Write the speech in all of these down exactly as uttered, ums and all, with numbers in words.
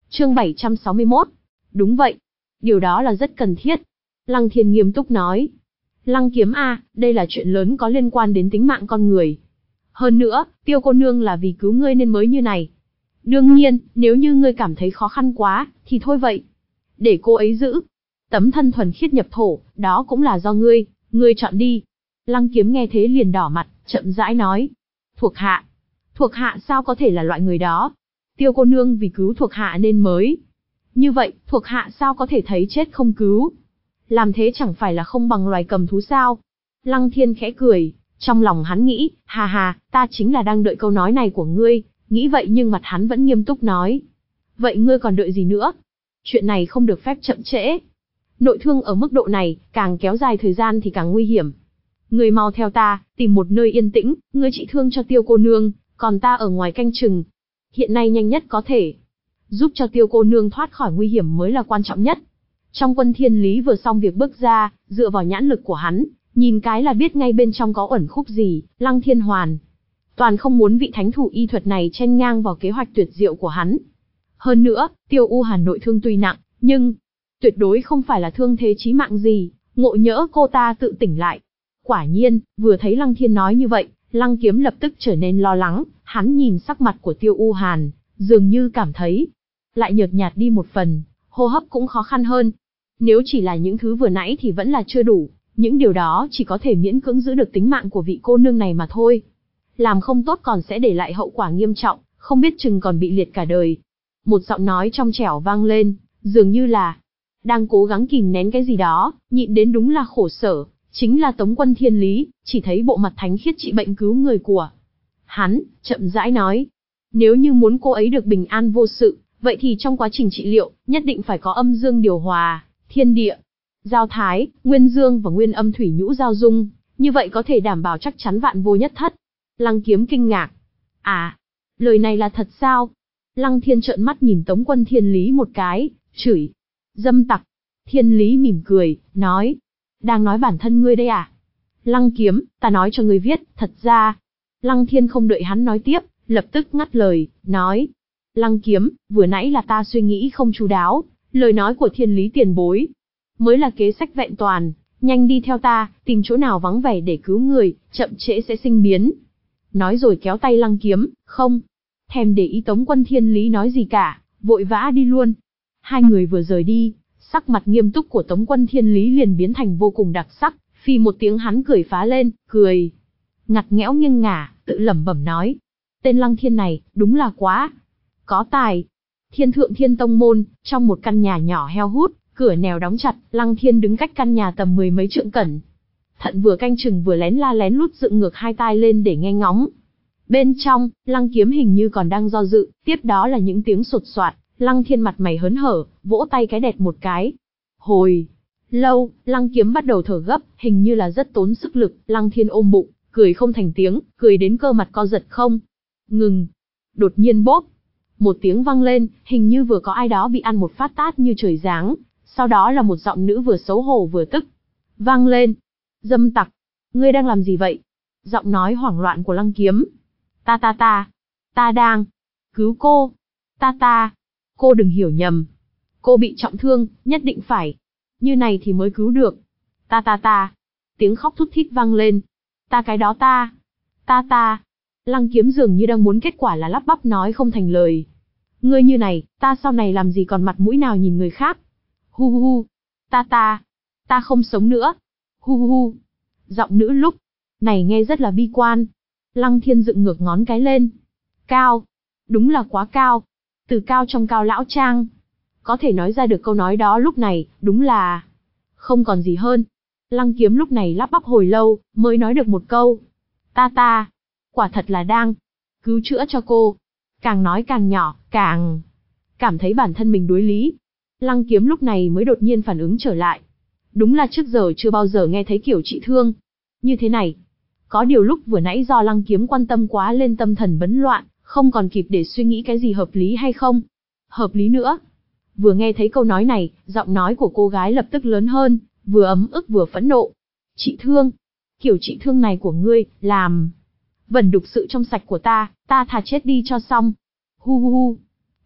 Chương bảy trăm sáu mươi mốt. Đúng vậy. Điều đó là rất cần thiết. Lăng Thiên nghiêm túc nói. Lăng Kiếm a, đây là chuyện lớn có liên quan đến tính mạng con người. Hơn nữa, Tiêu cô nương là vì cứu ngươi nên mới như này. Đương nhiên, nếu như ngươi cảm thấy khó khăn quá, thì thôi vậy. Để cô ấy giữ. Tấm thân thuần khiết nhập thổ, đó cũng là do ngươi, ngươi chọn đi. Lăng Kiếm nghe thế liền đỏ mặt, chậm rãi nói. Thuộc hạ. Thuộc hạ sao có thể là loại người đó? Tiêu cô nương vì cứu thuộc hạ nên mới. Như vậy, thuộc hạ sao có thể thấy chết không cứu? Làm thế chẳng phải là không bằng loài cầm thú sao? Lăng Thiên khẽ cười, trong lòng hắn nghĩ, hà hà, ta chính là đang đợi câu nói này của ngươi, nghĩ vậy nhưng mặt hắn vẫn nghiêm túc nói. Vậy ngươi còn đợi gì nữa? Chuyện này không được phép chậm trễ. Nội thương ở mức độ này, càng kéo dài thời gian thì càng nguy hiểm. Ngươi mau theo ta, tìm một nơi yên tĩnh, ngươi trị thương cho Tiêu cô nương, còn ta ở ngoài canh chừng. Hiện nay nhanh nhất có thể. Giúp cho Tiêu cô nương thoát khỏi nguy hiểm mới là quan trọng nhất. Trong quân thiên lý vừa xong việc bước ra, dựa vào nhãn lực của hắn, nhìn cái là biết ngay bên trong có uẩn khúc gì, Lăng Thiên hoàn. Toàn không muốn vị thánh thủ y thuật này chen ngang vào kế hoạch tuyệt diệu của hắn. Hơn nữa, Tiêu U Hàn nội thương tuy nặng, nhưng tuyệt đối không phải là thương thế chí mạng gì, ngộ nhỡ cô ta tự tỉnh lại. Quả nhiên, vừa thấy Lăng Thiên nói như vậy, Lăng Kiếm lập tức trở nên lo lắng, hắn nhìn sắc mặt của Tiêu U Hàn, dường như cảm thấy lại nhợt nhạt đi một phần, hô hấp cũng khó khăn hơn. Nếu chỉ là những thứ vừa nãy thì vẫn là chưa đủ, những điều đó chỉ có thể miễn cưỡng giữ được tính mạng của vị cô nương này mà thôi. Làm không tốt còn sẽ để lại hậu quả nghiêm trọng, không biết chừng còn bị liệt cả đời. Một giọng nói trong trẻo vang lên, dường như là đang cố gắng kìm nén cái gì đó, nhịn đến đúng là khổ sở, chính là Tống Quân Thiên Lý, chỉ thấy bộ mặt thánh khiết trị bệnh cứu người của hắn, chậm rãi nói. Nếu như muốn cô ấy được bình an vô sự, vậy thì trong quá trình trị liệu, nhất định phải có âm dương điều hòa, thiên địa, giao thái, nguyên dương và nguyên âm thủy nhũ giao dung, như vậy có thể đảm bảo chắc chắn vạn vô nhất thất. Lăng Kiếm kinh ngạc. À, lời này là thật sao? Lăng Thiên trợn mắt nhìn Tống Quân Thiên Lý một cái, chửi. Dâm tặc. Thiên Lý mỉm cười, nói. Đang nói bản thân ngươi đây à? Lăng Kiếm, ta nói cho ngươi viết, thật ra. Lăng Thiên không đợi hắn nói tiếp, lập tức ngắt lời, nói. Lăng Kiếm, vừa nãy là ta suy nghĩ không chu đáo, lời nói của Thiên Lý tiền bối mới là kế sách vẹn toàn, nhanh đi theo ta, tìm chỗ nào vắng vẻ để cứu người, chậm trễ sẽ sinh biến. Nói rồi kéo tay Lăng Kiếm, không thèm để ý Tống Quân Thiên Lý nói gì cả, vội vã đi luôn. Hai người vừa rời đi, sắc mặt nghiêm túc của Tống Quân Thiên Lý liền biến thành vô cùng đặc sắc, phi một tiếng hắn cười phá lên, cười ngặt nghẽo nghiêng ngả, tự lẩm bẩm nói. Tên Lăng Thiên này, đúng là quá có tài. Thiên Thượng Thiên Tông môn, trong một căn nhà nhỏ heo hút, cửa nèo đóng chặt, Lăng Thiên đứng cách căn nhà tầm mười mấy trượng cẩn thận vừa canh chừng vừa lén la lén lút dựng ngược hai tai lên để nghe ngóng. Bên trong, Lăng Kiếm hình như còn đang do dự, tiếp đó là những tiếng sột soạt, Lăng Thiên mặt mày hớn hở, vỗ tay cái đẹt một cái. Hồi lâu, Lăng Kiếm bắt đầu thở gấp, hình như là rất tốn sức lực, Lăng Thiên ôm bụng, cười không thành tiếng, cười đến cơ mặt co giật không ngừng. Đột nhiên bốp, một tiếng vang lên, hình như vừa có ai đó bị ăn một phát tát như trời giáng, sau đó là một giọng nữ vừa xấu hổ vừa tức vang lên. Dâm tặc, ngươi đang làm gì vậy? Giọng nói hoảng loạn của Lăng Kiếm. Ta ta ta, ta đang cứu cô. Ta ta, cô đừng hiểu nhầm. Cô bị trọng thương, nhất định phải như này thì mới cứu được. Ta ta ta, tiếng khóc thút thít vang lên. Ta cái đó ta, ta ta. Lăng Kiếm dường như đang muốn kết quả là lắp bắp nói không thành lời. Ngươi như này, ta sau này làm gì còn mặt mũi nào nhìn người khác? Hu hu hu, ta ta, ta không sống nữa. Hu hu hu. Giọng nữ lúc này nghe rất là bi quan. Lăng Thiên dựng ngược ngón cái lên. Cao, đúng là quá cao. Từ cao trong cao lão trang. Có thể nói ra được câu nói đó lúc này, đúng là không còn gì hơn. Lăng Kiếm lúc này lắp bắp hồi lâu, mới nói được một câu. Ta ta, quả thật là đang cứu chữa cho cô. Càng nói càng nhỏ, càng cảm thấy bản thân mình đối lý. Lăng Kiếm lúc này mới đột nhiên phản ứng trở lại. Đúng là trước giờ chưa bao giờ nghe thấy kiểu trị thương như thế này. Có điều lúc vừa nãy do Lăng Kiếm quan tâm quá lên tâm thần bấn loạn, không còn kịp để suy nghĩ cái gì hợp lý hay không hợp lý nữa. Vừa nghe thấy câu nói này, giọng nói của cô gái lập tức lớn hơn, vừa ấm ức vừa phẫn nộ. Trị thương? Kiểu trị thương này của ngươi, làm vẩn đục sự trong sạch của ta, ta thà chết đi cho xong. Hu hu hu.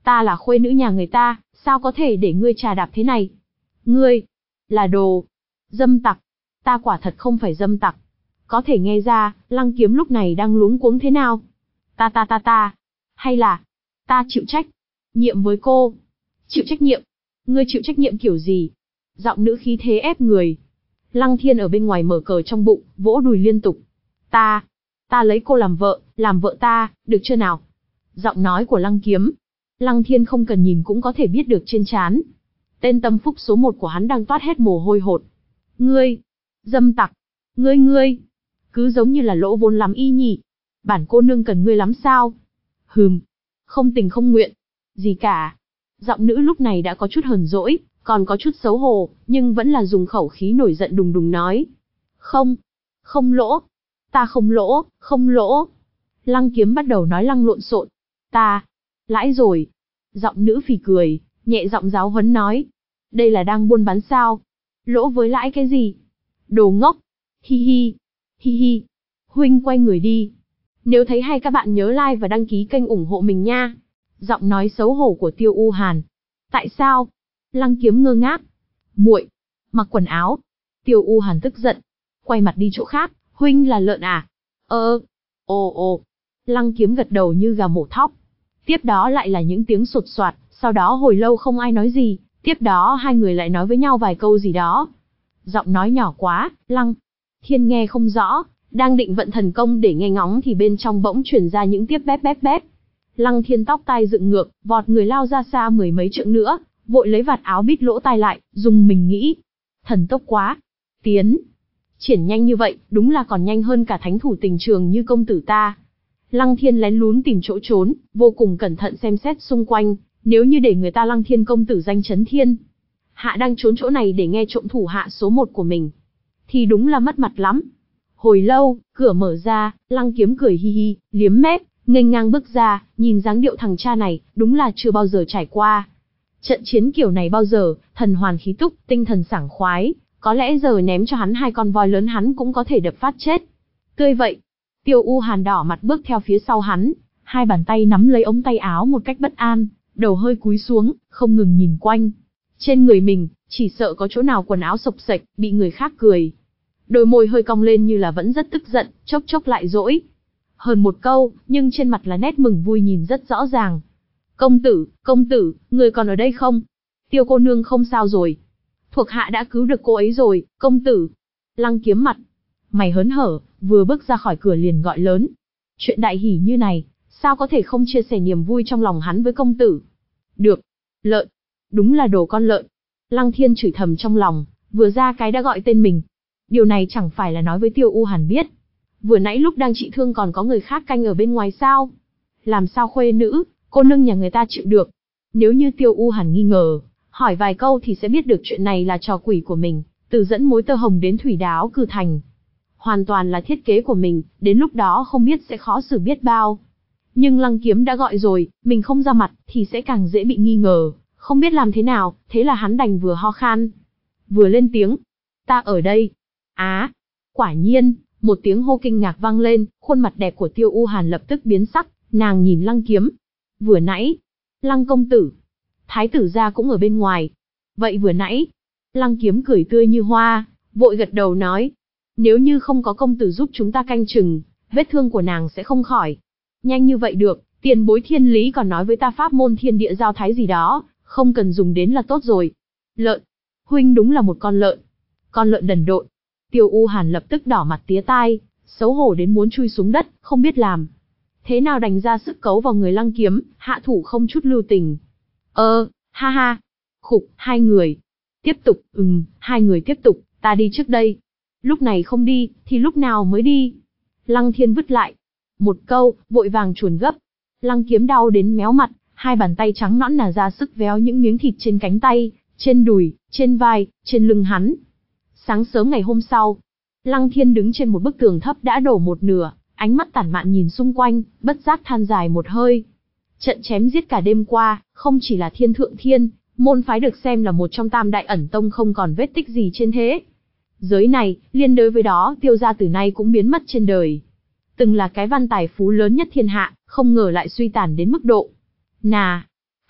Ta là khuê nữ nhà người ta, sao có thể để ngươi trà đạp thế này? Ngươi, là đồ, dâm tặc. Ta quả thật không phải dâm tặc. Có thể nghe ra, Lăng Kiếm lúc này đang luống cuống thế nào. Ta ta ta ta, hay là, ta chịu trách nhiệm với cô. Chịu trách nhiệm? Ngươi chịu trách nhiệm kiểu gì? Giọng nữ khí thế ép người. Lăng Thiên ở bên ngoài mở cờ trong bụng, vỗ đùi liên tục. Ta, ta lấy cô làm vợ, làm vợ ta, được chưa nào? Giọng nói của Lăng Kiếm, Lăng Thiên không cần nhìn cũng có thể biết được trên trán. Tên tâm phúc số một của hắn đang toát hết mồ hôi hột. Ngươi, dâm tặc, ngươi ngươi, cứ giống như là lỗ vốn lắm y nhỉ. Bản cô nương cần ngươi lắm sao? Hừm, không tình không nguyện, gì cả. Giọng nữ lúc này đã có chút hờn dỗi, còn có chút xấu hổ, nhưng vẫn là dùng khẩu khí nổi giận đùng đùng nói. Không, không lỗ, ta không lỗ, không lỗ. Lăng Kiếm bắt đầu nói lăng lộn xộn. Ta, lãi rồi. Giọng nữ phì cười, nhẹ giọng giáo huấn nói. Đây là đang buôn bán sao? Lỗ với lãi cái gì? Đồ ngốc. Hi hi, hi hi. Huynh quay người đi. Nếu thấy hay các bạn nhớ like và đăng ký kênh ủng hộ mình nha. Giọng nói xấu hổ của Tiêu U Hàn. Tại sao? Lăng Kiếm ngơ ngác. Muội, mặc quần áo. Tiêu U Hàn tức giận. Quay mặt đi chỗ khác. Huynh là lợn à? Ơ, ồ ồ. Lăng Kiếm gật đầu như gà mổ thóc. Tiếp đó lại là những tiếng sột soạt, sau đó hồi lâu không ai nói gì, tiếp đó hai người lại nói với nhau vài câu gì đó. Giọng nói nhỏ quá, Lăng Thiên nghe không rõ, đang định vận thần công để nghe ngóng thì bên trong bỗng truyền ra những tiếp bép bép bép. Lăng Thiên tóc tai dựng ngược, vọt người lao ra xa mười mấy trượng nữa, vội lấy vạt áo bít lỗ tai lại, dùng mình nghĩ. Thần tốc quá, tiến triển nhanh như vậy, đúng là còn nhanh hơn cả thánh thủ tình trường như công tử ta. Lăng Thiên lén lún tìm chỗ trốn, vô cùng cẩn thận xem xét xung quanh, nếu như để người ta Lăng Thiên công tử danh chấn thiên hạ đang trốn chỗ này để nghe trộm thủ hạ số một của mình, thì đúng là mất mặt lắm. Hồi lâu, cửa mở ra, Lăng Kiếm cười hi hi, liếm mép, nghênh ngang bước ra, nhìn dáng điệu thằng cha này, đúng là chưa bao giờ trải qua trận chiến kiểu này bao giờ, thần hoàn khí túc, tinh thần sảng khoái, có lẽ giờ ném cho hắn hai con voi lớn hắn cũng có thể đập phát chết. Tươi vậy. Tiêu U Hàn đỏ mặt bước theo phía sau hắn, hai bàn tay nắm lấy ống tay áo một cách bất an, đầu hơi cúi xuống, không ngừng nhìn quanh. Trên người mình, chỉ sợ có chỗ nào quần áo xộc xệch, bị người khác cười. Đôi môi hơi cong lên như là vẫn rất tức giận, chốc chốc lại dỗi. Hơn một câu, nhưng trên mặt là nét mừng vui nhìn rất rõ ràng. Công tử, công tử, người còn ở đây không? Tiêu cô nương không sao rồi. Thuộc hạ đã cứu được cô ấy rồi, công tử. Lăng Kiếm mặt mày hớn hở, vừa bước ra khỏi cửa liền gọi lớn. Chuyện đại hỉ như này, sao có thể không chia sẻ niềm vui trong lòng hắn với công tử? Được. Lợn. Đúng là đồ con lợn. Lăng Thiên chửi thầm trong lòng, vừa ra cái đã gọi tên mình. Điều này chẳng phải là nói với Tiêu U Hàn biết. Vừa nãy lúc đang trị thương còn có người khác canh ở bên ngoài sao? Làm sao khuê nữ, cô nương nhà người ta chịu được? Nếu như Tiêu U Hàn nghi ngờ, hỏi vài câu thì sẽ biết được chuyện này là trò quỷ của mình, từ dẫn mối tơ hồng đến thủy đáo cử thành. Hoàn toàn là thiết kế của mình, đến lúc đó không biết sẽ khó xử biết bao. Nhưng Lăng Kiếm đã gọi rồi, mình không ra mặt thì sẽ càng dễ bị nghi ngờ, không biết làm thế nào, thế là hắn đành vừa ho khan, vừa lên tiếng. Ta ở đây. Á, quả nhiên, một tiếng hô kinh ngạc vang lên, khuôn mặt đẹp của Tiêu U Hàn lập tức biến sắc, nàng nhìn Lăng Kiếm. Vừa nãy, Lăng công tử, thái tử gia cũng ở bên ngoài. Vậy vừa nãy, Lăng Kiếm cười tươi như hoa, vội gật đầu nói. Nếu như không có công tử giúp chúng ta canh chừng, vết thương của nàng sẽ không khỏi. Nhanh như vậy được, tiền bối thiên lý còn nói với ta pháp môn thiên địa giao thái gì đó, không cần dùng đến là tốt rồi. Lợn, huynh đúng là một con lợn. Con lợn đần độn. Tiêu U Hàn lập tức đỏ mặt tía tai, xấu hổ đến muốn chui xuống đất, không biết làm thế nào đành ra sức cấu vào người Lăng Kiếm, hạ thủ không chút lưu tình. Ơ, ha ha. Khục, hai người. Tiếp tục, ừm, hai người tiếp tục, ta đi trước đây. Lúc này không đi, thì lúc nào mới đi? Lăng Thiên vứt lại một câu, vội vàng chuồn gấp. Lăng Kiếm đau đến méo mặt, hai bàn tay trắng nõn nà ra sức véo những miếng thịt trên cánh tay, trên đùi, trên vai, trên lưng hắn. Sáng sớm ngày hôm sau, Lăng Thiên đứng trên một bức tường thấp đã đổ một nửa, ánh mắt tản mạn nhìn xung quanh, bất giác than dài một hơi. Trận chém giết cả đêm qua, không chỉ là Thiên Thượng Thiên, môn phái được xem là một trong tam đại ẩn tông không còn vết tích gì trên thế giới này, liên đới với đó Tiêu gia từ nay cũng biến mất trên đời. Từng là cái văn tài phú lớn nhất thiên hạ, không ngờ lại suy tàn đến mức độ nà.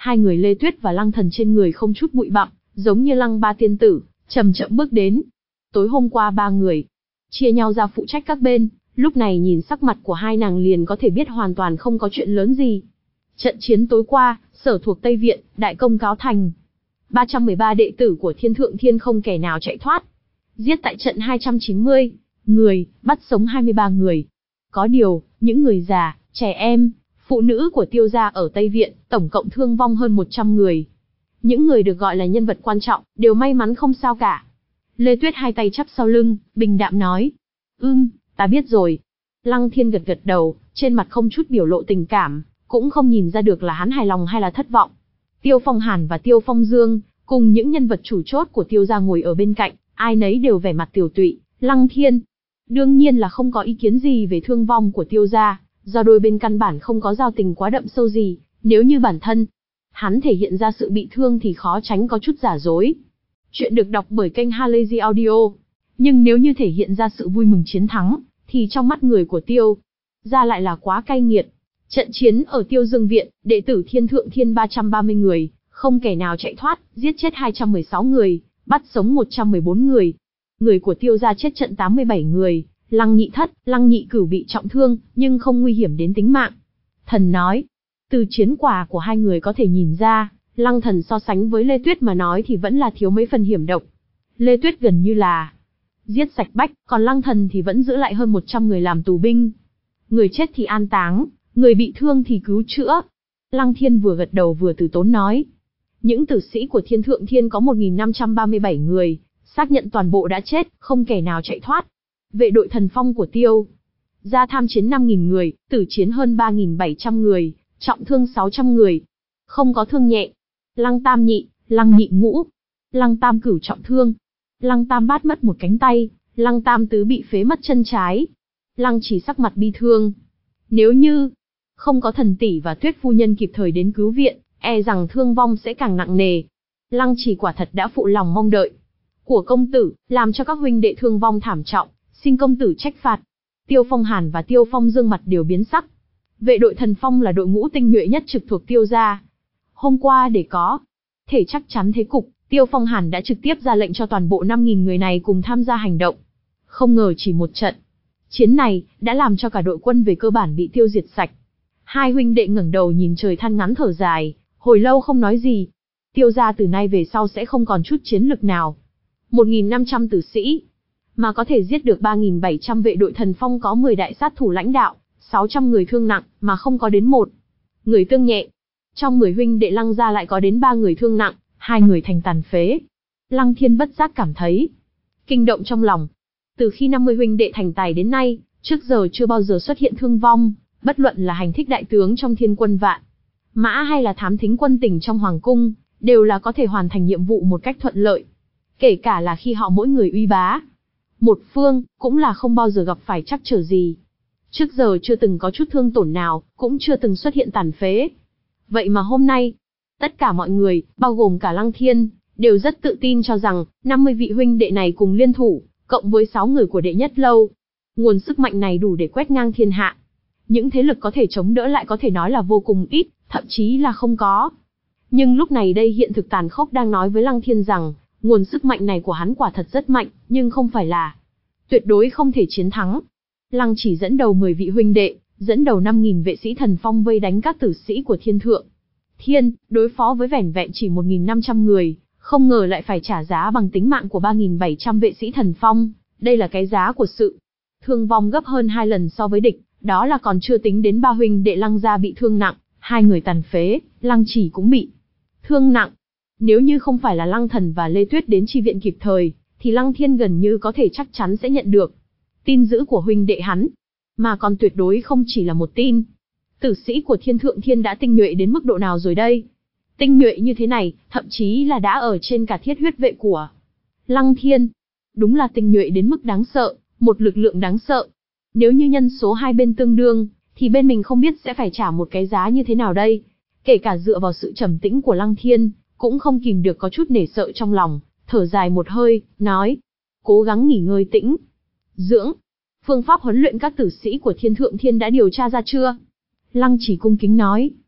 Hai người Lê Tuyết và Lăng Thần trên người không chút bụi bặm, giống như Lăng Ba tiên tử, chậm chậm bước đến. Tối hôm qua ba người chia nhau ra phụ trách các bên, lúc này nhìn sắc mặt của hai nàng liền có thể biết hoàn toàn không có chuyện lớn gì. Trận chiến tối qua, sở thuộc Tây Viện, đại công cáo thành. ba trăm mười ba đệ tử của Thiên Thượng Thiên không kẻ nào chạy thoát. Giết tại trận hai trăm chín mươi người, bắt sống hai mươi ba người. Có điều, những người già, trẻ em, phụ nữ của Tiêu gia ở Tây Viện, tổng cộng thương vong hơn một trăm người. Những người được gọi là nhân vật quan trọng, đều may mắn không sao cả. Lê Tuyết hai tay chắp sau lưng, bình đạm nói. Ừm, ta biết rồi. Lăng Thiên gật gật đầu, trên mặt không chút biểu lộ tình cảm, cũng không nhìn ra được là hắn hài lòng hay là thất vọng. Tiêu Phong Hàn và Tiêu Phong Dương, cùng những nhân vật chủ chốt của Tiêu gia ngồi ở bên cạnh, ai nấy đều vẻ mặt tiều tụy. Lăng Thiên, đương nhiên là không có ý kiến gì về thương vong của Tiêu gia, do đôi bên căn bản không có giao tình quá đậm sâu gì, nếu như bản thân hắn thể hiện ra sự bị thương thì khó tránh có chút giả dối. Chuyện được đọc bởi kênh Halazy Audio. Nhưng nếu như thể hiện ra sự vui mừng chiến thắng, thì trong mắt người của Tiêu gia lại là quá cay nghiệt. Trận chiến ở Tiêu Dương Viện, đệ tử Thiên Thượng Thiên ba trăm ba mươi người, không kẻ nào chạy thoát, giết chết hai trăm mười sáu người, bắt sống một trăm mười bốn người. Người của Tiêu gia chết trận tám mươi bảy người, Lăng Nhị Thất, Lăng Nhị Cửu bị trọng thương, nhưng không nguy hiểm đến tính mạng. Thần nói, từ chiến quả của hai người có thể nhìn ra, Lăng Thần so sánh với Lê Tuyết mà nói thì vẫn là thiếu mấy phần hiểm độc. Lê Tuyết gần như là giết sạch bách, còn Lăng Thần thì vẫn giữ lại hơn một trăm người làm tù binh. Người chết thì an táng, người bị thương thì cứu chữa. Lăng Thiên vừa gật đầu vừa từ tốn nói. Những tử sĩ của Thiên Thượng Thiên có một nghìn năm trăm ba mươi bảy người, xác nhận toàn bộ đã chết, không kẻ nào chạy thoát. Vệ đội thần phong của Tiêu gia tham chiến năm nghìn người, tử chiến hơn ba nghìn bảy trăm người, trọng thương sáu trăm người. Không có thương nhẹ. Lăng Tam Nhị, Lăng Nhị Ngũ, Lăng Tam Cửu trọng thương. Lăng Tam Bát mất một cánh tay, Lăng Tam Tứ bị phế mất chân trái. Lăng Chỉ sắc mặt bi thương. Nếu như không có thần tỷ và Tuyết phu nhân kịp thời đến cứu viện, e rằng thương vong sẽ càng nặng nề. Lăng Chỉ quả thật đã phụ lòng mong đợi của công tử, làm cho các huynh đệ thương vong thảm trọng, xin công tử trách phạt. Tiêu Phong Hàn và Tiêu Phong Dương mặt đều biến sắc. Vệ đội thần phong là đội ngũ tinh nhuệ nhất trực thuộc Tiêu gia. Hôm qua để có thể chắc chắn thế cục, Tiêu Phong Hàn đã trực tiếp ra lệnh cho toàn bộ năm nghìn người này cùng tham gia hành động. Không ngờ chỉ một trận chiến này đã làm cho cả đội quân về cơ bản bị tiêu diệt sạch. Hai huynh đệ ngẩng đầu nhìn trời than ngắn thở dài, hồi lâu không nói gì. Tiêu gia từ nay về sau sẽ không còn chút chiến lực nào. một nghìn năm trăm tử sĩ mà có thể giết được ba nghìn bảy trăm vệ đội thần phong, có mười đại sát thủ lãnh đạo, sáu trăm người thương nặng mà không có đến một người thương nhẹ. Trong mười huynh đệ Lăng gia lại có đến ba người thương nặng, hai người thành tàn phế. Lăng Thiên bất giác cảm thấy kinh động trong lòng. Từ khi năm mươi huynh đệ thành tài đến nay, trước giờ chưa bao giờ xuất hiện thương vong, bất luận là hành thích đại tướng trong Thiên Quân Vạn Mã hay là thám thính quân tình trong Hoàng cung, đều là có thể hoàn thành nhiệm vụ một cách thuận lợi. Kể cả là khi họ mỗi người uy bá một phương, cũng là không bao giờ gặp phải trắc trở gì. Trước giờ chưa từng có chút thương tổn nào, cũng chưa từng xuất hiện tàn phế. Vậy mà hôm nay, tất cả mọi người, bao gồm cả Lăng Thiên, đều rất tự tin cho rằng, năm mươi vị huynh đệ này cùng liên thủ, cộng với sáu người của đệ nhất lâu. Nguồn sức mạnh này đủ để quét ngang thiên hạ. Những thế lực có thể chống đỡ lại có thể nói là vô cùng ít, thậm chí là không có. Nhưng lúc này đây hiện thực tàn khốc đang nói với Lăng Thiên rằng, nguồn sức mạnh này của hắn quả thật rất mạnh, nhưng không phải là tuyệt đối không thể chiến thắng. Lăng Chỉ dẫn đầu mười vị huynh đệ, dẫn đầu năm nghìn vệ sĩ thần phong vây đánh các tử sĩ của Thiên Thượng Thiên, đối phó với vẻn vẹn chỉ một nghìn năm trăm người, không ngờ lại phải trả giá bằng tính mạng của ba nghìn bảy trăm vệ sĩ thần phong. Đây là cái giá của sự thương vong gấp hơn hai lần so với địch, đó là còn chưa tính đến ba huynh đệ Lăng gia bị thương nặng, hai người tàn phế, Lăng Chỉ cũng bị thương nặng. Nếu như không phải là Lăng Thần và Lê Tuyết đến chi viện kịp thời, thì Lăng Thiên gần như có thể chắc chắn sẽ nhận được tin dữ của huynh đệ hắn. Mà còn tuyệt đối không chỉ là một tin. Tử sĩ của Thiên Thượng Thiên đã tinh nhuệ đến mức độ nào rồi đây? Tinh nhuệ như thế này, thậm chí là đã ở trên cả thiết huyết vệ của Lăng Thiên. Đúng là tinh nhuệ đến mức đáng sợ, một lực lượng đáng sợ. Nếu như nhân số hai bên tương đương, thì bên mình không biết sẽ phải trả một cái giá như thế nào đây. Kể cả dựa vào sự trầm tĩnh của Lăng Thiên, cũng không kìm được có chút nể sợ trong lòng, thở dài một hơi, nói, cố gắng nghỉ ngơi tĩnh dưỡng. Phương pháp huấn luyện các tử sĩ của Thiên Thượng Thiên đã điều tra ra chưa? Lăng Chỉ cung kính nói.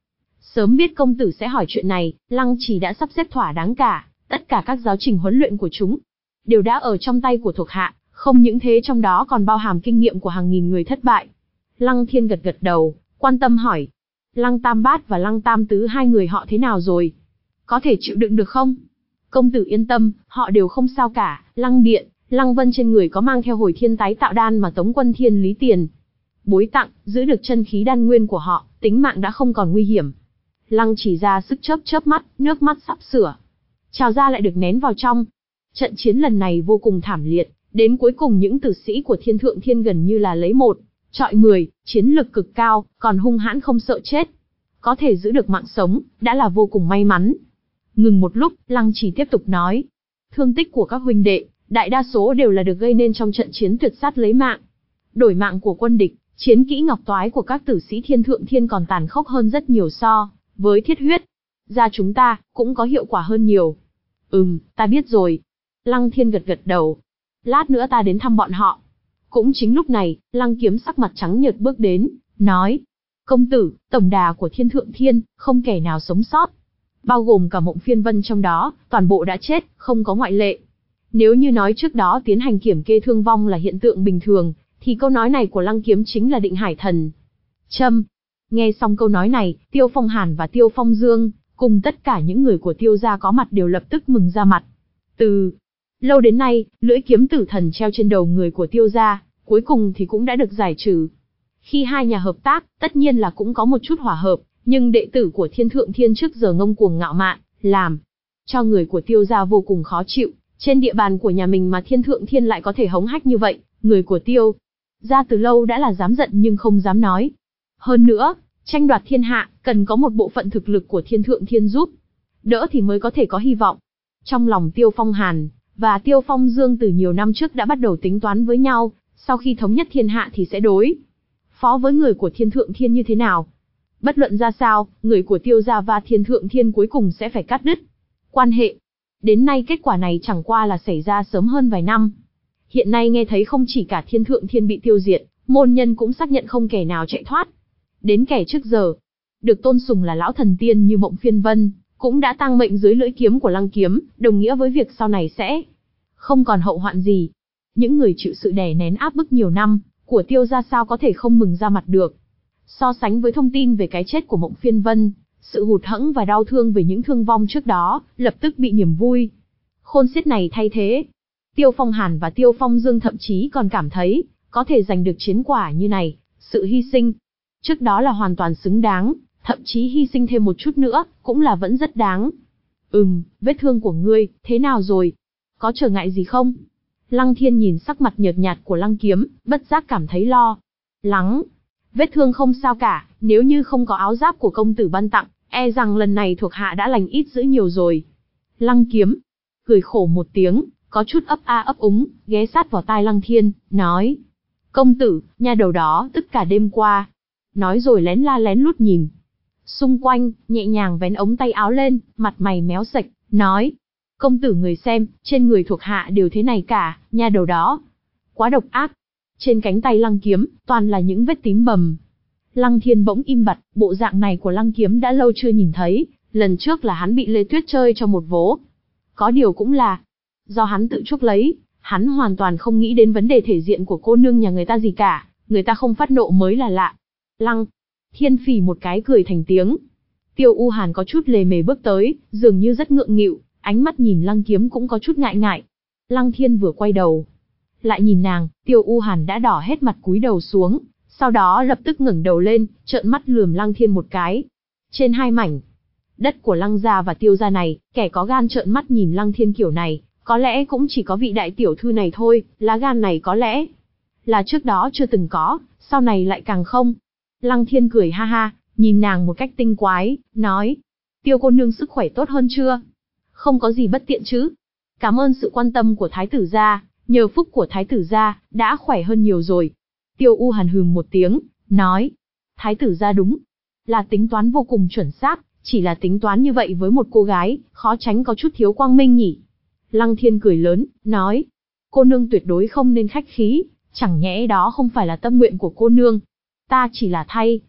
Sớm biết công tử sẽ hỏi chuyện này, Lăng Trì đã sắp xếp thỏa đáng cả, tất cả các giáo trình huấn luyện của chúng đều đã ở trong tay của thuộc hạ, không những thế trong đó còn bao hàm kinh nghiệm của hàng nghìn người thất bại. Lăng Thiên gật gật đầu, quan tâm hỏi, Lăng Tam Bát và Lăng Tam Tứ hai người họ thế nào rồi? Có thể chịu đựng được không? Công tử yên tâm, họ đều không sao cả. Lăng Điện, Lăng Vân trên người có mang theo hồi thiên tái tạo đan mà Tống Quân Thiên Lý tiền bối tặng, giữ được chân khí đan nguyên của họ, tính mạng đã không còn nguy hiểm. Lăng Chỉ ra sức chớp chớp mắt, nước mắt sắp sửa trào ra lại được nén vào trong. Trận chiến lần này vô cùng thảm liệt, đến cuối cùng những tử sĩ của Thiên Thượng Thiên gần như là lấy một chọi mười, chiến lực cực cao, còn hung hãn không sợ chết. Có thể giữ được mạng sống, đã là vô cùng may mắn. Ngừng một lúc, Lăng Chỉ tiếp tục nói. Thương tích của các huynh đệ, đại đa số đều là được gây nên trong trận chiến tuyệt sát lấy mạng. Đổi mạng của quân địch, chiến kỹ ngọc toái của các tử sĩ Thiên Thượng Thiên còn tàn khốc hơn rất nhiều so với thiết huyết. Ra chúng ta, cũng có hiệu quả hơn nhiều. Ừm, ta biết rồi. Lăng Thiên gật gật đầu. Lát nữa ta đến thăm bọn họ. Cũng chính lúc này, Lăng Kiếm sắc mặt trắng nhợt bước đến, nói. Công tử, tổng đà của Thiên Thượng Thiên, không kẻ nào sống sót. Bao gồm cả Mộng Phiên Vân trong đó, toàn bộ đã chết, không có ngoại lệ. Nếu như nói trước đó tiến hành kiểm kê thương vong là hiện tượng bình thường, thì câu nói này của Lăng Kiếm chính là định hải thần châm. Nghe xong câu nói này, Tiêu Phong Hàn và Tiêu Phong Dương, cùng tất cả những người của Tiêu gia có mặt đều lập tức mừng ra mặt. Từ lâu đến nay, lưỡi kiếm tử thần treo trên đầu người của Tiêu gia, cuối cùng thì cũng đã được giải trừ. Khi hai nhà hợp tác, tất nhiên là cũng có một chút hòa hợp, nhưng đệ tử của Thiên Thượng Thiên trước giờ ngông cuồng ngạo mạn, làm cho người của Tiêu gia vô cùng khó chịu. Trên địa bàn của nhà mình mà Thiên Thượng Thiên lại có thể hống hách như vậy, người của Tiêu gia từ lâu đã là dám giận nhưng không dám nói. Hơn nữa, tranh đoạt thiên hạ, cần có một bộ phận thực lực của Thiên Thượng Thiên giúp đỡ thì mới có thể có hy vọng. Trong lòng Tiêu Phong Hàn và Tiêu Phong Dương từ nhiều năm trước đã bắt đầu tính toán với nhau, sau khi thống nhất thiên hạ thì sẽ đối phó với người của Thiên Thượng Thiên như thế nào. Bất luận ra sao, người của Tiêu gia và Thiên Thượng Thiên cuối cùng sẽ phải cắt đứt quan hệ. Đến nay kết quả này chẳng qua là xảy ra sớm hơn vài năm. Hiện nay nghe thấy không chỉ cả Thiên Thượng Thiên bị tiêu diệt, môn nhân cũng xác nhận không kẻ nào chạy thoát. Đến kẻ trước giờ được tôn sùng là lão thần tiên như Mộng Phiên Vân, cũng đã tang mệnh dưới lưỡi kiếm của Lăng Kiếm, đồng nghĩa với việc sau này sẽ không còn hậu hoạn gì. Những người chịu sự đè nén áp bức nhiều năm của Tiêu gia sao có thể không mừng ra mặt được. So sánh với thông tin về cái chết của Mộng Phiên Vân, sự hụt hẫng và đau thương về những thương vong trước đó, lập tức bị niềm vui khôn xiết này thay thế. Tiêu Phong Hàn và Tiêu Phong Dương thậm chí còn cảm thấy, có thể giành được chiến quả như này, sự hy sinh trước đó là hoàn toàn xứng đáng, thậm chí hy sinh thêm một chút nữa, cũng là vẫn rất đáng. Ừm, vết thương của ngươi, thế nào rồi? Có trở ngại gì không? Lăng Thiên nhìn sắc mặt nhợt nhạt của Lăng Kiếm, bất giác cảm thấy lo lắng. Vết thương không sao cả, nếu như không có áo giáp của công tử ban tặng, e rằng lần này thuộc hạ đã lành ít dữ nhiều rồi. Lăng Kiếm cười khổ một tiếng, có chút ấp a ấp úng, ghé sát vào tai Lăng Thiên, nói. Công tử, nha đầu đó, tất cả đêm qua. Nói rồi lén la lén lút nhìn xung quanh, nhẹ nhàng vén ống tay áo lên, mặt mày méo sạch, nói. Công tử người xem, trên người thuộc hạ đều thế này cả, nha đầu đó. Quá độc ác. Trên cánh tay Lăng Kiếm, toàn là những vết tím bầm. Lăng Thiên bỗng im bặt, bộ dạng này của Lăng Kiếm đã lâu chưa nhìn thấy, lần trước là hắn bị Lê Tuyết chơi cho một vố. Có điều cũng là do hắn tự chuốc lấy, hắn hoàn toàn không nghĩ đến vấn đề thể diện của cô nương nhà người ta gì cả, người ta không phát nộ mới là lạ. Lăng Thiên phì một cái cười thành tiếng. Tiêu U Hàn có chút lề mề bước tới, dường như rất ngượng nghịu, ánh mắt nhìn Lăng Kiếm cũng có chút ngại ngại. Lăng Thiên vừa quay đầu lại nhìn nàng, Tiêu U Hàn đã đỏ hết mặt cúi đầu xuống, sau đó lập tức ngẩng đầu lên, trợn mắt lườm Lăng Thiên một cái. Trên hai mảnh đất của Lăng gia và Tiêu gia này, kẻ có gan trợn mắt nhìn Lăng Thiên kiểu này, có lẽ cũng chỉ có vị đại tiểu thư này thôi, lá gan này có lẽ là trước đó chưa từng có, sau này lại càng không. Lăng Thiên cười ha ha, nhìn nàng một cách tinh quái, nói. Tiêu cô nương sức khỏe tốt hơn chưa? Không có gì bất tiện chứ? Cảm ơn sự quan tâm của thái tử gia, nhờ phúc của thái tử gia, đã khỏe hơn nhiều rồi. Tiêu U Hàn hừm một tiếng, nói. Thái tử gia đúng là tính toán vô cùng chuẩn xác, chỉ là tính toán như vậy với một cô gái, khó tránh có chút thiếu quang minh nhỉ. Lăng Thiên cười lớn, nói. Cô nương tuyệt đối không nên khách khí, chẳng nhẽ đó không phải là tâm nguyện của cô nương. Ta chỉ là thay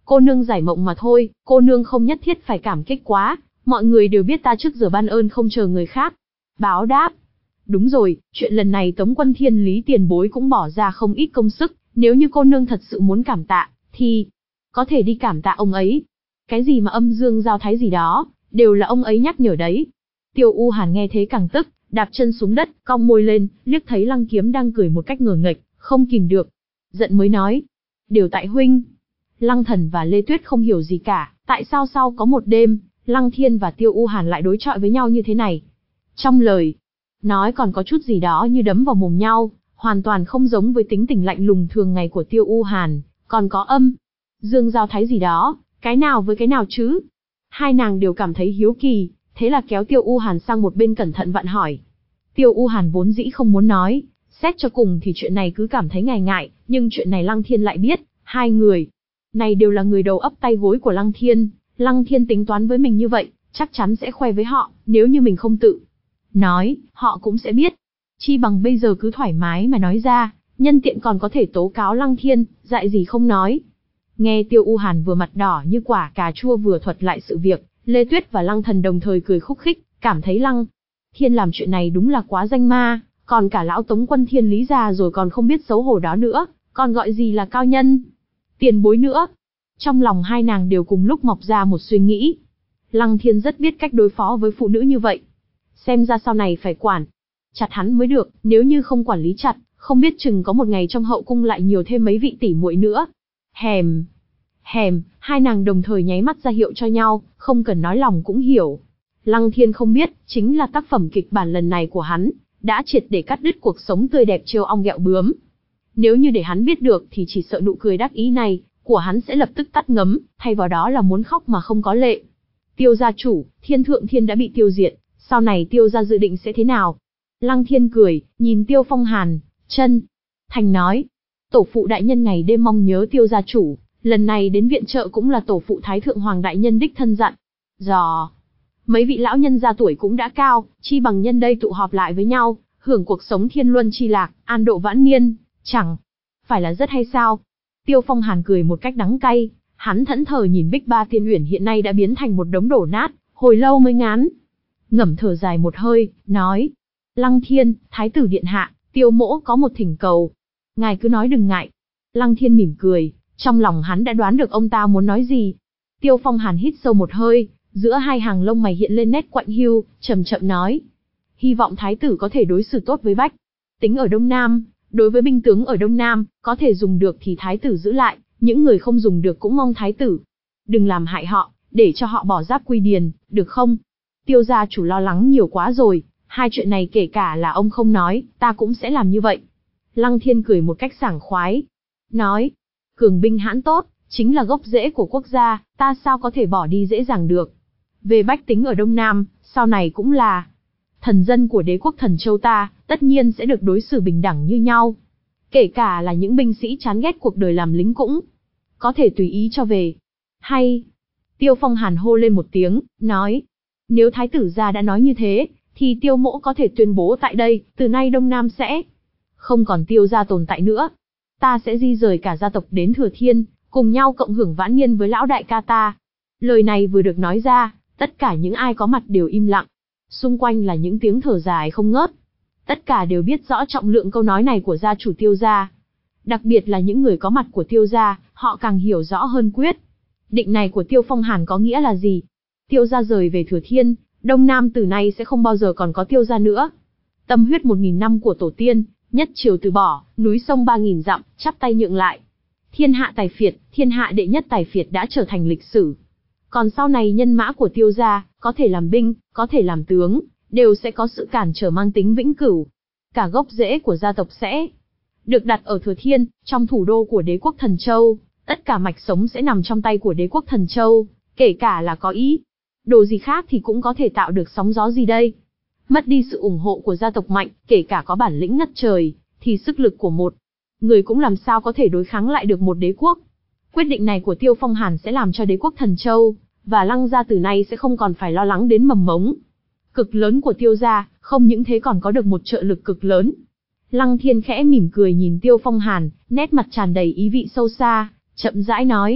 cô nương giải mộng mà thôi, cô nương không nhất thiết phải cảm kích quá, mọi người đều biết ta trước giờ ban ơn không chờ người khác. Báo đáp. Đúng rồi, chuyện lần này Tống Quân Thiên Lý tiền bối cũng bỏ ra không ít công sức, nếu như cô nương thật sự muốn cảm tạ, thì có thể đi cảm tạ ông ấy. Cái gì mà âm dương giao thái gì đó, đều là ông ấy nhắc nhở đấy. Tiêu U Hàn nghe thế càng tức, đạp chân xuống đất, cong môi lên, liếc thấy Lăng Kiếm đang cười một cách ngờ nghệch, không kìm được. Giận mới nói, đều tại huynh. Lăng Thần và Lê Tuyết không hiểu gì cả, tại sao sau có một đêm, Lăng Thiên và Tiêu U Hàn lại đối chọi với nhau như thế này. Trong lời nói còn có chút gì đó như đấm vào mồm nhau, hoàn toàn không giống với tính tình lạnh lùng thường ngày của Tiêu U Hàn, còn có âm dương giao thái gì đó, cái nào với cái nào chứ? Hai nàng đều cảm thấy hiếu kỳ, thế là kéo Tiêu U Hàn sang một bên cẩn thận vặn hỏi. Tiêu U Hàn vốn dĩ không muốn nói, xét cho cùng thì chuyện này cứ cảm thấy ngại ngại, nhưng chuyện này Lăng Thiên lại biết, hai người này đều là người đầu ấp tay gối của Lăng Thiên, Lăng Thiên tính toán với mình như vậy, chắc chắn sẽ khoe với họ, nếu như mình không tự nói, họ cũng sẽ biết. Chi bằng bây giờ cứ thoải mái mà nói ra, nhân tiện còn có thể tố cáo Lăng Thiên, dại gì không nói. Nghe Tiêu U Hàn vừa mặt đỏ như quả cà chua vừa thuật lại sự việc, Lê Tuyết và Lăng Thần đồng thời cười khúc khích, cảm thấy Lăng Thiên làm chuyện này đúng là quá danh ma, còn cả lão Tống Quân Thiên Lý già rồi còn không biết xấu hổ đó nữa, còn gọi gì là cao nhân, tiền bối nữa. Trong lòng hai nàng đều cùng lúc mọc ra một suy nghĩ. Lăng Thiên rất biết cách đối phó với phụ nữ như vậy. Xem ra sau này phải quản chặt hắn mới được, nếu như không quản lý chặt, không biết chừng có một ngày trong hậu cung lại nhiều thêm mấy vị tỷ muội nữa. Hèm, hèm, hai nàng đồng thời nháy mắt ra hiệu cho nhau, không cần nói lòng cũng hiểu. Lăng Thiên không biết, chính là tác phẩm kịch bản lần này của hắn, đã triệt để cắt đứt cuộc sống tươi đẹp trêu ong ghẹo bướm. Nếu như để hắn biết được thì chỉ sợ nụ cười đắc ý này của hắn sẽ lập tức tắt ngấm, thay vào đó là muốn khóc mà không có lệ. Tiêu gia chủ, Thiên Thượng Thiên đã bị tiêu diệt, sau này Tiêu gia dự định sẽ thế nào? Lăng Thiên cười, nhìn Tiêu Phong Hàn, chân thành nói, tổ phụ đại nhân ngày đêm mong nhớ Tiêu gia chủ, lần này đến viện trợ cũng là tổ phụ Thái Thượng Hoàng đại nhân đích thân dặn. Dò, mấy vị lão nhân gia tuổi cũng đã cao, chi bằng nhân đây tụ họp lại với nhau, hưởng cuộc sống thiên luân chi lạc, an độ vãn niên, chẳng phải là rất hay sao? Tiêu Phong Hàn cười một cách đắng cay, hắn thẫn thờ nhìn Bích Ba Tiên Uyển hiện nay đã biến thành một đống đổ nát, hồi lâu mới ngán ngẩm thở dài một hơi, nói: Lăng Thiên, Thái tử điện hạ, Tiêu mỗ có một thỉnh cầu. Ngài cứ nói đừng ngại. Lăng Thiên mỉm cười, trong lòng hắn đã đoán được ông ta muốn nói gì. Tiêu Phong Hàn hít sâu một hơi, giữa hai hàng lông mày hiện lên nét quạnh hiu, chậm chậm nói: hy vọng Thái tử có thể đối xử tốt với bách tính ở Đông Nam, đối với binh tướng ở Đông Nam, có thể dùng được thì Thái tử giữ lại, những người không dùng được cũng mong Thái tử đừng làm hại họ, để cho họ bỏ giáp quy điền, được không? Tiêu gia chủ lo lắng nhiều quá rồi, hai chuyện này kể cả là ông không nói, ta cũng sẽ làm như vậy. Lăng Thiên cười một cách sảng khoái, nói: cường binh hãn tốt, chính là gốc rễ của quốc gia, ta sao có thể bỏ đi dễ dàng được. Về bách tính ở Đông Nam, sau này cũng là thần dân của đế quốc Thần Châu ta, tất nhiên sẽ được đối xử bình đẳng như nhau. Kể cả là những binh sĩ chán ghét cuộc đời làm lính cũng có thể tùy ý cho về. Hay. Tiêu Phong Hàn hô lên một tiếng, nói: nếu Thái tử gia đã nói như thế, thì Tiêu mỗ có thể tuyên bố tại đây, từ nay Đông Nam sẽ không còn Tiêu gia tồn tại nữa. Ta sẽ di rời cả gia tộc đến Thừa Thiên, cùng nhau cộng hưởng vãn niên với lão đại ca ta. Lời này vừa được nói ra, tất cả những ai có mặt đều im lặng. Xung quanh là những tiếng thở dài không ngớt. Tất cả đều biết rõ trọng lượng câu nói này của gia chủ Tiêu gia. Đặc biệt là những người có mặt của Tiêu gia, họ càng hiểu rõ hơn quyết định này của Tiêu Phong Hàn có nghĩa là gì. Tiêu gia rời về Thừa Thiên, Đông Nam từ nay sẽ không bao giờ còn có Tiêu gia nữa. Tâm huyết một nghìn năm của tổ tiên, nhất triều từ bỏ, núi sông ba nghìn dặm, chắp tay nhượng lại. Thiên hạ tài phiệt, thiên hạ đệ nhất tài phiệt đã trở thành lịch sử. Còn sau này nhân mã của Tiêu gia, có thể làm binh, có thể làm tướng, đều sẽ có sự cản trở mang tính vĩnh cửu. Cả gốc rễ của gia tộc sẽ được đặt ở Thừa Thiên, trong thủ đô của đế quốc Thần Châu. Tất cả mạch sống sẽ nằm trong tay của đế quốc Thần Châu, kể cả là có ý đồ gì khác thì cũng có thể tạo được sóng gió gì đây. Mất đi sự ủng hộ của gia tộc mạnh, kể cả có bản lĩnh ngất trời, thì sức lực của một người cũng làm sao có thể đối kháng lại được một đế quốc. Quyết định này của Tiêu Phong Hàn sẽ làm cho đế quốc Thần Châu và Lăng gia từ nay sẽ không còn phải lo lắng đến mầm mống cực lớn của Tiêu gia, không những thế còn có được một trợ lực cực lớn. Lăng Thiên khẽ mỉm cười nhìn Tiêu Phong Hàn, nét mặt tràn đầy ý vị sâu xa, chậm rãi nói: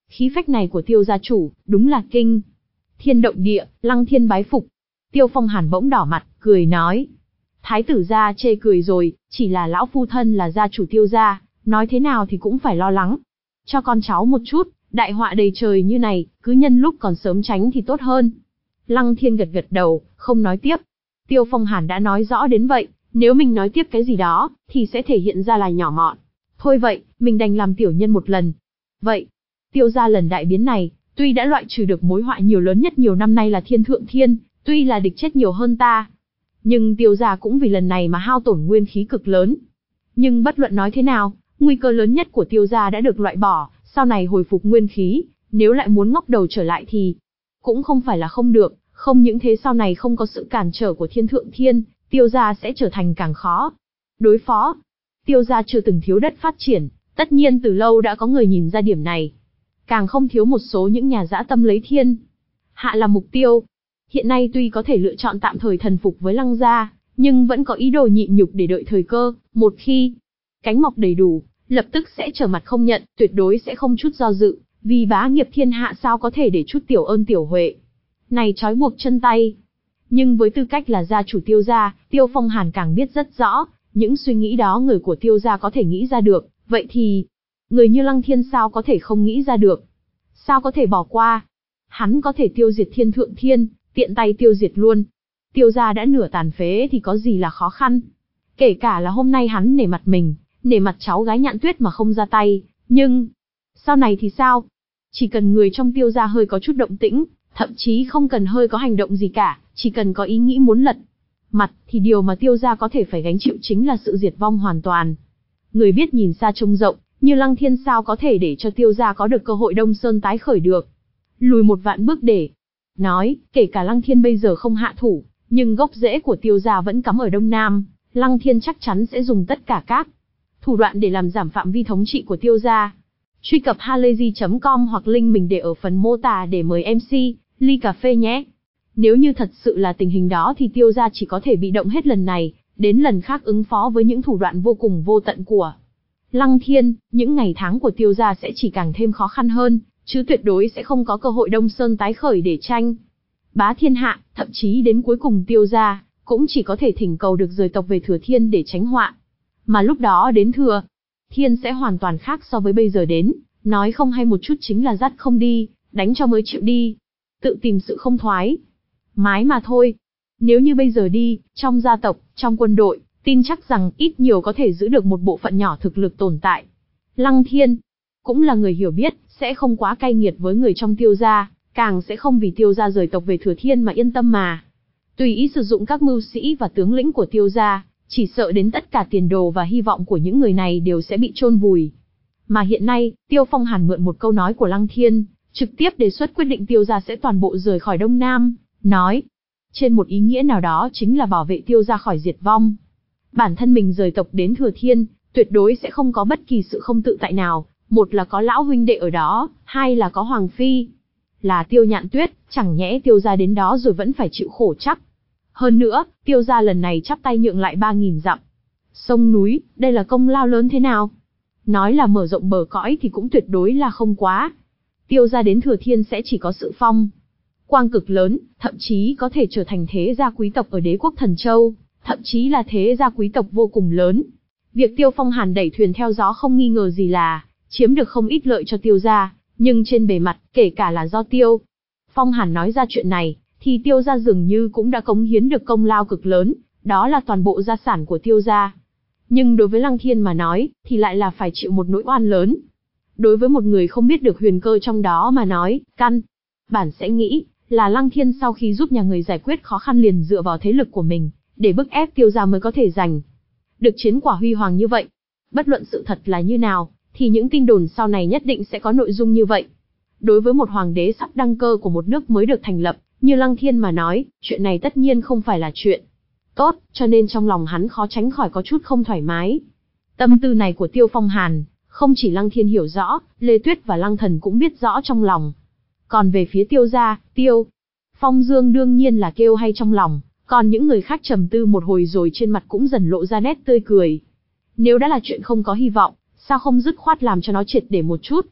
Khí phách này của Tiêu gia chủ, đúng là kinh thiên động địa, Lăng Thiên bái phục. Tiêu Phong Hàn bỗng đỏ mặt, cười nói. Thái tử gia chê cười rồi, chỉ là lão phu thân là gia chủ Tiêu gia, nói thế nào thì cũng phải lo lắng. Cho con cháu một chút, đại họa đầy trời như này, cứ nhân lúc còn sớm tránh thì tốt hơn. Lăng Thiên gật gật đầu, không nói tiếp. Tiêu Phong Hàn đã nói rõ đến vậy, nếu mình nói tiếp cái gì đó, thì sẽ thể hiện ra là nhỏ mọn. Thôi vậy, mình đành làm tiểu nhân một lần. Vậy, Tiêu gia lần đại biến này, tuy đã loại trừ được mối họa nhiều lớn nhất nhiều năm nay là Thiên Thượng Thiên, tuy là địch chết nhiều hơn ta, nhưng Tiêu gia cũng vì lần này mà hao tổn nguyên khí cực lớn. Nhưng bất luận nói thế nào, nguy cơ lớn nhất của Tiêu gia đã được loại bỏ, sau này hồi phục nguyên khí, nếu lại muốn ngóc đầu trở lại thì cũng không phải là không được, không những thế sau này không có sự cản trở của Thiên Thượng Thiên, Tiêu gia sẽ trở thành càng khó đối phó. Tiêu gia chưa từng thiếu đất phát triển, tất nhiên từ lâu đã có người nhìn ra điểm này. Càng không thiếu một số những nhà dã tâm lấy thiên hạ làm mục tiêu. Hiện nay tuy có thể lựa chọn tạm thời thần phục với Lăng gia, nhưng vẫn có ý đồ nhịn nhục để đợi thời cơ, một khi cánh mọc đầy đủ, lập tức sẽ trở mặt không nhận, tuyệt đối sẽ không chút do dự, vì bá nghiệp thiên hạ sao có thể để chút tiểu ơn tiểu huệ này trói buộc chân tay. Nhưng với tư cách là gia chủ Tiêu gia, Tiêu Phong Hàn càng biết rất rõ, những suy nghĩ đó người của Tiêu gia có thể nghĩ ra được, vậy thì người như Lăng Thiên sao có thể không nghĩ ra được? Sao có thể bỏ qua? Hắn có thể tiêu diệt Thiên Thượng Thiên, tiện tay tiêu diệt luôn. Tiêu gia đã nửa tàn phế thì có gì là khó khăn? Kể cả là hôm nay hắn nể mặt mình, nể mặt cháu gái Nhạn Tuyết mà không ra tay, nhưng sau này thì sao? Chỉ cần người trong Tiêu gia hơi có chút động tĩnh, thậm chí không cần hơi có hành động gì cả, chỉ cần có ý nghĩ muốn lật mặt thì điều mà Tiêu gia có thể phải gánh chịu chính là sự diệt vong hoàn toàn. Người biết nhìn xa trông rộng, như Lăng Thiên sao có thể để cho Tiêu gia có được cơ hội Đông Sơn tái khởi được. Lùi một vạn bước để nói, kể cả Lăng Thiên bây giờ không hạ thủ, nhưng gốc rễ của Tiêu gia vẫn cắm ở Đông Nam, Lăng Thiên chắc chắn sẽ dùng tất cả các thủ đoạn để làm giảm phạm vi thống trị của Tiêu gia. Truy cập halayzi chấm com hoặc link mình để ở phần mô tả để mời em xê, ly cà phê nhé. Nếu như thật sự là tình hình đó thì Tiêu gia chỉ có thể bị động hết lần này, đến lần khác ứng phó với những thủ đoạn vô cùng vô tận của Lăng Thiên, những ngày tháng của Tiêu gia sẽ chỉ càng thêm khó khăn hơn, chứ tuyệt đối sẽ không có cơ hội Đông Sơn tái khởi để tranh bá thiên hạ, thậm chí đến cuối cùng Tiêu gia cũng chỉ có thể thỉnh cầu được rời tộc về Thừa Thiên để tránh họa. Mà lúc đó đến Thừa Thiên sẽ hoàn toàn khác so với bây giờ đến, nói không hay một chút chính là dắt không đi, đánh cho mới chịu đi, tự tìm sự không thoái mái mà thôi. Nếu như bây giờ đi, trong gia tộc, trong quân đội, tin chắc rằng ít nhiều có thể giữ được một bộ phận nhỏ thực lực tồn tại. Lăng Thiên cũng là người hiểu biết, sẽ không quá cay nghiệt với người trong Tiêu gia, càng sẽ không vì Tiêu gia rời tộc về Thừa Thiên mà yên tâm mà tùy ý sử dụng các mưu sĩ và tướng lĩnh của Tiêu gia, chỉ sợ đến tất cả tiền đồ và hy vọng của những người này đều sẽ bị chôn vùi. Mà hiện nay, Tiêu Phong Hàn mượn một câu nói của Lăng Thiên, trực tiếp đề xuất quyết định Tiêu gia sẽ toàn bộ rời khỏi Đông Nam, nói trên một ý nghĩa nào đó chính là bảo vệ Tiêu gia khỏi diệt vong. Bản thân mình rời tộc đến Thừa Thiên, tuyệt đối sẽ không có bất kỳ sự không tự tại nào, một là có lão huynh đệ ở đó, hai là có Hoàng Phi, là Tiêu Nhạn Tuyết, chẳng nhẽ Tiêu gia đến đó rồi vẫn phải chịu khổ chắc. Hơn nữa, Tiêu gia lần này chắp tay nhượng lại ba nghìn dặm sông núi, đây là công lao lớn thế nào? Nói là mở rộng bờ cõi thì cũng tuyệt đối là không quá. Tiêu gia đến Thừa Thiên sẽ chỉ có sự phong quang cực lớn, thậm chí có thể trở thành thế gia quý tộc ở đế quốc Thần Châu, thậm chí là thế gia quý tộc vô cùng lớn. Việc Tiêu Phong Hàn đẩy thuyền theo gió không nghi ngờ gì là chiếm được không ít lợi cho Tiêu gia, nhưng trên bề mặt, kể cả là do Tiêu Phong Hàn nói ra chuyện này, thì Tiêu gia dường như cũng đã cống hiến được công lao cực lớn, đó là toàn bộ gia sản của Tiêu gia. Nhưng đối với Lăng Thiên mà nói, thì lại là phải chịu một nỗi oan lớn. Đối với một người không biết được huyền cơ trong đó mà nói, căn bản sẽ nghĩ là Lăng Thiên sau khi giúp nhà người giải quyết khó khăn liền dựa vào thế lực của mình, để bức ép Tiêu gia mới có thể giành được chiến quả huy hoàng như vậy. Bất luận sự thật là như nào, thì những tin đồn sau này nhất định sẽ có nội dung như vậy. Đối với một hoàng đế sắp đăng cơ của một nước mới được thành lập, như Lăng Thiên mà nói, chuyện này tất nhiên không phải là chuyện tốt, cho nên trong lòng hắn khó tránh khỏi có chút không thoải mái. Tâm tư này của Tiêu Phong Hàn, không chỉ Lăng Thiên hiểu rõ, Lê Tuyết và Lăng Thần cũng biết rõ trong lòng. Còn về phía Tiêu gia, Tiêu Phong Dương đương nhiên là kêu hay trong lòng, còn những người khác trầm tư một hồi rồi trên mặt cũng dần lộ ra nét tươi cười. Nếu đã là chuyện không có hy vọng, sao không dứt khoát làm cho nó triệt để một chút?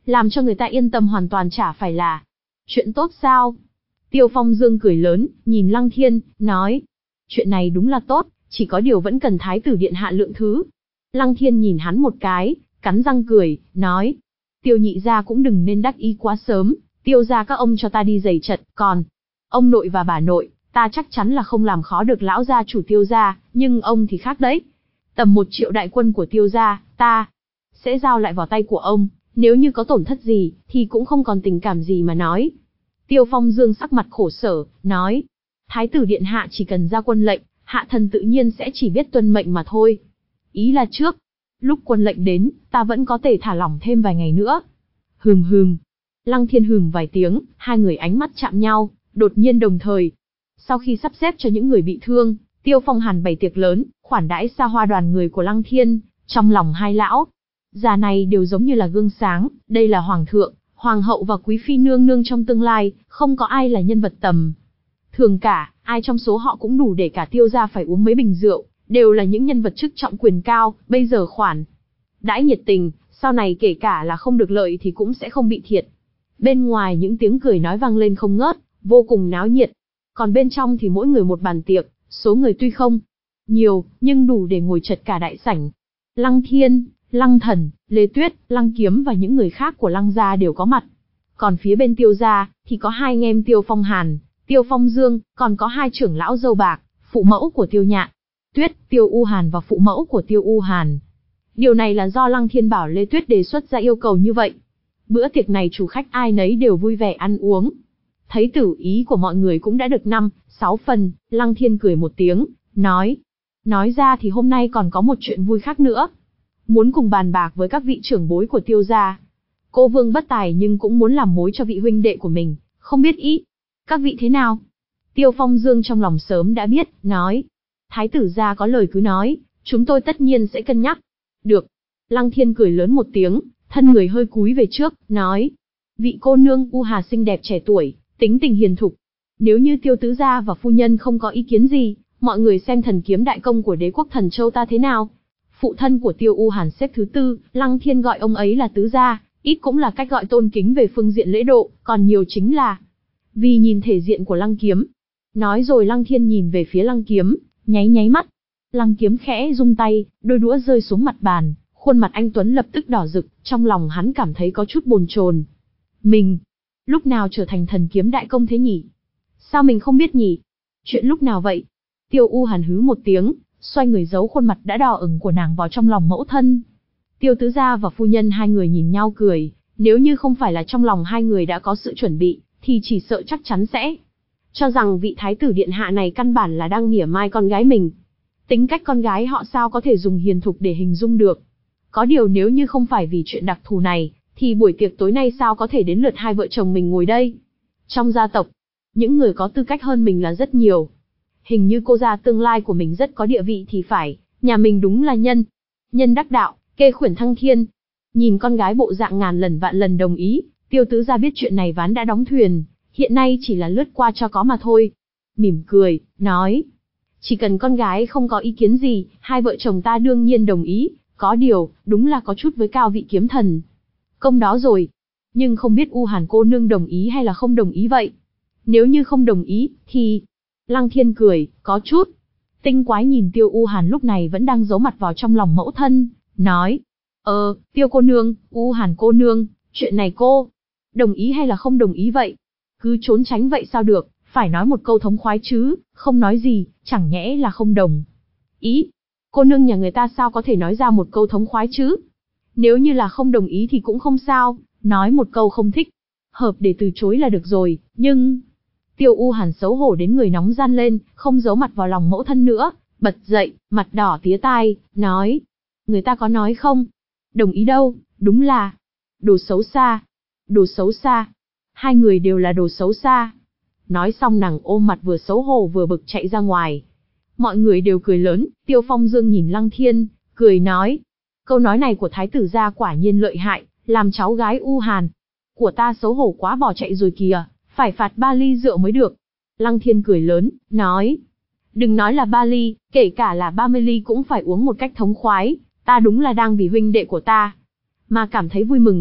làm cho người ta yên tâm hoàn toàn chả phải là chuyện tốt sao? Tiêu Phong Dương cười lớn, nhìn Lăng Thiên, nói, chuyện này đúng là tốt, chỉ có điều vẫn cần Thái tử điện hạ lượng thứ. Lăng Thiên nhìn hắn một cái, cắn răng cười, nói, Tiêu nhị gia cũng đừng nên đắc ý quá sớm, Tiêu gia các ông cho ta đi giày trận, còn ông nội và bà nội, ta chắc chắn là không làm khó được lão gia chủ Tiêu gia, nhưng ông thì khác đấy. Tầm một triệu đại quân của Tiêu gia, ta sẽ giao lại vào tay của ông, nếu như có tổn thất gì, thì cũng không còn tình cảm gì mà nói. Tiêu Phong Dương sắc mặt khổ sở, nói, Thái tử điện hạ chỉ cần ra quân lệnh, hạ thần tự nhiên sẽ chỉ biết tuân mệnh mà thôi. Ý là trước, lúc quân lệnh đến, ta vẫn có thể thả lỏng thêm vài ngày nữa. Hừm hừm. Lăng Thiên hừm vài tiếng, hai người ánh mắt chạm nhau, đột nhiên đồng thời. Sau khi sắp xếp cho những người bị thương, Tiêu Phong Hàn bày tiệc lớn, khoản đãi xa hoa đoàn người của Lăng Thiên, trong lòng hai lão già này đều giống như là gương sáng, đây là hoàng thượng, hoàng hậu và quý phi nương nương trong tương lai, không có ai là nhân vật tầm thường cả, ai trong số họ cũng đủ để cả Tiêu gia phải uống mấy bình rượu, đều là những nhân vật chức trọng quyền cao, bây giờ khoản đãi nhiệt tình, sau này kể cả là không được lợi thì cũng sẽ không bị thiệt. Bên ngoài những tiếng cười nói vang lên không ngớt, vô cùng náo nhiệt. Còn bên trong thì mỗi người một bàn tiệc, số người tuy không nhiều, nhưng đủ để ngồi chật cả đại sảnh. Lăng Thiên, Lăng Thần, Lê Tuyết, Lăng Kiếm và những người khác của Lăng gia đều có mặt. Còn phía bên Tiêu gia, thì có hai anh em Tiêu Phong Hàn, Tiêu Phong Dương, còn có hai trưởng lão dâu bạc, phụ mẫu của Tiêu Nhạn Tuyết, Tiêu U Hàn và phụ mẫu của Tiêu U Hàn. Điều này là do Lăng Thiên bảo Lê Tuyết đề xuất ra yêu cầu như vậy. Bữa tiệc này chủ khách ai nấy đều vui vẻ ăn uống. Thấy tử ý của mọi người cũng đã được năm, sáu phần, Lăng Thiên cười một tiếng, nói. Nói ra thì hôm nay còn có một chuyện vui khác nữa. Muốn cùng bàn bạc với các vị trưởng bối của Tiêu gia. Cô Vương bất tài nhưng cũng muốn làm mối cho vị huynh đệ của mình, không biết ý. Các vị thế nào? Tiêu Phong Dương trong lòng sớm đã biết, nói. Thái tử gia có lời cứ nói, chúng tôi tất nhiên sẽ cân nhắc. Được. Lăng Thiên cười lớn một tiếng, thân người hơi cúi về trước, nói. Vị cô nương U Hà xinh đẹp trẻ tuổi, tính tình hiền thục. Nếu như Tiêu tứ gia và phu nhân không có ý kiến gì, mọi người xem thần kiếm đại công của đế quốc Thần Châu ta thế nào. Phụ thân của Tiêu U Hàn xếp thứ tư, Lăng Thiên gọi ông ấy là tứ gia, ít cũng là cách gọi tôn kính về phương diện lễ độ, còn nhiều chính là vì nhìn thể diện của Lăng Kiếm. Nói rồi Lăng Thiên nhìn về phía Lăng Kiếm, nháy nháy mắt. Lăng Kiếm khẽ rung tay, đôi đũa rơi xuống mặt bàn, khuôn mặt anh Tuấn lập tức đỏ rực, trong lòng hắn cảm thấy có chút bồn chồn. Mình, lúc nào trở thành thần kiếm đại công thế nhỉ? Sao mình không biết nhỉ? Chuyện lúc nào vậy? Tiêu U Hàn hứ một tiếng, xoay người giấu khuôn mặt đã đỏ ửng của nàng vào trong lòng mẫu thân. Tiêu tứ gia và phu nhân hai người nhìn nhau cười, nếu như không phải là trong lòng hai người đã có sự chuẩn bị, thì chỉ sợ chắc chắn sẽ cho rằng vị thái tử điện hạ này căn bản là đang mỉa mai con gái mình. Tính cách con gái họ sao có thể dùng hiền thục để hình dung được. Có điều nếu như không phải vì chuyện đặc thù này, thì buổi tiệc tối nay sao có thể đến lượt hai vợ chồng mình ngồi đây. Trong gia tộc, những người có tư cách hơn mình là rất nhiều. Hình như cô gia tương lai của mình rất có địa vị thì phải, nhà mình đúng là nhân. Nhân đắc đạo, kê khuyển thăng thiên. Nhìn con gái bộ dạng ngàn lần vạn lần đồng ý, Tiêu tứ gia biết chuyện này ván đã đóng thuyền, hiện nay chỉ là lướt qua cho có mà thôi. Mỉm cười, nói. Chỉ cần con gái không có ý kiến gì, hai vợ chồng ta đương nhiên đồng ý, có điều, đúng là có chút với cao vị kiếm thần công đó rồi. Nhưng không biết U Hàn cô nương đồng ý hay là không đồng ý vậy? Nếu như không đồng ý, thì... Lăng Thiên cười, có chút tinh quái nhìn Tiêu U Hàn lúc này vẫn đang giấu mặt vào trong lòng mẫu thân, nói. Ờ, Tiêu cô nương, U Hàn cô nương, chuyện này cô đồng ý hay là không đồng ý vậy? Cứ trốn tránh vậy sao được, phải nói một câu thống khoái chứ, không nói gì, chẳng nhẽ là không đồng ý. Cô nương nhà người ta sao có thể nói ra một câu thống khoái chứ? Nếu như là không đồng ý thì cũng không sao, nói một câu không thích, hợp để từ chối là được rồi, nhưng... Tiêu U Hàn xấu hổ đến người nóng gian lên, không giấu mặt vào lòng mẫu thân nữa, bật dậy, mặt đỏ tía tai, nói. Người ta có nói không? Đồng ý đâu, đúng là... Đồ xấu xa. Đồ xấu xa. Hai người đều là đồ xấu xa. Nói xong nàng ôm mặt vừa xấu hổ vừa bực chạy ra ngoài. Mọi người đều cười lớn, Tiêu Phong Dương nhìn Lăng Thiên, cười nói. Câu nói này của thái tử gia quả nhiên lợi hại, làm cháu gái U Hàn của ta xấu hổ quá bỏ chạy rồi kìa, phải phạt ba ly rượu mới được. Lăng Thiên cười lớn, nói. Đừng nói là ba ly, kể cả là ba mươi ly cũng phải uống một cách thống khoái, ta đúng là đang vì huynh đệ của ta mà cảm thấy vui mừng.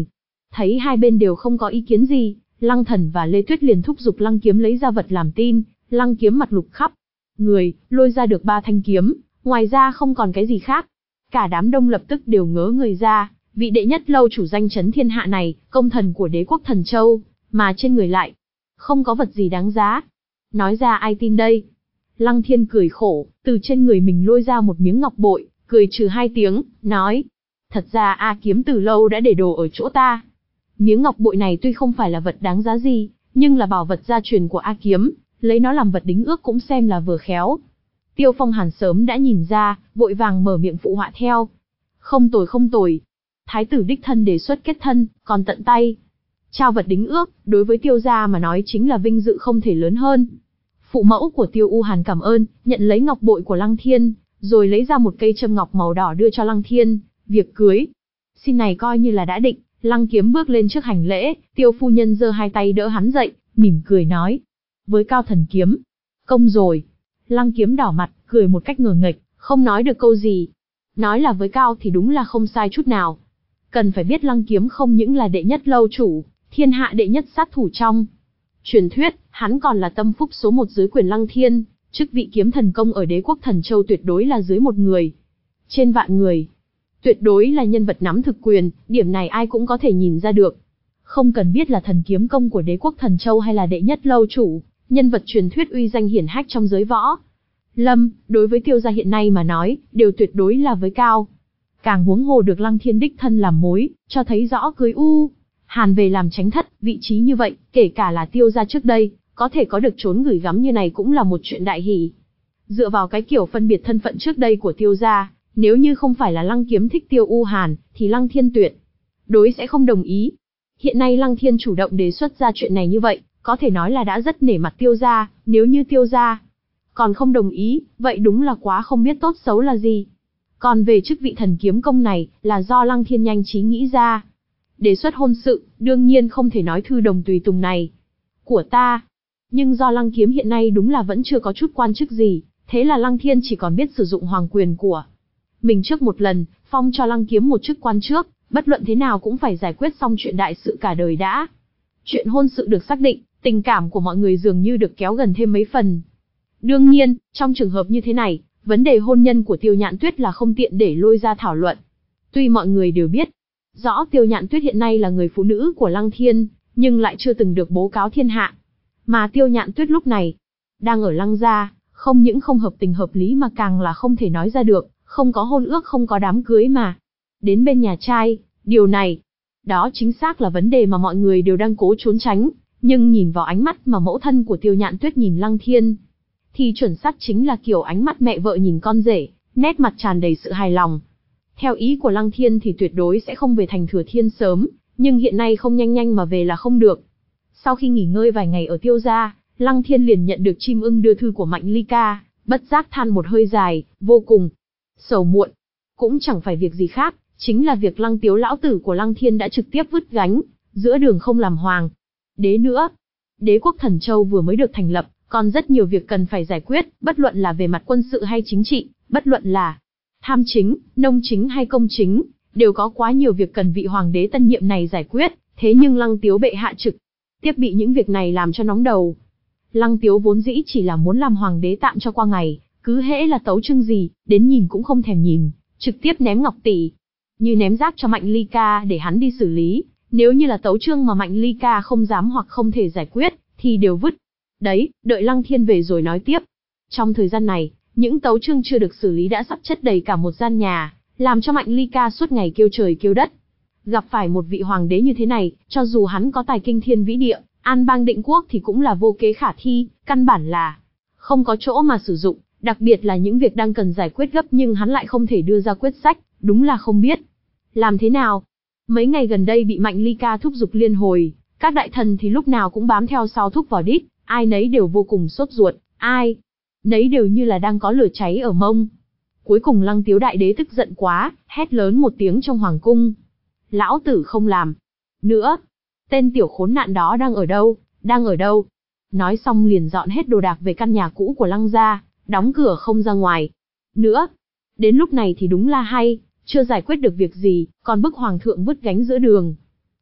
Thấy hai bên đều không có ý kiến gì, Lăng Thần và Lê Tuyết liền thúc giục Lăng Kiếm lấy ra vật làm tin. Lăng Kiếm mặt lục khắp người, lôi ra được ba thanh kiếm, ngoài ra không còn cái gì khác. Cả đám đông lập tức đều ngớ người ra, vị đệ nhất lâu chủ danh chấn thiên hạ này, công thần của đế quốc Thần Châu, mà trên người lại không có vật gì đáng giá. Nói ra ai tin đây? Lăng Thiên cười khổ, từ trên người mình lôi ra một miếng ngọc bội, cười trừ hai tiếng, nói: thật ra A Kiếm từ lâu đã để đồ ở chỗ ta. Miếng ngọc bội này tuy không phải là vật đáng giá gì, nhưng là bảo vật gia truyền của A Kiếm, lấy nó làm vật đính ước cũng xem là vừa khéo. Tiêu Phong Hàn sớm đã nhìn ra, vội vàng mở miệng phụ họa theo. Không tồi không tồi. Thái tử đích thân đề xuất kết thân, còn tận tay trao vật đính ước, đối với Tiêu gia mà nói chính là vinh dự không thể lớn hơn. Phụ mẫu của Tiêu U Hàn cảm ơn, nhận lấy ngọc bội của Lăng Thiên, rồi lấy ra một cây châm ngọc màu đỏ đưa cho Lăng Thiên. Việc cưới xin này coi như là đã định. Lăng Kiếm bước lên trước hành lễ, Tiêu phu nhân giơ hai tay đỡ hắn dậy, mỉm cười nói: với Cao thần kiếm, công rồi. Lăng Kiếm đỏ mặt, cười một cách ngờ nghệch, không nói được câu gì. Nói là với Cao thì đúng là không sai chút nào. Cần phải biết Lăng Kiếm không những là đệ nhất lâu chủ, thiên hạ đệ nhất sát thủ trong truyền thuyết, hắn còn là tâm phúc số một dưới quyền Lăng Thiên, chức vị kiếm thần công ở đế quốc Thần Châu tuyệt đối là dưới một người trên vạn người. Tuyệt đối là nhân vật nắm thực quyền, điểm này ai cũng có thể nhìn ra được. Không cần biết là thần kiếm công của đế quốc Thần Châu hay là đệ nhất lâu chủ, nhân vật truyền thuyết uy danh hiển hách trong giới võ lâm, đối với Tiêu gia hiện nay mà nói, đều tuyệt đối là với Cao. Càng huống hồ được Lăng Thiên đích thân làm mối, cho thấy rõ cưới U Hàn về làm chánh thất, vị trí như vậy, kể cả là Tiêu gia trước đây, có thể có được trốn gửi gắm như này cũng là một chuyện đại hỷ. Dựa vào cái kiểu phân biệt thân phận trước đây của Tiêu gia, nếu như không phải là Lăng Kiếm thích Tiêu U Hàn, thì Lăng Thiên tuyệt đối sẽ không đồng ý. Hiện nay Lăng Thiên chủ động đề xuất ra chuyện này như vậy, có thể nói là đã rất nể mặt Tiêu gia, nếu như Tiêu gia còn không đồng ý, vậy đúng là quá không biết tốt xấu là gì. Còn về chức vị thần kiếm công này, là do Lăng Thiên nhanh trí nghĩ ra. Đề xuất hôn sự, đương nhiên không thể nói thư đồng tùy tùng này của ta. Nhưng do Lăng Kiếm hiện nay đúng là vẫn chưa có chút quan chức gì, thế là Lăng Thiên chỉ còn biết sử dụng hoàng quyền của mình trước một lần, phong cho Lăng Kiếm một chức quan trước, bất luận thế nào cũng phải giải quyết xong chuyện đại sự cả đời đã. Chuyện hôn sự được xác định, tình cảm của mọi người dường như được kéo gần thêm mấy phần. Đương nhiên, trong trường hợp như thế này, vấn đề hôn nhân của Tiêu Nhạn Tuyết là không tiện để lôi ra thảo luận. Tuy mọi người đều biết rõ Tiêu Nhạn Tuyết hiện nay là người phụ nữ của Lăng Thiên, nhưng lại chưa từng được bố cáo thiên hạ. Mà Tiêu Nhạn Tuyết lúc này đang ở Lăng gia, không những không hợp tình hợp lý mà càng là không thể nói ra được, không có hôn ước không có đám cưới mà đến bên nhà trai, điều này, đó chính xác là vấn đề mà mọi người đều đang cố trốn tránh, nhưng nhìn vào ánh mắt mà mẫu thân của Tiêu Nhạn Tuyết nhìn Lăng Thiên, thì chuẩn xác chính là kiểu ánh mắt mẹ vợ nhìn con rể, nét mặt tràn đầy sự hài lòng. Theo ý của Lăng Thiên thì tuyệt đối sẽ không về thành Thừa Thiên sớm, nhưng hiện nay không nhanh nhanh mà về là không được. Sau khi nghỉ ngơi vài ngày ở Tiêu gia, Lăng Thiên liền nhận được chim ưng đưa thư của Mạnh Ly Ca, bất giác than một hơi dài, vô cùng sầu muộn. Cũng chẳng phải việc gì khác, chính là việc Lăng Tiếu lão tử của Lăng Thiên đã trực tiếp vứt gánh, giữa đường không làm hoàng đế nữa. Đế quốc Thần Châu vừa mới được thành lập, còn rất nhiều việc cần phải giải quyết, bất luận là về mặt quân sự hay chính trị, bất luận là tham chính, nông chính hay công chính, đều có quá nhiều việc cần vị hoàng đế tân nhiệm này giải quyết, thế nhưng Lăng Tiếu bệ hạ trực tiếp bị những việc này làm cho nóng đầu. Lăng Tiếu vốn dĩ chỉ là muốn làm hoàng đế tạm cho qua ngày, cứ hễ là tấu chương gì, đến nhìn cũng không thèm nhìn, trực tiếp ném ngọc tỷ, như ném rác cho Mạnh Ly Ca để hắn đi xử lý, nếu như là tấu chương mà Mạnh Ly Ca không dám hoặc không thể giải quyết, thì đều vứt. Đấy, đợi Lăng Thiên về rồi nói tiếp. Trong thời gian này, những tấu chương chưa được xử lý đã sắp chất đầy cả một gian nhà, làm cho Mạnh Ly Ca suốt ngày kêu trời kêu đất. Gặp phải một vị hoàng đế như thế này, cho dù hắn có tài kinh thiên vĩ địa, an bang định quốc thì cũng là vô kế khả thi, căn bản là không có chỗ mà sử dụng, đặc biệt là những việc đang cần giải quyết gấp nhưng hắn lại không thể đưa ra quyết sách, đúng là không biết làm thế nào. Mấy ngày gần đây bị Mạnh Ly Ca thúc giục liên hồi, các đại thần thì lúc nào cũng bám theo sau thúc vào đít, ai nấy đều vô cùng sốt ruột, ai nấy đều như là đang có lửa cháy ở mông. Cuối cùng Lăng Tiếu đại đế tức giận quá, hét lớn một tiếng trong hoàng cung. Lão tử không làm nữa. Tên tiểu khốn nạn đó đang ở đâu, đang ở đâu? Nói xong liền dọn hết đồ đạc về căn nhà cũ của Lăng gia, đóng cửa không ra ngoài nữa. Đến lúc này thì đúng là hay, chưa giải quyết được việc gì, còn bức hoàng thượng vứt gánh giữa đường.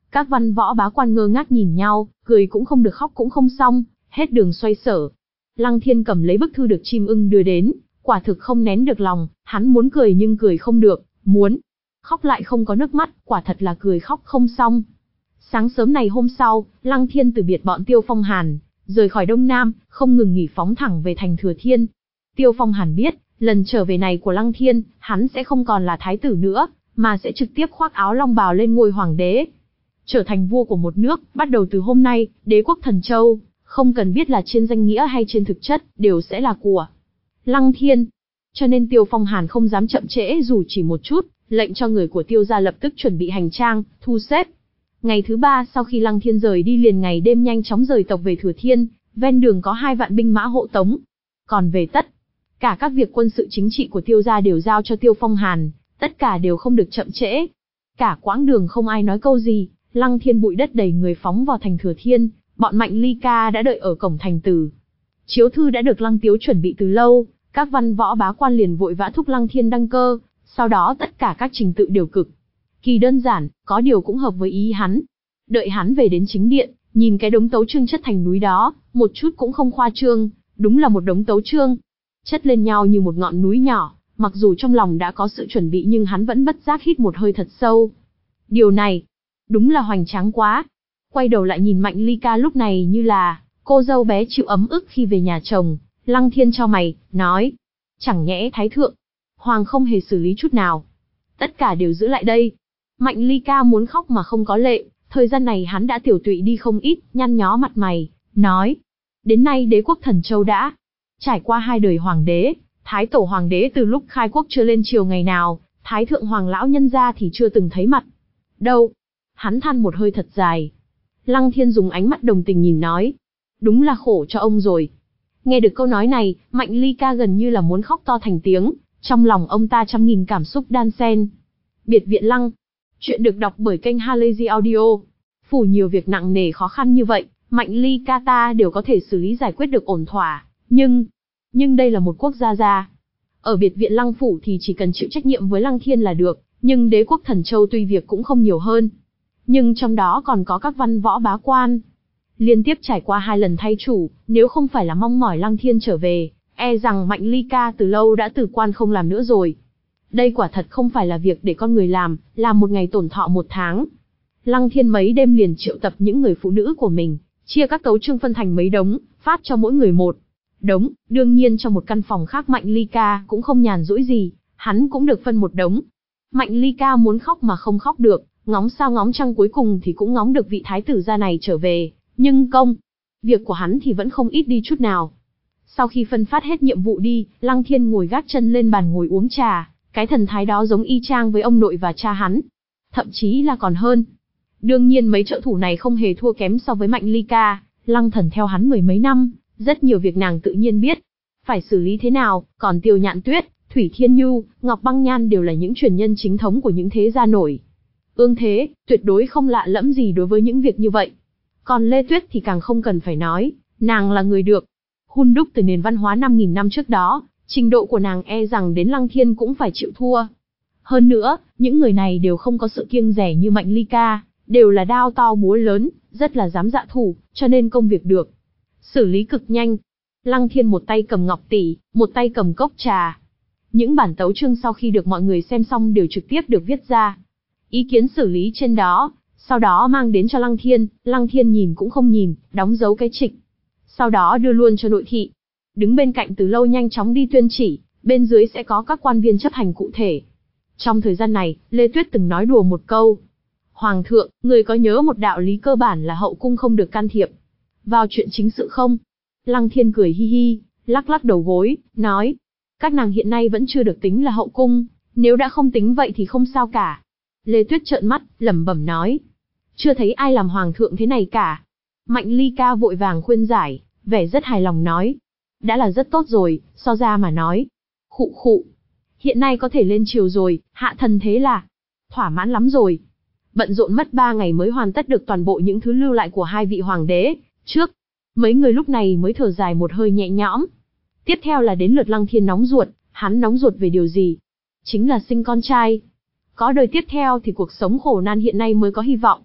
Các văn võ bá quan ngơ ngác nhìn nhau, cười cũng không được khóc cũng không xong, hết đường xoay sở. Lăng Thiên cầm lấy bức thư được chim ưng đưa đến, quả thực không nén được lòng, hắn muốn cười nhưng cười không được, muốn khóc lại không có nước mắt, quả thật là cười khóc không xong. Sáng sớm này hôm sau, Lăng Thiên từ biệt bọn Tiêu Phong Hàn, rời khỏi Đông Nam, không ngừng nghỉ phóng thẳng về thành Thừa Thiên. Tiêu Phong Hàn biết, lần trở về này của Lăng Thiên, hắn sẽ không còn là thái tử nữa, mà sẽ trực tiếp khoác áo long bào lên ngôi hoàng đế. Trở thành vua của một nước, bắt đầu từ hôm nay, đế quốc Thần Châu, không cần biết là trên danh nghĩa hay trên thực chất, đều sẽ là của Lăng Thiên. Cho nên Tiêu Phong Hàn không dám chậm trễ dù chỉ một chút, lệnh cho người của Tiêu gia lập tức chuẩn bị hành trang, thu xếp. Ngày thứ ba sau khi Lăng Thiên rời đi liền ngày đêm nhanh chóng rời tộc về Thừa Thiên, ven đường có hai vạn binh mã hộ tống. Còn về tất cả các việc quân sự chính trị của Tiêu gia đều giao cho Tiêu Phong Hàn, tất cả đều không được chậm trễ. Cả quãng đường không ai nói câu gì, Lăng Thiên bụi đất đầy người phóng vào thành Thừa Thiên, bọn Mạnh Ly Ca đã đợi ở cổng thành tử. Chiếu thư đã được Lăng Tiếu chuẩn bị từ lâu, các văn võ bá quan liền vội vã thúc Lăng Thiên đăng cơ, sau đó tất cả các trình tự đều cực kỳ đơn giản, có điều cũng hợp với ý hắn. Đợi hắn về đến chính điện, nhìn cái đống tấu chương chất thành núi đó, một chút cũng không khoa trương, đúng là một đống tấu chương, chất lên nhau như một ngọn núi nhỏ, mặc dù trong lòng đã có sự chuẩn bị nhưng hắn vẫn bất giác hít một hơi thật sâu. Điều này, đúng là hoành tráng quá. Quay đầu lại nhìn Mạnh Ly Ca lúc này như là cô dâu bé chịu ấm ức khi về nhà chồng, Lăng Thiên chau mày, nói: chẳng nhẽ Thái Thượng Hoàng không hề xử lý chút nào, tất cả đều giữ lại đây. Mạnh Ly Ca muốn khóc mà không có lệ, thời gian này hắn đã tiểu tụy đi không ít, nhăn nhó mặt mày, nói: đến nay đế quốc Thần Châu đã trải qua hai đời hoàng đế, Thái Tổ Hoàng đế từ lúc khai quốc chưa lên triều ngày nào, Thái Thượng Hoàng lão nhân gia thì chưa từng thấy mặt đâu. Hắn than một hơi thật dài. Lăng Thiên dùng ánh mắt đồng tình nhìn nói: đúng là khổ cho ông rồi. Nghe được câu nói này, Mạnh Ly Ca gần như là muốn khóc to thành tiếng, trong lòng ông ta trăm nghìn cảm xúc đan xen. Biệt viện Lăng. Chuyện được đọc bởi kênh Halazy Audio. Phủ nhiều việc nặng nề khó khăn như vậy, Mạnh Ly Ca ta đều có thể xử lý giải quyết được ổn thỏa, nhưng... nhưng đây là một quốc gia gia. Ở biệt viện Lăng phủ thì chỉ cần chịu trách nhiệm với Lăng Thiên là được, nhưng đế quốc Thần Châu tuy việc cũng không nhiều hơn, nhưng trong đó còn có các văn võ bá quan. Liên tiếp trải qua hai lần thay chủ, nếu không phải là mong mỏi Lăng Thiên trở về, e rằng Mạnh Ly Ca từ lâu đã từ quan không làm nữa rồi. Đây quả thật không phải là việc để con người làm, làm một ngày tổn thọ một tháng. Lăng Thiên mấy đêm liền triệu tập những người phụ nữ của mình, chia các tấu chương phân thành mấy đống, phát cho mỗi người một đống. Đương nhiên trong một căn phòng khác Mạnh Ly Ca cũng không nhàn rỗi gì, hắn cũng được phân một đống. Mạnh Ly Ca muốn khóc mà không khóc được, ngóng sao ngóng trăng cuối cùng thì cũng ngóng được vị thái tử gia này trở về, nhưng công việc của hắn thì vẫn không ít đi chút nào. Sau khi phân phát hết nhiệm vụ đi, Lăng Thiên ngồi gác chân lên bàn ngồi uống trà, cái thần thái đó giống y chang với ông nội và cha hắn, thậm chí là còn hơn. Đương nhiên mấy trợ thủ này không hề thua kém so với Mạnh Ly Ca, Lăng Thần theo hắn mười mấy năm, rất nhiều việc nàng tự nhiên biết, phải xử lý thế nào. Còn Tiêu Nhạn Tuyết, Thủy Thiên Nhu, Ngọc Băng Nhan đều là những truyền nhân chính thống của những thế gia nổi ương thế, tuyệt đối không lạ lẫm gì đối với những việc như vậy. Còn Lê Tuyết thì càng không cần phải nói, nàng là người được hun đúc từ nền văn hóa năm nghìn năm trước đó, trình độ của nàng e rằng đến Lăng Thiên cũng phải chịu thua. Hơn nữa, những người này đều không có sự kiêng dè như Mạnh Ly Ca, đều là đao to búa lớn, rất là dám dạ thủ, cho nên công việc được xử lý cực nhanh. Lăng Thiên một tay cầm ngọc tỷ, một tay cầm cốc trà. Những bản tấu chương sau khi được mọi người xem xong đều trực tiếp được viết ra ý kiến xử lý trên đó, sau đó mang đến cho Lăng Thiên. Lăng Thiên nhìn cũng không nhìn, đóng dấu cái trịch, sau đó đưa luôn cho nội thị. Đứng bên cạnh từ lâu nhanh chóng đi tuyên chỉ, bên dưới sẽ có các quan viên chấp hành cụ thể. Trong thời gian này, Lê Tuyết từng nói đùa một câu: Hoàng thượng, người có nhớ một đạo lý cơ bản là hậu cung không được can thiệp vào chuyện chính sự không? Lăng Thiên cười hi hi, lắc lắc đầu gối, nói: các nàng hiện nay vẫn chưa được tính là hậu cung, nếu đã không tính vậy thì không sao cả. Lê Tuyết trợn mắt, lẩm bẩm nói: chưa thấy ai làm hoàng thượng thế này cả. Mạnh Ly Ca vội vàng khuyên giải, vẻ rất hài lòng nói: đã là rất tốt rồi, so ra mà nói. Khụ khụ, hiện nay có thể lên triều rồi, hạ thần thế là thỏa mãn lắm rồi. Bận rộn mất ba ngày mới hoàn tất được toàn bộ những thứ lưu lại của hai vị hoàng đế trước. Mấy người lúc này mới thở dài một hơi nhẹ nhõm. Tiếp theo là đến lượt Lăng Thiên nóng ruột. Hắn nóng ruột về điều gì? Chính là sinh con trai. Có đời tiếp theo thì cuộc sống khổ nan hiện nay mới có hy vọng.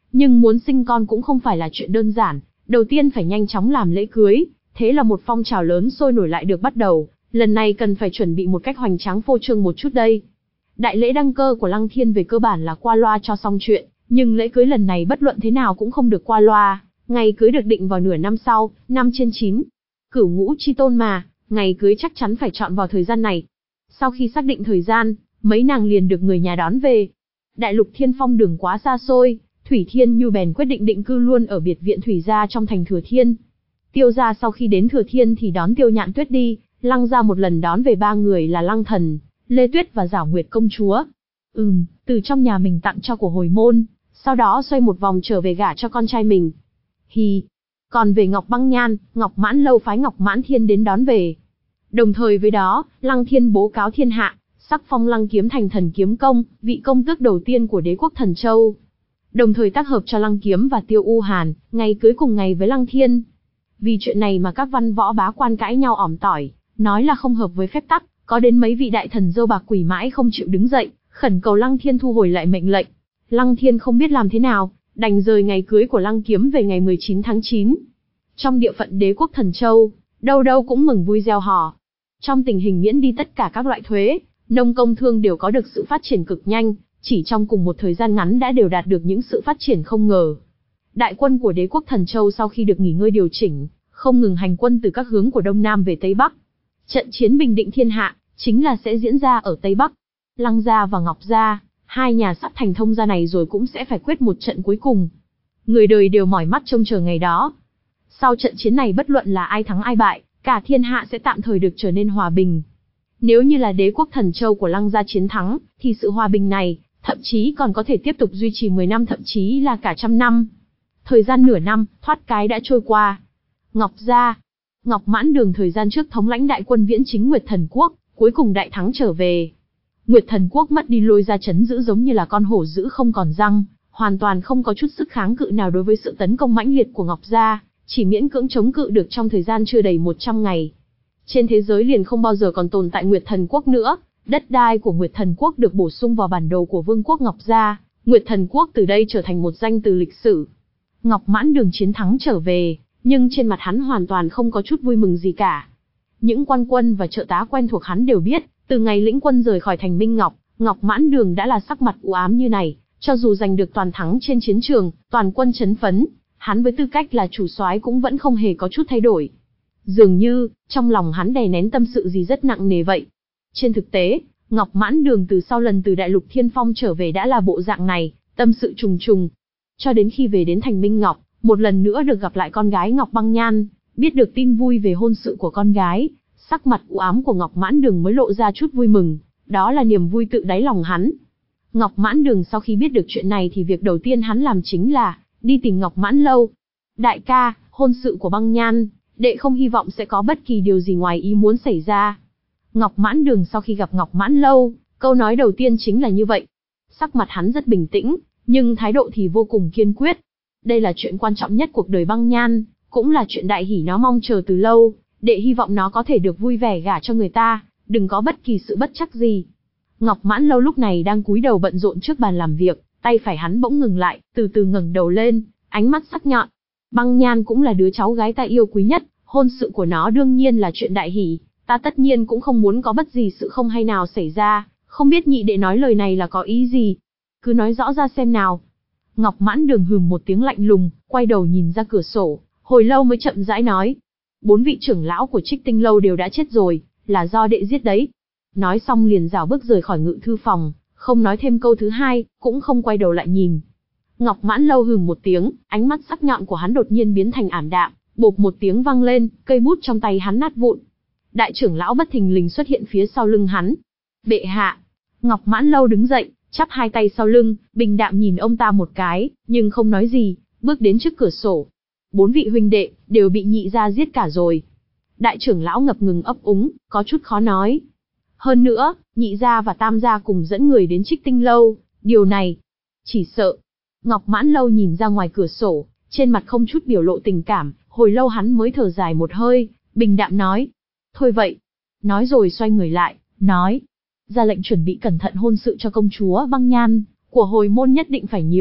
Nhưng muốn sinh con cũng không phải là chuyện đơn giản, đầu tiên phải nhanh chóng làm lễ cưới, thế là một phong trào lớn sôi nổi lại được bắt đầu, lần này cần phải chuẩn bị một cách hoành tráng phô trương một chút đây. Đại lễ đăng cơ của Lăng Thiên về cơ bản là qua loa cho xong chuyện, nhưng lễ cưới lần này bất luận thế nào cũng không được qua loa, ngày cưới được định vào nửa năm sau, năm trên chín. Cửu ngũ chi tôn mà, ngày cưới chắc chắn phải chọn vào thời gian này. Sau khi xác định thời gian, mấy nàng liền được người nhà đón về. Đại lục Thiên Phong đường quá xa xôi, Thủy Thiên Nhu bèn quyết định định cư luôn ở biệt viện Thủy gia trong thành Thừa Thiên. Tiêu gia sau khi đến Thừa Thiên thì đón Tiêu Nhạn Tuyết đi, Lăng gia một lần đón về ba người là Lăng Thần, Lê Tuyết và Giảo Nguyệt công chúa. Ừm, từ trong nhà mình tặng cho của hồi môn, sau đó xoay một vòng trở về gả cho con trai mình. Hì. Còn về Ngọc Băng Nhan, Ngọc Mãn Lâu phái Ngọc Mãn Thiên đến đón về. Đồng thời với đó, Lăng Thiên bố cáo thiên hạ, sắc phong Lăng Kiếm thành thần kiếm công, vị công tước đầu tiên của đế quốc Thần Châu. Đồng thời tác hợp cho Lăng Kiếm và Tiêu U Hàn, ngày cưới cùng ngày với Lăng Thiên. Vì chuyện này mà các văn võ bá quan cãi nhau ỏm tỏi, nói là không hợp với phép tắc, có đến mấy vị đại thần dâu bạc quỷ mãi không chịu đứng dậy, khẩn cầu Lăng Thiên thu hồi lại mệnh lệnh. Lăng Thiên không biết làm thế nào, đành rời ngày cưới của Lăng Kiếm về ngày mười chín tháng chín. Trong địa phận đế quốc Thần Châu, đâu đâu cũng mừng vui reo hò. Trong tình hình miễn đi tất cả các loại thuế, nông công thương đều có được sự phát triển cực nhanh, chỉ trong cùng một thời gian ngắn đã đều đạt được những sự phát triển không ngờ. Đại quân của đế quốc Thần Châu sau khi được nghỉ ngơi điều chỉnh, không ngừng hành quân từ các hướng của Đông Nam về Tây Bắc. Trận chiến bình định thiên hạ, chính là sẽ diễn ra ở Tây Bắc. Lăng gia và Ngọc gia, hai nhà sắp thành thông gia này rồi cũng sẽ phải quyết một trận cuối cùng. Người đời đều mỏi mắt trông chờ ngày đó. Sau trận chiến này bất luận là ai thắng ai bại, cả thiên hạ sẽ tạm thời được trở nên hòa bình. Nếu như là đế quốc Thần Châu của Lăng gia chiến thắng, thì sự hòa bình này, thậm chí còn có thể tiếp tục duy trì mười năm thậm chí là cả trăm năm. Thời gian nửa năm, thoát cái đã trôi qua. Ngọc gia, Ngọc Mãn Đường thời gian trước thống lãnh đại quân viễn chính Nguyệt Thần Quốc, cuối cùng đại thắng trở về. Nguyệt Thần Quốc mất đi lôi ra chấn giữ giống như là con hổ dữ không còn răng, hoàn toàn không có chút sức kháng cự nào đối với sự tấn công mãnh liệt của Ngọc gia, chỉ miễn cưỡng chống cự được trong thời gian chưa đầy một trăm ngày. Trên thế giới liền không bao giờ còn tồn tại Nguyệt Thần Quốc nữa, đất đai của Nguyệt Thần Quốc được bổ sung vào bản đồ của Vương quốc Ngọc gia, Nguyệt Thần Quốc từ đây trở thành một danh từ lịch sử. Ngọc Mãn Đường chiến thắng trở về, nhưng trên mặt hắn hoàn toàn không có chút vui mừng gì cả. Những quan quân và trợ tá quen thuộc hắn đều biết, từ ngày lĩnh quân rời khỏi thành Minh Ngọc, Ngọc Mãn Đường đã là sắc mặt u ám như này, cho dù giành được toàn thắng trên chiến trường, toàn quân chấn phấn, hắn với tư cách là chủ soái cũng vẫn không hề có chút thay đổi. Dường như, trong lòng hắn đè nén tâm sự gì rất nặng nề vậy. Trên thực tế, Ngọc Mãn Đường từ sau lần từ Đại lục Thiên Phong trở về đã là bộ dạng này, tâm sự trùng trùng. Cho đến khi về đến thành Minh Ngọc, một lần nữa được gặp lại con gái Ngọc Băng Nhan, biết được tin vui về hôn sự của con gái, sắc mặt u ám của Ngọc Mãn Đường mới lộ ra chút vui mừng, đó là niềm vui tự đáy lòng hắn. Ngọc Mãn Đường sau khi biết được chuyện này thì việc đầu tiên hắn làm chính là đi tìm Ngọc Mãn Lâu. Đại ca, hôn sự của Băng Nhan, đệ không hy vọng sẽ có bất kỳ điều gì ngoài ý muốn xảy ra. Ngọc Mãn Đường sau khi gặp Ngọc Mãn Lâu, câu nói đầu tiên chính là như vậy. Sắc mặt hắn rất bình tĩnh, nhưng thái độ thì vô cùng kiên quyết. Đây là chuyện quan trọng nhất cuộc đời Băng Nhan, cũng là chuyện đại hỉ nó mong chờ từ lâu, đệ hy vọng nó có thể được vui vẻ gả cho người ta, đừng có bất kỳ sự bất trắc gì. Ngọc Mãn Lâu lúc này đang cúi đầu bận rộn trước bàn làm việc, tay phải hắn bỗng ngừng lại, từ từ ngẩng đầu lên, ánh mắt sắc nhọn. Băng Nhan cũng là đứa cháu gái ta yêu quý nhất, hôn sự của nó đương nhiên là chuyện đại hỉ, ta tất nhiên cũng không muốn có bất gì sự không hay nào xảy ra, không biết nhị đệ nói lời này là có ý gì? Cứ nói rõ ra xem nào. Ngọc Mãn Đường hừm một tiếng lạnh lùng, quay đầu nhìn ra cửa sổ, hồi lâu mới chậm rãi nói. Bốn vị trưởng lão của Trích Tinh Lâu đều đã chết rồi, là do đệ giết đấy. Nói xong liền rảo bước rời khỏi ngự thư phòng, không nói thêm câu thứ hai, cũng không quay đầu lại nhìn. Ngọc Mãn Lâu hừm một tiếng, ánh mắt sắc nhọn của hắn đột nhiên biến thành ảm đạm, bộp một tiếng vang lên, cây bút trong tay hắn nát vụn. Đại trưởng lão bất thình lình xuất hiện phía sau lưng hắn. Bệ hạ. Ngọc Mãn Lâu đứng dậy, chắp hai tay sau lưng, bình đạm nhìn ông ta một cái, nhưng không nói gì, bước đến trước cửa sổ. Bốn vị huynh đệ, đều bị nhị gia giết cả rồi. Đại trưởng lão ngập ngừng ấp úng, có chút khó nói. Hơn nữa, nhị gia và tam gia cùng dẫn người đến Trích Tinh Lâu, điều này, chỉ sợ. Ngọc Mãn Lâu nhìn ra ngoài cửa sổ, trên mặt không chút biểu lộ tình cảm, hồi lâu hắn mới thở dài một hơi, bình đạm nói. Thôi vậy. Nói rồi xoay người lại, nói. Ra lệnh chuẩn bị cẩn thận hôn sự cho công chúa Băng Nhan, của hồi môn nhất định phải nhiều,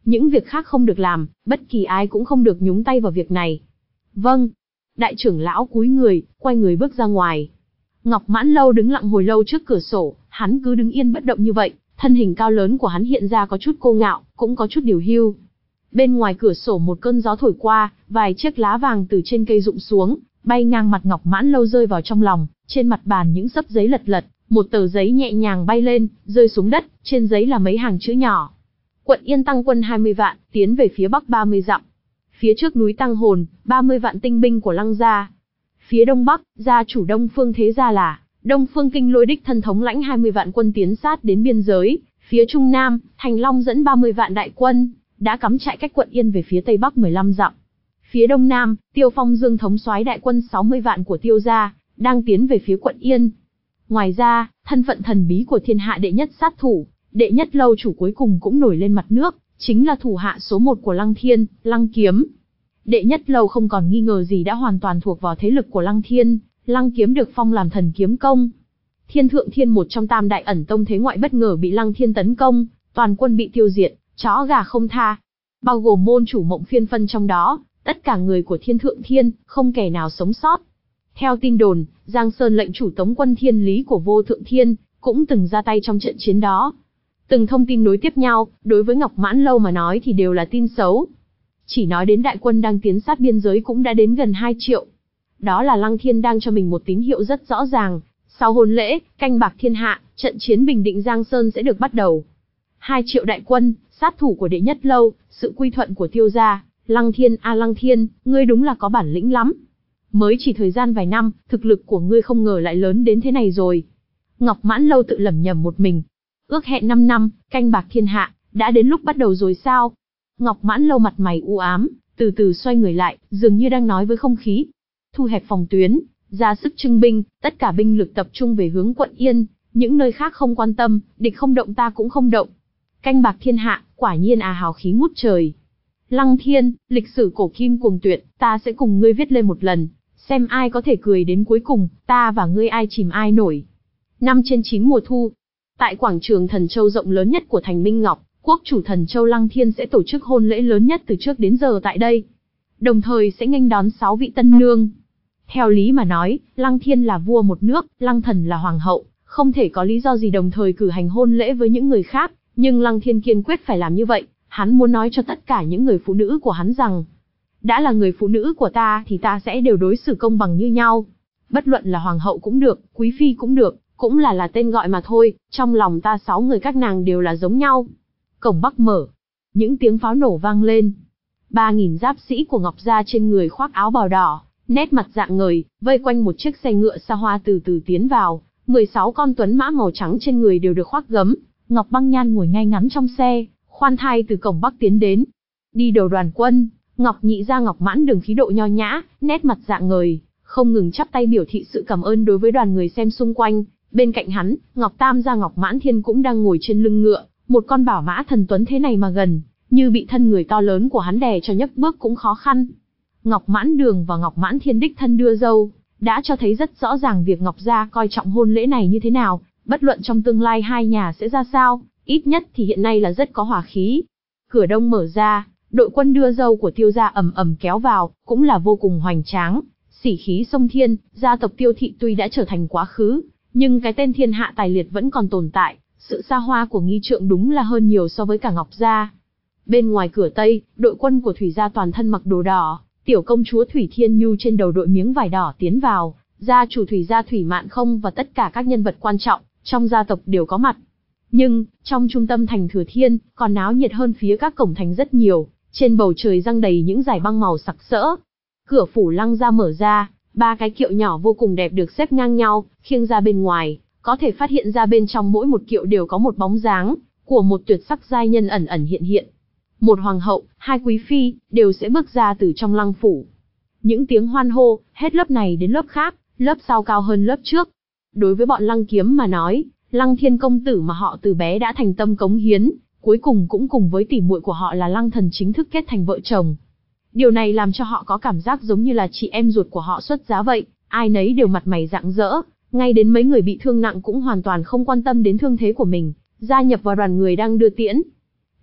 Những việc khác không được làm, bất kỳ ai cũng không được nhúng tay vào việc này. Vâng. Đại trưởng lão cúi người, quay người bước ra ngoài. Ngọc Mãn Lâu đứng lặng hồi lâu trước cửa sổ, hắn cứ đứng yên bất động như vậy, thân hình cao lớn của hắn hiện ra có chút cô ngạo, cũng có chút điều hưu. Bên ngoài cửa sổ một cơn gió thổi qua, vài chiếc lá vàng từ trên cây rụng xuống, bay ngang mặt Ngọc Mãn Lâu rơi vào trong lòng, trên mặt bàn những xấp giấy lật lật, một tờ giấy nhẹ nhàng bay lên, rơi xuống đất, trên giấy là mấy hàng chữ nhỏ. Quận Yên tăng quân hai mươi vạn, tiến về phía bắc ba mươi dặm. Phía trước núi Tăng Hồn, ba mươi vạn tinh binh của Lăng gia. Phía đông bắc, gia chủ Đông Phương Thế gia là Đông Phương Kinh Lôi đích thân thống lãnh hai mươi vạn quân tiến sát đến biên giới. Phía trung nam, Thành Long dẫn ba mươi vạn đại quân, đã cắm trại cách quận Yên về phía tây bắc mười lăm dặm. Phía đông nam, Tiêu Phong Dương thống soái đại quân sáu mươi vạn của Tiêu gia, đang tiến về phía quận Yên. Ngoài ra, thân phận thần bí của thiên hạ đệ nhất sát thủ, đệ nhất lâu chủ cuối cùng cũng nổi lên mặt nước, chính là thủ hạ số một của Lăng Thiên, Lăng Kiếm. Đệ nhất lâu không còn nghi ngờ gì đã hoàn toàn thuộc vào thế lực của Lăng Thiên, Lăng Kiếm được phong làm thần kiếm công. Thiên Thượng Thiên một trong tam đại ẩn tông thế ngoại bất ngờ bị Lăng Thiên tấn công, toàn quân bị tiêu diệt, chó gà không tha. Bao gồm môn chủ Mộng Phiên Phân trong đó, tất cả người của Thiên Thượng Thiên, không kẻ nào sống sót. Theo tin đồn, Giang Sơn lệnh chủ tống quân Thiên Lý của Vô Thượng Thiên, cũng từng ra tay trong trận chiến đó. Từng thông tin nối tiếp nhau, đối với Ngọc Mãn Lâu mà nói thì đều là tin xấu. Chỉ nói đến đại quân đang tiến sát biên giới cũng đã đến gần hai triệu. Đó là Lăng Thiên đang cho mình một tín hiệu rất rõ ràng. Sau hôn lễ, canh bạc thiên hạ, trận chiến bình định Giang Sơn sẽ được bắt đầu. Hai triệu đại quân, sát thủ của đệ nhất lâu, sự quy thuận của Tiêu gia. Lăng Thiên a à Lăng Thiên, ngươi đúng là có bản lĩnh lắm. Mới chỉ thời gian vài năm, thực lực của ngươi không ngờ lại lớn đến thế này rồi. Ngọc Mãn Lâu tự lẩm nhẩm một mình. Ước hẹn năm năm, canh bạc thiên hạ, đã đến lúc bắt đầu rồi sao? Ngọc Mãn Lâu mặt mày u ám, từ từ xoay người lại, dường như đang nói với không khí. Thu hẹp phòng tuyến, ra sức trưng binh, tất cả binh lực tập trung về hướng quận Yên, những nơi khác không quan tâm, địch không động ta cũng không động. Canh bạc thiên hạ, quả nhiên à hào khí ngút trời. Lăng Thiên, lịch sử cổ kim cuồng tuyệt, ta sẽ cùng ngươi viết lên một lần, xem ai có thể cười đến cuối cùng, ta và ngươi ai chìm ai nổi. Năm trên chín mùa thu, tại quảng trường Thần Châu rộng lớn nhất của thành Minh Ngọc, quốc chủ Thần Châu Lăng Thiên sẽ tổ chức hôn lễ lớn nhất từ trước đến giờ tại đây. Đồng thời sẽ nghênh đón sáu vị tân nương. Theo lý mà nói, Lăng Thiên là vua một nước, Lăng Thần là hoàng hậu, không thể có lý do gì đồng thời cử hành hôn lễ với những người khác, nhưng Lăng Thiên kiên quyết phải làm như vậy, hắn muốn nói cho tất cả những người phụ nữ của hắn rằng, đã là người phụ nữ của ta thì ta sẽ đều đối xử công bằng như nhau. Bất luận là hoàng hậu cũng được, quý phi cũng được, cũng là là tên gọi mà thôi, trong lòng ta sáu người các nàng đều là giống nhau. Cổng Bắc mở, những tiếng pháo nổ vang lên. Ba nghìn giáp sĩ của Ngọc gia trên người khoác áo bào đỏ, nét mặt rạng ngời, vây quanh một chiếc xe ngựa xa hoa từ từ tiến vào. mười sáu con tuấn mã màu trắng trên người đều được khoác gấm. Ngọc Băng Nhan ngồi ngay ngắn trong xe, khoan thai từ cổng Bắc tiến đến. Đi đầu đoàn quân, Ngọc Nhị gia Ngọc Mãn Đường khí độ nho nhã, nét mặt rạng ngời, không ngừng chắp tay biểu thị sự cảm ơn đối với đoàn người xem xung quanh. Bên cạnh hắn, Ngọc Tam gia Ngọc Mãn Thiên cũng đang ngồi trên lưng ngựa, một con bảo mã thần tuấn thế này mà gần, như bị thân người to lớn của hắn đè cho nhấc bước cũng khó khăn. Ngọc Mãn Đường và Ngọc Mãn Thiên đích thân đưa dâu, đã cho thấy rất rõ ràng việc Ngọc gia coi trọng hôn lễ này như thế nào, bất luận trong tương lai hai nhà sẽ ra sao, ít nhất thì hiện nay là rất có hòa khí. Cửa đông mở ra, đội quân đưa dâu của Tiêu gia ầm ầm kéo vào, cũng là vô cùng hoành tráng, sỉ khí sông thiên. Gia tộc Tiêu thị tuy đã trở thành quá khứ, nhưng cái tên thiên hạ tài liệt vẫn còn tồn tại, sự xa hoa của nghi trượng đúng là hơn nhiều so với cả Ngọc gia. Bên ngoài cửa tây, đội quân của Thủy gia toàn thân mặc đồ đỏ, tiểu công chúa Thủy Thiên Nhu trên đầu đội miếng vải đỏ tiến vào, gia chủ Thủy gia Thủy Mạn Không và tất cả các nhân vật quan trọng trong gia tộc đều có mặt. Nhưng, trong trung tâm thành Thừa Thiên, còn náo nhiệt hơn phía các cổng thành rất nhiều, trên bầu trời răng đầy những dải băng màu sặc sỡ. Cửa phủ Lăng gia mở ra, ba cái kiệu nhỏ vô cùng đẹp được xếp ngang nhau, khiêng ra bên ngoài, có thể phát hiện ra bên trong mỗi một kiệu đều có một bóng dáng của một tuyệt sắc giai nhân ẩn ẩn hiện hiện. Một hoàng hậu, hai quý phi, đều sẽ bước ra từ trong lăng phủ. Những tiếng hoan hô, hết lớp này đến lớp khác, lớp sau cao hơn lớp trước. Đối với bọn Lăng Kiếm mà nói, Lăng Thiên công tử mà họ từ bé đã thành tâm cống hiến, cuối cùng cũng cùng với tỷ muội của họ là Lăng Thần chính thức kết thành vợ chồng. Điều này làm cho họ có cảm giác giống như là chị em ruột của họ xuất giá vậy, ai nấy đều mặt mày rạng rỡ, ngay đến mấy người bị thương nặng cũng hoàn toàn không quan tâm đến thương thế của mình, gia nhập vào đoàn người đang đưa tiễn.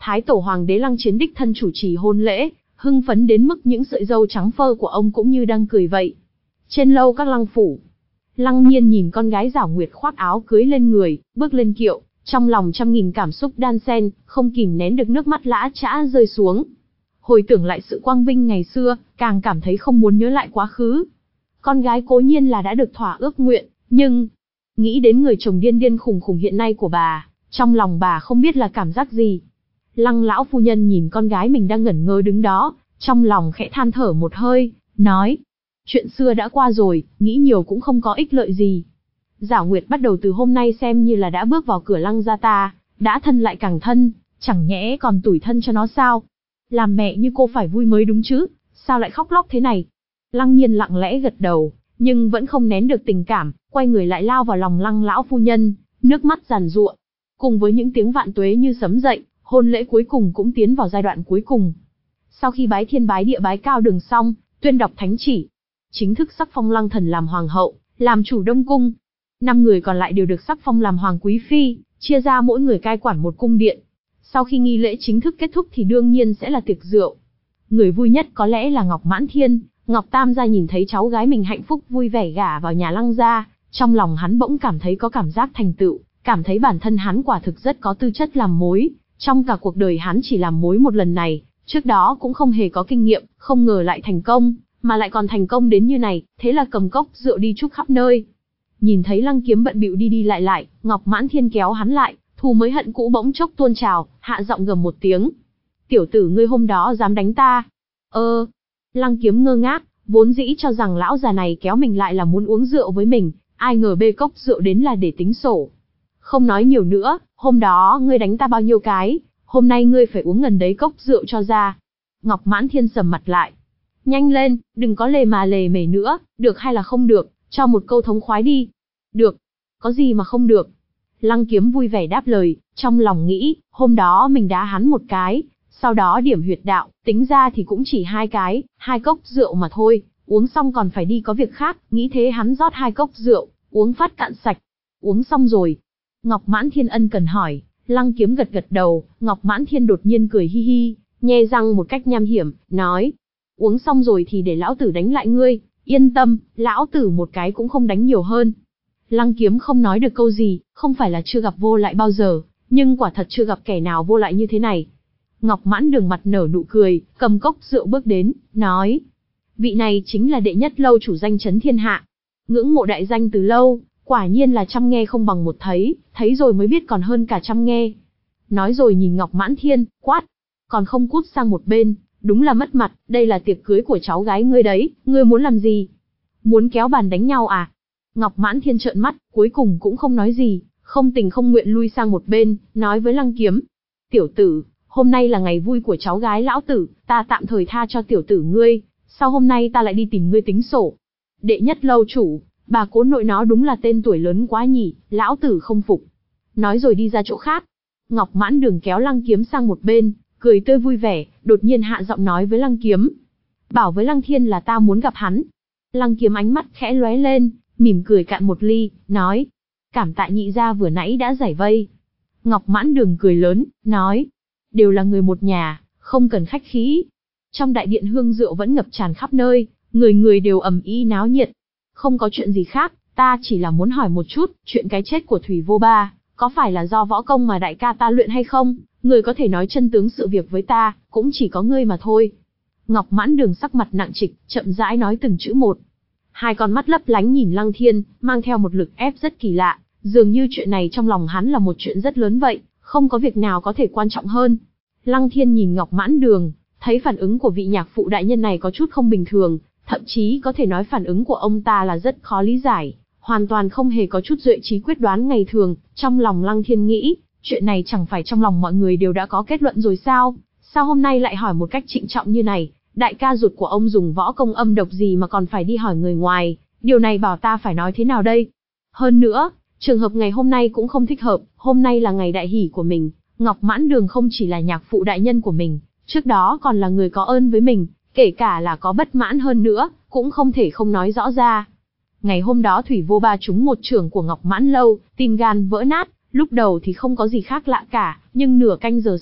Thái tổ hoàng đế Lăng Chiến đích thân chủ trì hôn lễ, hưng phấn đến mức những sợi râu trắng phơ của ông cũng như đang cười vậy. Trên lâu các lăng phủ, Lăng Nhiên nhìn con gái Giảo Nguyệt khoác áo cưới lên người, bước lên kiệu, trong lòng trăm nghìn cảm xúc đan xen, không kìm nén được nước mắt lã chã rơi xuống. Hồi tưởng lại sự quang vinh ngày xưa, càng cảm thấy không muốn nhớ lại quá khứ. Con gái cố nhiên là đã được thỏa ước nguyện, nhưng nghĩ đến người chồng điên điên khùng khùng hiện nay của bà, trong lòng bà không biết là cảm giác gì. Lăng lão phu nhân nhìn con gái mình đang ngẩn ngơ đứng đó, trong lòng khẽ than thở một hơi, nói: chuyện xưa đã qua rồi, nghĩ nhiều cũng không có ích lợi gì. Giảo Nguyệt bắt đầu từ hôm nay xem như là đã bước vào cửa Lăng gia ta, đã thân lại càng thân, chẳng nhẽ còn tủi thân cho nó sao? Làm mẹ như cô phải vui mới đúng chứ, sao lại khóc lóc thế này? Lăng Nhiên lặng lẽ gật đầu, nhưng vẫn không nén được tình cảm, quay người lại lao vào lòng Lăng lão phu nhân, nước mắt giàn giụa. Cùng với những tiếng vạn tuế như sấm dậy, hôn lễ cuối cùng cũng tiến vào giai đoạn cuối cùng. Sau khi bái thiên bái địa bái cao đường xong, tuyên đọc thánh chỉ, chính thức sắc phong Lăng Thần làm hoàng hậu, làm chủ Đông cung. Năm người còn lại đều được sắc phong làm hoàng quý phi, chia ra mỗi người cai quản một cung điện. Sau khi nghi lễ chính thức kết thúc thì đương nhiên sẽ là tiệc rượu. Người vui nhất có lẽ là Ngọc Mãn Thiên. Ngọc Tam gia nhìn thấy cháu gái mình hạnh phúc vui vẻ gả vào nhà Lăng gia, trong lòng hắn bỗng cảm thấy có cảm giác thành tựu, cảm thấy bản thân hắn quả thực rất có tư chất làm mối. Trong cả cuộc đời hắn chỉ làm mối một lần này, trước đó cũng không hề có kinh nghiệm, không ngờ lại thành công, mà lại còn thành công đến như này, thế là cầm cốc rượu đi chúc khắp nơi. Nhìn thấy Lăng Kiếm bận bịu đi đi lại lại, Ngọc Mãn Thiên kéo hắn lại, thù mới hận cũ bỗng chốc tuôn trào, hạ giọng gầm một tiếng: tiểu tử ngươi hôm đó dám đánh ta? Ơ, Lăng Kiếm ngơ ngác, vốn dĩ cho rằng lão già này kéo mình lại là muốn uống rượu với mình, ai ngờ bê cốc rượu đến là để tính sổ. Không nói nhiều nữa, hôm đó ngươi đánh ta bao nhiêu cái, hôm nay ngươi phải uống ngần đấy cốc rượu cho ra. Ngọc Mãn Thiên sầm mặt lại. Nhanh lên, đừng có lề mà lề mề nữa, được hay là không được, cho một câu thống khoái đi. Được, có gì mà không được. Lăng Kiếm vui vẻ đáp lời, trong lòng nghĩ, hôm đó mình đá hắn một cái, sau đó điểm huyệt đạo, tính ra thì cũng chỉ hai cái, hai cốc rượu mà thôi, uống xong còn phải đi có việc khác, nghĩ thế hắn rót hai cốc rượu, uống phát cạn sạch. Uống xong rồi. Ngọc Mãn Thiên ân cần hỏi, Lăng Kiếm gật gật đầu, Ngọc Mãn Thiên đột nhiên cười hi hi, nhe răng một cách nham hiểm, nói: uống xong rồi thì để lão tử đánh lại ngươi, yên tâm, lão tử một cái cũng không đánh nhiều hơn. Lăng Kiếm không nói được câu gì, không phải là chưa gặp vô lại bao giờ, nhưng quả thật chưa gặp kẻ nào vô lại như thế này. Ngọc Mãn Đường mặt nở nụ cười, cầm cốc rượu bước đến, nói: vị này chính là đệ nhất lâu chủ danh chấn thiên hạ. Ngưỡng mộ đại danh từ lâu, quả nhiên là trăm nghe không bằng một thấy, thấy rồi mới biết còn hơn cả trăm nghe. Nói rồi nhìn Ngọc Mãn Thiên, quát: còn không cút sang một bên, đúng là mất mặt, đây là tiệc cưới của cháu gái ngươi đấy, ngươi muốn làm gì? Muốn kéo bàn đánh nhau à? Ngọc Mãn Thiên trợn mắt, cuối cùng cũng không nói gì, không tình không nguyện lui sang một bên, nói với Lăng Kiếm: tiểu tử, hôm nay là ngày vui của cháu gái lão tử, ta tạm thời tha cho tiểu tử ngươi, sau hôm nay ta lại đi tìm ngươi tính sổ. Đệ nhất lâu chủ, bà cố nội nó đúng là tên tuổi lớn quá nhỉ, lão tử không phục. Nói rồi đi ra chỗ khác. Ngọc Mãn Đường kéo Lăng Kiếm sang một bên, cười tươi vui vẻ, đột nhiên hạ giọng nói với Lăng Kiếm: bảo với Lăng Thiên là ta muốn gặp hắn. Lăng Kiếm ánh mắt khẽ lóe lên, mỉm cười cạn một ly, nói: cảm tạ nhị gia vừa nãy đã giải vây. Ngọc Mãn Đường cười lớn, nói: đều là người một nhà, không cần khách khí. Trong đại điện hương rượu vẫn ngập tràn khắp nơi, người người đều ầm ĩ náo nhiệt. Không có chuyện gì khác, ta chỉ là muốn hỏi một chút, chuyện cái chết của Thủy Vô Ba, có phải là do võ công mà đại ca ta luyện hay không? Người có thể nói chân tướng sự việc với ta, cũng chỉ có ngươi mà thôi. Ngọc Mãn Đường sắc mặt nặng trịch, chậm rãi nói từng chữ một. Hai con mắt lấp lánh nhìn Lăng Thiên, mang theo một lực ép rất kỳ lạ, dường như chuyện này trong lòng hắn là một chuyện rất lớn vậy, không có việc nào có thể quan trọng hơn. Lăng Thiên nhìn Ngọc Mãn Đường, thấy phản ứng của vị nhạc phụ đại nhân này có chút không bình thường, thậm chí có thể nói phản ứng của ông ta là rất khó lý giải, hoàn toàn không hề có chút duệ trí quyết đoán ngày thường. Trong lòng Lăng Thiên nghĩ, chuyện này chẳng phải trong lòng mọi người đều đã có kết luận rồi sao? Sao hôm nay lại hỏi một cách trịnh trọng như này? Đại ca ruột của ông dùng võ công âm độc gì mà còn phải đi hỏi người ngoài? Điều này bảo ta phải nói thế nào đây? Hơn nữa, trường hợp ngày hôm nay cũng không thích hợp, hôm nay là ngày đại hỷ của mình. Ngọc Mãn Đường không chỉ là nhạc phụ đại nhân của mình, trước đó còn là người có ơn với mình, kể cả là có bất mãn hơn nữa, cũng không thể không nói rõ ra. Ngày hôm đó Thủy Vô Ba trúng một chưởng của Ngọc Mãn Lâu, tim gan vỡ nát, lúc đầu thì không có gì khác lạ cả, nhưng nửa canh giờ sau,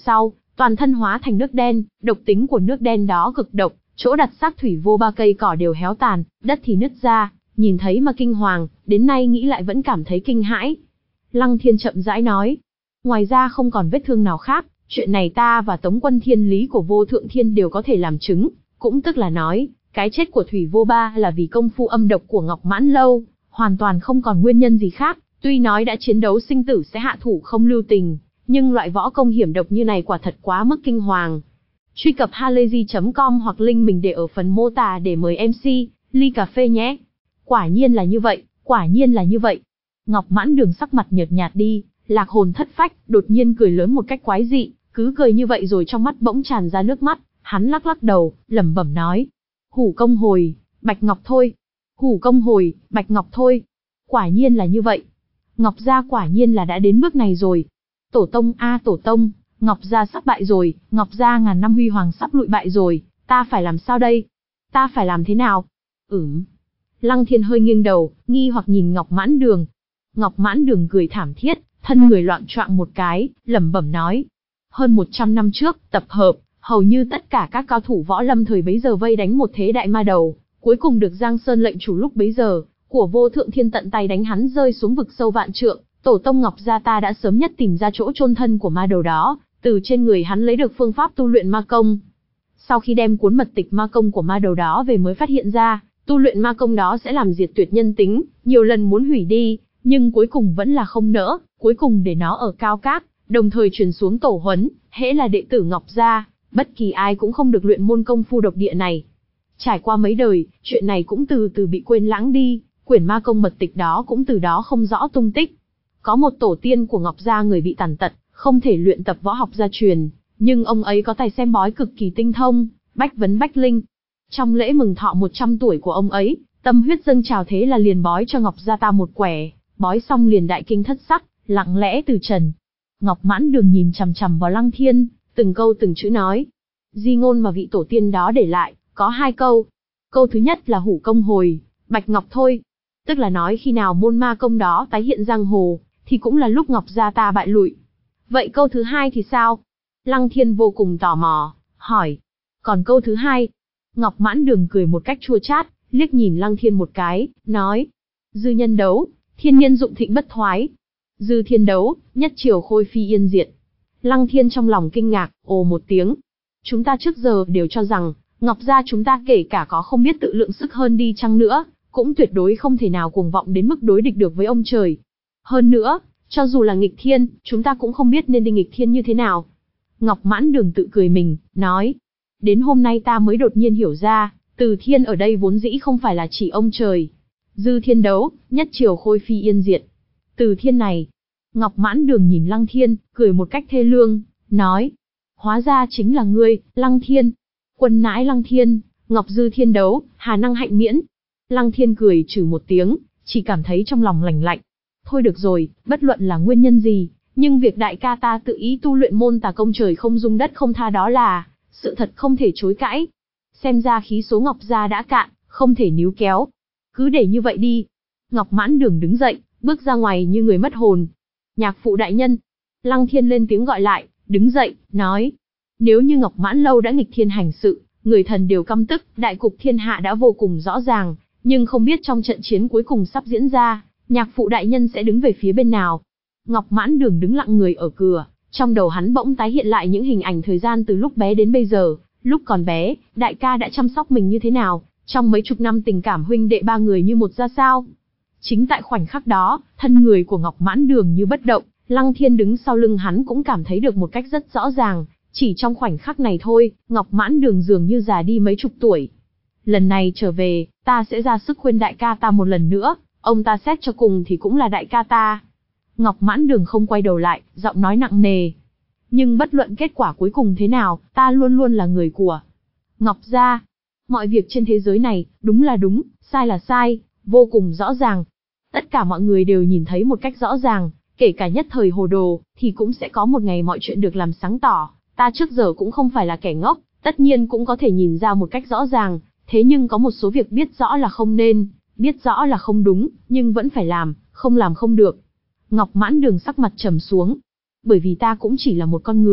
toàn thân hóa thành nước đen, độc tính của nước đen đó cực độc, chỗ đặt xác thủy vô ba cây cỏ đều héo tàn, đất thì nứt ra, nhìn thấy mà kinh hoàng, đến nay nghĩ lại vẫn cảm thấy kinh hãi. Lăng Thiên chậm rãi nói, ngoài ra không còn vết thương nào khác, chuyện này ta và Tống Quân Thiên Lý của Vô Thượng Thiên đều có thể làm chứng, cũng tức là nói, cái chết của Thủy Vô Ba là vì công phu âm độc của Ngọc Mãn Lâu, hoàn toàn không còn nguyên nhân gì khác, tuy nói đã chiến đấu sinh tử sẽ hạ thủ không lưu tình, nhưng loại võ công hiểm độc như này quả thật quá mức kinh hoàng. Truy cập halayzi chấm com hoặc link mình để ở phần mô tả để mời em xê, ly cà phê nhé. Quả nhiên là như vậy, quả nhiên là như vậy. Ngọc Mãn Đường sắc mặt nhợt nhạt đi, lạc hồn thất phách, đột nhiên cười lớn một cách quái dị, cứ cười như vậy rồi trong mắt bỗng tràn ra nước mắt, hắn lắc lắc đầu, lẩm bẩm nói. Hủ công hồi, Bạch Ngọc thôi. Hủ công hồi, Bạch Ngọc thôi. Quả nhiên là như vậy. Ngọc gia quả nhiên là đã đến bước này rồi. Tổ tông a tổ tông, Ngọc gia sắp bại rồi, Ngọc gia ngàn năm huy hoàng sắp lụi bại rồi, ta phải làm sao đây? Ta phải làm thế nào? Ừm. Lăng Thiên hơi nghiêng đầu, nghi hoặc nhìn Ngọc Mãn Đường. Ngọc Mãn Đường cười thảm thiết, thân người loạng choạng một cái, lẩm bẩm nói. Hơn một trăm năm trước, tập hợp, hầu như tất cả các cao thủ võ lâm thời bấy giờ vây đánh một thế đại ma đầu, cuối cùng được Giang Sơn lệnh chủ lúc bấy giờ, của Vô Thượng Thiên tận tay đánh hắn rơi xuống vực sâu vạn trượng, tổ tông Ngọc gia ta đã sớm nhất tìm ra chỗ chôn thân của ma đầu đó, từ trên người hắn lấy được phương pháp tu luyện ma công. Sau khi đem cuốn mật tịch ma công của ma đầu đó về mới phát hiện ra, tu luyện ma công đó sẽ làm diệt tuyệt nhân tính, nhiều lần muốn hủy đi, nhưng cuối cùng vẫn là không nỡ, cuối cùng để nó ở cao các, đồng thời truyền xuống tổ huấn, hễ là đệ tử Ngọc gia, bất kỳ ai cũng không được luyện môn công phu độc địa này. Trải qua mấy đời, chuyện này cũng từ từ bị quên lãng đi, quyển ma công mật tịch đó cũng từ đó không rõ tung tích. Có một tổ tiên của Ngọc gia người bị tàn tật, không thể luyện tập võ học gia truyền, nhưng ông ấy có tài xem bói cực kỳ tinh thông, bách vấn bách linh. Trong lễ mừng thọ một trăm tuổi của ông ấy, tâm huyết dâng trào thế là liền bói cho Ngọc gia ta một quẻ, bói xong liền đại kinh thất sắc, lặng lẽ từ trần. Ngọc Mãn Đường nhìn chằm chằm vào Lăng Thiên, từng câu từng chữ nói. Di ngôn mà vị tổ tiên đó để lại, có hai câu. Câu thứ nhất là hủ công hồi, Bạch Ngọc thôi. Tức là nói khi nào môn ma công đó tái hiện giang hồ, thì cũng là lúc Ngọc gia ta bại lụi. Vậy câu thứ hai thì sao? Lăng Thiên vô cùng tò mò, hỏi. Còn câu thứ hai? Ngọc Mãn Đường cười một cách chua chát, liếc nhìn Lăng Thiên một cái, nói. Dư nhân đấu, thiên nhân dụng thịnh bất thoái. Dư thiên đấu, nhất triều khôi phi yên diệt. Lăng Thiên trong lòng kinh ngạc, ồ một tiếng. Chúng ta trước giờ đều cho rằng, Ngọc gia chúng ta kể cả có không biết tự lượng sức hơn đi chăng nữa, cũng tuyệt đối không thể nào cuồng vọng đến mức đối địch được với ông trời. Hơn nữa, cho dù là nghịch thiên, chúng ta cũng không biết nên đi nghịch thiên như thế nào. Ngọc Mãn Đường tự cười mình, nói. Đến hôm nay ta mới đột nhiên hiểu ra, từ thiên ở đây vốn dĩ không phải là chỉ ông trời. Dư thiên đấu, nhất triều khôi phi yên diệt. Từ thiên này. Ngọc Mãn Đường nhìn Lăng Thiên, cười một cách thê lương, nói. Hóa ra chính là ngươi, Lăng Thiên. Quân nãi Lăng Thiên, Ngọc Dư thiên đấu, hà năng hạnh miễn. Lăng Thiên cười trừ một tiếng, chỉ cảm thấy trong lòng lành lạnh. Thôi được rồi, bất luận là nguyên nhân gì, nhưng việc đại ca ta tự ý tu luyện môn tà công trời không dung đất không tha đó là sự thật không thể chối cãi. Xem ra khí số Ngọc gia đã cạn, không thể níu kéo. Cứ để như vậy đi. Ngọc Mãn Đường đứng dậy, bước ra ngoài như người mất hồn. Nhạc phụ đại nhân. Lăng Thiên lên tiếng gọi lại, đứng dậy, nói. Nếu như Ngọc Mãn Lâu đã nghịch thiên hành sự, người thần đều căm tức, đại cục thiên hạ đã vô cùng rõ ràng, nhưng không biết trong trận chiến cuối cùng sắp diễn ra, nhạc phụ đại nhân sẽ đứng về phía bên nào. Ngọc Mãn Đường đứng lặng người ở cửa, trong đầu hắn bỗng tái hiện lại những hình ảnh thời gian từ lúc bé đến bây giờ. Lúc còn bé, đại ca đã chăm sóc mình như thế nào, trong mấy chục năm tình cảm huynh đệ ba người như một ra sao. Chính tại khoảnh khắc đó, thân người của Ngọc Mãn Đường như bất động, Lăng Thiên đứng sau lưng hắn cũng cảm thấy được một cách rất rõ ràng. Chỉ trong khoảnh khắc này thôi, Ngọc Mãn Đường dường như già đi mấy chục tuổi. Lần này trở về, ta sẽ ra sức khuyên đại ca ta một lần nữa, ông ta xét cho cùng thì cũng là đại ca ta. Ngọc Mãn Đường không quay đầu lại, giọng nói nặng nề. Nhưng bất luận kết quả cuối cùng thế nào, ta luôn luôn là người của Ngọc gia. Mọi việc trên thế giới này, đúng là đúng, sai là sai, vô cùng rõ ràng. Tất cả mọi người đều nhìn thấy một cách rõ ràng, kể cả nhất thời hồ đồ, thì cũng sẽ có một ngày mọi chuyện được làm sáng tỏ. Ta trước giờ cũng không phải là kẻ ngốc, tất nhiên cũng có thể nhìn ra một cách rõ ràng, thế nhưng có một số việc biết rõ là không nên, biết rõ là không đúng, nhưng vẫn phải làm, không làm không được. Ngọc Mãn Đường sắc mặt trầm xuống. Bởi vì ta cũng chỉ là một con người,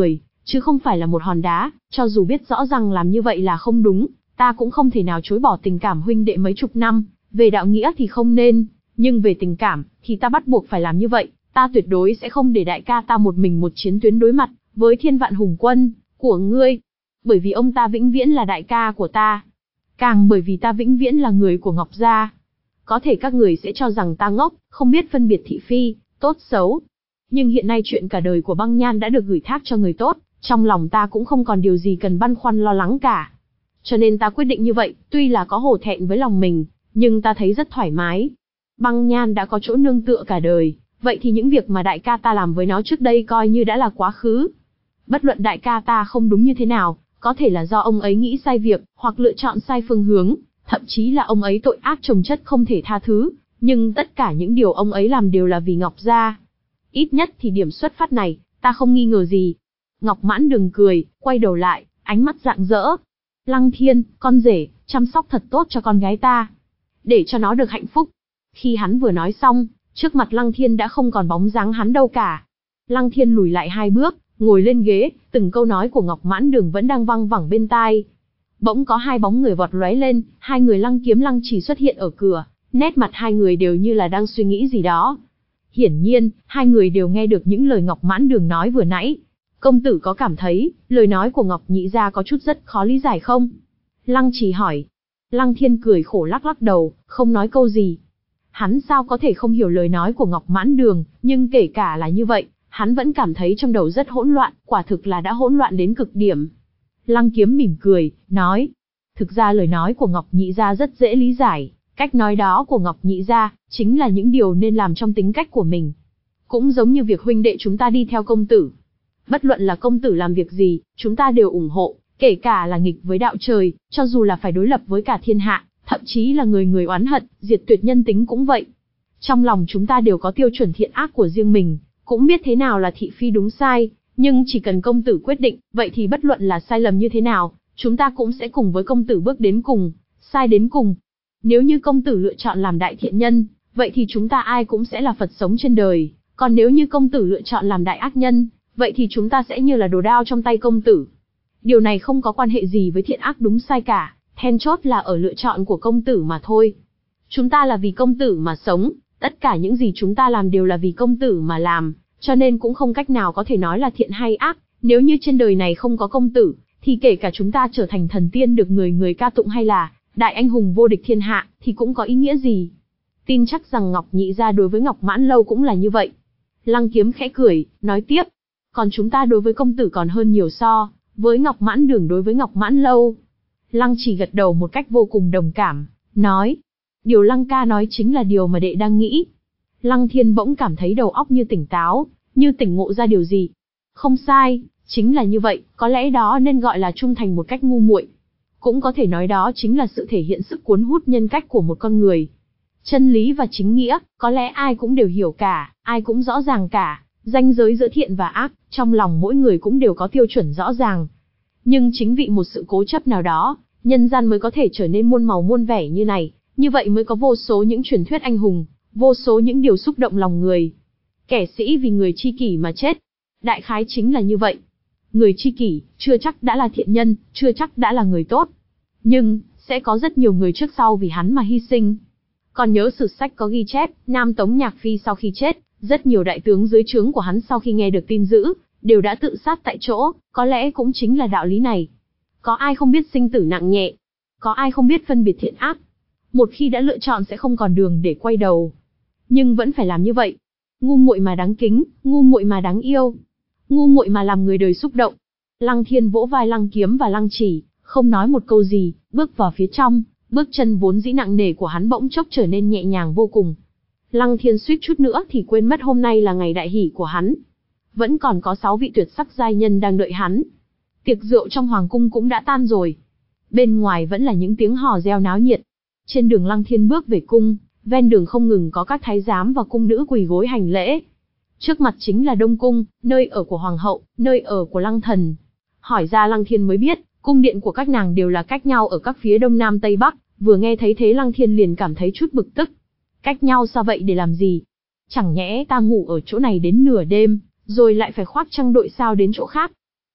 chứ không phải là một hòn đá, cho dù biết rõ rằng làm như vậy là không đúng, ta cũng không thể nào chối bỏ tình cảm huynh đệ mấy chục năm, về đạo nghĩa thì không nên, nhưng về tình cảm, thì ta bắt buộc phải làm như vậy, ta tuyệt đối sẽ không để đại ca ta một mình một chiến tuyến đối mặt, với thiên vạn hùng quân, của ngươi. Bởi vì ông ta vĩnh viễn là đại ca của ta. Càng bởi vì ta vĩnh viễn là người của Ngọc Gia. Có thể các người sẽ cho rằng ta ngốc, không biết phân biệt thị phi, tốt xấu. Nhưng hiện nay chuyện cả đời của Băng Nhan đã được gửi thác cho người tốt, trong lòng ta cũng không còn điều gì cần băn khoăn lo lắng cả. Cho nên ta quyết định như vậy, tuy là có hổ thẹn với lòng mình, nhưng ta thấy rất thoải mái. Băng Nhan đã có chỗ nương tựa cả đời, vậy thì những việc mà đại ca ta làm với nó trước đây coi như đã là quá khứ. Bất luận đại ca ta không đúng như thế nào, có thể là do ông ấy nghĩ sai việc, hoặc lựa chọn sai phương hướng, thậm chí là ông ấy tội ác chồng chất không thể tha thứ, nhưng tất cả những điều ông ấy làm đều là vì Ngọc Gia. Ít nhất thì điểm xuất phát này, ta không nghi ngờ gì. Ngọc Mãn Đường cười, quay đầu lại, ánh mắt rạng rỡ. Lăng Thiên, con rể, chăm sóc thật tốt cho con gái ta, để cho nó được hạnh phúc. Khi hắn vừa nói xong, trước mặt Lăng Thiên đã không còn bóng dáng hắn đâu cả. Lăng Thiên lùi lại hai bước, ngồi lên ghế, từng câu nói của Ngọc Mãn Đường vẫn đang vang vẳng bên tai. Bỗng có hai bóng người vọt lóe lên, hai người Lăng Kiếm Lăng Chỉ xuất hiện ở cửa, nét mặt hai người đều như là đang suy nghĩ gì đó. Hiển nhiên, hai người đều nghe được những lời Ngọc Mãn Đường nói vừa nãy. Công tử có cảm thấy, lời nói của Ngọc nhị gia có chút rất khó lý giải không? Lăng Chỉ hỏi. Lăng Thiên cười khổ lắc lắc đầu, không nói câu gì. Hắn sao có thể không hiểu lời nói của Ngọc Mãn Đường, nhưng kể cả là như vậy, hắn vẫn cảm thấy trong đầu rất hỗn loạn, quả thực là đã hỗn loạn đến cực điểm. Lăng Kiếm mỉm cười, nói. Thực ra lời nói của Ngọc nhị gia rất dễ lý giải, cách nói đó của Ngọc nhị gia, chính là những điều nên làm trong tính cách của mình. Cũng giống như việc huynh đệ chúng ta đi theo công tử. Bất luận là công tử làm việc gì, chúng ta đều ủng hộ, kể cả là nghịch với đạo trời, cho dù là phải đối lập với cả thiên hạ, thậm chí là người người oán hận, diệt tuyệt nhân tính cũng vậy. Trong lòng chúng ta đều có tiêu chuẩn thiện ác của riêng mình, cũng biết thế nào là thị phi đúng sai, nhưng chỉ cần công tử quyết định, vậy thì bất luận là sai lầm như thế nào, chúng ta cũng sẽ cùng với công tử bước đến cùng, sai đến cùng. Nếu như công tử lựa chọn làm đại thiện nhân, vậy thì chúng ta ai cũng sẽ là Phật sống trên đời, còn nếu như công tử lựa chọn làm đại ác nhân, vậy thì chúng ta sẽ như là đồ đao trong tay công tử. Điều này không có quan hệ gì với thiện ác đúng sai cả, then chốt là ở lựa chọn của công tử mà thôi. Chúng ta là vì công tử mà sống, tất cả những gì chúng ta làm đều là vì công tử mà làm, cho nên cũng không cách nào có thể nói là thiện hay ác. Nếu như trên đời này không có công tử, thì kể cả chúng ta trở thành thần tiên được người người ca tụng hay là đại anh hùng vô địch thiên hạ, thì cũng có ý nghĩa gì. Tin chắc rằng Ngọc nhị gia đối với Ngọc Mãn Lâu cũng là như vậy. Lăng Kiếm khẽ cười, nói tiếp. Còn chúng ta đối với công tử còn hơn nhiều so với Ngọc Mãn Đường đối với Ngọc Mãn Lâu. Lăng Chỉ gật đầu một cách vô cùng đồng cảm, nói. Điều Lăng ca nói chính là điều mà đệ đang nghĩ. Lăng Thiên bỗng cảm thấy đầu óc như tỉnh táo, như tỉnh ngộ ra điều gì. Không sai, chính là như vậy, có lẽ đó nên gọi là trung thành một cách ngu muội. Cũng có thể nói đó chính là sự thể hiện sức cuốn hút nhân cách của một con người. Chân lý và chính nghĩa, có lẽ ai cũng đều hiểu cả, ai cũng rõ ràng cả. Ranh giới giữa thiện và ác, trong lòng mỗi người cũng đều có tiêu chuẩn rõ ràng. Nhưng chính vì một sự cố chấp nào đó, nhân gian mới có thể trở nên muôn màu muôn vẻ như này, như vậy mới có vô số những truyền thuyết anh hùng, vô số những điều xúc động lòng người. Kẻ sĩ vì người chi kỷ mà chết. Đại khái chính là như vậy. Người chi kỷ, chưa chắc đã là thiện nhân, chưa chắc đã là người tốt. Nhưng, sẽ có rất nhiều người trước sau vì hắn mà hy sinh. Còn nhớ sử sách có ghi chép, Nam Tống Nhạc Phi sau khi chết, rất nhiều đại tướng dưới trướng của hắn sau khi nghe được tin dữ, đều đã tự sát tại chỗ, có lẽ cũng chính là đạo lý này. Có ai không biết sinh tử nặng nhẹ? Có ai không biết phân biệt thiện ác? Một khi đã lựa chọn sẽ không còn đường để quay đầu. Nhưng vẫn phải làm như vậy. Ngu muội mà đáng kính, ngu muội mà đáng yêu. Ngu muội mà làm người đời xúc động. Lăng Thiên vỗ vai Lăng Kiếm và Lăng Chỉ, không nói một câu gì, bước vào phía trong, bước chân vốn dĩ nặng nề của hắn bỗng chốc trở nên nhẹ nhàng vô cùng. Lăng Thiên suýt chút nữa thì quên mất hôm nay là ngày đại hỷ của hắn. Vẫn còn có sáu vị tuyệt sắc giai nhân đang đợi hắn. Tiệc rượu trong hoàng cung cũng đã tan rồi. Bên ngoài vẫn là những tiếng hò reo náo nhiệt. Trên đường Lăng Thiên bước về cung, ven đường không ngừng có các thái giám và cung nữ quỳ gối hành lễ. Trước mặt chính là Đông Cung, nơi ở của hoàng hậu, nơi ở của Lăng Thần. Hỏi ra Lăng Thiên mới biết, cung điện của các nàng đều là cách nhau ở các phía đông nam tây bắc. Vừa nghe thấy thế Lăng Thiên liền cảm thấy chút bực tức. Cách nhau sao vậy để làm gì? Chẳng nhẽ ta ngủ ở chỗ này đến nửa đêm, rồi lại phải khoác trăng đội sao đến chỗ khác?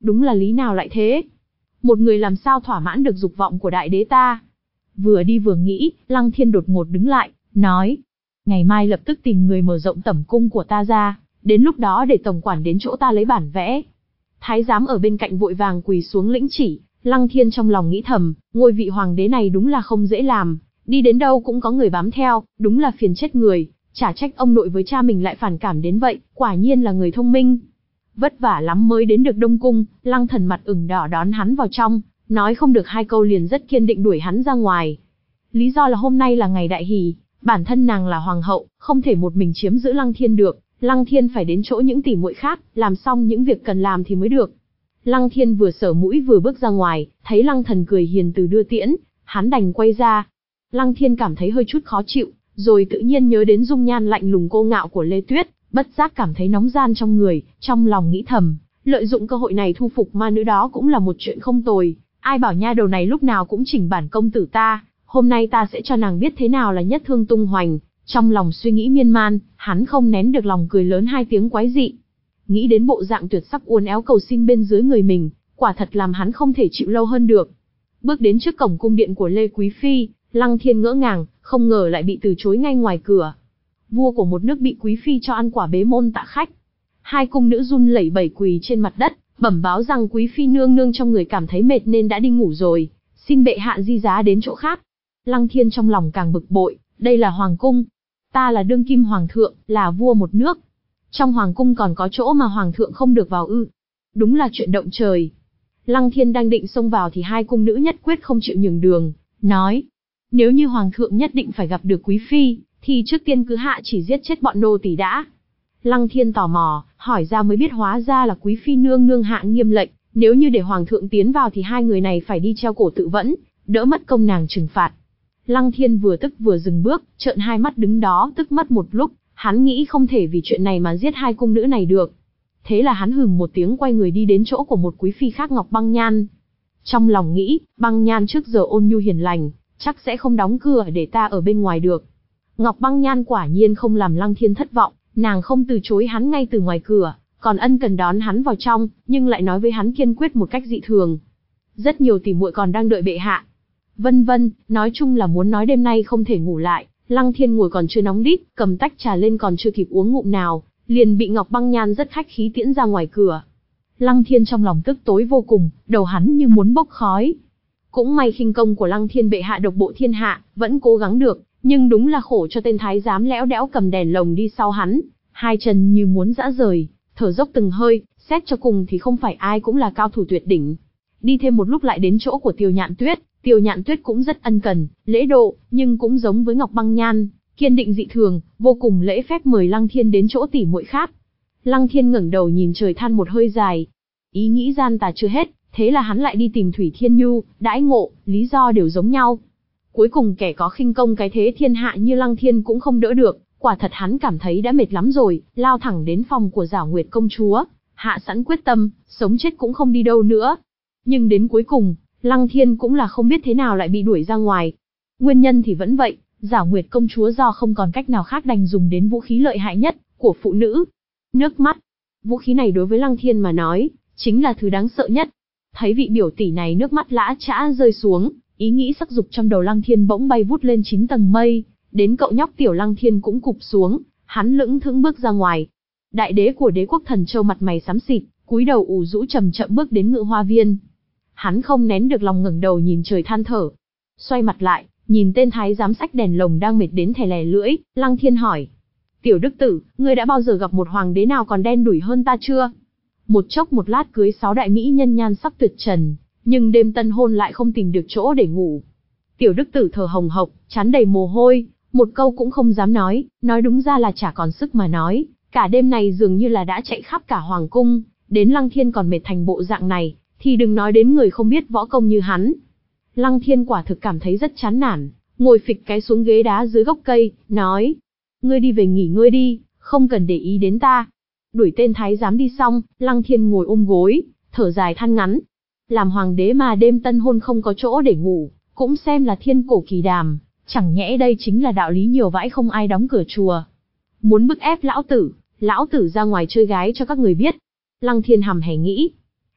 Đúng là lý nào lại thế? Một người làm sao thỏa mãn được dục vọng của đại đế ta? Vừa đi vừa nghĩ, Lăng Thiên đột ngột đứng lại, nói. Ngày mai lập tức tìm người mở rộng tẩm cung của ta ra, đến lúc đó để tổng quản đến chỗ ta lấy bản vẽ. Thái giám ở bên cạnh vội vàng quỳ xuống lĩnh chỉ, Lăng Thiên trong lòng nghĩ thầm, ngôi vị hoàng đế này đúng là không dễ làm, đi đến đâu cũng có người bám theo, đúng là phiền chết người, chả trách ông nội với cha mình lại phản cảm đến vậy, quả nhiên là người thông minh. Vất vả lắm mới đến được Đông Cung, Lăng Thần mặt ửng đỏ đón hắn vào trong, nói không được hai câu liền rất kiên định đuổi hắn ra ngoài. Lý do là hôm nay là ngày đại hỷ, bản thân nàng là hoàng hậu, không thể một mình chiếm giữ Lăng Thiên được, Lăng Thiên phải đến chỗ những tỷ muội khác, làm xong những việc cần làm thì mới được. Lăng Thiên vừa sở mũi vừa bước ra ngoài, thấy Lăng Thần cười hiền từ đưa tiễn, hắn đành quay ra. Lăng Thiên cảm thấy hơi chút khó chịu, rồi tự nhiên nhớ đến dung nhan lạnh lùng cô ngạo của Lê Tuyết, bất giác cảm thấy nóng gian trong người, trong lòng nghĩ thầm, lợi dụng cơ hội này thu phục ma nữ đó cũng là một chuyện không tồi, ai bảo nha đầu này lúc nào cũng chỉnh bản công tử ta, hôm nay ta sẽ cho nàng biết thế nào là nhất thương tung hoành. Trong lòng suy nghĩ miên man, hắn không nén được lòng cười lớn hai tiếng quái dị. Nghĩ đến bộ dạng tuyệt sắc uốn éo cầu xin bên dưới người mình, quả thật làm hắn không thể chịu lâu hơn được. Bước đến trước cổng cung điện của Lê Quý Phi, Lăng Thiên ngỡ ngàng, không ngờ lại bị từ chối ngay ngoài cửa. Vua của một nước bị Quý Phi cho ăn quả bế môn tạ khách. Hai cung nữ run lẩy bẩy quỳ trên mặt đất, bẩm báo rằng Quý Phi nương nương trong người cảm thấy mệt nên đã đi ngủ rồi, xin bệ hạ di giá đến chỗ khác. Lăng Thiên trong lòng càng bực bội, đây là hoàng cung. Ta là đương kim hoàng thượng, là vua một nước. Trong hoàng cung còn có chỗ mà hoàng thượng không được vào ư? Đúng là chuyện động trời. Lăng Thiên đang định xông vào thì hai cung nữ nhất quyết không chịu nhường đường, nói. Nếu như hoàng thượng nhất định phải gặp được Quý Phi, thì trước tiên cứ hạ chỉ giết chết bọn nô tỳ đã. Lăng Thiên tò mò, hỏi ra mới biết hóa ra là Quý Phi nương nương hạ nghiêm lệnh, nếu như để hoàng thượng tiến vào thì hai người này phải đi treo cổ tự vẫn, đỡ mất công nàng trừng phạt. Lăng Thiên vừa tức vừa dừng bước, trợn hai mắt đứng đó tức mất một lúc, hắn nghĩ không thể vì chuyện này mà giết hai cung nữ này được. Thế là hắn hừ một tiếng quay người đi đến chỗ của một quý phi khác Ngọc Băng Nhan. Trong lòng nghĩ, Băng Nhan trước giờ ôn nhu hiền lành, chắc sẽ không đóng cửa để ta ở bên ngoài được. Ngọc Băng Nhan quả nhiên không làm Lăng Thiên thất vọng, nàng không từ chối hắn ngay từ ngoài cửa, còn ân cần đón hắn vào trong, nhưng lại nói với hắn kiên quyết một cách dị thường. Rất nhiều tỷ muội còn đang đợi bệ hạ. Vân vân, nói chung là muốn nói đêm nay không thể ngủ lại. Lăng Thiên ngồi còn chưa nóng đít, cầm tách trà lên còn chưa kịp uống ngụm nào, liền bị Ngọc Băng Nhan rất khách khí tiễn ra ngoài cửa. Lăng Thiên trong lòng tức tối vô cùng, đầu hắn như muốn bốc khói. Cũng may khinh công của Lăng Thiên bệ hạ độc bộ thiên hạ, vẫn cố gắng được, nhưng đúng là khổ cho tên thái giám lẽo đẽo cầm đèn lồng đi sau hắn, hai chân như muốn giã rời, thở dốc từng hơi, xét cho cùng thì không phải ai cũng là cao thủ tuyệt đỉnh. Đi thêm một lúc lại đến chỗ của Tiêu Nhạn Tuyết, Tiêu Nhạn Tuyết cũng rất ân cần, lễ độ, nhưng cũng giống với Ngọc Băng Nhan, kiên định dị thường, vô cùng lễ phép mời Lăng Thiên đến chỗ tỷ muội khác. Lăng Thiên ngẩng đầu nhìn trời than một hơi dài, ý nghĩ gian tà chưa hết, thế là hắn lại đi tìm Thủy Thiên Nhu, đãi ngộ, lý do đều giống nhau. Cuối cùng kẻ có khinh công cái thế thiên hạ như Lăng Thiên cũng không đỡ được, quả thật hắn cảm thấy đã mệt lắm rồi, lao thẳng đến phòng của Giảo Nguyệt công chúa, hạ sẵn quyết tâm, sống chết cũng không đi đâu nữa. Nhưng đến cuối cùng, Lăng Thiên cũng là không biết thế nào lại bị đuổi ra ngoài. Nguyên nhân thì vẫn vậy, Giảo Nguyệt công chúa do không còn cách nào khác đành dùng đến vũ khí lợi hại nhất của phụ nữ. Nước mắt. Vũ khí này đối với Lăng Thiên mà nói, chính là thứ đáng sợ nhất. Thấy vị biểu tỷ này nước mắt lã chã rơi xuống, ý nghĩ sắc dục trong đầu Lăng Thiên bỗng bay vút lên chín tầng mây, đến cậu nhóc tiểu Lăng Thiên cũng cụp xuống, hắn lững thững bước ra ngoài. Đại đế của Đế quốc Thần Châu mặt mày xám xịt, cúi đầu ủ rũ chậm chậm bước đến Ngự Hoa Viên. Hắn không nén được lòng ngẩng đầu nhìn trời than thở. Xoay mặt lại, nhìn tên thái giám xách đèn lồng đang mệt đến thè lè lưỡi, Lăng Thiên hỏi. Tiểu đức tử, ngươi đã bao giờ gặp một hoàng đế nào còn đen đủi hơn ta chưa? Một chốc một lát cưới sáu đại mỹ nhân nhan sắc tuyệt trần, nhưng đêm tân hôn lại không tìm được chỗ để ngủ. Tiểu đức tử thở hồng hộc, trán đầy mồ hôi, một câu cũng không dám nói, nói đúng ra là chả còn sức mà nói. Cả đêm này dường như là đã chạy khắp cả hoàng cung, đến Lăng Thiên còn mệt thành bộ dạng này, thì đừng nói đến người không biết võ công như hắn. Lăng Thiên quả thực cảm thấy rất chán nản, ngồi phịch cái xuống ghế đá dưới gốc cây, nói. Ngươi đi về nghỉ ngơi đi, không cần để ý đến ta. Đuổi tên thái giám đi xong, Lăng Thiên ngồi ôm gối, thở dài than ngắn. Làm hoàng đế mà đêm tân hôn không có chỗ để ngủ, cũng xem là thiên cổ kỳ đàm, chẳng nhẽ đây chính là đạo lý nhiều vãi không ai đóng cửa chùa. Muốn bức ép lão tử, lão tử ra ngoài chơi gái cho các người biết. Lăng Thiên hầm hè nghĩ.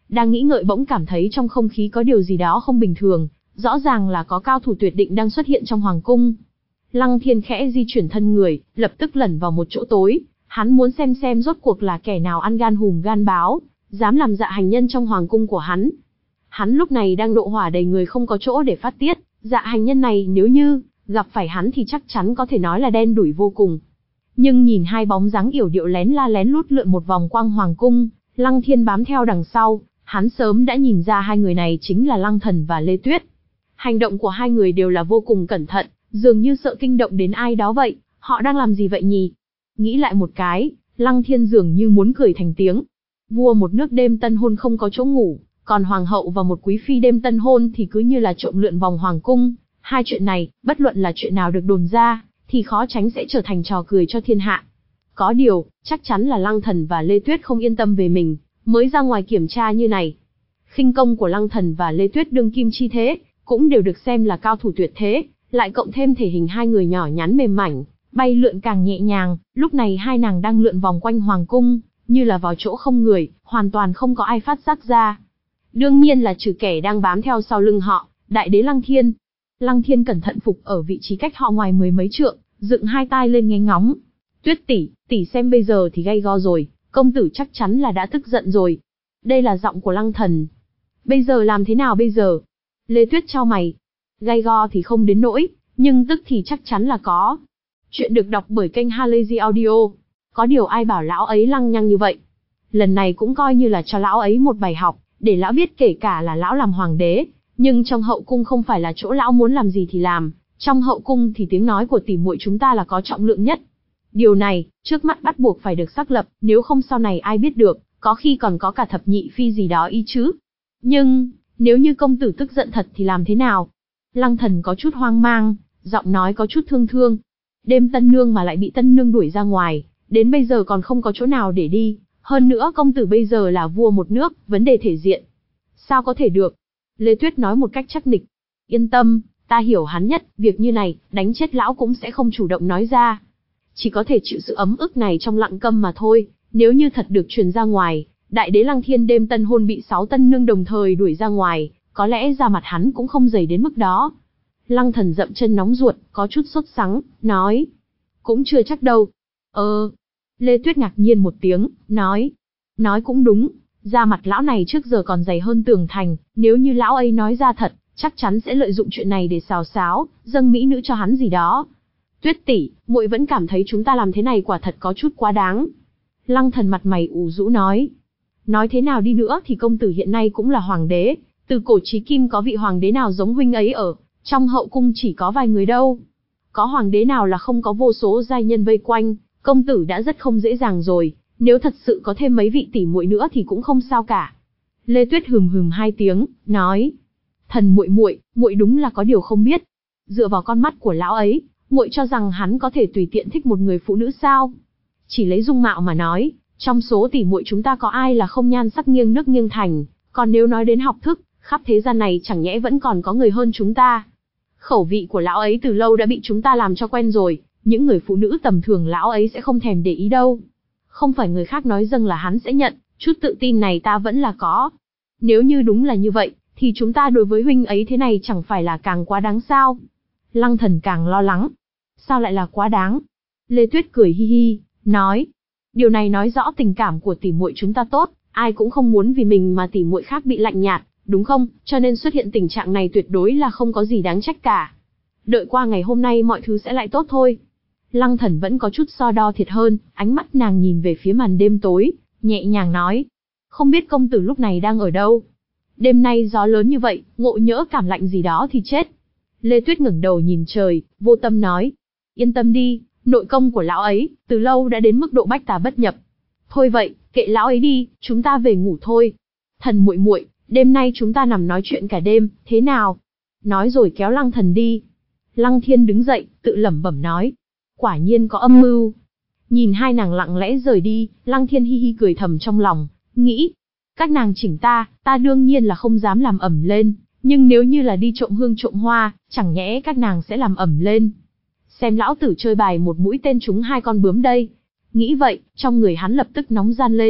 đang nghĩ ngợi bỗng cảm thấy trong không khí có điều gì đó không bình thường, rõ ràng là có cao thủ tuyệt định đang xuất hiện trong hoàng cung. Lăng Thiên khẽ di chuyển thân người, lập tức lẩn vào một chỗ tối, hắn muốn xem xem rốt cuộc là kẻ nào ăn gan hùm gan báo, dám làm dạ hành nhân trong hoàng cung của hắn. Hắn lúc này đang độ hỏa đầy người không có chỗ để phát tiết, dạ hành nhân này nếu như gặp phải hắn thì chắc chắn có thể nói là đen đủi vô cùng. Nhưng nhìn hai bóng dáng yểu điệu lén la lén lút lượn một vòng quanh hoàng cung, Lăng Thiên bám theo đằng sau, hắn sớm đã nhìn ra hai người này chính là Lăng Thần và Lê Tuyết. Hành động của hai người đều là vô cùng cẩn thận, dường như sợ kinh động đến ai đó vậy. Họ đang làm gì vậy nhỉ? Nghĩ lại một cái, Lăng Thiên dường như muốn cười thành tiếng. Vua một nước đêm tân hôn không có chỗ ngủ, còn hoàng hậu và một quý phi đêm tân hôn thì cứ như là trộm lượn vòng hoàng cung. Hai chuyện này, bất luận là chuyện nào được đồn ra, thì khó tránh sẽ trở thành trò cười cho thiên hạ. Có điều, chắc chắn là Lăng Thần và Lê Tuyết không yên tâm về mình, mới ra ngoài kiểm tra như này. Khinh công của Lăng Thần và Lê Tuyết đương kim chi thế, cũng đều được xem là cao thủ tuyệt thế, lại cộng thêm thể hình hai người nhỏ nhắn mềm mảnh, bay lượn càng nhẹ nhàng, lúc này hai nàng đang lượn vòng quanh hoàng cung, như là vào chỗ không người, hoàn toàn không có ai phát giác ra. Đương nhiên là trừ kẻ đang bám theo sau lưng họ, đại đế Lăng Thiên. Lăng Thiên cẩn thận phục ở vị trí cách họ ngoài mười mấy trượng, dựng hai tai lên nghe ngóng. Tuyết tỷ, tỷ xem bây giờ thì gay go rồi, công tử chắc chắn là đã tức giận rồi. Đây là giọng của Lăng Thần. Bây giờ làm thế nào bây giờ? Lê Tuyết chau mày. Gay go thì không đến nỗi, nhưng tức thì chắc chắn là có. Chuyện được đọc bởi kênh Halazy Audio. Có điều ai bảo lão ấy lăng nhăng như vậy. Lần này cũng coi như là cho lão ấy một bài học, để lão biết kể cả là lão làm hoàng đế, nhưng trong hậu cung không phải là chỗ lão muốn làm gì thì làm. Trong hậu cung thì tiếng nói của tỷ muội chúng ta là có trọng lượng nhất. Điều này, trước mắt bắt buộc phải được xác lập, nếu không sau này ai biết được, có khi còn có cả thập nhị phi gì đó ý chứ. Nhưng, nếu như công tử tức giận thật thì làm thế nào? Lăng Thần có chút hoang mang, giọng nói có chút thương thương. Đêm tân nương mà lại bị tân nương đuổi ra ngoài, đến bây giờ còn không có chỗ nào để đi. Hơn nữa công tử bây giờ là vua một nước, vấn đề thể diện. Sao có thể được? Lê Tuyết nói một cách chắc nịch. Yên tâm, ta hiểu hắn nhất, việc như này, đánh chết lão cũng sẽ không chủ động nói ra. Chỉ có thể chịu sự ấm ức này trong lặng câm mà thôi, nếu như thật được truyền ra ngoài, đại đế Lăng Thiên đêm tân hôn bị sáu tân nương đồng thời đuổi ra ngoài, có lẽ da mặt hắn cũng không dày đến mức đó. Lăng Thần dậm chân nóng ruột, có chút sốt sắng, nói. Cũng chưa chắc đâu. Ờ. Lê Tuyết ngạc nhiên một tiếng, nói. Nói cũng đúng, da mặt lão này trước giờ còn dày hơn tường thành, nếu như lão ấy nói ra thật, chắc chắn sẽ lợi dụng chuyện này để xào xáo, dâng mỹ nữ cho hắn gì đó. Tuyết tỷ, muội vẫn cảm thấy chúng ta làm thế này quả thật có chút quá đáng. Lăng Thần mặt mày ủ rũ nói. Nói thế nào đi nữa thì công tử hiện nay cũng là hoàng đế, từ cổ chí kim có vị hoàng đế nào giống huynh ấy ở, trong hậu cung chỉ có vài người đâu. Có hoàng đế nào là không có vô số giai nhân vây quanh, công tử đã rất không dễ dàng rồi, nếu thật sự có thêm mấy vị tỷ muội nữa thì cũng không sao cả. Lê Tuyết hừm hừm hai tiếng, nói. Thần muội muội, muội đúng là có điều không biết. Dựa vào con mắt của lão ấy, muội cho rằng hắn có thể tùy tiện thích một người phụ nữ sao? Chỉ lấy dung mạo mà nói, trong số tỷ muội chúng ta có ai là không nhan sắc nghiêng nước nghiêng thành, còn nếu nói đến học thức, khắp thế gian này chẳng nhẽ vẫn còn có người hơn chúng ta. Khẩu vị của lão ấy từ lâu đã bị chúng ta làm cho quen rồi, những người phụ nữ tầm thường lão ấy sẽ không thèm để ý đâu. Không phải người khác nói dâng là hắn sẽ nhận, chút tự tin này ta vẫn là có. Nếu như đúng là như vậy, thì chúng ta đối với huynh ấy thế này chẳng phải là càng quá đáng sao? Lăng Thần càng lo lắng. Sao lại là quá đáng? Lê Tuyết cười hi hi, nói. Điều này nói rõ tình cảm của tỷ muội chúng ta tốt, ai cũng không muốn vì mình mà tỷ muội khác bị lạnh nhạt, đúng không? Cho nên xuất hiện tình trạng này tuyệt đối là không có gì đáng trách cả. Đợi qua ngày hôm nay mọi thứ sẽ lại tốt thôi. Lăng Thần vẫn có chút so đo thiệt hơn, ánh mắt nàng nhìn về phía màn đêm tối, nhẹ nhàng nói. Không biết công tử lúc này đang ở đâu? Đêm nay gió lớn như vậy, ngộ nhỡ cảm lạnh gì đó thì chết. Lê Tuyết ngẩng đầu nhìn trời, vô tâm nói. Yên tâm đi, nội công của lão ấy, từ lâu đã đến mức độ bách tà bất nhập. Thôi vậy, kệ lão ấy đi, chúng ta về ngủ thôi. Thần muội muội, đêm nay chúng ta nằm nói chuyện cả đêm, thế nào? Nói rồi kéo Lăng Thần đi. Lăng Thiên đứng dậy, tự lẩm bẩm nói. Quả nhiên có âm mưu. Nhìn hai nàng lặng lẽ rời đi, Lăng Thiên hi hi cười thầm trong lòng, nghĩ. Các nàng chỉnh ta, ta đương nhiên là không dám làm ẩm lên, nhưng nếu như là đi trộm hương trộm hoa, chẳng nhẽ các nàng sẽ làm ẩm lên. Xem lão tử chơi bài một mũi tên trúng hai con bướm đây. Nghĩ vậy, trong người hắn lập tức nóng gian lên,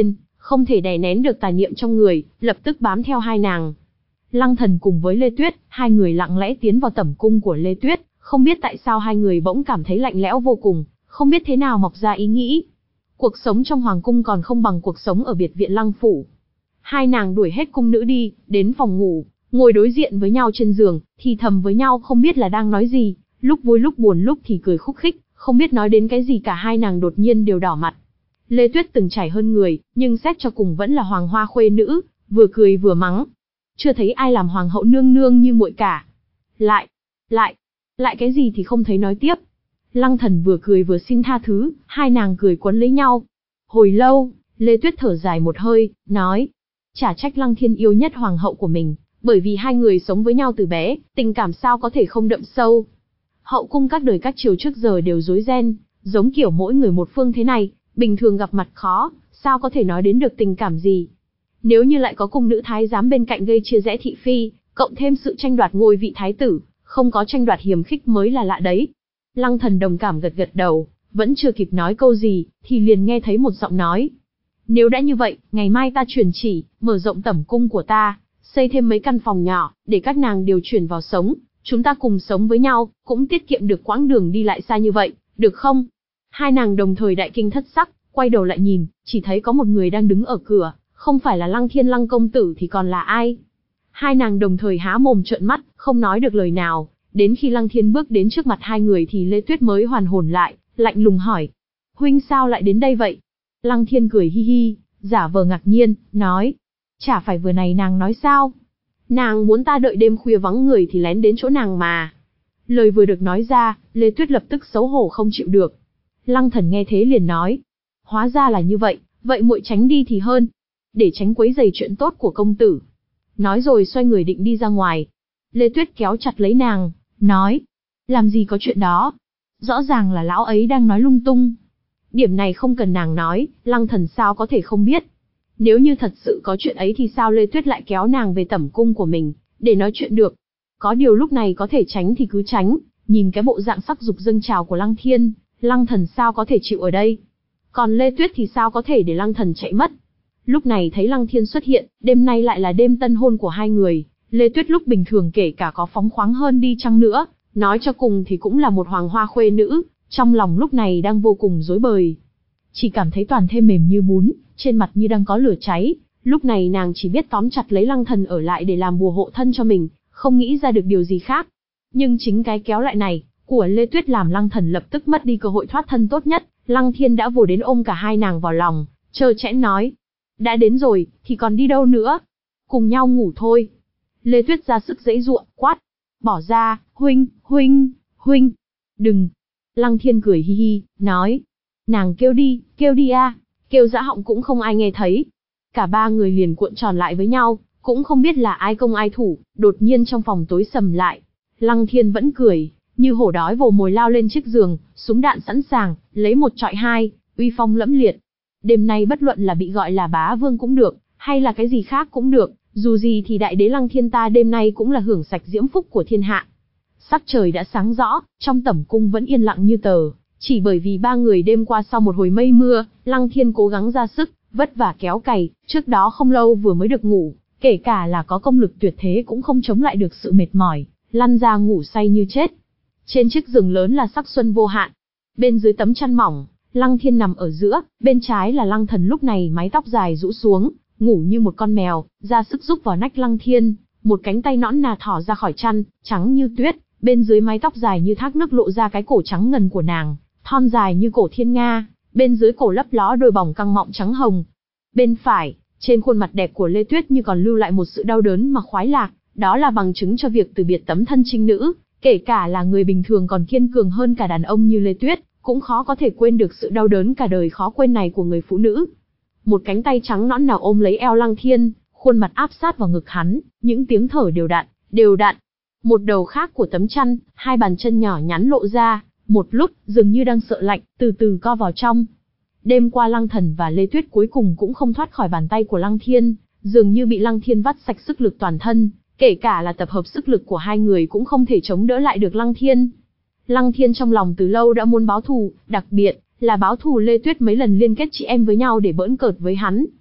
không thể đè nén được tà niệm trong người, lập tức bám theo hai nàng. Lăng Thần cùng với Lê Tuyết, hai người lặng lẽ tiến vào tẩm cung của Lê Tuyết, không biết tại sao hai người bỗng cảm thấy lạnh lẽo vô cùng, không biết thế nào mọc ra ý nghĩ. Cuộc sống trong hoàng cung còn không bằng cuộc sống ở biệt viện Lăng phủ. Hai nàng đuổi hết cung nữ đi, đến phòng ngủ, ngồi đối diện với nhau trên giường, thì thầm với nhau không biết là đang nói gì, lúc vui lúc buồn lúc thì cười khúc khích, không biết nói đến cái gì cả hai nàng đột nhiên đều đỏ mặt. Lê Tuyết từng trải hơn người, nhưng xét cho cùng vẫn là hoàng hoa khuê nữ, vừa cười vừa mắng. Chưa thấy ai làm hoàng hậu nương nương như muội cả. Lại, lại, lại cái gì thì không thấy nói tiếp. Lăng Thần vừa cười vừa xin tha thứ, hai nàng cười quấn lấy nhau. Hồi lâu, Lê Tuyết thở dài một hơi, nói. Chả trách Lăng Thiên yêu nhất hoàng hậu của mình, bởi vì hai người sống với nhau từ bé, tình cảm sao có thể không đậm sâu. Hậu cung các đời các triều trước giờ đều rối ren, giống kiểu mỗi người một phương thế này, bình thường gặp mặt khó, sao có thể nói đến được tình cảm gì. Nếu như lại có cung nữ thái giám bên cạnh gây chia rẽ thị phi, cộng thêm sự tranh đoạt ngôi vị thái tử, không có tranh đoạt hiềm khích mới là lạ đấy. Lăng Thần đồng cảm gật gật đầu, vẫn chưa kịp nói câu gì, thì liền nghe thấy một giọng nói. Nếu đã như vậy, ngày mai ta truyền chỉ, mở rộng tẩm cung của ta, xây thêm mấy căn phòng nhỏ, để các nàng đều chuyển vào sống, chúng ta cùng sống với nhau, cũng tiết kiệm được quãng đường đi lại xa như vậy, được không? Hai nàng đồng thời đại kinh thất sắc, quay đầu lại nhìn, chỉ thấy có một người đang đứng ở cửa, không phải là Lăng Thiên Lăng công tử thì còn là ai? Hai nàng đồng thời há mồm trợn mắt, không nói được lời nào, đến khi Lăng Thiên bước đến trước mặt hai người thì Lê Tuyết mới hoàn hồn lại, lạnh lùng hỏi. Huynh sao lại đến đây vậy? Lăng Thiên cười hi hi, giả vờ ngạc nhiên, nói. Chả phải vừa này nàng nói sao? Nàng muốn ta đợi đêm khuya vắng người thì lén đến chỗ nàng mà. Lời vừa được nói ra, Lê Tuyết lập tức xấu hổ không chịu được. Lăng Thần nghe thế liền nói. Hóa ra là như vậy, vậy muội tránh đi thì hơn. Để tránh quấy rầy chuyện tốt của công tử. Nói rồi xoay người định đi ra ngoài. Lê Tuyết kéo chặt lấy nàng, nói. Làm gì có chuyện đó? Rõ ràng là lão ấy đang nói lung tung. Điểm này không cần nàng nói, Lăng Thần sao có thể không biết. Nếu như thật sự có chuyện ấy thì sao Lê Tuyết lại kéo nàng về tẩm cung của mình, để nói chuyện được. Có điều lúc này có thể tránh thì cứ tránh, nhìn cái bộ dạng sắc dục dâng trào của Lăng Thiên, Lăng Thần sao có thể chịu ở đây. Còn Lê Tuyết thì sao có thể để Lăng Thần chạy mất. Lúc này thấy Lăng Thiên xuất hiện, đêm nay lại là đêm tân hôn của hai người, Lê Tuyết lúc bình thường kể cả có phóng khoáng hơn đi chăng nữa, nói cho cùng thì cũng là một hoàng hoa khuê nữ, trong lòng lúc này đang vô cùng rối bời. Chỉ cảm thấy toàn thêm mềm như bún, trên mặt như đang có lửa cháy, lúc này nàng chỉ biết tóm chặt lấy Lăng Thần ở lại để làm bùa hộ thân cho mình, không nghĩ ra được điều gì khác. Nhưng chính cái kéo lại này, của Lê Tuyết làm Lăng Thần lập tức mất đi cơ hội thoát thân tốt nhất, Lăng Thiên đã vồ đến ôm cả hai nàng vào lòng, trơ trẽn nói. Đã đến rồi, thì còn đi đâu nữa? Cùng nhau ngủ thôi. Lê Tuyết ra sức giãy giụa, quát. Bỏ ra, huynh, huynh, huynh. Đừng. Lăng Thiên cười hi hi, nói. Nàng kêu đi, kêu đi a, kêu dã họng cũng không ai nghe thấy. Cả ba người liền cuộn tròn lại với nhau, cũng không biết là ai công ai thủ, đột nhiên trong phòng tối sầm lại. Lăng Thiên vẫn cười, như hổ đói vồ mồi lao lên chiếc giường, súng đạn sẵn sàng, lấy một trọi hai, uy phong lẫm liệt. Đêm nay bất luận là bị gọi là bá vương cũng được, hay là cái gì khác cũng được, dù gì thì đại đế Lăng Thiên ta đêm nay cũng là hưởng sạch diễm phúc của thiên hạ. Sắc trời đã sáng rõ, trong tẩm cung vẫn yên lặng như tờ, chỉ bởi vì ba người đêm qua sau một hồi mây mưa, Lăng Thiên cố gắng ra sức, vất vả kéo cày, trước đó không lâu vừa mới được ngủ, kể cả là có công lực tuyệt thế cũng không chống lại được sự mệt mỏi, lăn ra ngủ say như chết. Trên chiếc giường lớn là sắc xuân vô hạn, bên dưới tấm chăn mỏng, Lăng Thiên nằm ở giữa, bên trái là Lăng Thần lúc này mái tóc dài rũ xuống, ngủ như một con mèo, ra sức rúc vào nách Lăng Thiên, một cánh tay nõn nà thỏ ra khỏi chăn, trắng như tuyết, bên dưới mái tóc dài như thác nước lộ ra cái cổ trắng ngần của nàng, thon dài như cổ thiên nga, bên dưới cổ lấp ló đôi bỏng căng mọng trắng hồng. Bên phải, trên khuôn mặt đẹp của Lê Tuyết như còn lưu lại một sự đau đớn mà khoái lạc, đó là bằng chứng cho việc từ biệt tấm thân trinh nữ, kể cả là người bình thường còn kiên cường hơn cả đàn ông như Lê Tuyết, cũng khó có thể quên được sự đau đớn cả đời khó quên này của người phụ nữ. Một cánh tay trắng nõn nào ôm lấy eo Lăng Thiên, khuôn mặt áp sát vào ngực hắn, những tiếng thở đều đặn, đều đặn. Một đầu khác của tấm chăn, hai bàn chân nhỏ nhắn lộ ra, một lúc, dường như đang sợ lạnh, từ từ co vào trong. Đêm qua Lăng Thần và Lê Tuyết cuối cùng cũng không thoát khỏi bàn tay của Lăng Thiên, dường như bị Lăng Thiên vắt sạch sức lực toàn thân, kể cả là tập hợp sức lực của hai người cũng không thể chống đỡ lại được Lăng Thiên. Lăng Thiên trong lòng từ lâu đã muốn báo thù, đặc biệt là báo thù Lê Tuyết mấy lần liên kết chị em với nhau để bỡn cợt với hắn.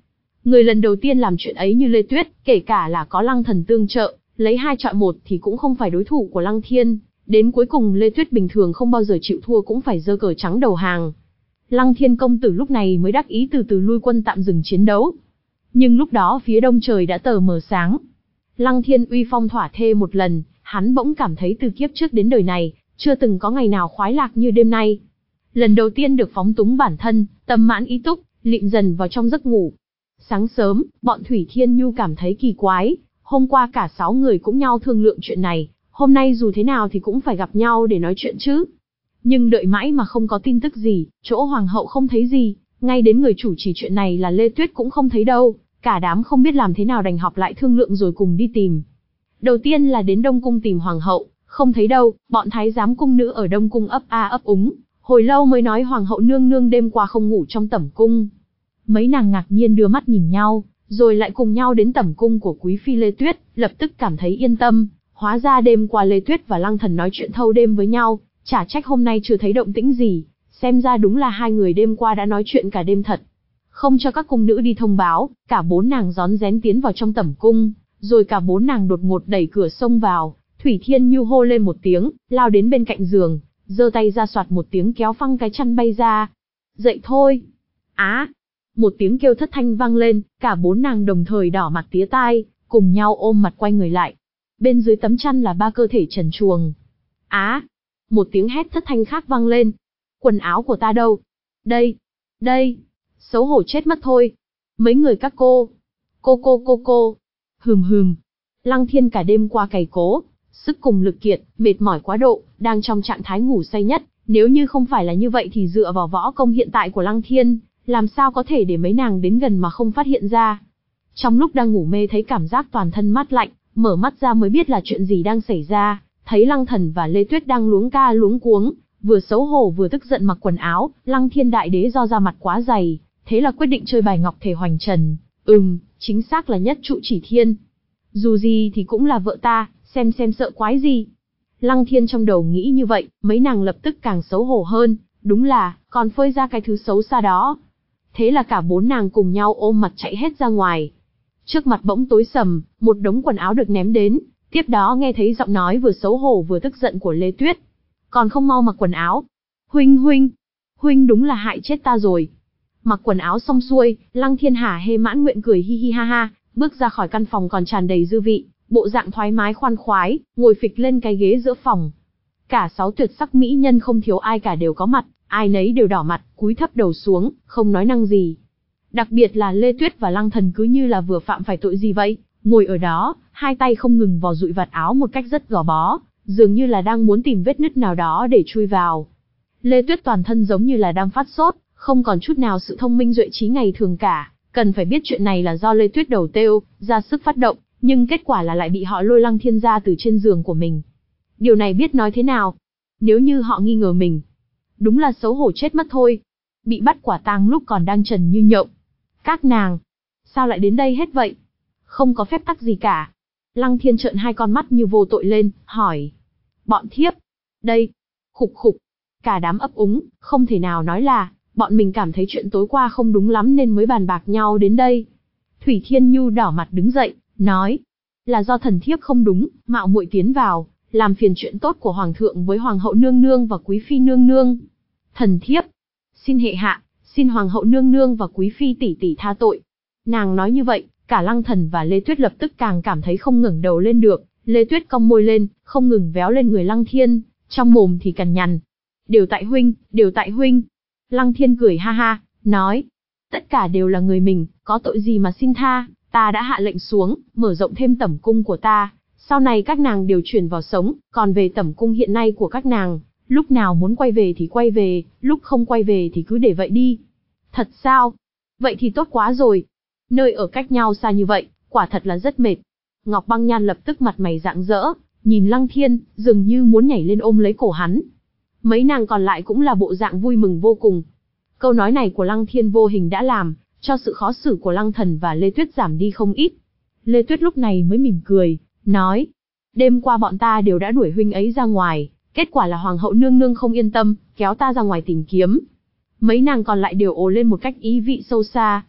Người lần đầu tiên làm chuyện ấy như Lê Tuyết, kể cả là có Lăng Thần tương trợ, lấy hai chọi một thì cũng không phải đối thủ của Lăng Thiên. Đến cuối cùng Lê Tuyết bình thường không bao giờ chịu thua cũng phải giơ cờ trắng đầu hàng. Lăng Thiên công tử lúc này mới đắc ý từ từ lui quân tạm dừng chiến đấu. Nhưng lúc đó phía đông trời đã tờ mờ sáng. Lăng Thiên uy phong thỏa thê một lần, hắn bỗng cảm thấy từ kiếp trước đến đời này, chưa từng có ngày nào khoái lạc như đêm nay. Lần đầu tiên được phóng túng bản thân, tâm mãn ý túc, lịm dần vào trong giấc ngủ. Sáng sớm, bọn Thủy Thiên Nhu cảm thấy kỳ quái, hôm qua cả sáu người cũng nhau thương lượng chuyện này, hôm nay dù thế nào thì cũng phải gặp nhau để nói chuyện chứ. Nhưng đợi mãi mà không có tin tức gì, chỗ hoàng hậu không thấy gì, ngay đến người chủ trì chuyện này là Lê Tuyết cũng không thấy đâu, cả đám không biết làm thế nào đành họp lại thương lượng rồi cùng đi tìm. Đầu tiên là đến Đông Cung tìm hoàng hậu, không thấy đâu, bọn thái giám cung nữ ở Đông Cung ấp a ấp úng, hồi lâu mới nói hoàng hậu nương nương đêm qua không ngủ trong tẩm cung. Mấy nàng ngạc nhiên đưa mắt nhìn nhau, rồi lại cùng nhau đến tẩm cung của quý phi Lê Tuyết, lập tức cảm thấy yên tâm, hóa ra đêm qua Lê Tuyết và Lăng Thần nói chuyện thâu đêm với nhau, chả trách hôm nay chưa thấy động tĩnh gì, xem ra đúng là hai người đêm qua đã nói chuyện cả đêm thật. Không cho các cung nữ đi thông báo, cả bốn nàng rón rén tiến vào trong tẩm cung, rồi cả bốn nàng đột ngột đẩy cửa xông vào, Thủy Thiên Nhu hô lên một tiếng, lao đến bên cạnh giường, giơ tay ra soạt một tiếng kéo phăng cái chăn bay ra. Dậy thôi. Á, một tiếng kêu thất thanh vang lên, cả bốn nàng đồng thời đỏ mặt tía tai, cùng nhau ôm mặt quay người lại. Bên dưới tấm chăn là ba cơ thể trần truồng. Á, một tiếng hét thất thanh khác vang lên. Quần áo của ta đâu? Đây, đây, xấu hổ chết mất thôi. Mấy người các cô, cô cô cô cô, hừm hừm. Lăng Thiên cả đêm qua cày cố, sức cùng lực kiệt, mệt mỏi quá độ, đang trong trạng thái ngủ say nhất. Nếu như không phải là như vậy thì dựa vào võ công hiện tại của Lăng Thiên, làm sao có thể để mấy nàng đến gần mà không phát hiện ra. Trong lúc đang ngủ mê thấy cảm giác toàn thân mát lạnh, mở mắt ra mới biết là chuyện gì đang xảy ra, thấy Lăng Thần và Lê Tuyết đang luống ca luống cuống, vừa xấu hổ vừa tức giận mặc quần áo. Lăng Thiên đại đế do da mặt quá dày, thế là quyết định chơi bài ngọc thể hoành trần. Ừm, chính xác là nhất trụ chỉ thiên. Dù gì thì cũng là vợ ta, xem xem sợ quái gì. Lăng Thiên trong đầu nghĩ như vậy, mấy nàng lập tức càng xấu hổ hơn, đúng là, còn phơi ra cái thứ xấu xa đó. Thế là cả bốn nàng cùng nhau ôm mặt chạy hết ra ngoài. Trước mặt bỗng tối sầm, một đống quần áo được ném đến, tiếp đó nghe thấy giọng nói vừa xấu hổ vừa tức giận của Lê Tuyết. Còn không mau mặc quần áo. Huynh huynh, huynh đúng là hại chết ta rồi. Mặc quần áo xong xuôi, Lăng Thiên hả hê mãn nguyện cười hi hi ha ha, bước ra khỏi căn phòng còn tràn đầy dư vị, bộ dạng thoải mái khoan khoái, ngồi phịch lên cái ghế giữa phòng. Cả sáu tuyệt sắc mỹ nhân không thiếu ai cả đều có mặt, ai nấy đều đỏ mặt, cúi thấp đầu xuống, không nói năng gì. Đặc biệt là Lê Tuyết và Lăng Thần cứ như là vừa phạm phải tội gì vậy, ngồi ở đó, hai tay không ngừng vò dụi vạt áo một cách rất gò bó, dường như là đang muốn tìm vết nứt nào đó để chui vào. Lê Tuyết toàn thân giống như là đang phát sốt, không còn chút nào sự thông minh duệ trí ngày thường cả, cần phải biết chuyện này là do Lê Tuyết đầu têu, ra sức phát động, nhưng kết quả là lại bị họ lôi Lăng Thiên ra từ trên giường của mình. Điều này biết nói thế nào? Nếu như họ nghi ngờ mình, đúng là xấu hổ chết mất thôi. Bị bắt quả tang lúc còn đang trần như nhộng. Các nàng, sao lại đến đây hết vậy? Không có phép tắc gì cả. Lăng Thiên trợn hai con mắt như vô tội lên, hỏi. Bọn thiếp, đây, khục khục. Cả đám ấp úng, không thể nào nói là, bọn mình cảm thấy chuyện tối qua không đúng lắm nên mới bàn bạc nhau đến đây. Thủy Thiên Nhu đỏ mặt đứng dậy, nói. Là do thần thiếp không đúng, mạo muội tiến vào, làm phiền chuyện tốt của Hoàng thượng với Hoàng hậu nương nương và Quý phi nương nương. Thần thiếp, xin hệ hạ, xin Hoàng hậu nương nương và Quý phi tỷ tỷ tha tội. Nàng nói như vậy, cả Lăng Thần và Lê Tuyết lập tức càng cảm thấy không ngẩng đầu lên được. Lê Tuyết cong môi lên, không ngừng véo lên người Lăng Thiên, trong mồm thì cằn nhằn. Đều tại huynh, đều tại huynh. Lăng Thiên cười ha ha, nói. Tất cả đều là người mình, có tội gì mà xin tha, ta đã hạ lệnh xuống, mở rộng thêm tẩm cung của ta. Sau này các nàng đều chuyển vào sống, còn về tẩm cung hiện nay của các nàng, lúc nào muốn quay về thì quay về, lúc không quay về thì cứ để vậy đi. Thật sao? Vậy thì tốt quá rồi. Nơi ở cách nhau xa như vậy, quả thật là rất mệt. Ngọc Băng Nhan lập tức mặt mày rạng rỡ, nhìn Lăng Thiên, dường như muốn nhảy lên ôm lấy cổ hắn. Mấy nàng còn lại cũng là bộ dạng vui mừng vô cùng. Câu nói này của Lăng Thiên vô hình đã làm cho sự khó xử của Lăng Thần và Lê Tuyết giảm đi không ít. Lê Tuyết lúc này mới mỉm cười, nói. Đêm qua bọn ta đều đã đuổi huynh ấy ra ngoài, kết quả là Hoàng hậu nương nương không yên tâm, kéo ta ra ngoài tìm kiếm. Mấy nàng còn lại đều ồ lên một cách ý vị sâu xa.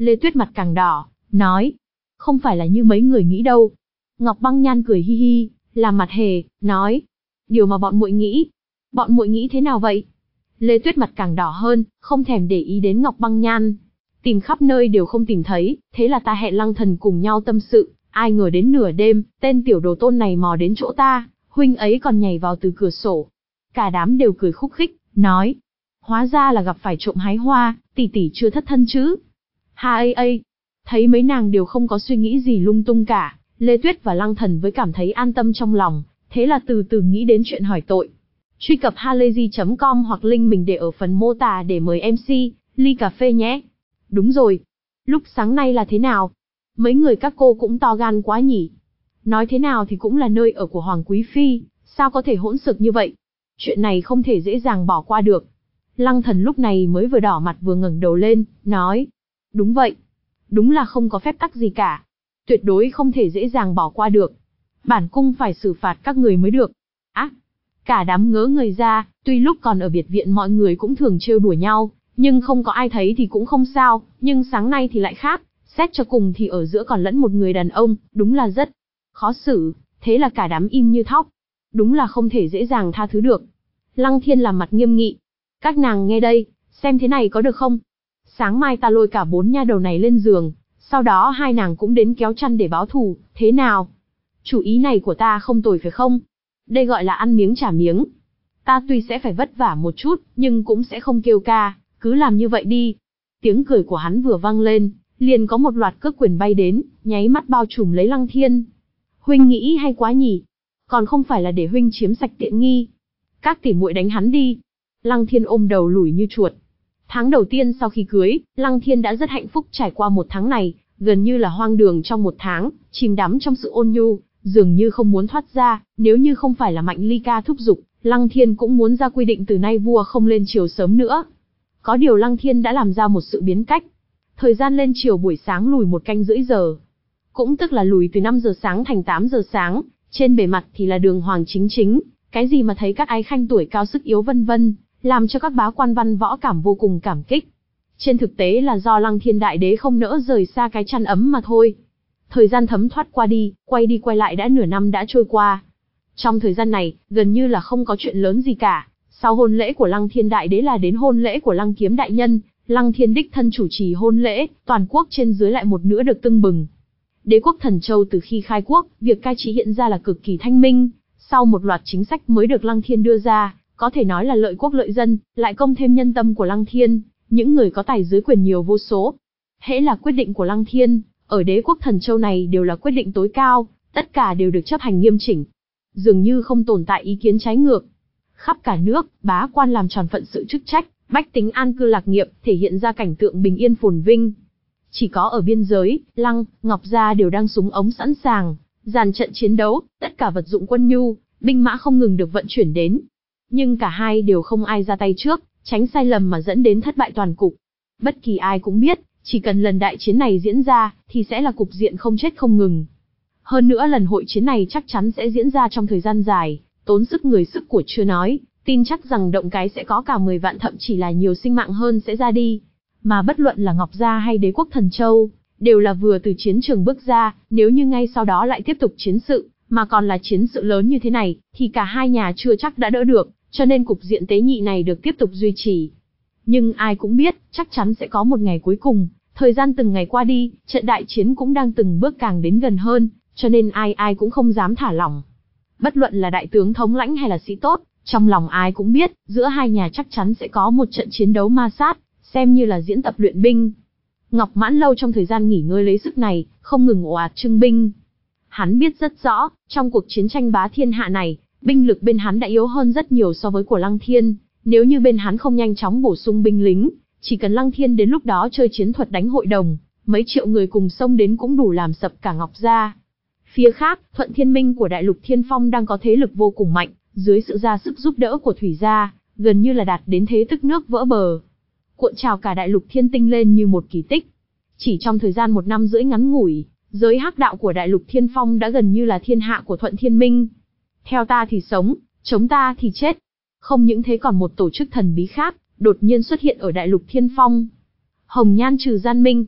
Lê Tuyết mặt càng đỏ, nói, không phải là như mấy người nghĩ đâu. Ngọc Băng Nhan cười hi hi, làm mặt hề, nói, điều mà bọn muội nghĩ. Bọn muội nghĩ thế nào vậy? Lê Tuyết mặt càng đỏ hơn, không thèm để ý đến Ngọc Băng Nhan. Tìm khắp nơi đều không tìm thấy, thế là ta hẹn Lăng Thần cùng nhau tâm sự, ai ngờ đến nửa đêm, tên tiểu đồ tôn này mò đến chỗ ta, huynh ấy còn nhảy vào từ cửa sổ. Cả đám đều cười khúc khích, nói, hóa ra là gặp phải trộm hái hoa, tỷ tỷ chưa thất thân chứ. Ha ây ây, thấy mấy nàng đều không có suy nghĩ gì lung tung cả, Lê Tuyết và Lăng Thần với cảm thấy an tâm trong lòng, thế là từ từ nghĩ đến chuyện hỏi tội. Truy cập halayzi chấm com hoặc link mình để ở phần mô tả để mời em xê, ly cà phê nhé. Đúng rồi. Lúc sáng nay là thế nào? Mấy người các cô cũng to gan quá nhỉ. Nói thế nào thì cũng là nơi ở của Hoàng Quý Phi, sao có thể hỗn xược như vậy? Chuyện này không thể dễ dàng bỏ qua được. Lăng Thần lúc này mới vừa đỏ mặt vừa ngẩng đầu lên, nói. Đúng vậy. Đúng là không có phép tắc gì cả. Tuyệt đối không thể dễ dàng bỏ qua được. Bản cung phải xử phạt các người mới được. Á! À, cả đám ngớ người ra, tuy lúc còn ở biệt viện mọi người cũng thường trêu đùa nhau, nhưng không có ai thấy thì cũng không sao, nhưng sáng nay thì lại khác, xét cho cùng thì ở giữa còn lẫn một người đàn ông, đúng là rất khó xử, thế là cả đám im như thóc. Đúng là không thể dễ dàng tha thứ được. Lăng Thiên làm mặt nghiêm nghị. Các nàng nghe đây, xem thế này có được không? Sáng mai ta lôi cả bốn nha đầu này lên giường, sau đó hai nàng cũng đến kéo chăn để báo thù, thế nào? Chủ ý này của ta không tồi phải không? Đây gọi là ăn miếng trả miếng. Ta tuy sẽ phải vất vả một chút, nhưng cũng sẽ không kêu ca, cứ làm như vậy đi. Tiếng cười của hắn vừa vang lên, liền có một loạt cước quyền bay đến, nháy mắt bao trùm lấy Lăng Thiên. Huynh nghĩ hay quá nhỉ? Còn không phải là để huynh chiếm sạch tiện nghi. Các tỷ muội đánh hắn đi. Lăng Thiên ôm đầu lủi như chuột. Tháng đầu tiên sau khi cưới, Lăng Thiên đã rất hạnh phúc trải qua một tháng này, gần như là hoang đường trong một tháng, chìm đắm trong sự ôn nhu, dường như không muốn thoát ra, nếu như không phải là Mạnh Ly ca thúc giục, Lăng Thiên cũng muốn ra quy định từ nay vua không lên chiều sớm nữa. Có điều Lăng Thiên đã làm ra một sự biến cách. Thời gian lên chiều buổi sáng lùi một canh rưỡi giờ. Cũng tức là lùi từ năm giờ sáng thành tám giờ sáng, trên bề mặt thì là đường hoàng chính chính, cái gì mà thấy các ái khanh tuổi cao sức yếu vân vân, làm cho các bá quan văn võ cảm vô cùng cảm kích. Trên thực tế là do Lăng Thiên đại đế không nỡ rời xa cái chăn ấm mà thôi. Thời gian thấm thoát qua đi, quay đi quay lại đã nửa năm đã trôi qua. Trong thời gian này, gần như là không có chuyện lớn gì cả. Sau hôn lễ của Lăng Thiên đại đế là đến hôn lễ của Lăng Kiếm đại nhân, Lăng Thiên đích thân chủ trì hôn lễ, toàn quốc trên dưới lại một nữa được tưng bừng. Đế quốc Thần Châu từ khi khai quốc, việc cai trị hiện ra là cực kỳ thanh minh. Sau một loạt chính sách mới được Lăng Thiên đưa ra, có thể nói là lợi quốc lợi dân, lại công thêm nhân tâm của Lăng Thiên, những người có tài dưới quyền nhiều vô số. Hễ là quyết định của Lăng Thiên, ở đế quốc Thần Châu này đều là quyết định tối cao, tất cả đều được chấp hành nghiêm chỉnh. Dường như không tồn tại ý kiến trái ngược. Khắp cả nước, bá quan làm tròn phận sự chức trách, bách tính an cư lạc nghiệp, thể hiện ra cảnh tượng bình yên phồn vinh. Chỉ có ở biên giới, Lăng, Ngọc gia đều đang súng ống sẵn sàng, dàn trận chiến đấu, tất cả vật dụng quân nhu, binh mã không ngừng được vận chuyển đến. Nhưng cả hai đều không ai ra tay trước, tránh sai lầm mà dẫn đến thất bại toàn cục. Bất kỳ ai cũng biết, chỉ cần lần đại chiến này diễn ra, thì sẽ là cục diện không chết không ngừng. Hơn nữa lần hội chiến này chắc chắn sẽ diễn ra trong thời gian dài, tốn sức người sức của chưa nói, tin chắc rằng động cái sẽ có cả mười vạn thậm chỉ là nhiều sinh mạng hơn sẽ ra đi. Mà bất luận là Ngọc Gia hay đế quốc Thần Châu, đều là vừa từ chiến trường bước ra, nếu như ngay sau đó lại tiếp tục chiến sự, mà còn là chiến sự lớn như thế này, thì cả hai nhà chưa chắc đã đỡ được, cho nên cục diện tế nhị này được tiếp tục duy trì. Nhưng ai cũng biết, chắc chắn sẽ có một ngày cuối cùng, thời gian từng ngày qua đi, trận đại chiến cũng đang từng bước càng đến gần hơn, cho nên ai ai cũng không dám thả lỏng. Bất luận là đại tướng thống lãnh hay là sĩ tốt, trong lòng ai cũng biết, giữa hai nhà chắc chắn sẽ có một trận chiến đấu ma sát, xem như là diễn tập luyện binh. Ngọc Mãn Lâu trong thời gian nghỉ ngơi lấy sức này, không ngừng ồ ạt trưng binh. Hắn biết rất rõ, trong cuộc chiến tranh bá thiên hạ này, binh lực bên hắn đã yếu hơn rất nhiều so với của Lăng Thiên. Nếu như bên hắn không nhanh chóng bổ sung binh lính, chỉ cần Lăng Thiên đến lúc đó chơi chiến thuật đánh hội đồng, mấy triệu người cùng xông đến cũng đủ làm sập cả Ngọc Gia. Phía khác, Thuận Thiên Minh của Đại Lục Thiên Phong đang có thế lực vô cùng mạnh, dưới sự ra sức giúp đỡ của Thủy Gia, gần như là đạt đến thế tức nước vỡ bờ. Cuộn trào cả Đại Lục Thiên Tinh lên như một kỳ tích. Chỉ trong thời gian một năm rưỡi ngắn ngủi, giới hắc đạo của Đại Lục Thiên Phong đã gần như là thiên hạ của Thuận Thiên Minh. Theo ta thì sống, chống ta thì chết. Không những thế còn một tổ chức thần bí khác, đột nhiên xuất hiện ở Đại Lục Thiên Phong. Hồng Nhan Trừ Gian Minh.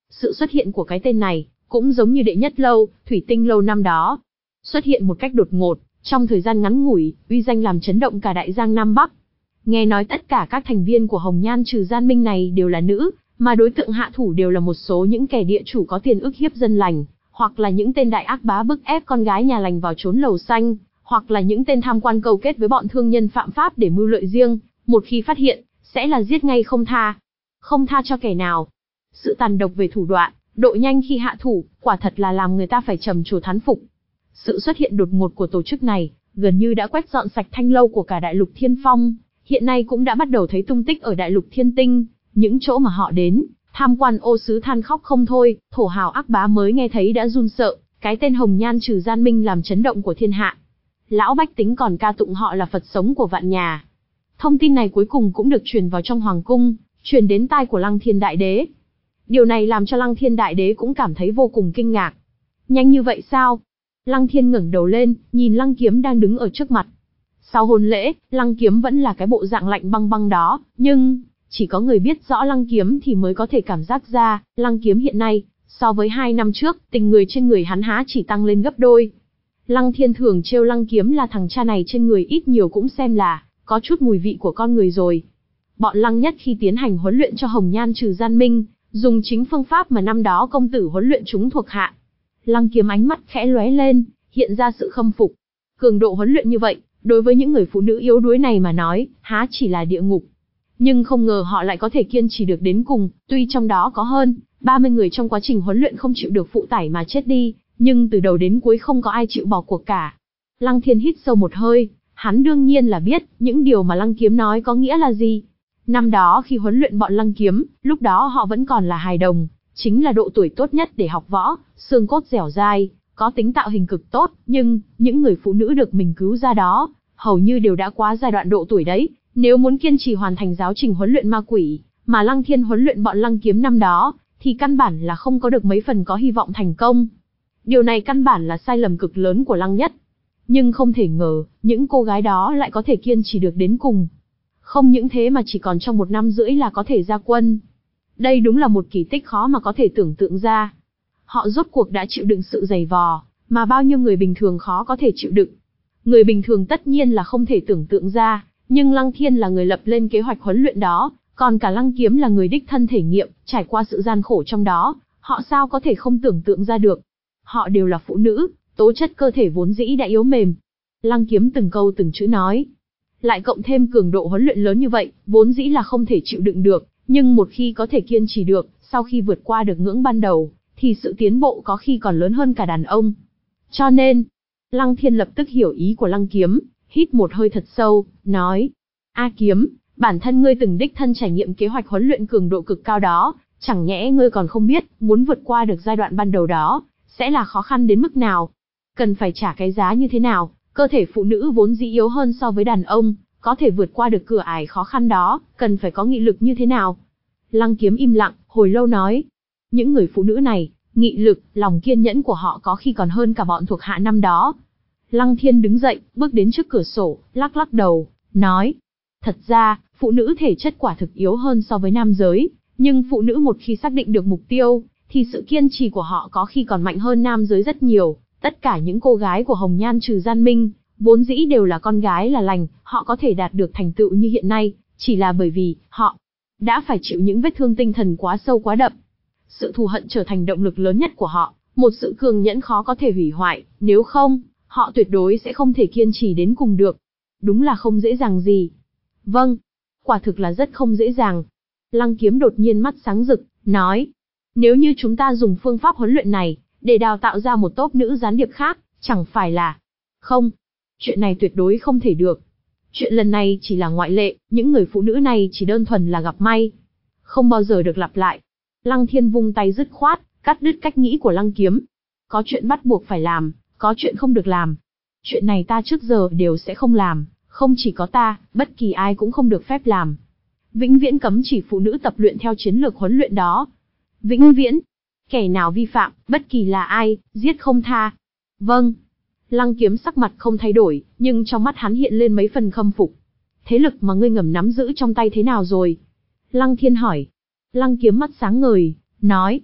Sự xuất hiện của cái tên này, cũng giống như đệ nhất lâu, thủy tinh lâu năm đó. Xuất hiện một cách đột ngột, trong thời gian ngắn ngủi, uy danh làm chấn động cả đại giang Nam Bắc. Nghe nói tất cả các thành viên của Hồng Nhan Trừ Gian Minh này đều là nữ, mà đối tượng hạ thủ đều là một số những kẻ địa chủ có tiền ức hiếp dân lành, hoặc là những tên đại ác bá bức ép con gái nhà lành vào trốn lầu xanh, hoặc là những tên tham quan câu kết với bọn thương nhân phạm pháp để mưu lợi riêng, một khi phát hiện, sẽ là giết ngay không tha. Không tha cho kẻ nào. Sự tàn độc về thủ đoạn, độ nhanh khi hạ thủ, quả thật là làm người ta phải trầm trồ thán phục. Sự xuất hiện đột ngột của tổ chức này, gần như đã quét dọn sạch thanh lâu của cả đại lục Thiên Phong, hiện nay cũng đã bắt đầu thấy tung tích ở đại lục Thiên Tinh, những chỗ mà họ đến, tham quan ô sứ than khóc không thôi, thổ hào ác bá mới nghe thấy đã run sợ, cái tên Hồng Nhan Trừ Gian Minh làm chấn động của thiên hạ. Lão bách tính còn ca tụng họ là Phật sống của vạn nhà. Thông tin này cuối cùng cũng được truyền vào trong hoàng cung, truyền đến tai của Lăng Thiên Đại Đế. Điều này làm cho Lăng Thiên Đại Đế cũng cảm thấy vô cùng kinh ngạc. Nhanh như vậy sao? Lăng Thiên ngẩng đầu lên, nhìn Lăng Kiếm đang đứng ở trước mặt. Sau hôn lễ, Lăng Kiếm vẫn là cái bộ dạng lạnh băng băng đó, nhưng chỉ có người biết rõ Lăng Kiếm thì mới có thể cảm giác ra, Lăng Kiếm hiện nay, so với hai năm trước, tình người trên người hắn há chỉ tăng lên gấp đôi. Lăng Thiên thường trêu Lăng Kiếm là thằng cha này trên người ít nhiều cũng xem là có chút mùi vị của con người rồi. Bọn Lăng Nhất khi tiến hành huấn luyện cho Hồng Nhan Trừ Gian Minh, dùng chính phương pháp mà năm đó công tử huấn luyện chúng thuộc hạ. Lăng Kiếm ánh mắt khẽ lóe lên, hiện ra sự khâm phục. Cường độ huấn luyện như vậy, đối với những người phụ nữ yếu đuối này mà nói, há chỉ là địa ngục. Nhưng không ngờ họ lại có thể kiên trì được đến cùng, tuy trong đó có hơn ba mươi người trong quá trình huấn luyện không chịu được phụ tải mà chết đi, nhưng từ đầu đến cuối không có ai chịu bỏ cuộc cả. Lăng Thiên hít sâu một hơi, hắn đương nhiên là biết, những điều mà Lăng Kiếm nói có nghĩa là gì. Năm đó khi huấn luyện bọn Lăng Kiếm, lúc đó họ vẫn còn là hài đồng, chính là độ tuổi tốt nhất để học võ, xương cốt dẻo dai, có tính tạo hình cực tốt, nhưng, những người phụ nữ được mình cứu ra đó, hầu như đều đã quá giai đoạn độ tuổi đấy. Nếu muốn kiên trì hoàn thành giáo trình huấn luyện ma quỷ, mà Lăng Thiên huấn luyện bọn Lăng Kiếm năm đó, thì căn bản là không có được mấy phần có hy vọng thành công. Điều này căn bản là sai lầm cực lớn của Lăng Nhất. Nhưng không thể ngờ, những cô gái đó lại có thể kiên trì được đến cùng. Không những thế mà chỉ còn trong một năm rưỡi là có thể ra quân. Đây đúng là một kỳ tích khó mà có thể tưởng tượng ra. Họ rốt cuộc đã chịu đựng sự dày vò, mà bao nhiêu người bình thường khó có thể chịu đựng. Người bình thường tất nhiên là không thể tưởng tượng ra, nhưng Lăng Thiên là người lập lên kế hoạch huấn luyện đó, còn cả Lăng Kiếm là người đích thân thể nghiệm, trải qua sự gian khổ trong đó, họ sao có thể không tưởng tượng ra được. Họ đều là phụ nữ, tố chất cơ thể vốn dĩ đã yếu mềm. Lăng Kiếm từng câu từng chữ nói. Lại cộng thêm cường độ huấn luyện lớn như vậy, vốn dĩ là không thể chịu đựng được, nhưng một khi có thể kiên trì được, sau khi vượt qua được ngưỡng ban đầu, thì sự tiến bộ có khi còn lớn hơn cả đàn ông. Cho nên, Lăng Thiên lập tức hiểu ý của Lăng Kiếm, hít một hơi thật sâu, nói: A Kiếm, bản thân ngươi từng đích thân trải nghiệm kế hoạch huấn luyện cường độ cực cao đó, chẳng nhẽ ngươi còn không biết, muốn vượt qua được giai đoạn ban đầu đó, sẽ là khó khăn đến mức nào? Cần phải trả cái giá như thế nào? Cơ thể phụ nữ vốn dĩ yếu hơn so với đàn ông, có thể vượt qua được cửa ải khó khăn đó, cần phải có nghị lực như thế nào? Lăng Kiếm im lặng, hồi lâu nói: những người phụ nữ này, nghị lực, lòng kiên nhẫn của họ có khi còn hơn cả bọn thuộc hạ năm đó. Lăng Thiên đứng dậy, bước đến trước cửa sổ, lắc lắc đầu, nói: thật ra, phụ nữ thể chất quả thực yếu hơn so với nam giới, nhưng phụ nữ một khi xác định được mục tiêu, thì sự kiên trì của họ có khi còn mạnh hơn nam giới rất nhiều. Tất cả những cô gái của Hồng Nhan Trừ Gian Minh, vốn dĩ đều là con gái là lành, họ có thể đạt được thành tựu như hiện nay, chỉ là bởi vì, họ đã phải chịu những vết thương tinh thần quá sâu quá đậm. Sự thù hận trở thành động lực lớn nhất của họ, một sự cường nhẫn khó có thể hủy hoại, nếu không, họ tuyệt đối sẽ không thể kiên trì đến cùng được. Đúng là không dễ dàng gì. Vâng, quả thực là rất không dễ dàng. Lăng Kiếm đột nhiên mắt sáng rực, nói: nếu như chúng ta dùng phương pháp huấn luyện này, để đào tạo ra một tốp nữ gián điệp khác, chẳng phải là... Không, chuyện này tuyệt đối không thể được. Chuyện lần này chỉ là ngoại lệ, những người phụ nữ này chỉ đơn thuần là gặp may. Không bao giờ được lặp lại. Lăng Thiên vung tay dứt khoát, cắt đứt cách nghĩ của Lăng Kiếm. Có chuyện bắt buộc phải làm, có chuyện không được làm. Chuyện này ta trước giờ đều sẽ không làm, không chỉ có ta, bất kỳ ai cũng không được phép làm. Vĩnh viễn cấm chỉ phụ nữ tập luyện theo chiến lược huấn luyện đó. Vĩnh viễn. Kẻ nào vi phạm, bất kỳ là ai, giết không tha. Vâng. Lăng Kiếm sắc mặt không thay đổi, nhưng trong mắt hắn hiện lên mấy phần khâm phục. Thế lực mà ngươi ngầm nắm giữ trong tay thế nào rồi? Lăng Thiên hỏi. Lăng Kiếm mắt sáng ngời, nói: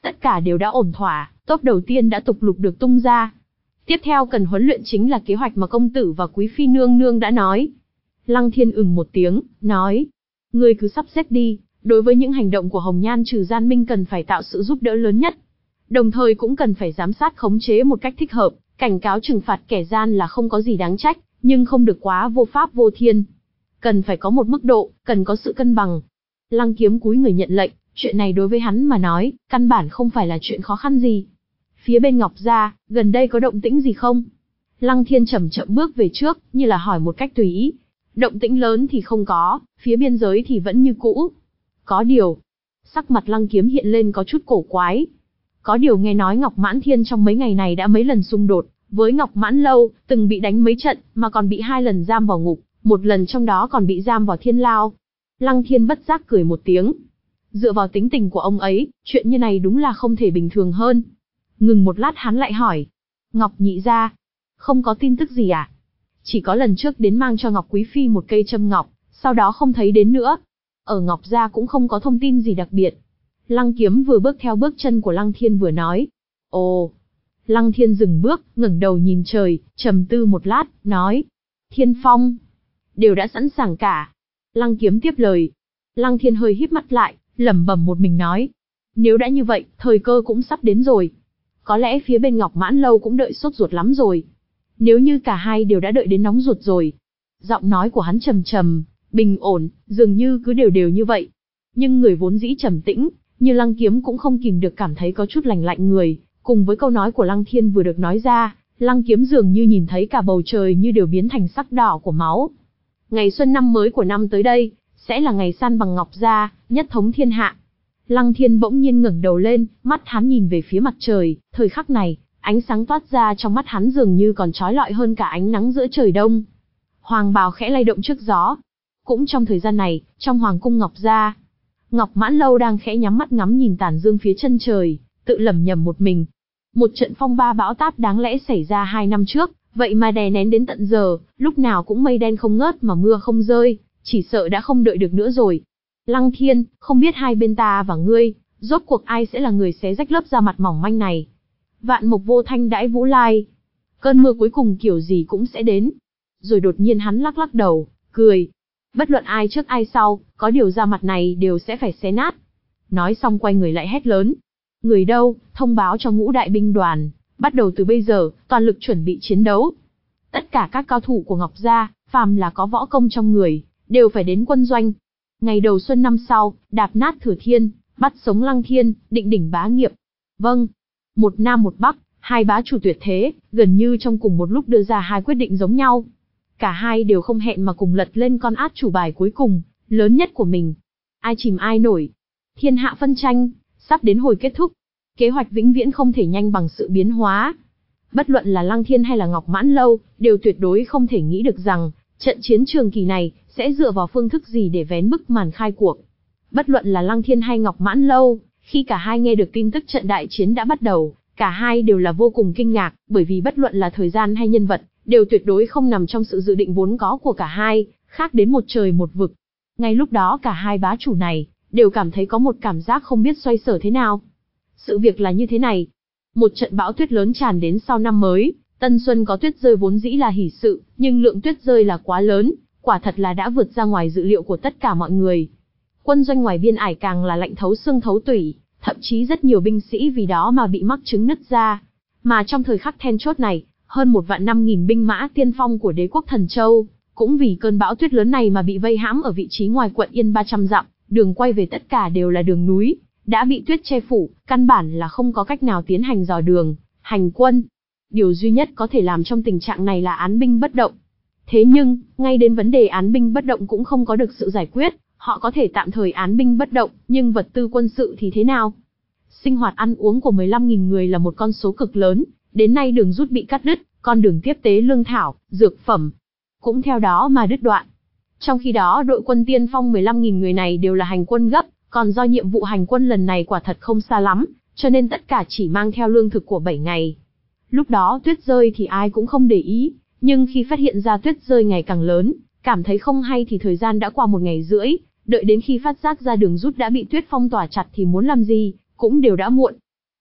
Tất cả đều đã ổn thỏa, top đầu tiên đã tục lục được tung ra. Tiếp theo cần huấn luyện chính là kế hoạch mà công tử và quý phi nương nương đã nói. Lăng Thiên ừm một tiếng, nói. Ngươi cứ sắp xếp đi, đối với những hành động của Hồng Nhan trừ gian minh cần phải tạo sự giúp đỡ lớn nhất. Đồng thời cũng cần phải giám sát khống chế một cách thích hợp, cảnh cáo trừng phạt kẻ gian là không có gì đáng trách, nhưng không được quá vô pháp vô thiên. Cần phải có một mức độ, cần có sự cân bằng. Lăng Kiếm cúi người nhận lệnh, chuyện này đối với hắn mà nói, căn bản không phải là chuyện khó khăn gì. Phía bên Ngọc gia, gần đây có động tĩnh gì không? Lăng Thiên chậm chậm bước về trước, như là hỏi một cách tùy ý. Động tĩnh lớn thì không có, phía biên giới thì vẫn như cũ. Có điều, sắc mặt Lăng Kiếm hiện lên có chút cổ quái. Có điều nghe nói Ngọc Mãn Thiên trong mấy ngày này đã mấy lần xung đột với Ngọc Mãn Lâu, từng bị đánh mấy trận, mà còn bị hai lần giam vào ngục, một lần trong đó còn bị giam vào thiên lao. Lăng Thiên bất giác cười một tiếng. Dựa vào tính tình của ông ấy, chuyện như này đúng là không thể bình thường hơn. Ngừng một lát hắn lại hỏi. Ngọc nhị gia, không có tin tức gì à? Chỉ có lần trước đến mang cho Ngọc Quý Phi một cây châm ngọc, sau đó không thấy đến nữa. Ở Ngọc gia cũng không có thông tin gì đặc biệt. Lăng Kiếm vừa bước theo bước chân của Lăng Thiên vừa nói. Ồ. Lăng Thiên dừng bước, ngẩng đầu nhìn trời, trầm tư một lát, nói. Thiên Phong. Đều đã sẵn sàng cả. Lăng Kiếm tiếp lời. Lăng Thiên hơi híp mắt lại, lẩm bẩm một mình nói. Nếu đã như vậy, thời cơ cũng sắp đến rồi. Có lẽ phía bên Ngọc Mãn Lâu cũng đợi sốt ruột lắm rồi. Nếu như cả hai đều đã đợi đến nóng ruột rồi. Giọng nói của hắn trầm trầm, bình ổn, dường như cứ đều đều như vậy. Nhưng người vốn dĩ trầm tĩnh, như Lăng Kiếm cũng không kìm được cảm thấy có chút lạnh lạnh người. Cùng với câu nói của Lăng Thiên vừa được nói ra, Lăng Kiếm dường như nhìn thấy cả bầu trời như đều biến thành sắc đỏ của máu. Ngày xuân năm mới của năm tới đây, sẽ là ngày san bằng Ngọc gia, nhất thống thiên hạ. Lăng Thiên bỗng nhiên ngẩng đầu lên, mắt hắn nhìn về phía mặt trời, thời khắc này, ánh sáng toát ra trong mắt hắn dường như còn chói lọi hơn cả ánh nắng giữa trời đông. Hoàng bào khẽ lay động trước gió. Cũng trong thời gian này, trong hoàng cung Ngọc gia, Ngọc Mãn Lâu đang khẽ nhắm mắt ngắm nhìn tàn dương phía chân trời, tự lẩm nhẩm một mình. Một trận phong ba bão táp đáng lẽ xảy ra hai năm trước, vậy mà đè nén đến tận giờ, lúc nào cũng mây đen không ngớt mà mưa không rơi, chỉ sợ đã không đợi được nữa rồi. Lăng Thiên, không biết hai bên ta và ngươi, rốt cuộc ai sẽ là người xé rách lớp da mặt mỏng manh này. Vạn mục vô thanh đãi vũ lai. Cơn mưa cuối cùng kiểu gì cũng sẽ đến. Rồi đột nhiên hắn lắc lắc đầu, cười. Bất luận ai trước ai sau, có điều da mặt này đều sẽ phải xé nát. Nói xong quay người lại hét lớn. Người đâu, thông báo cho ngũ đại binh đoàn, bắt đầu từ bây giờ, toàn lực chuẩn bị chiến đấu. Tất cả các cao thủ của Ngọc gia, phàm là có võ công trong người, đều phải đến quân doanh. Ngày đầu xuân năm sau, đạp nát Thừa Thiên, bắt sống Lăng Thiên, định đỉnh bá nghiệp. Vâng. Một nam một bắc, hai bá chủ tuyệt thế, gần như trong cùng một lúc đưa ra hai quyết định giống nhau. Cả hai đều không hẹn mà cùng lật lên con át chủ bài cuối cùng, lớn nhất của mình. Ai chìm ai nổi. Thiên hạ phân tranh, sắp đến hồi kết thúc. Kế hoạch vĩnh viễn không thể nhanh bằng sự biến hóa. Bất luận là Lăng Thiên hay là Ngọc Mãn Lâu, đều tuyệt đối không thể nghĩ được rằng, trận chiến trường kỳ này, sẽ dựa vào phương thức gì để vén bức màn khai cuộc. Bất luận là Lăng Thiên hay Ngọc Mãn Lâu, khi cả hai nghe được tin tức trận đại chiến đã bắt đầu, cả hai đều là vô cùng kinh ngạc, bởi vì bất luận là thời gian hay nhân vật, đều tuyệt đối không nằm trong sự dự định vốn có của cả hai, khác đến một trời một vực. Ngay lúc đó cả hai bá chủ này, đều cảm thấy có một cảm giác không biết xoay sở thế nào. Sự việc là như thế này. Một trận bão tuyết lớn tràn đến sau năm mới, Tân Xuân có tuyết rơi vốn dĩ là hỷ sự, nhưng lượng tuyết rơi là quá lớn, quả thật là đã vượt ra ngoài dự liệu của tất cả mọi người. Quân doanh ngoài biên ải càng là lạnh thấu xương thấu tủy, thậm chí rất nhiều binh sĩ vì đó mà bị mắc chứng nứt ra. Mà trong thời khắc then chốt này, hơn một vạn năm nghìn binh mã tiên phong của đế quốc Thần Châu, cũng vì cơn bão tuyết lớn này mà bị vây hãm ở vị trí ngoài quận Yên ba trăm dặm, đường quay về tất cả đều là đường núi, đã bị tuyết che phủ, căn bản là không có cách nào tiến hành dò đường, hành quân. Điều duy nhất có thể làm trong tình trạng này là án binh bất động. Thế nhưng, ngay đến vấn đề án binh bất động cũng không có được sự giải quyết, họ có thể tạm thời án binh bất động, nhưng vật tư quân sự thì thế nào? Sinh hoạt ăn uống của mười lăm nghìn người là một con số cực lớn, đến nay đường rút bị cắt đứt, con đường tiếp tế lương thảo, dược phẩm cũng theo đó mà đứt đoạn. Trong khi đó đội quân tiên phong mười lăm nghìn người này đều là hành quân gấp, còn do nhiệm vụ hành quân lần này quả thật không xa lắm, cho nên tất cả chỉ mang theo lương thực của bảy ngày. Lúc đó tuyết rơi thì ai cũng không để ý, nhưng khi phát hiện ra tuyết rơi ngày càng lớn, cảm thấy không hay thì thời gian đã qua một ngày rưỡi, đợi đến khi phát giác ra đường rút đã bị tuyết phong tỏa chặt thì muốn làm gì, cũng đều đã muộn.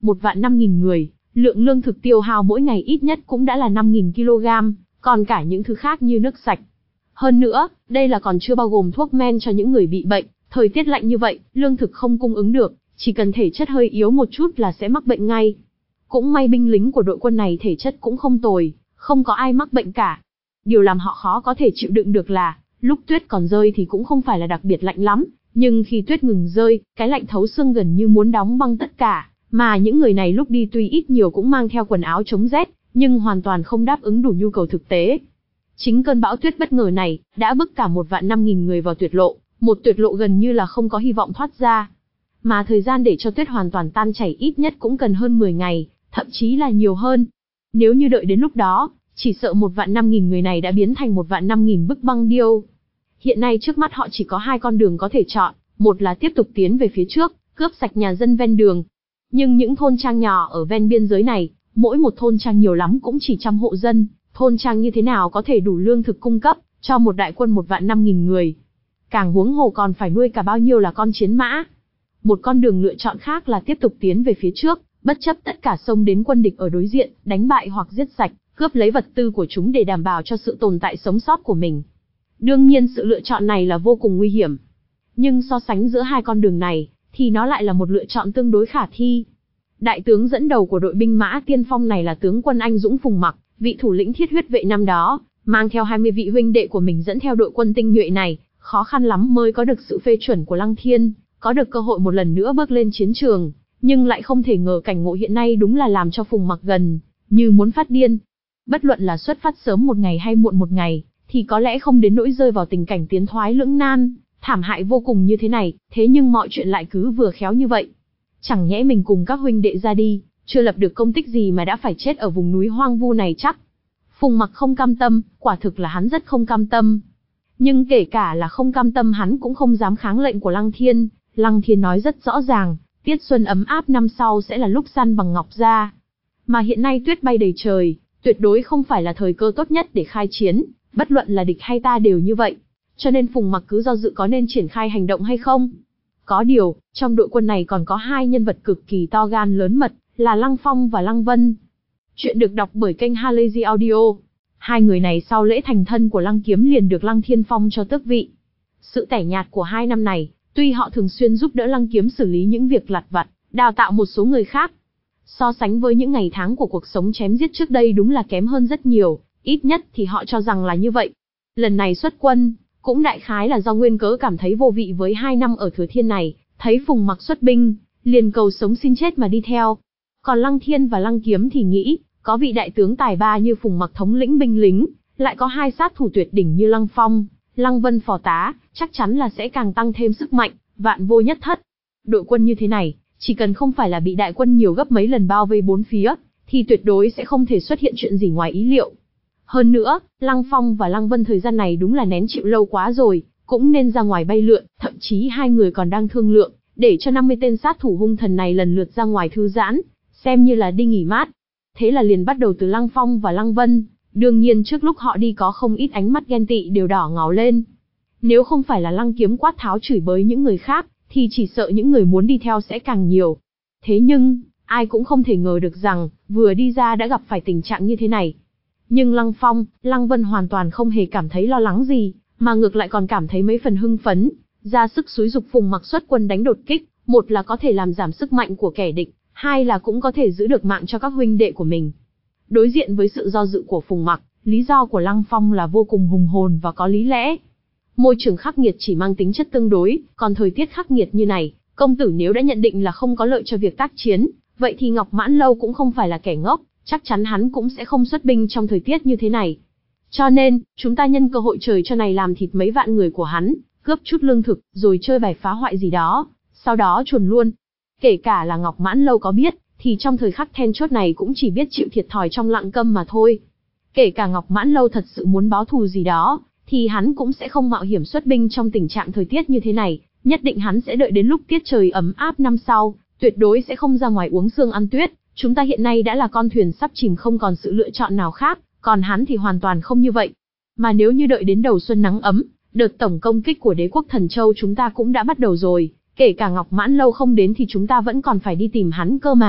Một vạn năm nghìn người, lượng lương thực tiêu hao mỗi ngày ít nhất cũng đã là năm nghìn ki lô gam, còn cả những thứ khác như nước sạch. Hơn nữa, đây là còn chưa bao gồm thuốc men cho những người bị bệnh, thời tiết lạnh như vậy, lương thực không cung ứng được, chỉ cần thể chất hơi yếu một chút là sẽ mắc bệnh ngay. Cũng may binh lính của đội quân này thể chất cũng không tồi, không có ai mắc bệnh cả. Điều làm họ khó có thể chịu đựng được là, lúc tuyết còn rơi thì cũng không phải là đặc biệt lạnh lắm, nhưng khi tuyết ngừng rơi, cái lạnh thấu xương gần như muốn đóng băng tất cả, mà những người này lúc đi tuy ít nhiều cũng mang theo quần áo chống rét, nhưng hoàn toàn không đáp ứng đủ nhu cầu thực tế. Chính cơn bão tuyết bất ngờ này, đã bức cả một vạn năm nghìn người vào tuyệt lộ, một tuyệt lộ gần như là không có hy vọng thoát ra. Mà thời gian để cho tuyết hoàn toàn tan chảy ít nhất cũng cần hơn mười ngày, thậm chí là nhiều hơn. Nếu như đợi đến lúc đó, chỉ sợ một vạn năm nghìn người này đã biến thành một vạn năm nghìn bức băng điêu. Hiện nay trước mắt họ chỉ có hai con đường có thể chọn, một là tiếp tục tiến về phía trước, cướp sạch nhà dân ven đường. Nhưng những thôn trang nhỏ ở ven biên giới này, mỗi một thôn trang nhiều lắm cũng chỉ trăm hộ dân, thôn trang như thế nào có thể đủ lương thực cung cấp cho một đại quân một vạn năm nghìn người. Càng huống hồ còn phải nuôi cả bao nhiêu là con chiến mã. Một con đường lựa chọn khác là tiếp tục tiến về phía trước, bất chấp tất cả xông đến quân địch ở đối diện, đánh bại hoặc giết sạch, cướp lấy vật tư của chúng để đảm bảo cho sự tồn tại sống sót của mình. Đương nhiên sự lựa chọn này là vô cùng nguy hiểm. Nhưng so sánh giữa hai con đường này, thì nó lại là một lựa chọn tương đối khả thi. Đại tướng dẫn đầu của đội binh mã tiên phong này là tướng quân anh dũng Phùng Mặc, vị thủ lĩnh thiết huyết vệ năm đó, mang theo hai mươi vị huynh đệ của mình dẫn theo đội quân tinh nhuệ này, khó khăn lắm mới có được sự phê chuẩn của Lăng Thiên, có được cơ hội một lần nữa bước lên chiến trường, nhưng lại không thể ngờ cảnh ngộ hiện nay đúng là làm cho Phùng Mặc gần như muốn phát điên. Bất luận là xuất phát sớm một ngày hay muộn một ngày, thì có lẽ không đến nỗi rơi vào tình cảnh tiến thoái lưỡng nan, thảm hại vô cùng như thế này, thế nhưng mọi chuyện lại cứ vừa khéo như vậy. Chẳng nhẽ mình cùng các huynh đệ ra đi, chưa lập được công tích gì mà đã phải chết ở vùng núi hoang vu này chắc. Phùng Mặc không cam tâm, quả thực là hắn rất không cam tâm. Nhưng kể cả là không cam tâm hắn cũng không dám kháng lệnh của Lăng Thiên. Lăng Thiên nói rất rõ ràng, tiết xuân ấm áp năm sau sẽ là lúc săn bằng ngọc ra. Mà hiện nay tuyết bay đầy trời, tuyệt đối không phải là thời cơ tốt nhất để khai chiến, bất luận là địch hay ta đều như vậy. Cho nên Phùng Mặc cứ do dự có nên triển khai hành động hay không. Có điều, trong đội quân này còn có hai nhân vật cực kỳ to gan lớn mật, là Lăng Phong và Lăng Vân. Chuyện được đọc bởi kênh Halazy Audio. Hai người này sau lễ thành thân của Lăng Kiếm liền được Lăng Thiên phong cho tước vị. Sự tẻ nhạt của hai năm này, tuy họ thường xuyên giúp đỡ Lăng Kiếm xử lý những việc lặt vặt, đào tạo một số người khác, so sánh với những ngày tháng của cuộc sống chém giết trước đây đúng là kém hơn rất nhiều, ít nhất thì họ cho rằng là như vậy. Lần này xuất quân, cũng đại khái là do nguyên cớ cảm thấy vô vị với hai năm ở Thừa Thiên này, thấy Phùng Mặc xuất binh, liền cầu sống xin chết mà đi theo. Còn Lăng Thiên và Lăng Kiếm thì nghĩ, có vị đại tướng tài ba như Phùng Mặc thống lĩnh binh lính, lại có hai sát thủ tuyệt đỉnh như Lăng Phong, Lăng Vân phò tá, chắc chắn là sẽ càng tăng thêm sức mạnh, vạn vô nhất thất. Đội quân như thế này, chỉ cần không phải là bị đại quân nhiều gấp mấy lần bao vây bốn phía, thì tuyệt đối sẽ không thể xuất hiện chuyện gì ngoài ý liệu. Hơn nữa, Lăng Phong và Lăng Vân thời gian này đúng là nén chịu lâu quá rồi, cũng nên ra ngoài bay lượn, thậm chí hai người còn đang thương lượng, để cho năm mươi tên sát thủ hung thần này lần lượt ra ngoài thư giãn, xem như là đi nghỉ mát. Thế là liền bắt đầu từ Lăng Phong và Lăng Vân, đương nhiên trước lúc họ đi có không ít ánh mắt ghen tị đều đỏ ngầu lên. Nếu không phải là Lăng Kiếm quát tháo chửi bới những người khác, thì chỉ sợ những người muốn đi theo sẽ càng nhiều. Thế nhưng, ai cũng không thể ngờ được rằng, vừa đi ra đã gặp phải tình trạng như thế này. Nhưng Lăng Phong, Lăng Vân hoàn toàn không hề cảm thấy lo lắng gì, mà ngược lại còn cảm thấy mấy phần hưng phấn, ra sức xúi giục Phùng Mặc xuất quân đánh đột kích, một là có thể làm giảm sức mạnh của kẻ địch, hai là cũng có thể giữ được mạng cho các huynh đệ của mình. Đối diện với sự do dự của Phùng Mặc, lý do của Lăng Phong là vô cùng hùng hồn và có lý lẽ. Môi trường khắc nghiệt chỉ mang tính chất tương đối, còn thời tiết khắc nghiệt như này, công tử nếu đã nhận định là không có lợi cho việc tác chiến, vậy thì Ngọc Mãn Lâu cũng không phải là kẻ ngốc, chắc chắn hắn cũng sẽ không xuất binh trong thời tiết như thế này. Cho nên, chúng ta nhân cơ hội trời cho này làm thịt mấy vạn người của hắn, cướp chút lương thực, rồi chơi bài phá hoại gì đó, sau đó chuồn luôn. Kể cả là Ngọc Mãn Lâu có biết, thì trong thời khắc then chốt này cũng chỉ biết chịu thiệt thòi trong lặng câm mà thôi. Kể cả Ngọc Mãn Lâu thật sự muốn báo thù gì đó, thì hắn cũng sẽ không mạo hiểm xuất binh trong tình trạng thời tiết như thế này, nhất định hắn sẽ đợi đến lúc tiết trời ấm áp năm sau, tuyệt đối sẽ không ra ngoài uống sương ăn tuyết. Chúng ta hiện nay đã là con thuyền sắp chìm không còn sự lựa chọn nào khác, còn hắn thì hoàn toàn không như vậy. Mà nếu như đợi đến đầu xuân nắng ấm, đợt tổng công kích của đế quốc Thần Châu chúng ta cũng đã bắt đầu rồi, kể cả Ngọc Mãn Lâu không đến thì chúng ta vẫn còn phải đi tìm hắn cơ mà,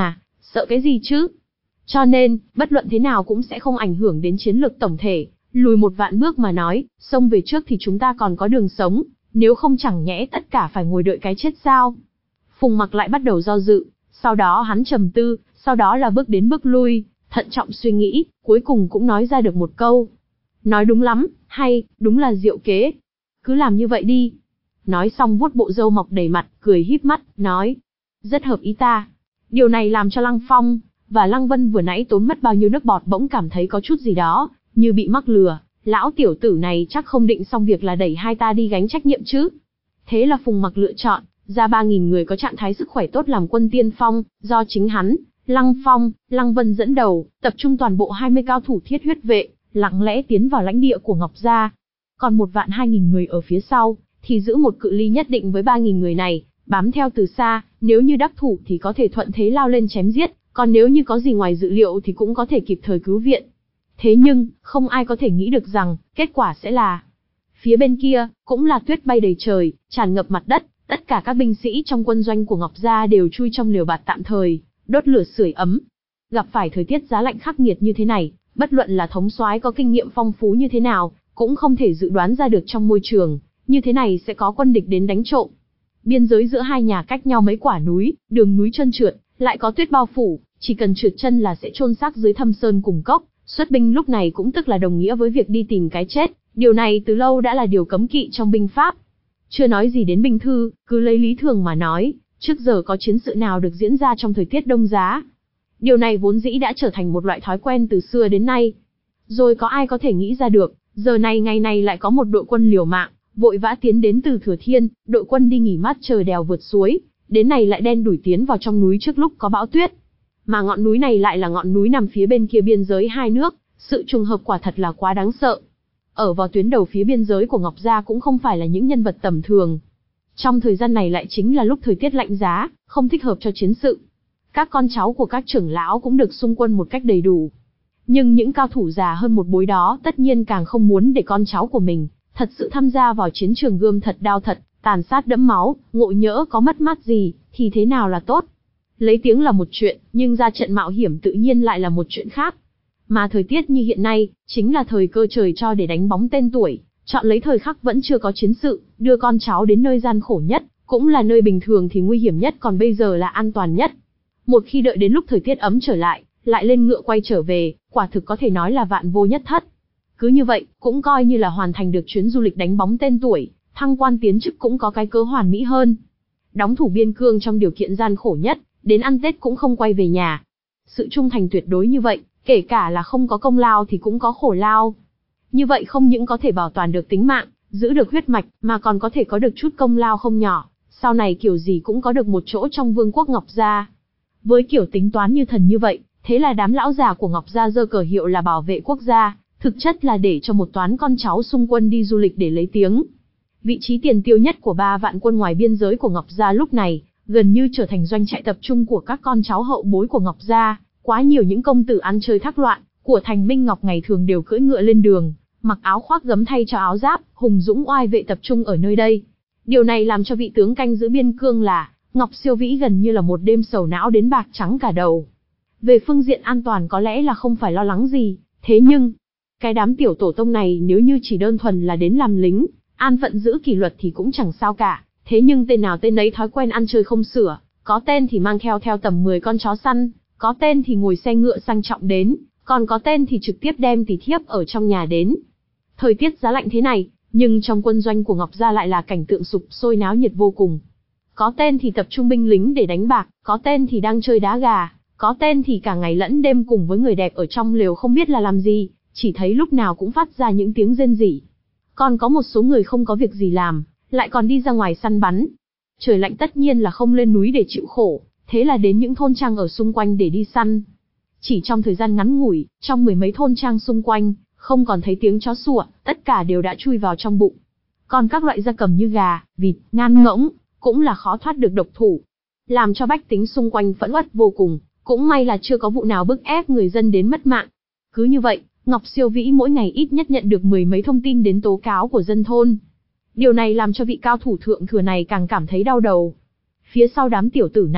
sợ cái gì chứ? Cho nên, bất luận thế nào cũng sẽ không ảnh hưởng đến chiến lược tổng thể, lùi một vạn bước mà nói, xông về trước thì chúng ta còn có đường sống, nếu không chẳng nhẽ tất cả phải ngồi đợi cái chết sao? Phùng Mặc lại bắt đầu do dự, sau đó hắn trầm tư, sau đó là bước đến bước lui, thận trọng suy nghĩ, cuối cùng cũng nói ra được một câu. Nói đúng lắm, hay, đúng là diệu kế. Cứ làm như vậy đi. Nói xong vuốt bộ râu mọc đầy mặt, cười híp mắt, nói. Rất hợp ý ta. Điều này làm cho Lăng Phong và Lăng Vân vừa nãy tốn mất bao nhiêu nước bọt bỗng cảm thấy có chút gì đó, như bị mắc lừa. Lão tiểu tử này chắc không định xong việc là đẩy hai ta đi gánh trách nhiệm chứ. Thế là Phùng Mặc lựa chọn, ra ba nghìn người có trạng thái sức khỏe tốt làm quân tiên phong, do chính hắn, Lăng Phong, Lăng Vân dẫn đầu, tập trung toàn bộ hai mươi cao thủ thiết huyết vệ, lặng lẽ tiến vào lãnh địa của Ngọc Gia. Còn một vạn hai nghìn người ở phía sau, thì giữ một cự ly nhất định với ba nghìn người này, bám theo từ xa, nếu như đắc thủ thì có thể thuận thế lao lên chém giết, còn nếu như có gì ngoài dự liệu thì cũng có thể kịp thời cứu viện. Thế nhưng, không ai có thể nghĩ được rằng, kết quả sẽ là phía bên kia, cũng là tuyết bay đầy trời, tràn ngập mặt đất, tất cả các binh sĩ trong quân doanh của Ngọc Gia đều chui trong lều bạt tạm thời, đốt lửa sưởi ấm. Gặp phải thời tiết giá lạnh khắc nghiệt như thế này, bất luận là thống soái có kinh nghiệm phong phú như thế nào, cũng không thể dự đoán ra được trong môi trường như thế này sẽ có quân địch đến đánh trộm. Biên giới giữa hai nhà cách nhau mấy quả núi, đường núi trơn trượt, lại có tuyết bao phủ, chỉ cần trượt chân là sẽ chôn xác dưới thâm sơn cùng cốc. Xuất binh lúc này cũng tức là đồng nghĩa với việc đi tìm cái chết, điều này từ lâu đã là điều cấm kỵ trong binh pháp. Chưa nói gì đến binh thư, cứ lấy lý thường mà nói, trước giờ có chiến sự nào được diễn ra trong thời tiết đông giá. Điều này vốn dĩ đã trở thành một loại thói quen từ xưa đến nay. Rồi có ai có thể nghĩ ra được, giờ này ngày này lại có một đội quân liều mạng, vội vã tiến đến từ Thừa Thiên, đội quân đi nghỉ mát chờ đèo vượt suối, đến này lại đen đủi tiến vào trong núi trước lúc có bão tuyết. Mà ngọn núi này lại là ngọn núi nằm phía bên kia biên giới hai nước, sự trùng hợp quả thật là quá đáng sợ. Ở vào tuyến đầu phía biên giới của Ngọc Gia cũng không phải là những nhân vật tầm thường. Trong thời gian này lại chính là lúc thời tiết lạnh giá, không thích hợp cho chiến sự. Các con cháu của các trưởng lão cũng được xung quân một cách đầy đủ. Nhưng những cao thủ già hơn một bối đó tất nhiên càng không muốn để con cháu của mình thật sự tham gia vào chiến trường gươm thật đao thật, tàn sát đẫm máu, ngộ nhỡ có mất mát gì, thì thế nào là tốt. Lấy tiếng là một chuyện, nhưng ra trận mạo hiểm tự nhiên lại là một chuyện khác. Mà thời tiết như hiện nay, chính là thời cơ trời cho để đánh bóng tên tuổi, chọn lấy thời khắc vẫn chưa có chiến sự, đưa con cháu đến nơi gian khổ nhất, cũng là nơi bình thường thì nguy hiểm nhất còn bây giờ là an toàn nhất. Một khi đợi đến lúc thời tiết ấm trở lại, lại lên ngựa quay trở về, quả thực có thể nói là vạn vô nhất thất. Cứ như vậy, cũng coi như là hoàn thành được chuyến du lịch đánh bóng tên tuổi, thăng quan tiến chức cũng có cái cơ hoàn mỹ hơn. Đóng thủ biên cương trong điều kiện gian khổ nhất, đến ăn Tết cũng không quay về nhà. Sự trung thành tuyệt đối như vậy, kể cả là không có công lao thì cũng có khổ lao. Như vậy không những có thể bảo toàn được tính mạng, giữ được huyết mạch, mà còn có thể có được chút công lao không nhỏ, sau này kiểu gì cũng có được một chỗ trong vương quốc Ngọc Gia. Với kiểu tính toán như thần như vậy, thế là đám lão già của Ngọc Gia giơ cờ hiệu là bảo vệ quốc gia, thực chất là để cho một toán con cháu xung quân đi du lịch để lấy tiếng. Vị trí tiền tiêu nhất của ba vạn quân ngoài biên giới của Ngọc Gia lúc này, gần như trở thành doanh trại tập trung của các con cháu hậu bối của Ngọc Gia. Quá nhiều những công tử ăn chơi thác loạn, của thành binh Ngọc ngày thường đều cưỡi ngựa lên đường, mặc áo khoác gấm thay cho áo giáp, hùng dũng oai vệ tập trung ở nơi đây. Điều này làm cho vị tướng canh giữ biên cương là Ngọc Siêu Vĩ gần như là một đêm sầu não đến bạc trắng cả đầu. Về phương diện an toàn có lẽ là không phải lo lắng gì, thế nhưng, cái đám tiểu tổ tông này nếu như chỉ đơn thuần là đến làm lính, an phận giữ kỷ luật thì cũng chẳng sao cả, thế nhưng tên nào tên ấy thói quen ăn chơi không sửa, có tên thì mang theo theo tầm mười con chó săn, có tên thì ngồi xe ngựa sang trọng đến, còn có tên thì trực tiếp đem tỳ thiếp ở trong nhà đến. Thời tiết giá lạnh thế này, nhưng trong quân doanh của Ngọc Gia lại là cảnh tượng sục sôi náo nhiệt vô cùng. Có tên thì tập trung binh lính để đánh bạc, có tên thì đang chơi đá gà, có tên thì cả ngày lẫn đêm cùng với người đẹp ở trong lều không biết là làm gì, chỉ thấy lúc nào cũng phát ra những tiếng rên rỉ. Còn có một số người không có việc gì làm, lại còn đi ra ngoài săn bắn. Trời lạnh tất nhiên là không lên núi để chịu khổ, thế là đến những thôn trang ở xung quanh để đi săn. Chỉ trong thời gian ngắn ngủi, trong mười mấy thôn trang xung quanh, không còn thấy tiếng chó sủa, tất cả đều đã chui vào trong bụng. Còn các loại gia cầm như gà, vịt, ngan ngỗng, cũng là khó thoát được độc thủ. Làm cho bách tính xung quanh phẫn uất vô cùng, cũng may là chưa có vụ nào bức ép người dân đến mất mạng. Cứ như vậy, Ngọc Siêu Vĩ mỗi ngày ít nhất nhận được mười mấy thông tin đến tố cáo của dân thôn. Điều này làm cho vị cao thủ thượng thừa này càng cảm thấy đau đầu. Phía sau đám tiểu tử này,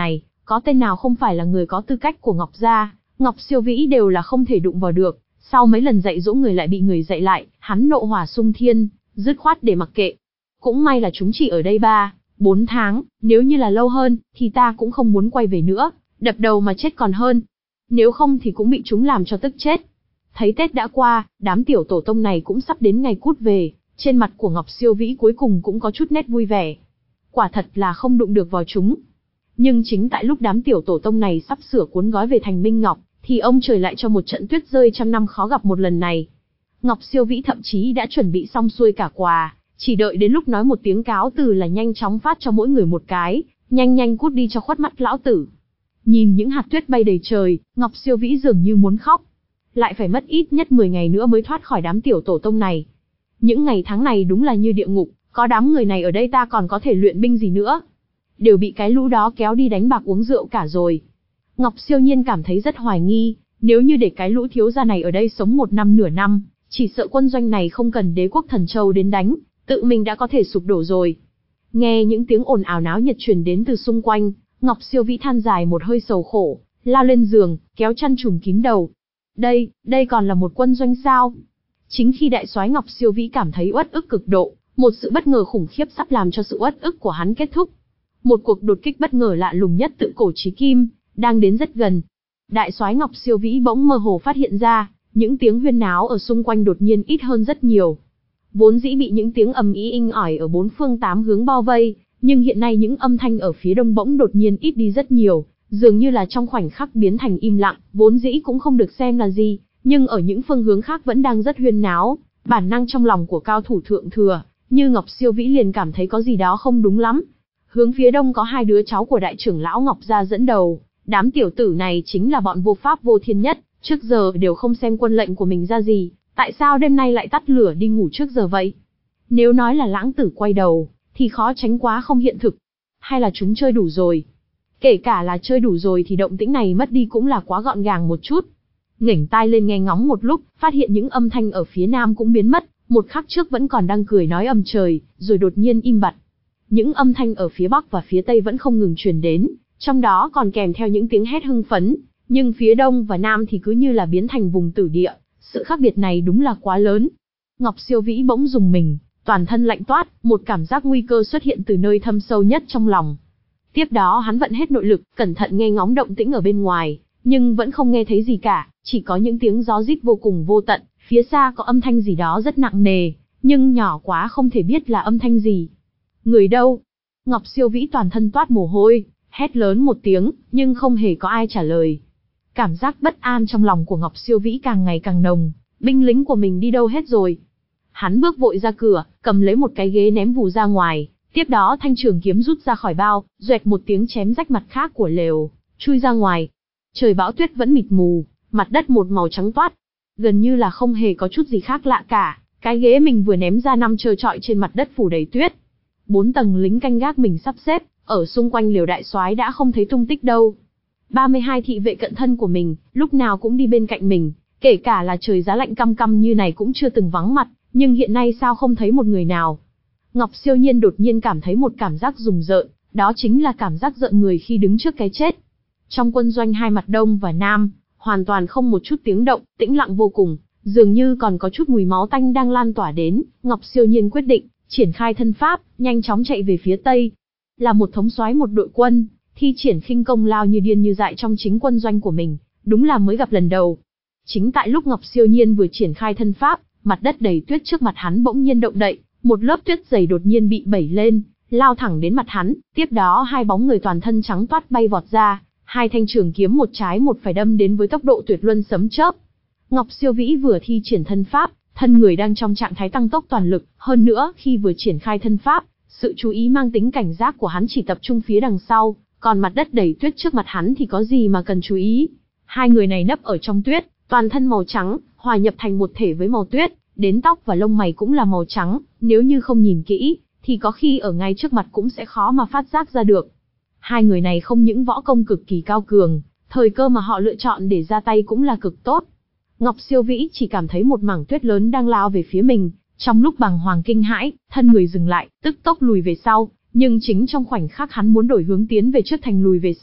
có tên nào không phải là người có tư cách của Ngọc gia, Ngọc Siêu Vĩ đều là không thể đụng vào được. Sau mấy lần dạy dỗ người lại bị người dạy lại, hắn nộ hỏa xung thiên, dứt khoát để mặc kệ. Cũng may là chúng chỉ ở đây ba, bốn tháng, nếu như là lâu hơn, thì ta cũng không muốn quay về nữa, đập đầu mà chết còn hơn. Nếu không thì cũng bị chúng làm cho tức chết. Thấy Tết đã qua, đám tiểu tổ tông này cũng sắp đến ngày cút về, trên mặt của Ngọc Siêu Vĩ cuối cùng cũng có chút nét vui vẻ. Quả thật là không đụng được vào chúng. Nhưng chính tại lúc đám tiểu tổ tông này sắp sửa cuốn gói về thành Minh Ngọc, thì ông trời lại cho một trận tuyết rơi trăm năm khó gặp một lần này. Ngọc Siêu Vĩ thậm chí đã chuẩn bị xong xuôi cả quà, chỉ đợi đến lúc nói một tiếng cáo từ là nhanh chóng phát cho mỗi người một cái, nhanh nhanh cút đi cho khuất mắt lão tử. Nhìn những hạt tuyết bay đầy trời, Ngọc Siêu Vĩ dường như muốn khóc. Lại phải mất ít nhất mười ngày nữa mới thoát khỏi đám tiểu tổ tông này. Những ngày tháng này đúng là như địa ngục, có đám người này ở đây ta còn có thể luyện binh gì nữa. Đều bị cái lũ đó kéo đi đánh bạc uống rượu cả rồi. Ngọc Siêu Nhiên cảm thấy rất hoài nghi, nếu như để cái lũ thiếu gia này ở đây sống một năm nửa năm, chỉ sợ quân doanh này không cần đế quốc Thần Châu đến đánh, tự mình đã có thể sụp đổ rồi. Nghe những tiếng ồn ào náo nhiệt truyền đến từ xung quanh, Ngọc Siêu Vĩ than dài một hơi sầu khổ, lao lên giường, kéo chăn trùm kín đầu. Đây, đây còn là một quân doanh sao? Chính khi đại soái Ngọc Siêu Vĩ cảm thấy uất ức cực độ, một sự bất ngờ khủng khiếp sắp làm cho sự uất ức của hắn kết thúc. Một cuộc đột kích bất ngờ lạ lùng nhất tự cổ chí kim, đang đến rất gần. Đại soái Ngọc Siêu Vĩ bỗng mơ hồ phát hiện ra, những tiếng huyên náo ở xung quanh đột nhiên ít hơn rất nhiều. Vốn dĩ bị những tiếng ầm ĩ inh ỏi ở bốn phương tám hướng bao vây, nhưng hiện nay những âm thanh ở phía đông bỗng đột nhiên ít đi rất nhiều, dường như là trong khoảnh khắc biến thành im lặng, vốn dĩ cũng không được xem là gì, nhưng ở những phương hướng khác vẫn đang rất huyên náo. Bản năng trong lòng của cao thủ thượng thừa, như Ngọc Siêu Vĩ liền cảm thấy có gì đó không đúng lắm. Hướng phía đông có hai đứa cháu của đại trưởng lão Ngọc gia dẫn đầu, đám tiểu tử này chính là bọn vô pháp vô thiên nhất, trước giờ đều không xem quân lệnh của mình ra gì, tại sao đêm nay lại tắt lửa đi ngủ trước giờ vậy? Nếu nói là lãng tử quay đầu, thì khó tránh quá không hiện thực. Hay là chúng chơi đủ rồi? Kể cả là chơi đủ rồi thì động tĩnh này mất đi cũng là quá gọn gàng một chút. Ngẩng tai lên nghe ngóng một lúc, phát hiện những âm thanh ở phía nam cũng biến mất, một khắc trước vẫn còn đang cười nói ầm trời, rồi đột nhiên im bặt. Những âm thanh ở phía bắc và phía tây vẫn không ngừng truyền đến, trong đó còn kèm theo những tiếng hét hưng phấn, nhưng phía đông và nam thì cứ như là biến thành vùng tử địa, sự khác biệt này đúng là quá lớn. Ngọc Siêu Vĩ bỗng rùng mình, toàn thân lạnh toát, một cảm giác nguy cơ xuất hiện từ nơi thâm sâu nhất trong lòng. Tiếp đó hắn vận hết nội lực, cẩn thận nghe ngóng động tĩnh ở bên ngoài, nhưng vẫn không nghe thấy gì cả, chỉ có những tiếng gió rít vô cùng vô tận, phía xa có âm thanh gì đó rất nặng nề, nhưng nhỏ quá không thể biết là âm thanh gì. Người đâu? Ngọc Siêu Vĩ toàn thân toát mồ hôi, hét lớn một tiếng, nhưng không hề có ai trả lời. Cảm giác bất an trong lòng của Ngọc Siêu Vĩ càng ngày càng nồng, binh lính của mình đi đâu hết rồi? Hắn bước vội ra cửa, cầm lấy một cái ghế ném vù ra ngoài, tiếp đó thanh trường kiếm rút ra khỏi bao, doẹt một tiếng chém rách mặt khác của lều, chui ra ngoài. Trời bão tuyết vẫn mịt mù, mặt đất một màu trắng toát, gần như là không hề có chút gì khác lạ cả. Cái ghế mình vừa ném ra nằm trơ trọi trên mặt đất phủ đầy tuyết. Bốn tầng lính canh gác mình sắp xếp, ở xung quanh liều đại soái đã không thấy tung tích đâu. ba mươi hai thị vệ cận thân của mình, lúc nào cũng đi bên cạnh mình, kể cả là trời giá lạnh căm căm như này cũng chưa từng vắng mặt, nhưng hiện nay sao không thấy một người nào. Ngọc Siêu Nhiên đột nhiên cảm thấy một cảm giác rùng rợn, đó chính là cảm giác rợn người khi đứng trước cái chết. Trong quân doanh hai mặt đông và nam, hoàn toàn không một chút tiếng động, tĩnh lặng vô cùng, dường như còn có chút mùi máu tanh đang lan tỏa đến. Ngọc Siêu Nhiên quyết định triển khai thân pháp, nhanh chóng chạy về phía tây. Là một thống soái một đội quân, thi triển khinh công lao như điên như dại trong chính quân doanh của mình, đúng là mới gặp lần đầu. Chính tại lúc Ngọc Siêu Nhiên vừa triển khai thân pháp, mặt đất đầy tuyết trước mặt hắn bỗng nhiên động đậy, một lớp tuyết dày đột nhiên bị bẩy lên, lao thẳng đến mặt hắn, tiếp đó hai bóng người toàn thân trắng toát bay vọt ra, hai thanh trường kiếm một trái một phải đâm đến với tốc độ tuyệt luân sấm chớp. Ngọc Siêu Vĩ vừa thi triển thân pháp, thân người đang trong trạng thái tăng tốc toàn lực, hơn nữa khi vừa triển khai thân pháp, sự chú ý mang tính cảnh giác của hắn chỉ tập trung phía đằng sau, còn mặt đất đầy tuyết trước mặt hắn thì có gì mà cần chú ý. Hai người này nấp ở trong tuyết, toàn thân màu trắng, hòa nhập thành một thể với màu tuyết, đến tóc và lông mày cũng là màu trắng, nếu như không nhìn kỹ, thì có khi ở ngay trước mặt cũng sẽ khó mà phát giác ra được. Hai người này không những võ công cực kỳ cao cường, thời cơ mà họ lựa chọn để ra tay cũng là cực tốt. Ngọc Siêu Vĩ chỉ cảm thấy một mảng tuyết lớn đang lao về phía mình, trong lúc bàng hoàng kinh hãi, thân người dừng lại, tức tốc lùi về sau, nhưng chính trong khoảnh khắc hắn muốn đổi hướng tiến về trước thành lùi về sau,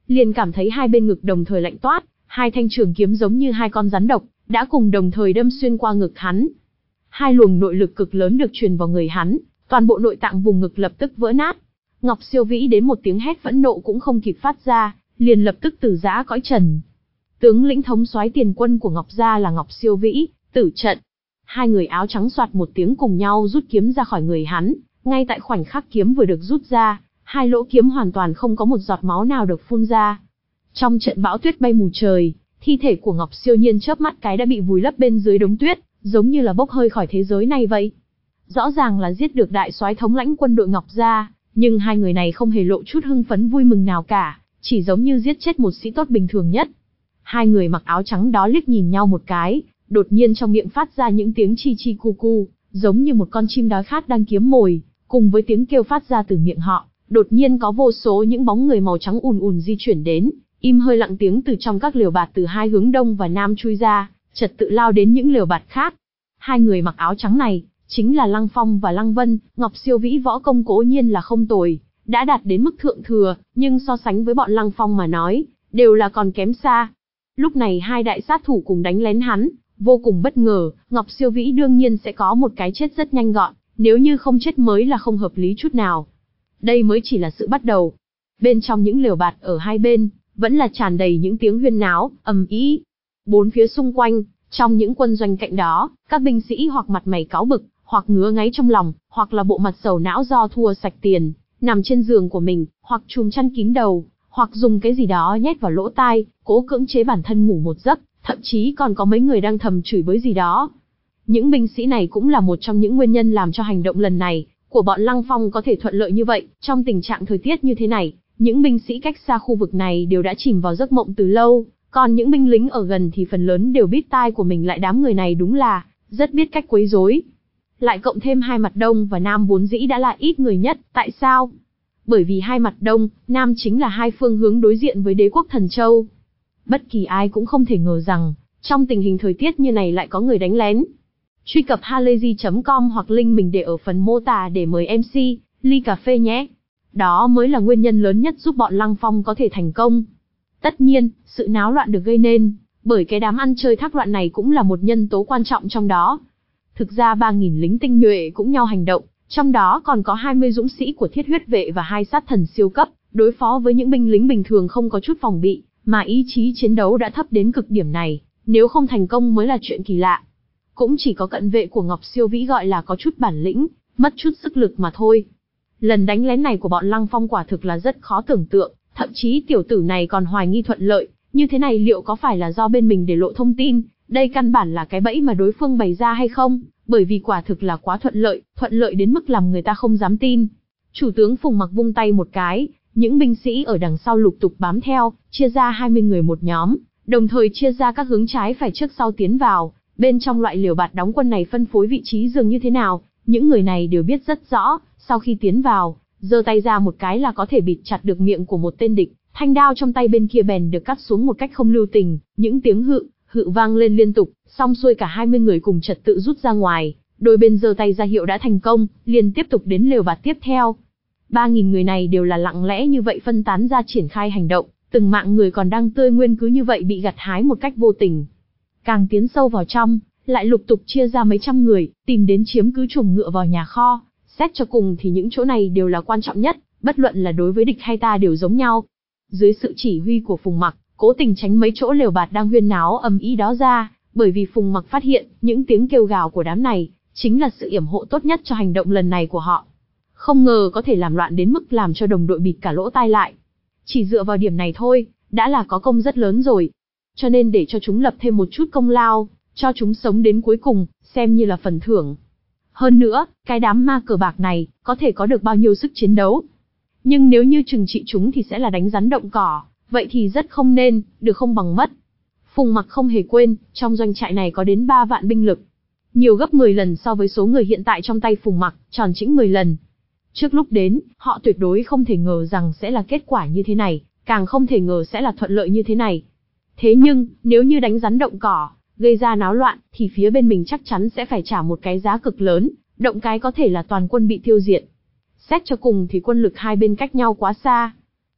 liền cảm thấy hai bên ngực đồng thời lạnh toát, hai thanh trường kiếm giống như hai con rắn độc, đã cùng đồng thời đâm xuyên qua ngực hắn. Hai luồng nội lực cực lớn được truyền vào người hắn, toàn bộ nội tạng vùng ngực lập tức vỡ nát. Ngọc Siêu Vĩ đến một tiếng hét phẫn nộ cũng không kịp phát ra, liền lập tức tử giã cõi trần. Tướng lĩnh thống soái tiền quân của Ngọc gia là Ngọc Siêu Vĩ, tử trận. Hai người áo trắng soạt một tiếng cùng nhau rút kiếm ra khỏi người hắn, ngay tại khoảnh khắc kiếm vừa được rút ra, hai lỗ kiếm hoàn toàn không có một giọt máu nào được phun ra. Trong trận bão tuyết bay mù trời, thi thể của Ngọc Siêu Nhiên chớp mắt cái đã bị vùi lấp bên dưới đống tuyết, giống như là bốc hơi khỏi thế giới này vậy. Rõ ràng là giết được đại soái thống lãnh quân đội Ngọc gia, nhưng hai người này không hề lộ chút hưng phấn vui mừng nào cả, chỉ giống như giết chết một sĩ tốt bình thường nhất. Hai người mặc áo trắng đó liếc nhìn nhau một cái, đột nhiên trong miệng phát ra những tiếng chi chi cu cu, giống như một con chim đói khát đang kiếm mồi, cùng với tiếng kêu phát ra từ miệng họ, đột nhiên có vô số những bóng người màu trắng ùn ùn di chuyển đến, im hơi lặng tiếng từ trong các lều bạt từ hai hướng đông và nam chui ra, trật tự lao đến những lều bạt khác. Hai người mặc áo trắng này chính là Lăng Phong và Lăng Vân. Ngọc Siêu Vĩ võ công cố nhiên là không tồi, đã đạt đến mức thượng thừa, nhưng so sánh với bọn Lăng Phong mà nói, đều là còn kém xa. Lúc này hai đại sát thủ cùng đánh lén hắn, vô cùng bất ngờ, Ngọc Siêu Vĩ đương nhiên sẽ có một cái chết rất nhanh gọn, nếu như không chết mới là không hợp lý chút nào. Đây mới chỉ là sự bắt đầu. Bên trong những lều bạt ở hai bên, vẫn là tràn đầy những tiếng huyên náo, ầm ĩ. Bốn phía xung quanh, trong những quân doanh cạnh đó, các binh sĩ hoặc mặt mày cáu bực, hoặc ngứa ngáy trong lòng, hoặc là bộ mặt sầu não do thua sạch tiền, nằm trên giường của mình, hoặc trùm chăn kín đầu, hoặc dùng cái gì đó nhét vào lỗ tai, cố cưỡng chế bản thân ngủ một giấc, thậm chí còn có mấy người đang thầm chửi bới gì đó. Những binh sĩ này cũng là một trong những nguyên nhân làm cho hành động lần này của bọn Lăng Phong có thể thuận lợi như vậy. Trong tình trạng thời tiết như thế này, những binh sĩ cách xa khu vực này đều đã chìm vào giấc mộng từ lâu, còn những binh lính ở gần thì phần lớn đều biết tai của mình lại đám người này đúng là rất biết cách quấy rối. Lại cộng thêm hai mặt đông và nam vốn dĩ đã là ít người nhất, tại sao? Bởi vì hai mặt đông, nam chính là hai phương hướng đối diện với đế quốc Thần Châu. Bất kỳ ai cũng không thể ngờ rằng, trong tình hình thời tiết như này lại có người đánh lén. Truy cập halayzi chấm com hoặc link mình để ở phần mô tả để mời em xê, ly cà phê nhé. Đó mới là nguyên nhân lớn nhất giúp bọn Lăng Phong có thể thành công. Tất nhiên, sự náo loạn được gây nên bởi cái đám ăn chơi thác loạn này cũng là một nhân tố quan trọng trong đó. Thực ra ba nghìn lính tinh nhuệ cũng nhau hành động, trong đó còn có hai mươi dũng sĩ của Thiết Huyết vệ và hai sát thần siêu cấp, đối phó với những binh lính bình thường không có chút phòng bị, mà ý chí chiến đấu đã thấp đến cực điểm này, nếu không thành công mới là chuyện kỳ lạ. Cũng chỉ có cận vệ của Ngọc Siêu Vĩ gọi là có chút bản lĩnh, mất chút sức lực mà thôi. Lần đánh lén này của bọn Lăng Phong quả thực là rất khó tưởng tượng, thậm chí tiểu tử này còn hoài nghi thuận lợi, như thế này liệu có phải là do bên mình để lộ thông tin, đây căn bản là cái bẫy mà đối phương bày ra hay không, bởi vì quả thực là quá thuận lợi, thuận lợi đến mức làm người ta không dám tin. Chủ tướng Phùng Mặc vung tay một cái, những binh sĩ ở đằng sau lục tục bám theo, chia ra hai mươi người một nhóm, đồng thời chia ra các hướng trái phải trước sau tiến vào. Bên trong loại liều bạt đóng quân này phân phối vị trí giường như thế nào, những người này đều biết rất rõ, sau khi tiến vào, giơ tay ra một cái là có thể bịt chặt được miệng của một tên địch, thanh đao trong tay bên kia bèn được cắt xuống một cách không lưu tình, những tiếng hự, hự vang lên liên tục, xong xuôi cả hai mươi người cùng trật tự rút ra ngoài, đôi bên giơ tay ra hiệu đã thành công, liền tiếp tục đến lều bạt tiếp theo. ba nghìn người này đều là lặng lẽ như vậy phân tán ra triển khai hành động, từng mạng người còn đang tươi nguyên cứ như vậy bị gặt hái một cách vô tình. Càng tiến sâu vào trong, lại lục tục chia ra mấy trăm người, tìm đến chiếm cứ chuồng ngựa vào nhà kho. Xét cho cùng thì những chỗ này đều là quan trọng nhất, bất luận là đối với địch hay ta đều giống nhau. Dưới sự chỉ huy của Phùng Mặc, cố tình tránh mấy chỗ lều bạt đang huyên náo ầm ĩ đó ra, bởi vì Phùng Mặc phát hiện, những tiếng kêu gào của đám này, chính là sự yểm hộ tốt nhất cho hành động lần này của họ. Không ngờ có thể làm loạn đến mức làm cho đồng đội bịt cả lỗ tai lại. Chỉ dựa vào điểm này thôi, đã là có công rất lớn rồi. Cho nên để cho chúng lập thêm một chút công lao, cho chúng sống đến cuối cùng, xem như là phần thưởng. Hơn nữa, cái đám ma cờ bạc này, có thể có được bao nhiêu sức chiến đấu. Nhưng nếu như trừng trị chúng thì sẽ là đánh rắn động cỏ, vậy thì rất không nên, được không bằng mất. Phùng Mặc không hề quên, trong doanh trại này có đến ba vạn binh lực. Nhiều gấp mười lần so với số người hiện tại trong tay Phùng Mặc, tròn chỉnh mười lần. Trước lúc đến, họ tuyệt đối không thể ngờ rằng sẽ là kết quả như thế này, càng không thể ngờ sẽ là thuận lợi như thế này. Thế nhưng, nếu như đánh rắn động cỏ, gây ra náo loạn, thì phía bên mình chắc chắn sẽ phải trả một cái giá cực lớn, động cái có thể là toàn quân bị tiêu diệt. Xét cho cùng thì quân lực hai bên cách nhau quá xa.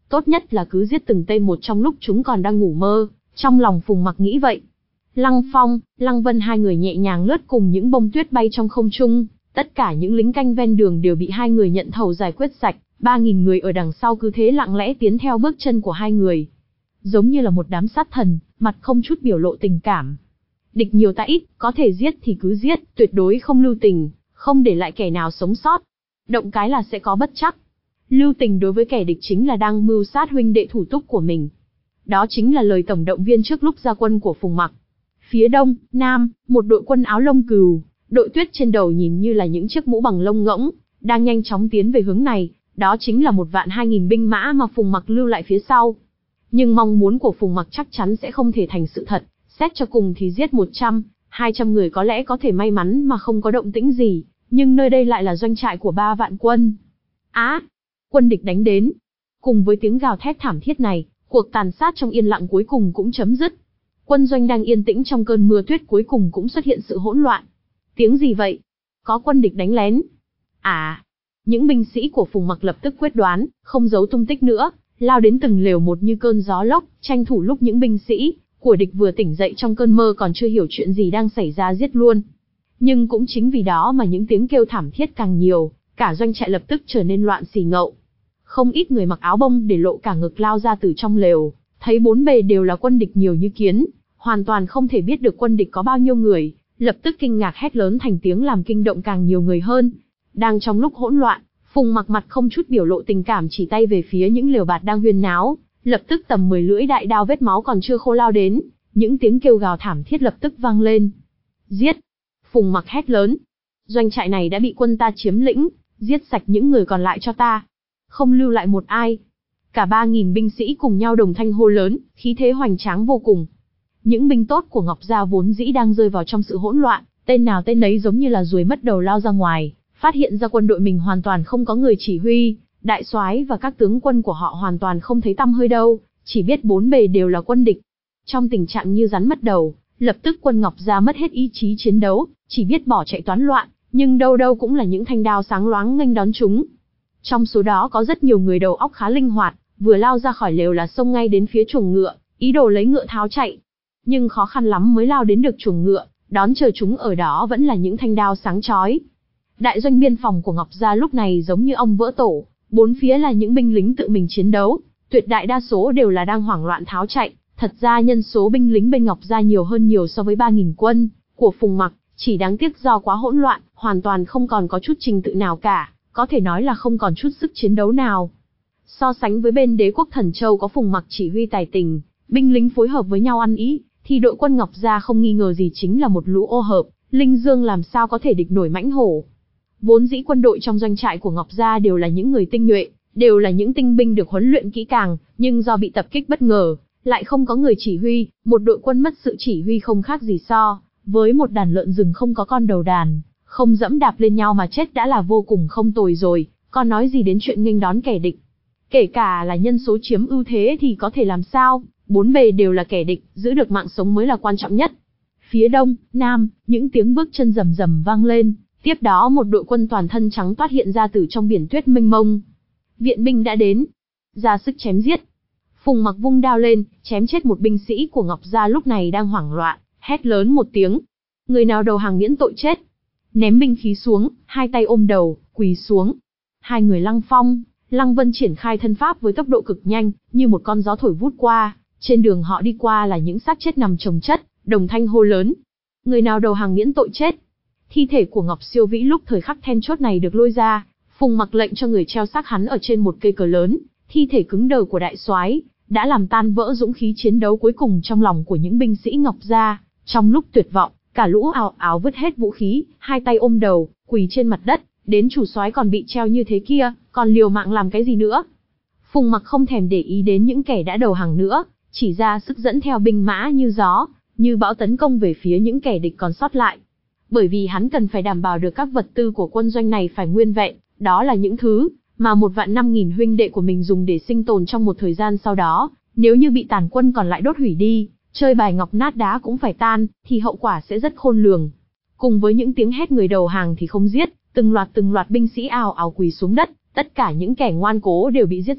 tốt nhất là cứ giết từng tên một trong lúc chúng còn đang ngủ mơ, trong lòng Phùng Mặc nghĩ vậy. Lăng Phong, Lăng Vân hai người nhẹ nhàng lướt cùng những bông tuyết bay trong không trung, tất cả những lính canh ven đường đều bị hai người nhận thầu giải quyết sạch, ba nghìn người ở đằng sau cứ thế lặng lẽ tiến theo bước chân của hai người. Giống như là một đám sát thần, mặt không chút biểu lộ tình cảm. Địch nhiều ta ít, có thể giết thì cứ giết, tuyệt đối không lưu tình, không để lại kẻ nào sống sót. Động cái là sẽ có bất trắc. Lưu tình đối với kẻ địch chính là đang mưu sát huynh đệ thủ túc của mình. Đó chính là lời tổng động viên trước lúc ra quân của Phùng Mặc. Phía đông, nam, một đội quân áo lông cừu, đội tuyết trên đầu nhìn như là những chiếc mũ bằng lông ngỗng, đang nhanh chóng tiến về hướng này, đó chính là một vạn hai nghìn binh mã mà Phùng Mặc lưu lại phía sau. Nhưng mong muốn của Phùng Mặc chắc chắn sẽ không thể thành sự thật, xét cho cùng thì giết một trăm, hai trăm người có lẽ có thể may mắn mà không có động tĩnh gì, nhưng nơi đây lại là doanh trại của ba vạn quân. Á, à, quân địch đánh đến. Cùng với tiếng gào thét thảm thiết này, cuộc tàn sát trong yên lặng cuối cùng cũng chấm dứt. Quân doanh đang yên tĩnh trong cơn mưa tuyết cuối cùng cũng xuất hiện sự hỗn loạn. Tiếng gì vậy? Có quân địch đánh lén. À, những binh sĩ của Phùng Mặc lập tức quyết đoán, không giấu tung tích nữa, lao đến từng lều một như cơn gió lốc, tranh thủ lúc những binh sĩ của địch vừa tỉnh dậy trong cơn mơ còn chưa hiểu chuyện gì đang xảy ra giết luôn. Nhưng cũng chính vì đó mà những tiếng kêu thảm thiết càng nhiều, cả doanh trại lập tức trở nên loạn xì ngậu. Không ít người mặc áo bông để lộ cả ngực lao ra từ trong lều, thấy bốn bề đều là quân địch nhiều như kiến, hoàn toàn không thể biết được quân địch có bao nhiêu người, lập tức kinh ngạc hét lớn thành tiếng làm kinh động càng nhiều người hơn. Đang trong lúc hỗn loạn, Phùng Mặc mặt không chút biểu lộ tình cảm chỉ tay về phía những lều bạt đang huyên náo, lập tức tầm mười lưỡi đại đao vết máu còn chưa khô lao đến, những tiếng kêu gào thảm thiết lập tức vang lên. Giết! Phùng Mặc hét lớn. Doanh trại này đã bị quân ta chiếm lĩnh, giết sạch những người còn lại cho ta. Không lưu lại một ai. Cả ba nghìn binh sĩ cùng nhau đồng thanh hô lớn, khí thế hoành tráng vô cùng. Những binh tốt của Ngọc Gia vốn dĩ đang rơi vào trong sự hỗn loạn, tên nào tên nấy giống như là ruồi mất đầu lao ra ngoài, phát hiện ra quân đội mình hoàn toàn không có người chỉ huy, đại soái và các tướng quân của họ hoàn toàn không thấy tăm hơi đâu, chỉ biết bốn bề đều là quân địch. Trong tình trạng như rắn mất đầu, lập tức quân Ngọc Gia mất hết ý chí chiến đấu, chỉ biết bỏ chạy toán loạn, nhưng đâu đâu cũng là những thanh đao sáng loáng nghênh đón chúng. Trong số đó có rất nhiều người đầu óc khá linh hoạt, vừa lao ra khỏi lều là xông ngay đến phía chuồng ngựa, ý đồ lấy ngựa tháo chạy. Nhưng khó khăn lắm mới lao đến được chuồng ngựa, đón chờ chúng ở đó vẫn là những thanh đao sáng chói. Đại doanh biên phòng của Ngọc Gia lúc này giống như ong vỡ tổ, bốn phía là những binh lính tự mình chiến đấu, tuyệt đại đa số đều là đang hoảng loạn tháo chạy. Thật ra nhân số binh lính bên Ngọc Gia nhiều hơn nhiều so với ba nghìn quân của Phùng Mặc, chỉ đáng tiếc do quá hỗn loạn, hoàn toàn không còn có chút trình tự nào cả, có thể nói là không còn chút sức chiến đấu nào. So sánh với bên Đế quốc Thần Châu có Phùng Mặc chỉ huy tài tình, binh lính phối hợp với nhau ăn ý, thì đội quân Ngọc Gia không nghi ngờ gì chính là một lũ ô hợp, linh dương làm sao có thể địch nổi mãnh hổ. Vốn dĩ quân đội trong doanh trại của Ngọc Gia đều là những người tinh nhuệ, đều là những tinh binh được huấn luyện kỹ càng, nhưng do bị tập kích bất ngờ, lại không có người chỉ huy, một đội quân mất sự chỉ huy không khác gì so với một đàn lợn rừng không có con đầu đàn, không dẫm đạp lên nhau mà chết đã là vô cùng không tồi rồi, còn nói gì đến chuyện nghênh đón kẻ địch. Kể cả là nhân số chiếm ưu thế thì có thể làm sao, bốn bề đều là kẻ địch, giữ được mạng sống mới là quan trọng nhất. Phía đông, nam, những tiếng bước chân rầm rầm vang lên, tiếp đó một đội quân toàn thân trắng toát hiện ra từ trong biển tuyết mênh mông. Viện binh đã đến, ra sức chém giết. Phùng Mặc vung đao lên, chém chết một binh sĩ của Ngọc Gia lúc này đang hoảng loạn, hét lớn một tiếng. Người nào đầu hàng miễn tội chết. Ném binh khí xuống, hai tay ôm đầu, quỳ xuống. Hai người Lăng Phong, Lăng Vân triển khai thân pháp với tốc độ cực nhanh, như một con gió thổi vút qua. Trên đường họ đi qua là những xác chết nằm chồng chất, đồng thanh hô lớn. Người nào đầu hàng miễn tội chết. Thi thể của Ngọc Siêu Vĩ lúc thời khắc then chốt này được lôi ra, Phùng Mặc lệnh cho người treo xác hắn ở trên một cây cờ lớn. Thi thể cứng đờ của đại soái đã làm tan vỡ dũng khí chiến đấu cuối cùng trong lòng của những binh sĩ Ngọc Gia. Trong lúc tuyệt vọng, cả lũ ào ào vứt hết vũ khí, hai tay ôm đầu, quỳ trên mặt đất. Đến chủ soái còn bị treo như thế kia, còn liều mạng làm cái gì nữa? Phùng Mặc không thèm để ý đến những kẻ đã đầu hàng nữa, chỉ ra sức dẫn theo binh mã như gió, như bão tấn công về phía những kẻ địch còn sót lại. Bởi vì hắn cần phải đảm bảo được các vật tư của quân doanh này phải nguyên vẹn, đó là những thứ mà một vạn năm nghìn huynh đệ của mình dùng để sinh tồn trong một thời gian sau đó, nếu như bị tàn quân còn lại đốt hủy đi, chơi bài ngọc nát đá cũng phải tan, thì hậu quả sẽ rất khôn lường. Cùng với những tiếng hét người đầu hàng thì không giết, từng loạt từng loạt binh sĩ ào ào quỳ xuống đất, tất cả những kẻ ngoan cố đều bị giết sạch,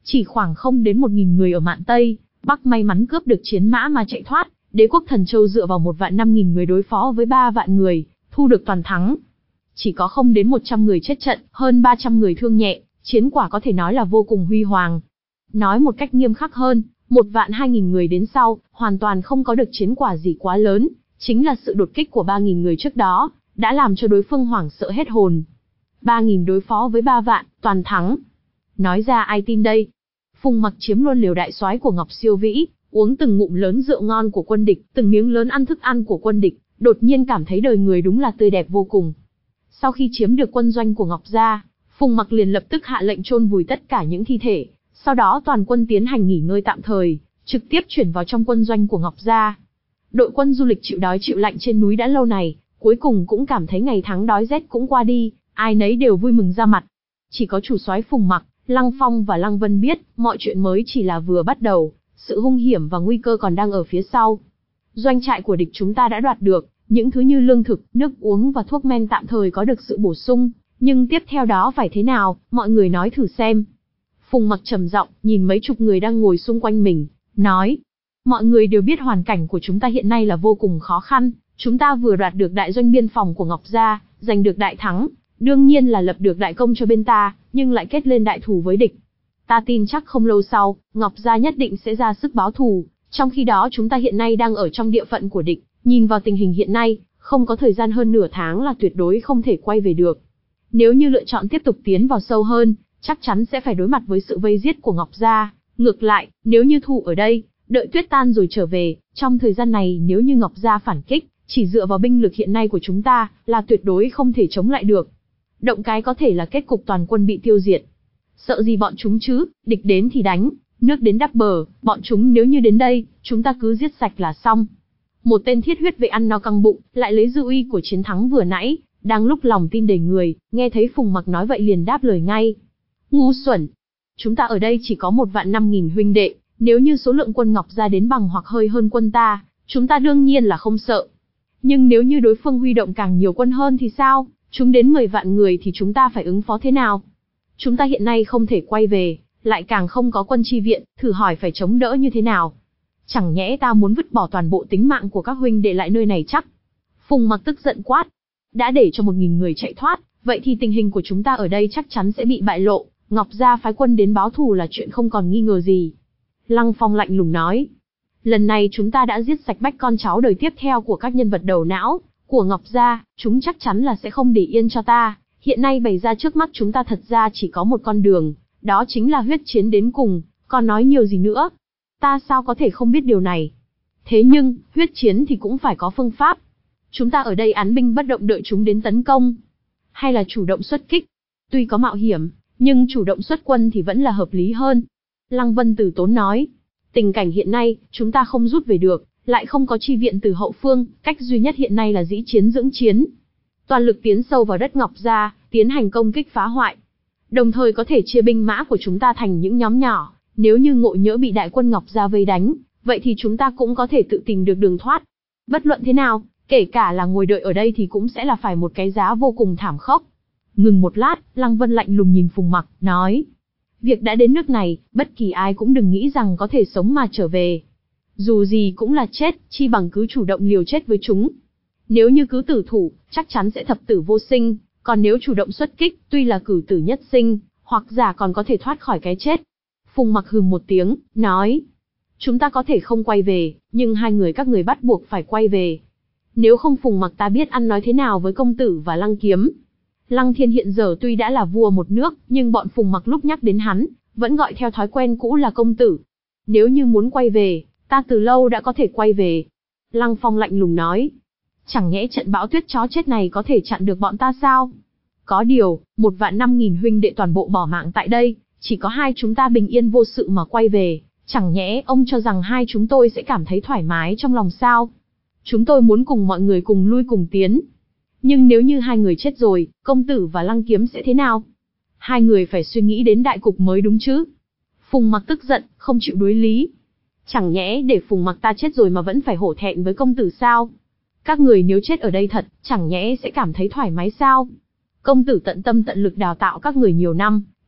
Chỉ khoảng không đến một nghìn người ở mạn Tây, Bắc may mắn cướp được chiến mã mà chạy thoát, đế quốc Thần Châu dựa vào một vạn năm nghìn người đối phó với ba vạn người, thu được toàn thắng. Chỉ có không đến một trăm người chết trận, hơn ba trăm người thương nhẹ, chiến quả có thể nói là vô cùng huy hoàng. Nói một cách nghiêm khắc hơn, một vạn hai nghìn người đến sau, hoàn toàn không có được chiến quả gì quá lớn, chính là sự đột kích của ba nghìn người trước đó, đã làm cho đối phương hoảng sợ hết hồn. ba nghìn đối phó với ba vạn, toàn thắng. Nói ra ai tin đây? Phùng Mặc chiếm luôn liều đại soái của Ngọc Siêu Vĩ, uống từng ngụm lớn rượu ngon của quân địch, từng miếng lớn ăn thức ăn của quân địch, đột nhiên cảm thấy đời người đúng là tươi đẹp vô cùng. Sau khi chiếm được quân doanh của Ngọc gia, Phùng Mặc liền lập tức hạ lệnh chôn vùi tất cả những thi thể, sau đó toàn quân tiến hành nghỉ ngơi tạm thời, trực tiếp chuyển vào trong quân doanh của Ngọc gia. Đội quân du lịch chịu đói chịu lạnh trên núi đã lâu này, cuối cùng cũng cảm thấy ngày tháng đói rét cũng qua đi, ai nấy đều vui mừng ra mặt. Chỉ có chủ soái Phùng Mặc, Lăng Phong và Lăng Vân biết, mọi chuyện mới chỉ là vừa bắt đầu, sự hung hiểm và nguy cơ còn đang ở phía sau. Doanh trại của địch chúng ta đã đoạt được, những thứ như lương thực, nước uống và thuốc men tạm thời có được sự bổ sung, nhưng tiếp theo đó phải thế nào, mọi người nói thử xem. Phùng Mặc trầm giọng, nhìn mấy chục người đang ngồi xung quanh mình, nói: mọi người đều biết hoàn cảnh của chúng ta hiện nay là vô cùng khó khăn, chúng ta vừa đoạt được đại doanh biên phòng của Ngọc gia, giành được đại thắng, đương nhiên là lập được đại công cho bên ta, nhưng lại kết lên đại thù với địch. Ta tin chắc không lâu sau, Ngọc gia nhất định sẽ ra sức báo thù, trong khi đó chúng ta hiện nay đang ở trong địa phận của địch, nhìn vào tình hình hiện nay, không có thời gian hơn nửa tháng là tuyệt đối không thể quay về được. Nếu như lựa chọn tiếp tục tiến vào sâu hơn, chắc chắn sẽ phải đối mặt với sự vây giết của Ngọc gia. Ngược lại, nếu như thủ ở đây, đợi tuyết tan rồi trở về, trong thời gian này nếu như Ngọc gia phản kích, chỉ dựa vào binh lực hiện nay của chúng ta, là tuyệt đối không thể chống lại được. Động cái có thể là kết cục toàn quân bị tiêu diệt. Sợ gì bọn chúng chứ, địch đến thì đánh, nước đến đắp bờ, bọn chúng nếu như đến đây, chúng ta cứ giết sạch là xong. Một tên thiết huyết vệ ăn no căng bụng, lại lấy dư uy của chiến thắng vừa nãy, đang lúc lòng tin đầy người, nghe thấy Phùng Mặc nói vậy liền đáp lời ngay. Ngu xuẩn! Chúng ta ở đây chỉ có một vạn năm nghìn huynh đệ, nếu như số lượng quân Ngọc gia đến bằng hoặc hơi hơn quân ta, chúng ta đương nhiên là không sợ. Nhưng nếu như đối phương huy động càng nhiều quân hơn thì sao? Chúng đến mười vạn người thì chúng ta phải ứng phó thế nào? Chúng ta hiện nay không thể quay về, lại càng không có quân chi viện, thử hỏi phải chống đỡ như thế nào? Chẳng nhẽ ta muốn vứt bỏ toàn bộ tính mạng của các huynh đệ lại nơi này chắc? Phùng Mặc tức giận quát. Đã để cho một nghìn người chạy thoát, vậy thì tình hình của chúng ta ở đây chắc chắn sẽ bị bại lộ, Ngọc gia phái quân đến báo thù là chuyện không còn nghi ngờ gì. Lăng Phong lạnh lùng nói. Lần này chúng ta đã giết sạch bách con cháu đời tiếp theo của các nhân vật đầu não của Ngọc gia, chúng chắc chắn là sẽ không để yên cho ta. Hiện nay bày ra trước mắt chúng ta thật ra chỉ có một con đường, đó chính là huyết chiến đến cùng, còn nói nhiều gì nữa. Ta sao có thể không biết điều này? Thế nhưng, huyết chiến thì cũng phải có phương pháp. Chúng ta ở đây án binh bất động đợi chúng đến tấn công, hay là chủ động xuất kích? Tuy có mạo hiểm, nhưng chủ động xuất quân thì vẫn là hợp lý hơn. Lăng Vân từ tốn nói. Tình cảnh hiện nay, chúng ta không rút về được, lại không có chi viện từ hậu phương, cách duy nhất hiện nay là dĩ chiến dưỡng chiến. Toàn lực tiến sâu vào đất Ngọc gia, tiến hành công kích phá hoại. Đồng thời có thể chia binh mã của chúng ta thành những nhóm nhỏ, nếu như ngộ nhỡ bị đại quân Ngọc gia vây đánh, vậy thì chúng ta cũng có thể tự tìm được đường thoát. Bất luận thế nào, kể cả là ngồi đợi ở đây thì cũng sẽ là phải một cái giá vô cùng thảm khốc. Ngừng một lát, Lăng Vân lạnh lùng nhìn Phùng Mặc, nói. Việc đã đến nước này, bất kỳ ai cũng đừng nghĩ rằng có thể sống mà trở về. Dù gì cũng là chết, chi bằng cứ chủ động liều chết với chúng. Nếu như cứ tử thủ, chắc chắn sẽ thập tử vô sinh, còn nếu chủ động xuất kích, tuy là cử tử nhất sinh, hoặc giả còn có thể thoát khỏi cái chết. Phùng Mặc hừ một tiếng, nói. Chúng ta có thể không quay về, nhưng hai người các người bắt buộc phải quay về. Nếu không Phùng Mặc ta biết ăn nói thế nào với công tử và Lăng Kiếm. Lăng Thiên hiện giờ tuy đã là vua một nước, nhưng bọn Phùng Mặc lúc nhắc đến hắn, vẫn gọi theo thói quen cũ là công tử. Nếu như muốn quay về, ta từ lâu đã có thể quay về. Lăng Phong lạnh lùng nói. Chẳng nhẽ trận bão tuyết chó chết này có thể chặn được bọn ta sao? Có điều, một vạn năm nghìn huynh đệ toàn bộ bỏ mạng tại đây, chỉ có hai chúng ta bình yên vô sự mà quay về, chẳng nhẽ ông cho rằng hai chúng tôi sẽ cảm thấy thoải mái trong lòng sao? Chúng tôi muốn cùng mọi người cùng lui cùng tiến. Nhưng nếu như hai người chết rồi, công tử và Lăng Kiếm sẽ thế nào? Hai người phải suy nghĩ đến đại cục mới đúng chứ? Phùng Mặc tức giận, không chịu đối lý. Chẳng nhẽ để Phùng Mặc ta chết rồi mà vẫn phải hổ thẹn với công tử sao? Các người nếu chết ở đây thật, chẳng nhẽ sẽ cảm thấy thoải mái sao? Công tử tận tâm tận lực đào tạo các người nhiều năm,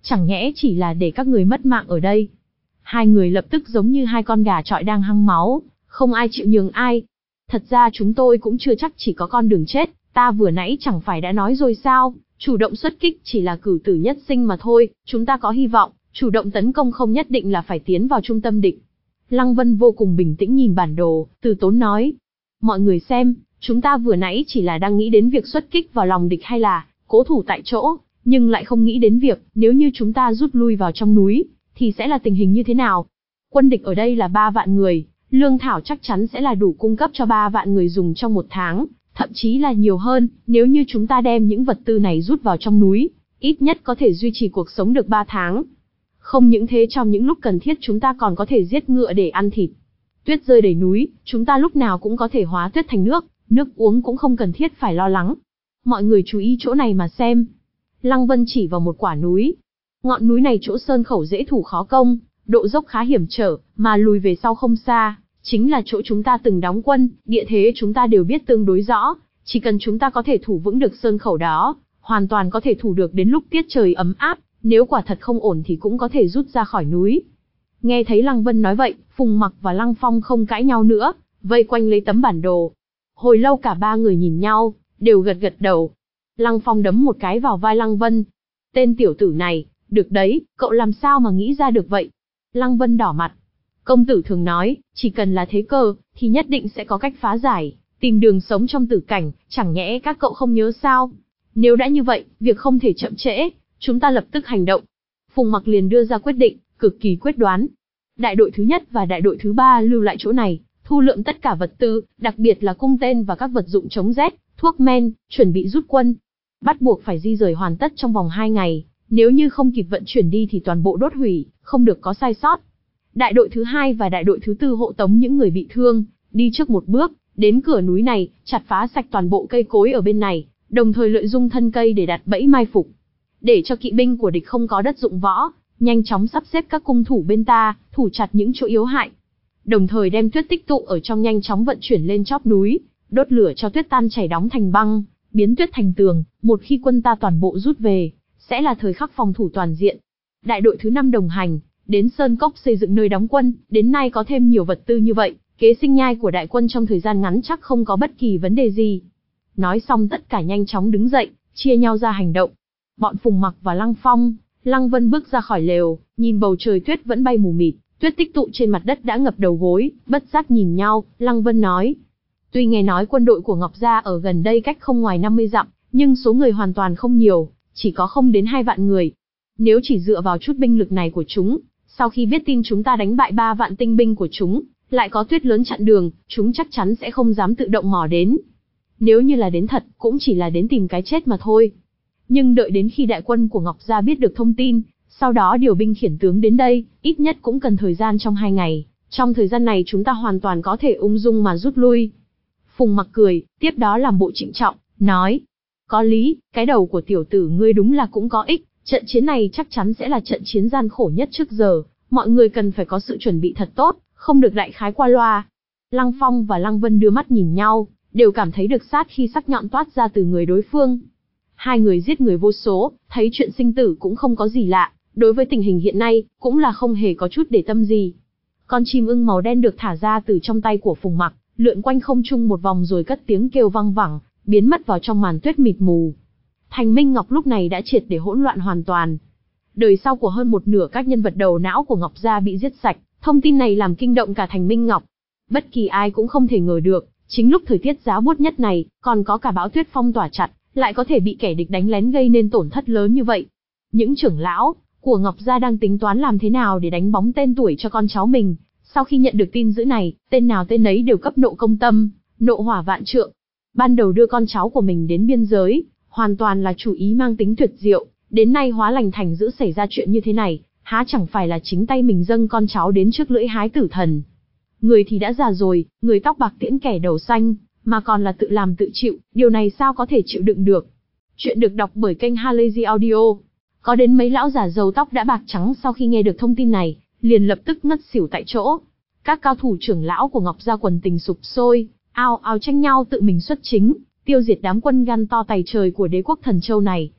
chẳng nhẽ chỉ là để các người mất mạng ở đây. Hai người lập tức giống như hai con gà trọi đang hăng máu, không ai chịu nhường ai. Thật ra chúng tôi cũng chưa chắc chỉ có con đường chết, ta vừa nãy chẳng phải đã nói rồi sao, chủ động xuất kích chỉ là cửu tử nhất sinh mà thôi, chúng ta có hy vọng, chủ động tấn công không nhất định là phải tiến vào trung tâm địch. Lăng Vân vô cùng bình tĩnh nhìn bản đồ, từ tốn nói. Mọi người xem, chúng ta vừa nãy chỉ là đang nghĩ đến việc xuất kích vào lòng địch hay là cố thủ tại chỗ, nhưng lại không nghĩ đến việc, nếu như chúng ta rút lui vào trong núi, thì sẽ là tình hình như thế nào. Quân địch ở đây là ba vạn người, lương thảo chắc chắn sẽ là đủ cung cấp cho ba vạn người dùng trong một tháng, thậm chí là nhiều hơn, nếu như chúng ta đem những vật tư này rút vào trong núi, ít nhất có thể duy trì cuộc sống được ba tháng. Không những thế, trong những lúc cần thiết chúng ta còn có thể giết ngựa để ăn thịt. Tuyết rơi đầy núi, chúng ta lúc nào cũng có thể hóa tuyết thành nước, nước uống cũng không cần thiết phải lo lắng. Mọi người chú ý chỗ này mà xem. Lăng Vân chỉ vào một quả núi. Ngọn núi này chỗ sơn khẩu dễ thủ khó công, độ dốc khá hiểm trở, mà lùi về sau không xa, chính là chỗ chúng ta từng đóng quân, địa thế chúng ta đều biết tương đối rõ, chỉ cần chúng ta có thể thủ vững được sơn khẩu đó, hoàn toàn có thể thủ được đến lúc tiết trời ấm áp, nếu quả thật không ổn thì cũng có thể rút ra khỏi núi. Nghe thấy Lăng Vân nói vậy, Phùng Mặc và Lăng Phong không cãi nhau nữa, vây quanh lấy tấm bản đồ. Hồi lâu cả ba người nhìn nhau, đều gật gật đầu. Lăng Phong đấm một cái vào vai Lăng Vân. Tên tiểu tử này, được đấy, cậu làm sao mà nghĩ ra được vậy? Lăng Vân đỏ mặt. Công tử thường nói, chỉ cần là thế cơ, thì nhất định sẽ có cách phá giải, tìm đường sống trong tử cảnh, chẳng nhẽ các cậu không nhớ sao? Nếu đã như vậy, việc không thể chậm trễ, chúng ta lập tức hành động. Phùng Mặc liền đưa ra quyết định, cực kỳ quyết đoán. Đại đội thứ nhất và đại đội thứ ba lưu lại chỗ này, thu lượm tất cả vật tư, đặc biệt là cung tên và các vật dụng chống rét, thuốc men, chuẩn bị rút quân. Bắt buộc phải di rời hoàn tất trong vòng hai ngày, nếu như không kịp vận chuyển đi thì toàn bộ đốt hủy, không được có sai sót. Đại đội thứ hai và đại đội thứ tư hộ tống những người bị thương, đi trước một bước, đến cửa núi này, chặt phá sạch toàn bộ cây cối ở bên này, đồng thời lợi dụng thân cây để đặt bẫy mai phục. Để cho kỵ binh của địch không có đất dụng võ, nhanh chóng sắp xếp các cung thủ bên ta, thủ chặt những chỗ yếu hại. Đồng thời đem tuyết tích tụ ở trong nhanh chóng vận chuyển lên chóp núi, đốt lửa cho tuyết tan chảy đóng thành băng, biến tuyết thành tường, một khi quân ta toàn bộ rút về, sẽ là thời khắc phòng thủ toàn diện. Đại đội thứ năm đồng hành, đến Sơn Cốc xây dựng nơi đóng quân, đến nay có thêm nhiều vật tư như vậy, kế sinh nhai của đại quân trong thời gian ngắn chắc không có bất kỳ vấn đề gì. Nói xong tất cả nhanh chóng đứng dậy, chia nhau ra hành động. Bọn Phùng Mặc và Lăng Phong, Lăng Vân bước ra khỏi lều, nhìn bầu trời tuyết vẫn bay mù mịt, tuyết tích tụ trên mặt đất đã ngập đầu gối, bất giác nhìn nhau, Lăng Vân nói. Tuy nghe nói quân đội của Ngọc Gia ở gần đây cách không ngoài năm mươi dặm, nhưng số người hoàn toàn không nhiều, chỉ có không đến hai vạn người. Nếu chỉ dựa vào chút binh lực này của chúng, sau khi biết tin chúng ta đánh bại ba vạn tinh binh của chúng, lại có tuyết lớn chặn đường, chúng chắc chắn sẽ không dám tự động mò đến. Nếu như là đến thật, cũng chỉ là đến tìm cái chết mà thôi. Nhưng đợi đến khi đại quân của Ngọc Gia biết được thông tin, sau đó điều binh khiển tướng đến đây, ít nhất cũng cần thời gian trong hai ngày. Trong thời gian này chúng ta hoàn toàn có thể ung dung mà rút lui. Phùng Mặc cười, tiếp đó làm bộ trịnh trọng, nói. Có lý, cái đầu của tiểu tử ngươi đúng là cũng có ích, trận chiến này chắc chắn sẽ là trận chiến gian khổ nhất trước giờ, mọi người cần phải có sự chuẩn bị thật tốt, không được đại khái qua loa. Lăng Phong và Lăng Vân đưa mắt nhìn nhau, đều cảm thấy được sát khi sắc nhọn toát ra từ người đối phương. Hai người giết người vô số, thấy chuyện sinh tử cũng không có gì lạ, đối với tình hình hiện nay, cũng là không hề có chút để tâm gì. Con chim ưng màu đen được thả ra từ trong tay của Phùng Mặc, lượn quanh không trung một vòng rồi cất tiếng kêu vang vẳng, biến mất vào trong màn tuyết mịt mù. Thành Minh Ngọc lúc này đã triệt để hỗn loạn hoàn toàn. Đời sau của hơn một nửa các nhân vật đầu não của Ngọc Gia bị giết sạch, thông tin này làm kinh động cả Thành Minh Ngọc. Bất kỳ ai cũng không thể ngờ được, chính lúc thời tiết giá buốt nhất này, còn có cả bão tuyết phong tỏa chặt, lại có thể bị kẻ địch đánh lén gây nên tổn thất lớn như vậy. Những trưởng lão của Ngọc Gia đang tính toán làm thế nào để đánh bóng tên tuổi cho con cháu mình. Sau khi nhận được tin dữ này, tên nào tên nấy đều cấp nộ công tâm, nộ hỏa vạn trượng. Ban đầu đưa con cháu của mình đến biên giới, hoàn toàn là chủ ý mang tính tuyệt diệu, đến nay hóa lành thành dữ xảy ra chuyện như thế này, há chẳng phải là chính tay mình dâng con cháu đến trước lưỡi hái tử thần. Người thì đã già rồi, người tóc bạc tiễn kẻ đầu xanh, mà còn là tự làm tự chịu, điều này sao có thể chịu đựng được. Chuyện được đọc bởi kênh Halazy Audio. Có đến mấy lão già râu tóc đã bạc trắng sau khi nghe được thông tin này, liền lập tức ngất xỉu tại chỗ. Các cao thủ trưởng lão của Ngọc Gia quần tình sục sôi, ao ao tranh nhau tự mình xuất chính, tiêu diệt đám quân gan to tày trời của đế quốc Thần Châu này.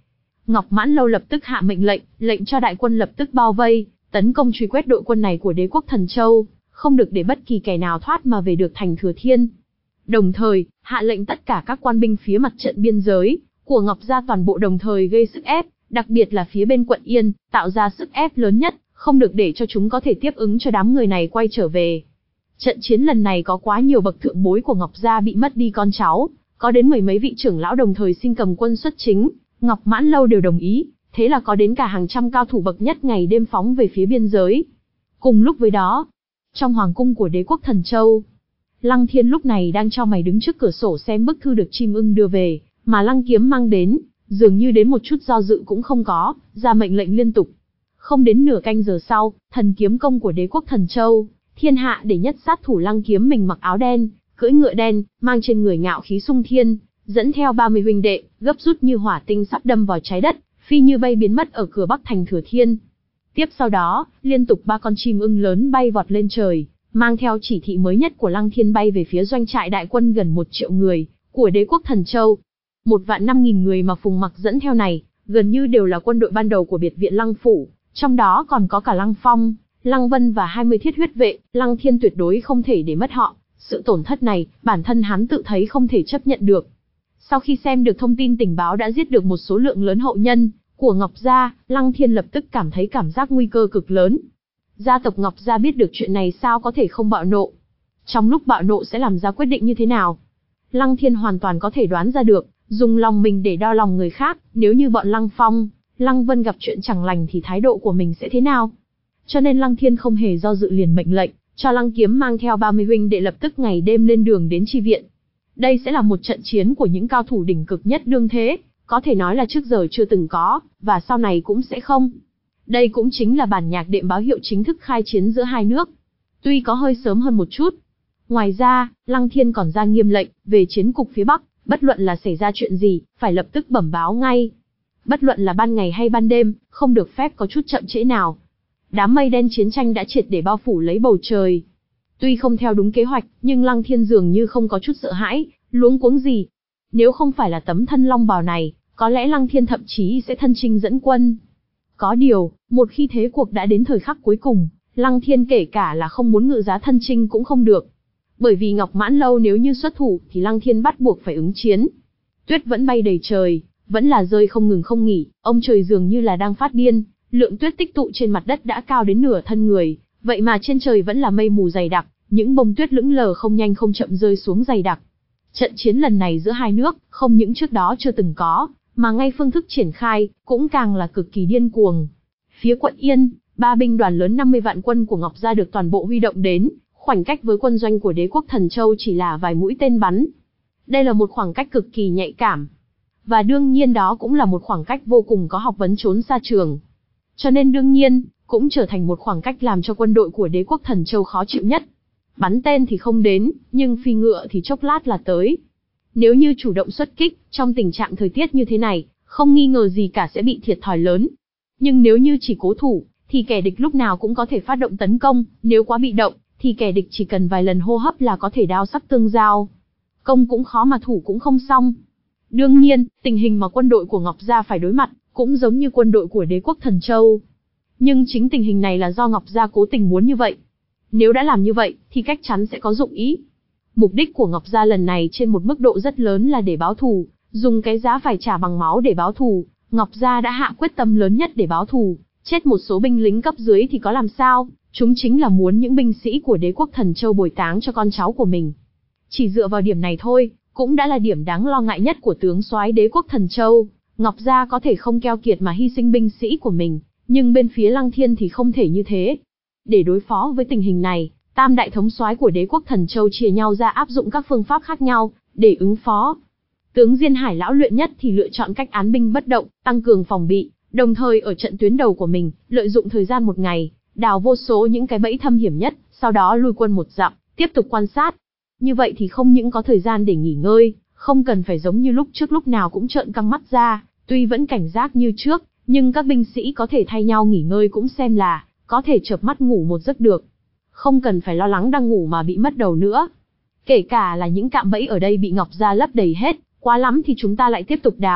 Ngọc Mãn Lâu lập tức hạ mệnh lệnh, lệnh cho đại quân lập tức bao vây, tấn công truy quét đội quân này của đế quốc Thần Châu, không được để bất kỳ kẻ nào thoát mà về được thành Thừa Thiên. Đồng thời, hạ lệnh tất cả các quan binh phía mặt trận biên giới của Ngọc gia toàn bộ đồng thời gây sức ép, đặc biệt là phía bên quận Yên, tạo ra sức ép lớn nhất, không được để cho chúng có thể tiếp ứng cho đám người này quay trở về. Trận chiến lần này có quá nhiều bậc thượng bối của Ngọc gia bị mất đi con cháu, có đến mười mấy vị trưởng lão đồng thời xin cầm quân xuất chính, Ngọc Mãn Lâu đều đồng ý, thế là có đến cả hàng trăm cao thủ bậc nhất ngày đêm phóng về phía biên giới. Cùng lúc với đó, trong hoàng cung của đế quốc Thần Châu, Lăng Thiên lúc này đang chau mày đứng trước cửa sổ xem bức thư được chim ưng đưa về, mà Lăng Kiếm mang đến, dường như đến một chút do dự cũng không có, ra mệnh lệnh liên tục. Không đến nửa canh giờ sau, thần kiếm công của đế quốc Thần Châu, thiên hạ để nhất sát thủ Lăng Kiếm mình mặc áo đen, cưỡi ngựa đen, mang trên người ngạo khí sung thiên, dẫn theo ba mươi huynh đệ, gấp rút như hỏa tinh sắp đâm vào trái đất, phi như bay biến mất ở cửa bắc thành Thừa Thiên. Tiếp sau đó, liên tục ba con chim ưng lớn bay vọt lên trời, mang theo chỉ thị mới nhất của Lăng Thiên bay về phía doanh trại đại quân gần một triệu người của đế quốc Thần Châu. Một vạn năm nghìn người mà Phùng Mặc dẫn theo này, gần như đều là quân đội ban đầu của biệt viện Lăng phủ, trong đó còn có cả Lăng Phong, Lăng Vân và hai mươi thiết huyết vệ, Lăng Thiên tuyệt đối không thể để mất họ. Sự tổn thất này, bản thân hắn tự thấy không thể chấp nhận được. Sau khi xem được thông tin tình báo đã giết được một số lượng lớn hậu nhân của Ngọc gia, Lăng Thiên lập tức cảm thấy cảm giác nguy cơ cực lớn. Gia tộc Ngọc gia biết được chuyện này sao có thể không bạo nộ? Trong lúc bạo nộ sẽ làm ra quyết định như thế nào? Lăng Thiên hoàn toàn có thể đoán ra được, dùng lòng mình để đo lòng người khác, nếu như bọn Lăng Phong, Lăng Vân gặp chuyện chẳng lành thì thái độ của mình sẽ thế nào? Cho nên Lăng Thiên không hề do dự liền mệnh lệnh, cho Lăng Kiếm mang theo ba mươi huynh đệ lập tức ngày đêm lên đường đến chi viện. Đây sẽ là một trận chiến của những cao thủ đỉnh cực nhất đương thế, có thể nói là trước giờ chưa từng có, và sau này cũng sẽ không. Đây cũng chính là bản nhạc đệm báo hiệu chính thức khai chiến giữa hai nước. Tuy có hơi sớm hơn một chút. Ngoài ra, Lăng Thiên còn ra nghiêm lệnh, về chiến cục phía Bắc, bất luận là xảy ra chuyện gì, phải lập tức bẩm báo ngay. Bất luận là ban ngày hay ban đêm, không được phép có chút chậm trễ nào. Đám mây đen chiến tranh đã triệt để bao phủ lấy bầu trời. Tuy không theo đúng kế hoạch, nhưng Lăng Thiên dường như không có chút sợ hãi, luống cuống gì. Nếu không phải là tấm thân long bào này, có lẽ Lăng Thiên thậm chí sẽ thân chinh dẫn quân. Có điều, một khi thế cuộc đã đến thời khắc cuối cùng, Lăng Thiên kể cả là không muốn ngự giá thân chinh cũng không được. Bởi vì Ngọc Mãn Lâu nếu như xuất thủ thì Lăng Thiên bắt buộc phải ứng chiến. Tuyết vẫn bay đầy trời, vẫn là rơi không ngừng không nghỉ, ông trời dường như là đang phát điên, lượng tuyết tích tụ trên mặt đất đã cao đến nửa thân người, vậy mà trên trời vẫn là mây mù dày đặc, những bông tuyết lững lờ không nhanh không chậm rơi xuống dày đặc. Trận chiến lần này giữa hai nước, không những trước đó chưa từng có, mà ngay phương thức triển khai, cũng càng là cực kỳ điên cuồng. Phía quận Yên, ba binh đoàn lớn năm mươi vạn quân của Ngọc gia được toàn bộ huy động đến, khoảnh cách với quân doanh của đế quốc Thần Châu chỉ là vài mũi tên bắn. Đây là một khoảng cách cực kỳ nhạy cảm. Và đương nhiên đó cũng là một khoảng cách vô cùng có học vấn trốn xa trường. Cho nên đương nhiên, cũng trở thành một khoảng cách làm cho quân đội của đế quốc Thần Châu khó chịu nhất. Bắn tên thì không đến, nhưng phi ngựa thì chốc lát là tới. Nếu như chủ động xuất kích, trong tình trạng thời tiết như thế này, không nghi ngờ gì cả sẽ bị thiệt thòi lớn. Nhưng nếu như chỉ cố thủ, thì kẻ địch lúc nào cũng có thể phát động tấn công, nếu quá bị động, thì kẻ địch chỉ cần vài lần hô hấp là có thể đao sắc tương giao. Công cũng khó mà thủ cũng không xong. Đương nhiên, tình hình mà quân đội của Ngọc gia phải đối mặt, cũng giống như quân đội của đế quốc Thần Châu. Nhưng chính tình hình này là do Ngọc gia cố tình muốn như vậy. Nếu đã làm như vậy, thì chắc chắn sẽ có dụng ý. Mục đích của Ngọc gia lần này trên một mức độ rất lớn là để báo thù, dùng cái giá phải trả bằng máu để báo thù. Ngọc gia đã hạ quyết tâm lớn nhất để báo thù, chết một số binh lính cấp dưới thì có làm sao, chúng chính là muốn những binh sĩ của đế quốc Thần Châu bồi táng cho con cháu của mình. Chỉ dựa vào điểm này thôi, cũng đã là điểm đáng lo ngại nhất của tướng soái đế quốc Thần Châu. Ngọc gia có thể không keo kiệt mà hy sinh binh sĩ của mình, nhưng bên phía Lăng Thiên thì không thể như thế. Để đối phó với tình hình này, tam đại thống soái của đế quốc Thần Châu chia nhau ra áp dụng các phương pháp khác nhau để ứng phó. Tướng Diên Hải lão luyện nhất thì lựa chọn cách án binh bất động, tăng cường phòng bị, đồng thời ở trận tuyến đầu của mình, lợi dụng thời gian một ngày, đào vô số những cái bẫy thâm hiểm nhất, sau đó lui quân một dặm, tiếp tục quan sát. Như vậy thì không những có thời gian để nghỉ ngơi, không cần phải giống như lúc trước lúc nào cũng trợn căng mắt ra, tuy vẫn cảnh giác như trước, nhưng các binh sĩ có thể thay nhau nghỉ ngơi cũng xem là có thể chợp mắt ngủ một giấc được. Không cần phải lo lắng đang ngủ mà bị mất đầu nữa. Kể cả là những cạm bẫy ở đây bị Ngọc gia lấp đầy hết, quá lắm thì chúng ta lại tiếp tục đào,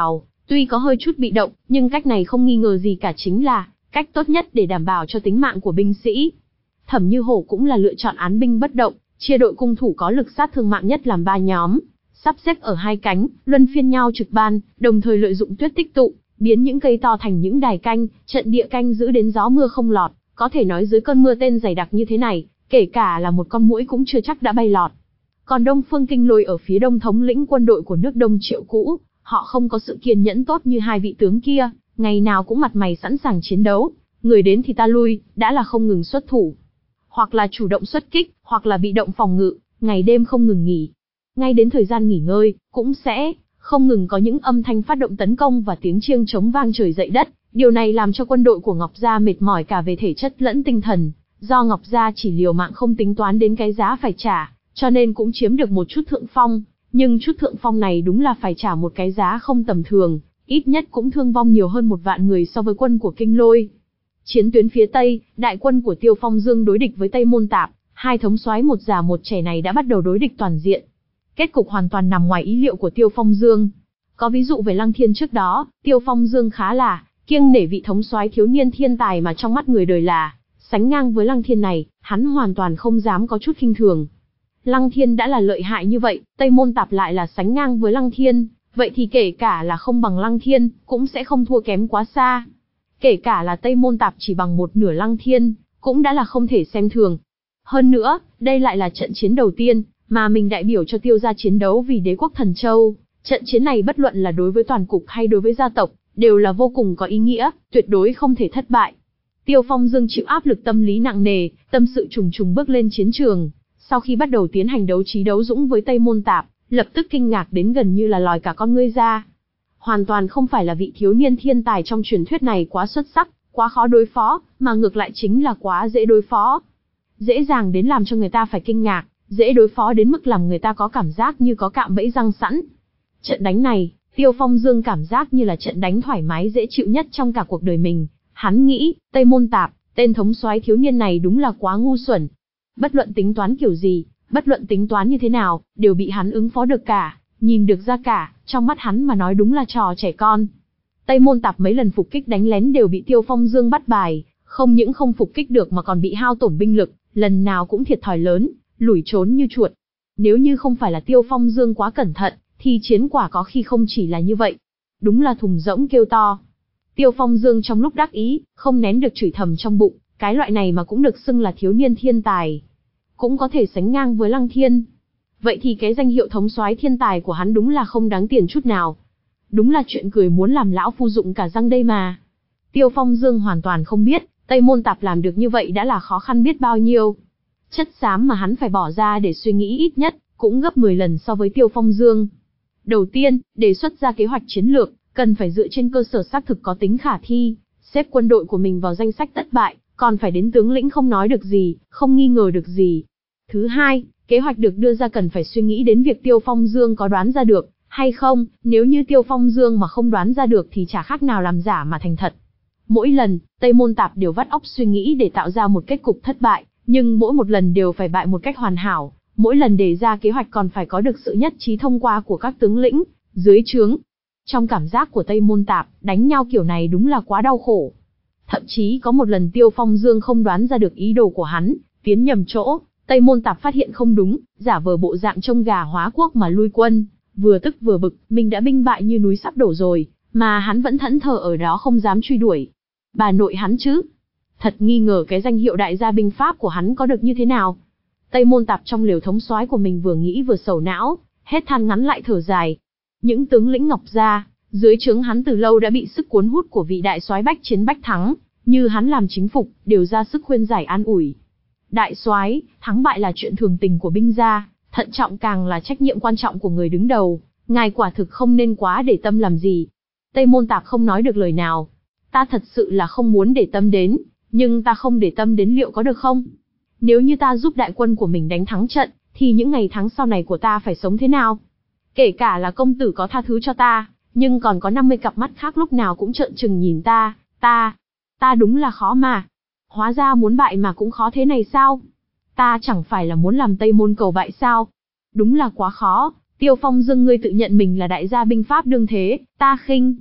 Tuy có hơi chút bị động, nhưng cách này không nghi ngờ gì cả chính là cách tốt nhất để đảm bảo cho tính mạng của binh sĩ. Thẩm Như Hổ cũng là lựa chọn án binh bất động, chia đội cung thủ có lực sát thương mạnh nhất làm ba nhóm, sắp xếp ở hai cánh, luân phiên nhau trực ban, đồng thời lợi dụng tuyết tích tụ, biến những cây to thành những đài canh, trận địa canh giữ đến gió mưa không lọt, có thể nói dưới cơn mưa tên dày đặc như thế này, kể cả là một con muỗi cũng chưa chắc đã bay lọt. Còn Đông Phương Kinh Lôi ở phía đông thống lĩnh quân đội của nước Đông Triệu cũ, họ không có sự kiên nhẫn tốt như hai vị tướng kia, ngày nào cũng mặt mày sẵn sàng chiến đấu, người đến thì ta lui, đã là không ngừng xuất thủ. Hoặc là chủ động xuất kích, hoặc là bị động phòng ngự, ngày đêm không ngừng nghỉ. Ngay đến thời gian nghỉ ngơi, cũng sẽ không ngừng có những âm thanh phát động tấn công và tiếng chiêng trống vang trời dậy đất. Điều này làm cho quân đội của Ngọc Gia mệt mỏi cả về thể chất lẫn tinh thần, do Ngọc Gia chỉ liều mạng không tính toán đến cái giá phải trả, cho nên cũng chiếm được một chút thượng phong. Nhưng chút thượng phong này đúng là phải trả một cái giá không tầm thường, ít nhất cũng thương vong nhiều hơn một vạn người so với quân của Kinh Lôi. Chiến tuyến phía Tây, đại quân của Tiêu Phong Dương đối địch với Tây Môn Tạp, hai thống soái một già một trẻ này đã bắt đầu đối địch toàn diện. Kết cục hoàn toàn nằm ngoài ý liệu của Tiêu Phong Dương. Có ví dụ về Lăng Thiên trước đó, Tiêu Phong Dương khá là kiêng nể vị thống soái thiếu niên thiên tài mà trong mắt người đời là sánh ngang với Lăng Thiên này, hắn hoàn toàn không dám có chút khinh thường. Lăng Thiên đã là lợi hại như vậy, Tây Môn Tạp lại là sánh ngang với Lăng Thiên, vậy thì kể cả là không bằng Lăng Thiên, cũng sẽ không thua kém quá xa. Kể cả là Tây Môn Tạp chỉ bằng một nửa Lăng Thiên, cũng đã là không thể xem thường. Hơn nữa, đây lại là trận chiến đầu tiên mà mình đại biểu cho Tiêu gia chiến đấu vì đế quốc Thần Châu. Trận chiến này bất luận là đối với toàn cục hay đối với gia tộc, đều là vô cùng có ý nghĩa, tuyệt đối không thể thất bại. Tiêu Phong Dương chịu áp lực tâm lý nặng nề, tâm sự trùng trùng bước lên chiến trường. Sau khi bắt đầu tiến hành đấu trí đấu dũng với Tây Môn Tạp, lập tức kinh ngạc đến gần như là lòi cả con ngươi ra. Hoàn toàn không phải là vị thiếu niên thiên tài trong truyền thuyết này quá xuất sắc, quá khó đối phó, mà ngược lại chính là quá dễ đối phó. Dễ dàng đến làm cho người ta phải kinh ngạc, dễ đối phó đến mức làm người ta có cảm giác như có cạm bẫy răng sẵn. Trận đánh này, Tiêu Phong Dương cảm giác như là trận đánh thoải mái dễ chịu nhất trong cả cuộc đời mình. Hắn nghĩ, Tây Môn Tạp, tên thống soái thiếu niên này đúng là quá ngu xuẩn. Bất luận tính toán kiểu gì, bất luận tính toán như thế nào, đều bị hắn ứng phó được cả, nhìn được ra cả, trong mắt hắn mà nói đúng là trò trẻ con. Tây Môn Tạp mấy lần phục kích đánh lén đều bị Tiêu Phong Dương bắt bài, không những không phục kích được mà còn bị hao tổn binh lực, lần nào cũng thiệt thòi lớn, lủi trốn như chuột. Nếu như không phải là Tiêu Phong Dương quá cẩn thận, thì chiến quả có khi không chỉ là như vậy. Đúng là thùng rỗng kêu to. Tiêu Phong Dương trong lúc đắc ý, không nén được chửi thầm trong bụng, cái loại này mà cũng được xưng là thiếu niên thiên tài. Cũng có thể sánh ngang với Lăng Thiên. Vậy thì cái danh hiệu thống soái thiên tài của hắn đúng là không đáng tiền chút nào. Đúng là chuyện cười muốn làm lão phu dụng cả răng đây mà. Tiêu Phong Dương hoàn toàn không biết, Tây Môn Tạp làm được như vậy đã là khó khăn biết bao nhiêu. Chất xám mà hắn phải bỏ ra để suy nghĩ ít nhất, cũng gấp mười lần so với Tiêu Phong Dương. Đầu tiên, đề xuất ra kế hoạch chiến lược, cần phải dựa trên cơ sở xác thực có tính khả thi, xếp quân đội của mình vào danh sách thất bại, còn phải đến tướng lĩnh không nói được gì, không nghi ngờ được gì. Thứ hai, kế hoạch được đưa ra cần phải suy nghĩ đến việc Tiêu Phong Dương có đoán ra được, hay không, nếu như Tiêu Phong Dương mà không đoán ra được thì chả khác nào làm giả mà thành thật. Mỗi lần, Tây Môn Tạp đều vắt óc suy nghĩ để tạo ra một kết cục thất bại, nhưng mỗi một lần đều phải bại một cách hoàn hảo, mỗi lần đề ra kế hoạch còn phải có được sự nhất trí thông qua của các tướng lĩnh, dưới trướng. Trong cảm giác của Tây Môn Tạp, đánh nhau kiểu này đúng là quá đau khổ. Thậm chí có một lần Tiêu Phong Dương không đoán ra được ý đồ của hắn, tiến nhầm chỗ, Tây Môn Tạp phát hiện không đúng, giả vờ bộ dạng trông gà hóa quốc mà lui quân, vừa tức vừa bực, mình đã binh bại như núi sắp đổ rồi, mà hắn vẫn thẫn thờ ở đó không dám truy đuổi. Bà nội hắn chứ? Thật nghi ngờ cái danh hiệu đại gia binh pháp của hắn có được như thế nào. Tây Môn Tạp trong liều thống soái của mình vừa nghĩ vừa sầu não, hết than ngắn lại thở dài. Những tướng lĩnh Ngọc gia, dưới trướng hắn từ lâu đã bị sức cuốn hút của vị đại soái bách chiến bách thắng, như hắn làm chính phục, đều ra sức khuyên giải an ủi. Đại soái, thắng bại là chuyện thường tình của binh gia, thận trọng càng là trách nhiệm quan trọng của người đứng đầu, ngài quả thực không nên quá để tâm làm gì. Tây Môn Tạp không nói được lời nào. Ta thật sự là không muốn để tâm đến, nhưng ta không để tâm đến liệu có được không? Nếu như ta giúp đại quân của mình đánh thắng trận, thì những ngày tháng sau này của ta phải sống thế nào? Kể cả là công tử có tha thứ cho ta, nhưng còn có năm mươi cặp mắt khác lúc nào cũng trợn trừng nhìn ta, ta, ta đúng là khó mà. Hóa ra muốn bại mà cũng khó thế này sao? Ta chẳng phải là muốn làm Tây Môn cầu bại sao? Đúng là quá khó. Tiêu Phong Dương ngươi tự nhận mình là đại gia binh pháp đương thế, ta khinh.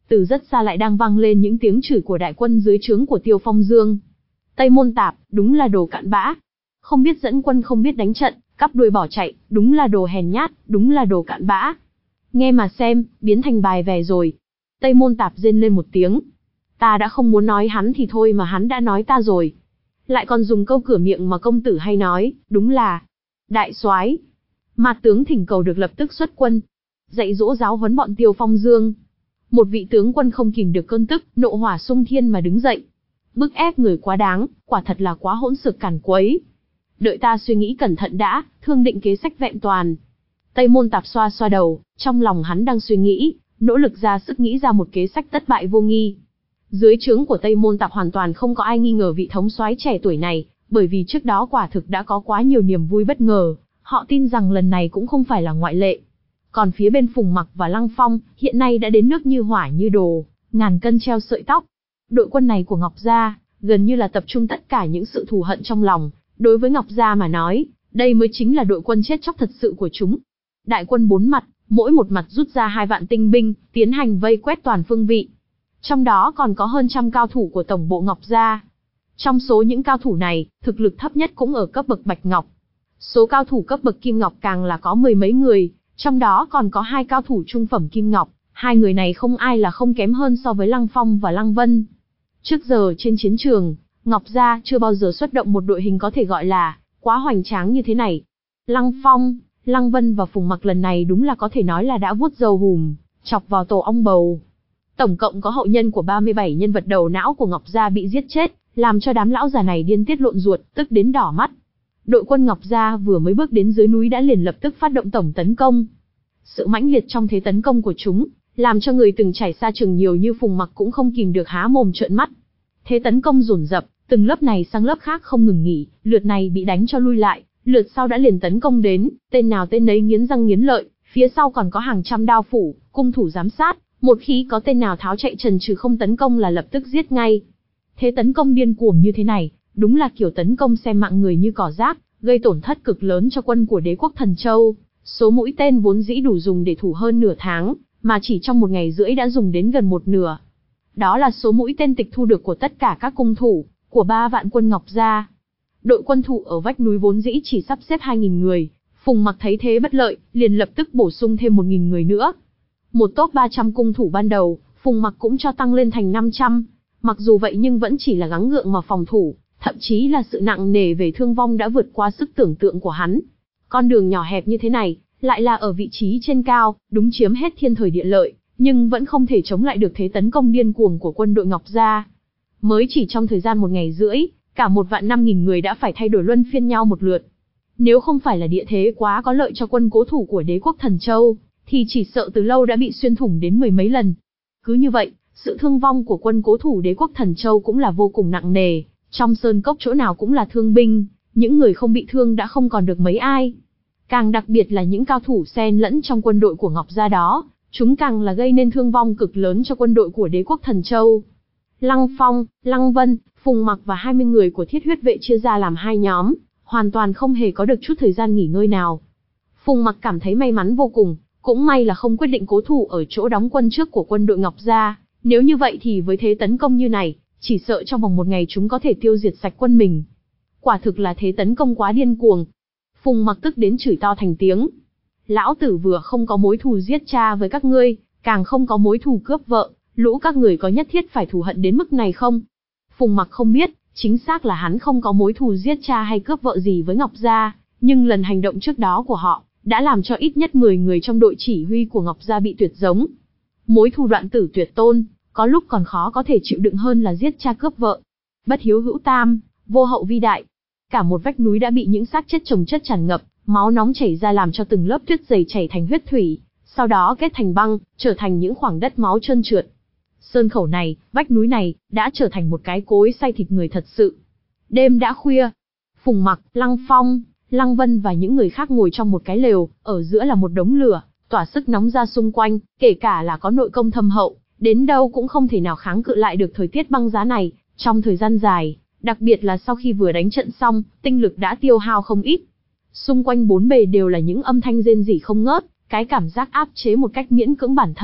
từ rất xa lại đang vang lên những tiếng chửi của đại quân dưới trướng của Tiêu Phong Dương. Tây Môn Tạp, đúng là đồ cặn bã. Không biết dẫn quân, không biết đánh trận, cắp đuôi bỏ chạy, đúng là đồ hèn nhát, đúng là đồ cặn bã. Nghe mà xem, biến thành bài vè rồi. Tây Môn Tạp rên lên một tiếng. Ta đã không muốn nói hắn thì thôi mà hắn đã nói ta rồi. Lại còn dùng câu cửa miệng mà công tử hay nói, đúng là đại soái. Mạt tướng thỉnh cầu được lập tức xuất quân, dạy dỗ giáo huấn bọn Tiêu Phong Dương. Một vị tướng quân không kìm được cơn tức, nộ hỏa xung thiên mà đứng dậy. Bức ép người quá đáng, quả thật là quá hỗn xược càn quấy. Đợi ta suy nghĩ cẩn thận đã, thương định kế sách vẹn toàn. Tây Môn Tạp xoa xoa đầu, trong lòng hắn đang suy nghĩ, nỗ lực ra sức nghĩ ra một kế sách tất bại vô nghi. Dưới trướng của Tây Môn Tạp hoàn toàn không có ai nghi ngờ vị thống soái trẻ tuổi này, bởi vì trước đó quả thực đã có quá nhiều niềm vui bất ngờ, họ tin rằng lần này cũng không phải là ngoại lệ. Còn phía bên Phùng Mặc và Lăng Phong, hiện nay đã đến nước như hỏa như đồ, ngàn cân treo sợi tóc. Đội quân này của Ngọc Gia, gần như là tập trung tất cả những sự thù hận trong lòng. Đối với Ngọc Gia mà nói, đây mới chính là đội quân chết chóc thật sự của chúng. Đại quân bốn mặt, mỗi một mặt rút ra hai vạn tinh binh, tiến hành vây quét toàn phương vị. Trong đó còn có hơn trăm cao thủ của tổng bộ Ngọc Gia. Trong số những cao thủ này, thực lực thấp nhất cũng ở cấp bậc Bạch Ngọc. Số cao thủ cấp bậc Kim Ngọc càng là có mười mấy người, trong đó còn có hai cao thủ trung phẩm Kim Ngọc. Hai người này không ai là không kém hơn so với Lăng Phong và Lăng Vân. Trước giờ trên chiến trường, Ngọc Gia chưa bao giờ xuất động một đội hình có thể gọi là quá hoành tráng như thế này. Lăng Phong, Lăng Vân và Phùng Mặc lần này đúng là có thể nói là đã vuốt râu hùm, chọc vào tổ ong bầu. Tổng cộng có hậu nhân của ba mươi bảy nhân vật đầu não của Ngọc Gia bị giết chết, làm cho đám lão già này điên tiết lộn ruột, tức đến đỏ mắt. Đội quân Ngọc Gia vừa mới bước đến dưới núi đã liền lập tức phát động tổng tấn công. Sự mãnh liệt trong thế tấn công của chúng, làm cho người từng trải xa trường nhiều như Phùng Mặc cũng không kìm được há mồm trợn mắt. Thế tấn công dồn dập, từng lớp này sang lớp khác không ngừng nghỉ, lượt này bị đánh cho lui lại, lượt sau đã liền tấn công đến, tên nào tên nấy nghiến răng nghiến lợi, phía sau còn có hàng trăm đao phủ, cung thủ giám sát, một khi có tên nào tháo chạy trần trừ không tấn công là lập tức giết ngay. Thế tấn công điên cuồng như thế này, đúng là kiểu tấn công xem mạng người như cỏ rác, gây tổn thất cực lớn cho quân của Đế quốc Thần Châu. Số mũi tên vốn dĩ đủ dùng để thủ hơn nửa tháng, mà chỉ trong một ngày rưỡi đã dùng đến gần một nửa. Đó là số mũi tên tịch thu được của tất cả các cung thủ của ba vạn quân Ngọc Gia. Đội quân thủ ở vách núi vốn dĩ chỉ sắp xếp hai nghìn người, Phùng Mặc thấy thế bất lợi, liền lập tức bổ sung thêm một nghìn người nữa. Một tốp ba trăm cung thủ ban đầu, Phùng Mặc cũng cho tăng lên thành năm trăm. Mặc dù vậy nhưng vẫn chỉ là gắng gượng mà phòng thủ, thậm chí là sự nặng nề về thương vong đã vượt qua sức tưởng tượng của hắn. Con đường nhỏ hẹp như thế này, lại là ở vị trí trên cao, đúng chiếm hết thiên thời địa lợi, nhưng vẫn không thể chống lại được thế tấn công điên cuồng của quân đội Ngọc Gia. Mới chỉ trong thời gian một ngày rưỡi, cả một vạn năm nghìn người đã phải thay đổi luân phiên nhau một lượt. Nếu không phải là địa thế quá có lợi cho quân cố thủ của Đế quốc Thần Châu, thì chỉ sợ từ lâu đã bị xuyên thủng đến mười mấy lần. Cứ như vậy, sự thương vong của quân cố thủ Đế quốc Thần Châu cũng là vô cùng nặng nề, trong sơn cốc chỗ nào cũng là thương binh, những người không bị thương đã không còn được mấy ai. Càng đặc biệt là những cao thủ xen lẫn trong quân đội của Ngọc Gia đó, chúng càng là gây nên thương vong cực lớn cho quân đội của Đế quốc Thần Châu. Lăng Phong, Lăng Vân, Phùng Mặc và hai mươi người của Thiết Huyết vệ chia ra làm hai nhóm, hoàn toàn không hề có được chút thời gian nghỉ ngơi nào. Phùng Mặc cảm thấy may mắn vô cùng, cũng may là không quyết định cố thủ ở chỗ đóng quân trước của quân đội Ngọc Gia, nếu như vậy thì với thế tấn công như này, chỉ sợ trong vòng một ngày chúng có thể tiêu diệt sạch quân mình. Quả thực là thế tấn công quá điên cuồng. Phùng Mặc tức đến chửi to thành tiếng. Lão tử vừa không có mối thù giết cha với các ngươi, càng không có mối thù cướp vợ, lũ các người có nhất thiết phải thù hận đến mức này không? Phùng Mặc không biết, chính xác là hắn không có mối thù giết cha hay cướp vợ gì với Ngọc Gia, nhưng lần hành động trước đó của họ, đã làm cho ít nhất mười người trong đội chỉ huy của Ngọc Gia bị tuyệt giống. Mối thù đoạn tử tuyệt tôn, có lúc còn khó có thể chịu đựng hơn là giết cha cướp vợ. Bất hiếu hữu tam, vô hậu vi đại. Cả một vách núi đã bị những xác chết chồng chất tràn ngập, máu nóng chảy ra làm cho từng lớp tuyết dày chảy thành huyết thủy, sau đó kết thành băng, trở thành những khoảng đất máu trơn trượt. Sơn khẩu này, vách núi này, đã trở thành một cái cối xay thịt người thật sự. Đêm đã khuya, Phùng Mặc, Lăng Phong, Lăng Vân và những người khác ngồi trong một cái lều, ở giữa là một đống lửa, tỏa sức nóng ra xung quanh, kể cả là có nội công thâm hậu, đến đâu cũng không thể nào kháng cự lại được thời tiết băng giá này, trong thời gian dài, đặc biệt là sau khi vừa đánh trận xong, tinh lực đã tiêu hao không ít. Xung quanh bốn bề đều là những âm thanh rên rỉ không ngớt, cái cảm giác áp chế một cách miễn cưỡng bản thân,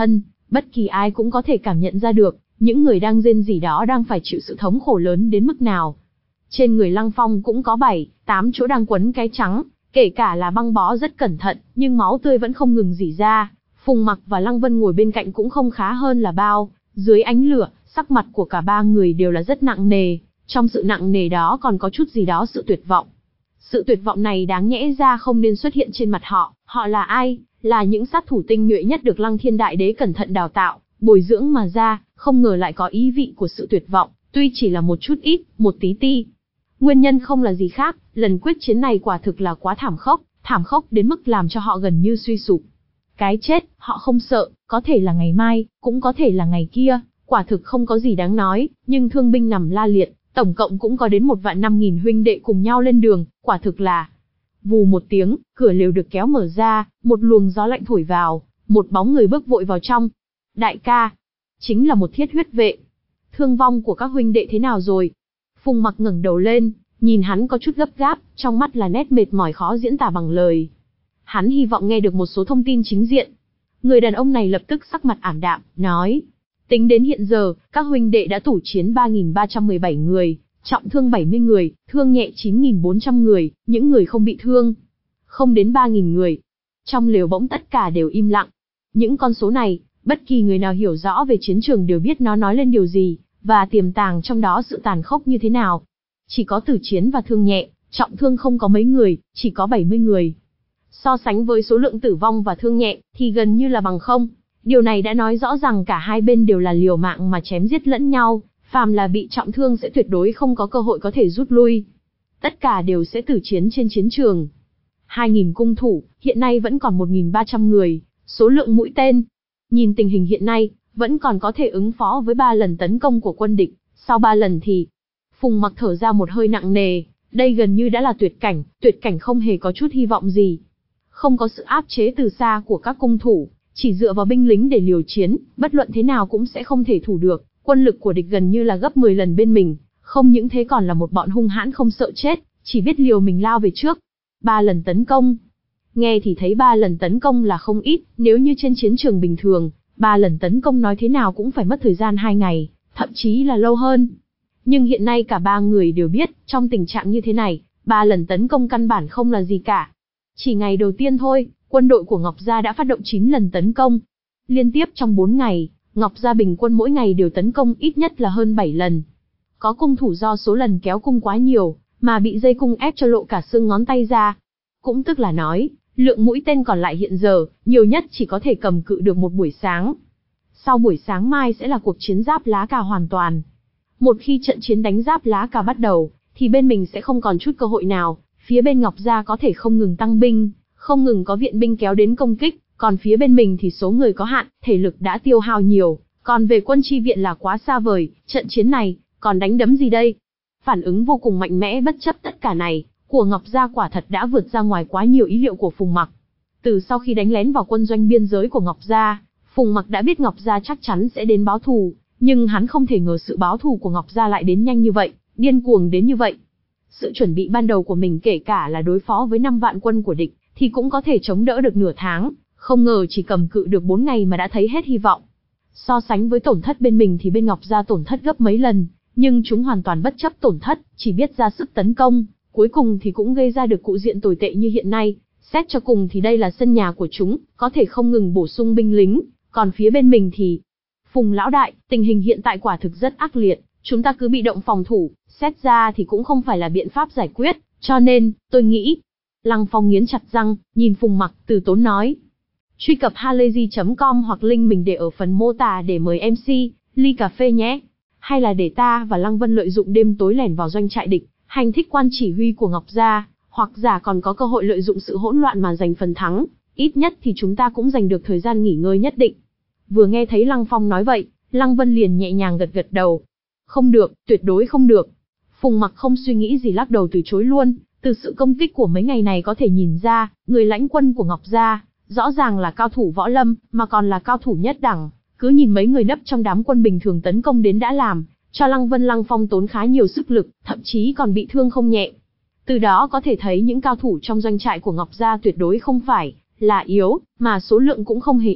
Bất kỳ ai cũng có thể cảm nhận ra được, những người đang rên rỉ đó đang phải chịu sự thống khổ lớn đến mức nào. Trên người Lăng Phong cũng có bảy, tám chỗ đang quấn cái trắng, kể cả là băng bó rất cẩn thận, nhưng máu tươi vẫn không ngừng rỉ ra. Phùng Mặc và Lăng Vân ngồi bên cạnh cũng không khá hơn là bao, dưới ánh lửa, sắc mặt của cả ba người đều là rất nặng nề, trong sự nặng nề đó còn có chút gì đó sự tuyệt vọng. Sự tuyệt vọng này đáng nhẽ ra không nên xuất hiện trên mặt họ, họ là ai? Là những sát thủ tinh nhuệ nhất được Lăng Thiên Đại Đế cẩn thận đào tạo, bồi dưỡng mà ra, không ngờ lại có ý vị của sự tuyệt vọng, tuy chỉ là một chút ít, một tí ti. Nguyên nhân không là gì khác, lần quyết chiến này quả thực là quá thảm khốc, thảm khốc đến mức làm cho họ gần như suy sụp. Cái chết, họ không sợ, có thể là ngày mai, cũng có thể là ngày kia, quả thực không có gì đáng nói, nhưng thương binh nằm la liệt, tổng cộng cũng có đến một vạn năm nghìn huynh đệ cùng nhau lên đường, quả thực là... Vù một tiếng, cửa lều được kéo mở ra, một luồng gió lạnh thổi vào, một bóng người bước vội vào trong. Đại ca, chính là một thiết huyết vệ. Thương vong của các huynh đệ thế nào rồi? Phùng Mặc ngẩng đầu lên, nhìn hắn có chút gấp gáp, trong mắt là nét mệt mỏi khó diễn tả bằng lời. Hắn hy vọng nghe được một số thông tin chính diện. Người đàn ông này lập tức sắc mặt ảm đạm, nói. Tính đến hiện giờ, các huynh đệ đã tủ chiến ba nghìn ba trăm mười bảy người, trọng thương bảy mươi người, thương nhẹ chín nghìn bốn trăm người, những người không bị thương, không đến ba nghìn người. Trong lều bỗng tất cả đều im lặng. Những con số này, bất kỳ người nào hiểu rõ về chiến trường đều biết nó nói lên điều gì, và tiềm tàng trong đó sự tàn khốc như thế nào. Chỉ có tử chiến và thương nhẹ, trọng thương không có mấy người, chỉ có bảy mươi người. So sánh với số lượng tử vong và thương nhẹ, thì gần như là bằng không. Điều này đã nói rõ rằng cả hai bên đều là liều mạng mà chém giết lẫn nhau, phàm là bị trọng thương sẽ tuyệt đối không có cơ hội có thể rút lui. Tất cả đều sẽ tử chiến trên chiến trường. hai nghìn cung thủ, hiện nay vẫn còn một nghìn ba trăm người, số lượng mũi tên. Nhìn tình hình hiện nay, vẫn còn có thể ứng phó với ba lần tấn công của quân địch, sau ba lần thì... Phùng Mặc thở ra một hơi nặng nề, đây gần như đã là tuyệt cảnh, tuyệt cảnh không hề có chút hy vọng gì. Không có sự áp chế từ xa của các cung thủ, chỉ dựa vào binh lính để liều chiến, bất luận thế nào cũng sẽ không thể thủ được, quân lực của địch gần như là gấp mười lần bên mình, không những thế còn là một bọn hung hãn không sợ chết, chỉ biết liều mình lao về trước. Ba lần tấn công. Nghe thì thấy ba lần tấn công là không ít, nếu như trên chiến trường bình thường, ba lần tấn công nói thế nào cũng phải mất thời gian hai ngày, thậm chí là lâu hơn. Nhưng hiện nay cả ba người đều biết, trong tình trạng như thế này, ba lần tấn công căn bản không là gì cả. Chỉ ngày đầu tiên thôi, quân đội của Ngọc Gia đã phát động chín lần tấn công. Liên tiếp trong bốn ngày, Ngọc Gia bình quân mỗi ngày đều tấn công ít nhất là hơn bảy lần. Có cung thủ do số lần kéo cung quá nhiều, mà bị dây cung ép cho lộ cả xương ngón tay ra. Cũng tức là nói, lượng mũi tên còn lại hiện giờ, nhiều nhất chỉ có thể cầm cự được một buổi sáng. Sau buổi sáng mai sẽ là cuộc chiến giáp lá cà hoàn toàn. Một khi trận chiến đánh giáp lá cà bắt đầu, thì bên mình sẽ không còn chút cơ hội nào, phía bên Ngọc Gia có thể không ngừng tăng binh, không ngừng có viện binh kéo đến công kích, còn phía bên mình thì số người có hạn, thể lực đã tiêu hao nhiều, còn về quân chi viện là quá xa vời, trận chiến này, còn đánh đấm gì đây? Phản ứng vô cùng mạnh mẽ bất chấp tất cả này, của Ngọc Gia quả thật đã vượt ra ngoài quá nhiều ý liệu của Phùng Mặc. Từ sau khi đánh lén vào quân doanh biên giới của Ngọc Gia, Phùng Mặc đã biết Ngọc Gia chắc chắn sẽ đến báo thù, nhưng hắn không thể ngờ sự báo thù của Ngọc Gia lại đến nhanh như vậy, điên cuồng đến như vậy. Sự chuẩn bị ban đầu của mình kể cả là đối phó với năm vạn quân của địch, thì cũng có thể chống đỡ được nửa tháng, không ngờ chỉ cầm cự được bốn ngày mà đã thấy hết hy vọng. So sánh với tổn thất bên mình thì bên Ngọc Gia tổn thất gấp mấy lần, nhưng chúng hoàn toàn bất chấp tổn thất, chỉ biết ra sức tấn công, cuối cùng thì cũng gây ra được cục diện tồi tệ như hiện nay. Xét cho cùng thì đây là sân nhà của chúng, có thể không ngừng bổ sung binh lính, còn phía bên mình thì... Phùng lão đại, tình hình hiện tại quả thực rất ác liệt, chúng ta cứ bị động phòng thủ, xét ra thì cũng không phải là biện pháp giải quyết, cho nên, tôi nghĩ... Lăng Phong nghiến chặt răng, nhìn Phùng Mặc, từ tốn nói. Truy cập halayzi chấm com hoặc link mình để ở phần mô tả để mời em xê, ly cà phê nhé. Hay là để ta và Lăng Vân lợi dụng đêm tối lẻn vào doanh trại địch, hành thích quan chỉ huy của Ngọc Gia, hoặc giả còn có cơ hội lợi dụng sự hỗn loạn mà giành phần thắng, ít nhất thì chúng ta cũng giành được thời gian nghỉ ngơi nhất định. Vừa nghe thấy Lăng Phong nói vậy, Lăng Vân liền nhẹ nhàng gật gật đầu. Không được, tuyệt đối không được. Phùng Mặc không suy nghĩ gì lắc đầu từ chối luôn, từ sự công kích của mấy ngày này có thể nhìn ra, người lãnh quân của Ngọc Gia, rõ ràng là cao thủ võ lâm, mà còn là cao thủ nhất đẳng, cứ nhìn mấy người nấp trong đám quân bình thường tấn công đến đã làm, cho Lăng Vân Lăng Phong tốn khá nhiều sức lực, thậm chí còn bị thương không nhẹ. Từ đó có thể thấy những cao thủ trong doanh trại của Ngọc Gia tuyệt đối không phải là yếu, mà số lượng cũng không hề ít.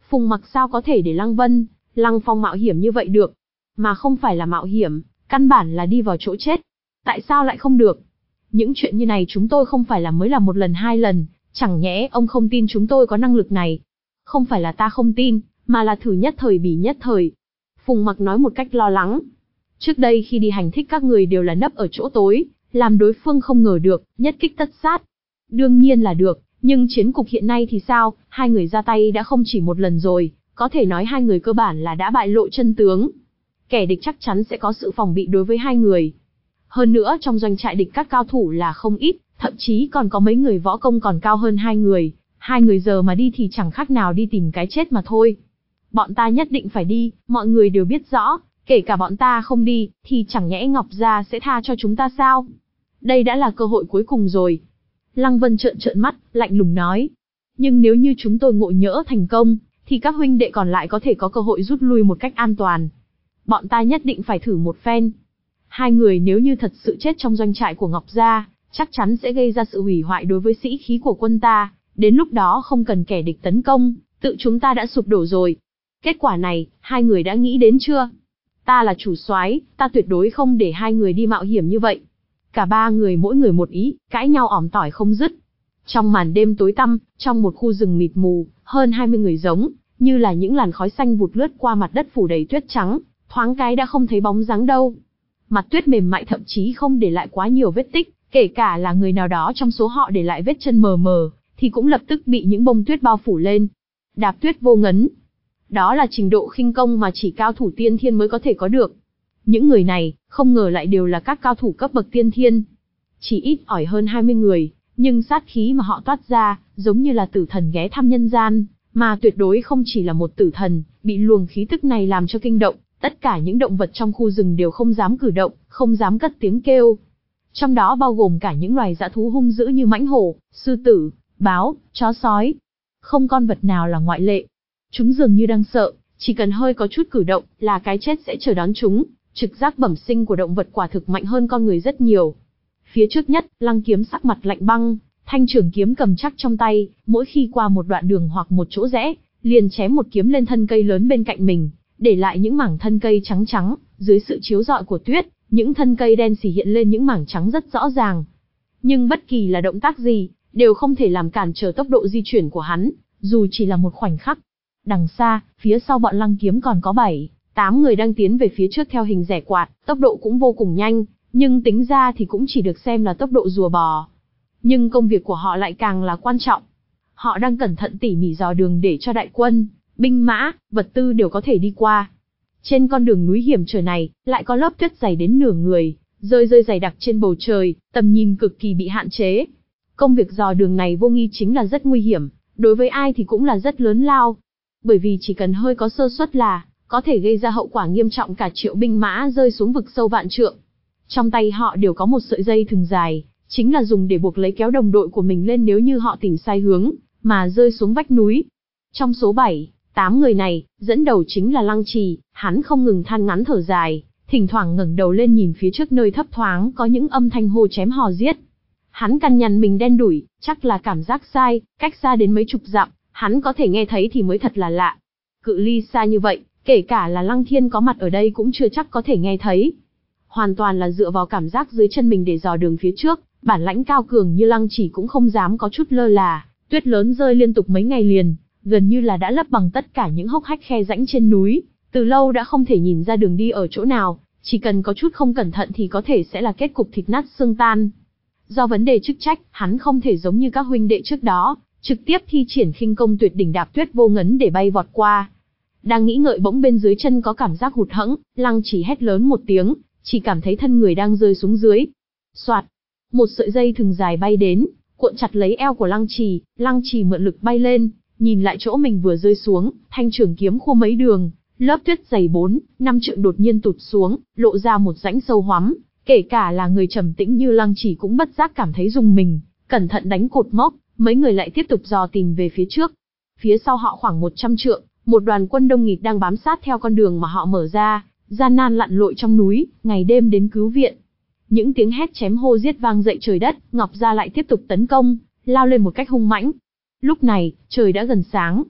Phùng Mặc sao có thể để Lăng Vân, Lăng Phong mạo hiểm như vậy được? Mà không phải là mạo hiểm, căn bản là đi vào chỗ chết. Tại sao lại không được? Những chuyện như này chúng tôi không phải là mới làm một lần hai lần, chẳng nhẽ ông không tin chúng tôi có năng lực này? Không phải là ta không tin, mà là thử nhất thời bỉ nhất thời. Phùng Mặc nói một cách lo lắng. Trước đây khi đi hành thích các người đều là nấp ở chỗ tối, làm đối phương không ngờ được, nhất kích tất sát. Đương nhiên là được, nhưng chiến cục hiện nay thì sao? Hai người ra tay đã không chỉ một lần rồi, có thể nói hai người cơ bản là đã bại lộ chân tướng. Kẻ địch chắc chắn sẽ có sự phòng bị đối với hai người. Hơn nữa trong doanh trại địch các cao thủ là không ít, thậm chí còn có mấy người võ công còn cao hơn hai người. Hai người giờ mà đi thì chẳng khác nào đi tìm cái chết mà thôi. Bọn ta nhất định phải đi, mọi người đều biết rõ, kể cả bọn ta không đi, thì chẳng nhẽ Ngọc Gia sẽ tha cho chúng ta sao? Đây đã là cơ hội cuối cùng rồi. Lăng Vân trợn trợn mắt, lạnh lùng nói. Nhưng nếu như chúng tôi ngộ nhỡ thành công, thì các huynh đệ còn lại có thể có cơ hội rút lui một cách an toàn. Bọn ta nhất định phải thử một phen. Hai người nếu như thật sự chết trong doanh trại của Ngọc Gia, chắc chắn sẽ gây ra sự hủy hoại đối với sĩ khí của quân ta. Đến lúc đó không cần kẻ địch tấn công, tự chúng ta đã sụp đổ rồi. Kết quả này, hai người đã nghĩ đến chưa? Ta là chủ soái, ta tuyệt đối không để hai người đi mạo hiểm như vậy. Cả ba người mỗi người một ý, cãi nhau ỏm tỏi không dứt. Trong màn đêm tối tăm, trong một khu rừng mịt mù, hơn hai mươi người giống như là những làn khói xanh vụt lướt qua mặt đất phủ đầy tuyết trắng, thoáng cái đã không thấy bóng dáng đâu. Mặt tuyết mềm mại thậm chí không để lại quá nhiều vết tích, kể cả là người nào đó trong số họ để lại vết chân mờ mờ, thì cũng lập tức bị những bông tuyết bao phủ lên. Đạp tuyết vô ngấn. Đó là trình độ khinh công mà chỉ cao thủ tiên thiên mới có thể có được. Những người này, không ngờ lại đều là các cao thủ cấp bậc tiên thiên. Chỉ ít ỏi hơn hai mươi người, nhưng sát khí mà họ toát ra, giống như là tử thần ghé thăm nhân gian, mà tuyệt đối không chỉ là một tử thần, bị luồng khí tức này làm cho kinh động, tất cả những động vật trong khu rừng đều không dám cử động, không dám cất tiếng kêu. Trong đó bao gồm cả những loài dã thú hung dữ như mãnh hổ, sư tử, báo, chó sói. Không con vật nào là ngoại lệ. Chúng dường như đang sợ, chỉ cần hơi có chút cử động là cái chết sẽ chờ đón chúng. Trực giác bẩm sinh của động vật quả thực mạnh hơn con người rất nhiều. Phía trước nhất, Lăng Kiếm sắc mặt lạnh băng, thanh trường kiếm cầm chắc trong tay, mỗi khi qua một đoạn đường hoặc một chỗ rẽ, liền chém một kiếm lên thân cây lớn bên cạnh mình, để lại những mảng thân cây trắng trắng, dưới sự chiếu rọi của tuyết, những thân cây đen xì hiện lên những mảng trắng rất rõ ràng. Nhưng bất kỳ là động tác gì, đều không thể làm cản trở tốc độ di chuyển của hắn, dù chỉ là một khoảnh khắc. Đằng xa, phía sau bọn Lăng Kiếm còn có bảy, tám người đang tiến về phía trước theo hình rẻ quạt, tốc độ cũng vô cùng nhanh, nhưng tính ra thì cũng chỉ được xem là tốc độ rùa bò. Nhưng công việc của họ lại càng là quan trọng. Họ đang cẩn thận tỉ mỉ dò đường để cho đại quân, binh mã, vật tư đều có thể đi qua. Trên con đường núi hiểm trở này, lại có lớp tuyết dày đến nửa người, rơi rơi dày đặc trên bầu trời, tầm nhìn cực kỳ bị hạn chế. Công việc dò đường này vô nghi chính là rất nguy hiểm, đối với ai thì cũng là rất lớn lao. Bởi vì chỉ cần hơi có sơ suất là có thể gây ra hậu quả nghiêm trọng, cả triệu binh mã rơi xuống vực sâu vạn trượng. Trong tay họ đều có một sợi dây thừng dài, chính là dùng để buộc lấy kéo đồng đội của mình lên nếu như họ tỉnh sai hướng, mà rơi xuống vách núi. Trong số bảy, tám người này, dẫn đầu chính là Lăng Trì, hắn không ngừng than ngắn thở dài, thỉnh thoảng ngẩng đầu lên nhìn phía trước nơi thấp thoáng có những âm thanh hô chém hò giết. Hắn cằn nhằn mình đen đủi, chắc là cảm giác sai, cách xa đến mấy chục dặm, hắn có thể nghe thấy thì mới thật là lạ. Cự ly xa như vậy, kể cả là Lăng Thiên có mặt ở đây cũng chưa chắc có thể nghe thấy. Hoàn toàn là dựa vào cảm giác dưới chân mình để dò đường phía trước, bản lãnh cao cường như Lăng Chỉ cũng không dám có chút lơ là. Tuyết lớn rơi liên tục mấy ngày liền, gần như là đã lấp bằng tất cả những hốc hách khe rãnh trên núi, từ lâu đã không thể nhìn ra đường đi ở chỗ nào, chỉ cần có chút không cẩn thận thì có thể sẽ là kết cục thịt nát xương tan. Do vấn đề chức trách, hắn không thể giống như các huynh đệ trước đó, trực tiếp thi triển khinh công tuyệt đỉnh đạp tuyết vô ngấn để bay vọt qua. Đang nghĩ ngợi bỗng bên dưới chân có cảm giác hụt hẫng, Lăng Chỉ hét lớn một tiếng, chỉ cảm thấy thân người đang rơi xuống dưới. Soạt, một sợi dây thừng dài bay đến, cuộn chặt lấy eo của Lăng Trì, Lăng Trì mượn lực bay lên, nhìn lại chỗ mình vừa rơi xuống, thanh trường kiếm khua mấy đường, lớp tuyết dày bốn, năm trượng đột nhiên tụt xuống, lộ ra một rãnh sâu hoắm, kể cả là người trầm tĩnh như Lăng Trì cũng bất giác cảm thấy rùng mình, cẩn thận đánh cột mốc, mấy người lại tiếp tục dò tìm về phía trước. Phía sau họ khoảng một trăm trượng, một đoàn quân đông nghịt đang bám sát theo con đường mà họ mở ra, gian nan lặn lội trong núi, ngày đêm đến cứu viện. Những tiếng hét chém hô giết vang dậy trời đất, Ngọc Gia lại tiếp tục tấn công, lao lên một cách hung mãnh. Lúc này, trời đã gần sáng.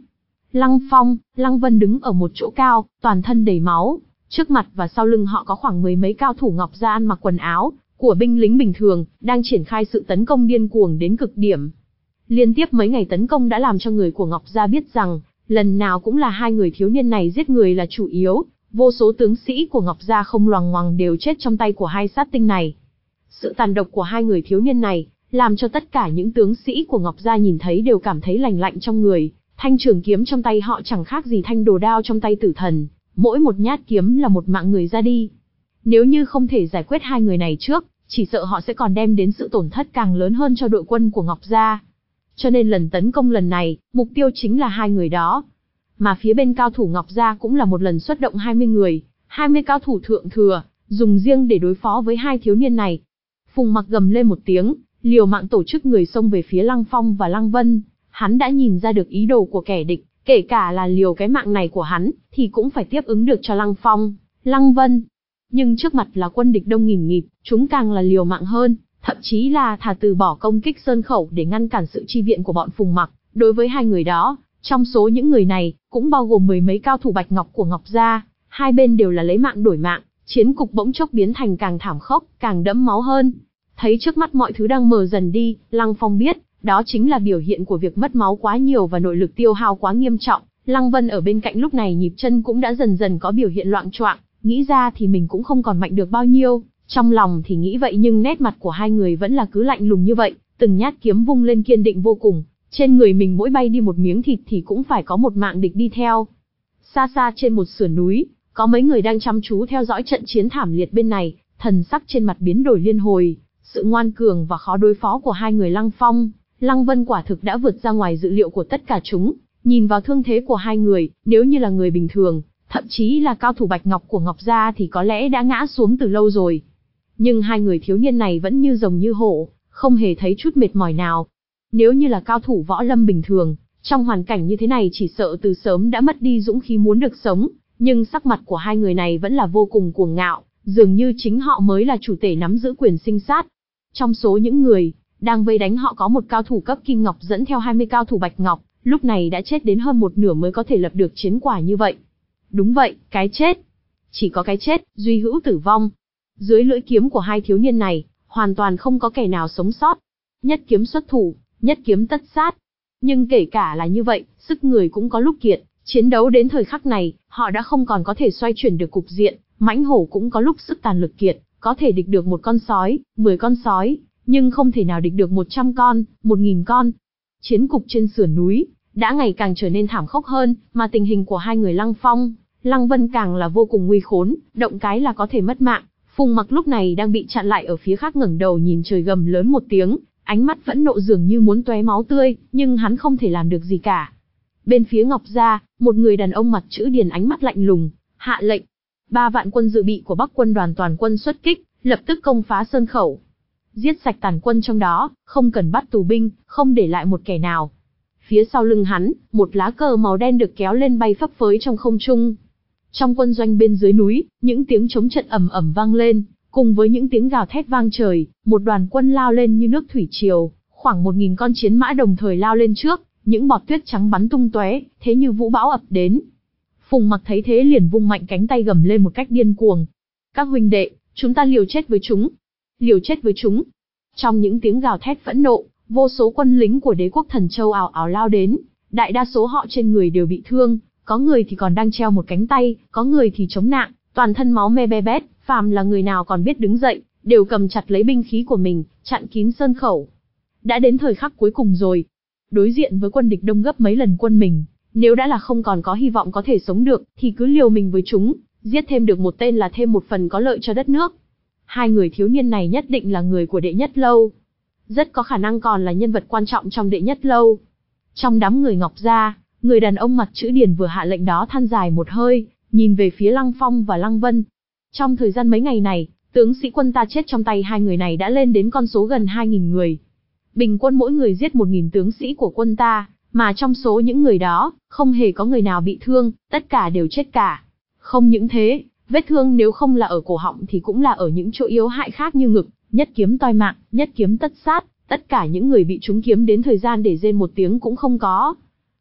Lăng Phong, Lăng Vân đứng ở một chỗ cao, toàn thân đầy máu. Trước mặt và sau lưng họ có khoảng mười mấy cao thủ Ngọc Gia ăn mặc quần áo của binh lính bình thường, đang triển khai sự tấn công điên cuồng đến cực điểm. Liên tiếp mấy ngày tấn công đã làm cho người của Ngọc Gia biết rằng, lần nào cũng là hai người thiếu niên này giết người là chủ yếu, vô số tướng sĩ của Ngọc Gia không loằng ngoằng đều chết trong tay của hai sát tinh này. Sự tàn độc của hai người thiếu niên này, làm cho tất cả những tướng sĩ của Ngọc Gia nhìn thấy đều cảm thấy lành lạnh trong người, thanh trường kiếm trong tay họ chẳng khác gì thanh đồ đao trong tay tử thần, mỗi một nhát kiếm là một mạng người ra đi. Nếu như không thể giải quyết hai người này trước, chỉ sợ họ sẽ còn đem đến sự tổn thất càng lớn hơn cho đội quân của Ngọc Gia. Cho nên lần tấn công lần này, mục tiêu chính là hai người đó. Mà phía bên cao thủ Ngọc Gia cũng là một lần xuất động hai mươi người, hai mươi cao thủ thượng thừa, dùng riêng để đối phó với hai thiếu niên này. Phùng Mặc gầm lên một tiếng, liều mạng tổ chức người xông về phía Lăng Phong và Lăng Vân. Hắn đã nhìn ra được ý đồ của kẻ địch, kể cả là liều cái mạng này của hắn, thì cũng phải tiếp ứng được cho Lăng Phong, Lăng Vân. Nhưng trước mặt là quân địch đông nghìn nghịt, chúng càng là liều mạng hơn, thậm chí là thà từ bỏ công kích sơn khẩu để ngăn cản sự chi viện của bọn Phùng Mặc. Đối với hai người đó, trong số những người này, cũng bao gồm mười mấy cao thủ Bạch Ngọc của Ngọc Gia, hai bên đều là lấy mạng đổi mạng, chiến cục bỗng chốc biến thành càng thảm khốc, càng đẫm máu hơn. Thấy trước mắt mọi thứ đang mờ dần đi, Lăng Phong biết, đó chính là biểu hiện của việc mất máu quá nhiều và nội lực tiêu hao quá nghiêm trọng. Lăng Vân ở bên cạnh lúc này nhịp chân cũng đã dần dần có biểu hiện loạng choạng, nghĩ ra thì mình cũng không còn mạnh được bao nhiêu, trong lòng thì nghĩ vậy nhưng nét mặt của hai người vẫn là cứ lạnh lùng như vậy, từng nhát kiếm vung lên kiên định vô cùng, trên người mình mỗi bay đi một miếng thịt thì cũng phải có một mạng địch đi theo. Xa xa trên một sườn núi, có mấy người đang chăm chú theo dõi trận chiến thảm liệt bên này, thần sắc trên mặt biến đổi liên hồi, sự ngoan cường và khó đối phó của hai người Lăng Phong, Lăng Vân quả thực đã vượt ra ngoài dự liệu của tất cả chúng. Nhìn vào thương thế của hai người, nếu như là người bình thường, thậm chí là cao thủ Bạch Ngọc của Ngọc Gia thì có lẽ đã ngã xuống từ lâu rồi. Nhưng hai người thiếu niên này vẫn như rồng như hổ, không hề thấy chút mệt mỏi nào. Nếu như là cao thủ võ lâm bình thường, trong hoàn cảnh như thế này chỉ sợ từ sớm đã mất đi dũng khí muốn được sống, nhưng sắc mặt của hai người này vẫn là vô cùng cuồng ngạo, dường như chính họ mới là chủ tể nắm giữ quyền sinh sát. Trong số những người đang vây đánh họ có một cao thủ cấp Kim Ngọc dẫn theo hai mươi cao thủ Bạch Ngọc, lúc này đã chết đến hơn một nửa mới có thể lập được chiến quả như vậy. Đúng vậy, cái chết. Chỉ có cái chết, duy hữu tử vong. Dưới lưỡi kiếm của hai thiếu niên này, hoàn toàn không có kẻ nào sống sót. Nhất kiếm xuất thủ, nhất kiếm tất sát. Nhưng kể cả là như vậy, sức người cũng có lúc kiệt. Chiến đấu đến thời khắc này, họ đã không còn có thể xoay chuyển được cục diện. Mãnh hổ cũng có lúc sức tàn lực kiệt, có thể địch được một con sói, mười con sói, nhưng không thể nào địch được một trăm con, một nghìn con. Chiến cục trên sườn núi đã ngày càng trở nên thảm khốc hơn, mà tình hình của hai người Lăng Phong, Lăng Vân càng là vô cùng nguy khốn, động cái là có thể mất mạng. Phùng Mặc lúc này đang bị chặn lại ở phía khác, ngẩng đầu nhìn trời gầm lớn một tiếng, ánh mắt phẫn nộ dường như muốn tóe máu tươi, nhưng hắn không thể làm được gì cả. Bên phía Ngọc Gia, một người đàn ông mặt chữ điền ánh mắt lạnh lùng, hạ lệnh. Ba vạn quân dự bị của Bắc quân đoàn toàn quân xuất kích, lập tức công phá sơn khẩu. Giết sạch tàn quân trong đó, không cần bắt tù binh, không để lại một kẻ nào. Phía sau lưng hắn, một lá cờ màu đen được kéo lên bay phấp phới trong không trung. Trong quân doanh bên dưới núi, những tiếng chống trận ầm ầm vang lên, cùng với những tiếng gào thét vang trời, một đoàn quân lao lên như nước thủy triều, khoảng một nghìn con chiến mã đồng thời lao lên trước, những bọt tuyết trắng bắn tung tóe, thế như vũ bão ập đến. Phùng Mặc thấy thế liền vung mạnh cánh tay gầm lên một cách điên cuồng. Các huynh đệ, chúng ta liều chết với chúng. Liều chết với chúng. Trong những tiếng gào thét phẫn nộ, vô số quân lính của đế quốc Thần Châu ào ào lao đến, đại đa số họ trên người đều bị thương, có người thì còn đang treo một cánh tay, có người thì chống nạn, toàn thân máu me be bét, phàm là người nào còn biết đứng dậy, đều cầm chặt lấy binh khí của mình, chặn kín sơn khẩu. Đã đến thời khắc cuối cùng rồi. Đối diện với quân địch đông gấp mấy lần quân mình, nếu đã là không còn có hy vọng có thể sống được, thì cứ liều mình với chúng, giết thêm được một tên là thêm một phần có lợi cho đất nước. Hai người thiếu niên này nhất định là người của Đệ Nhất Lâu. Rất có khả năng còn là nhân vật quan trọng trong Đệ Nhất Lâu. Trong đám người Ngọc Gia, người đàn ông mặt chữ điền vừa hạ lệnh đó than dài một hơi, nhìn về phía Lăng Phong và Lăng Vân. Trong thời gian mấy ngày này, tướng sĩ quân ta chết trong tay hai người này đã lên đến con số gần hai nghìn người. Bình quân mỗi người giết một nghìn tướng sĩ của quân ta, mà trong số những người đó, không hề có người nào bị thương, tất cả đều chết cả. Không những thế, vết thương nếu không là ở cổ họng thì cũng là ở những chỗ yếu hại khác như ngực, nhất kiếm toi mạng, nhất kiếm tất sát, tất cả những người bị trúng kiếm đến thời gian để rên một tiếng cũng không có.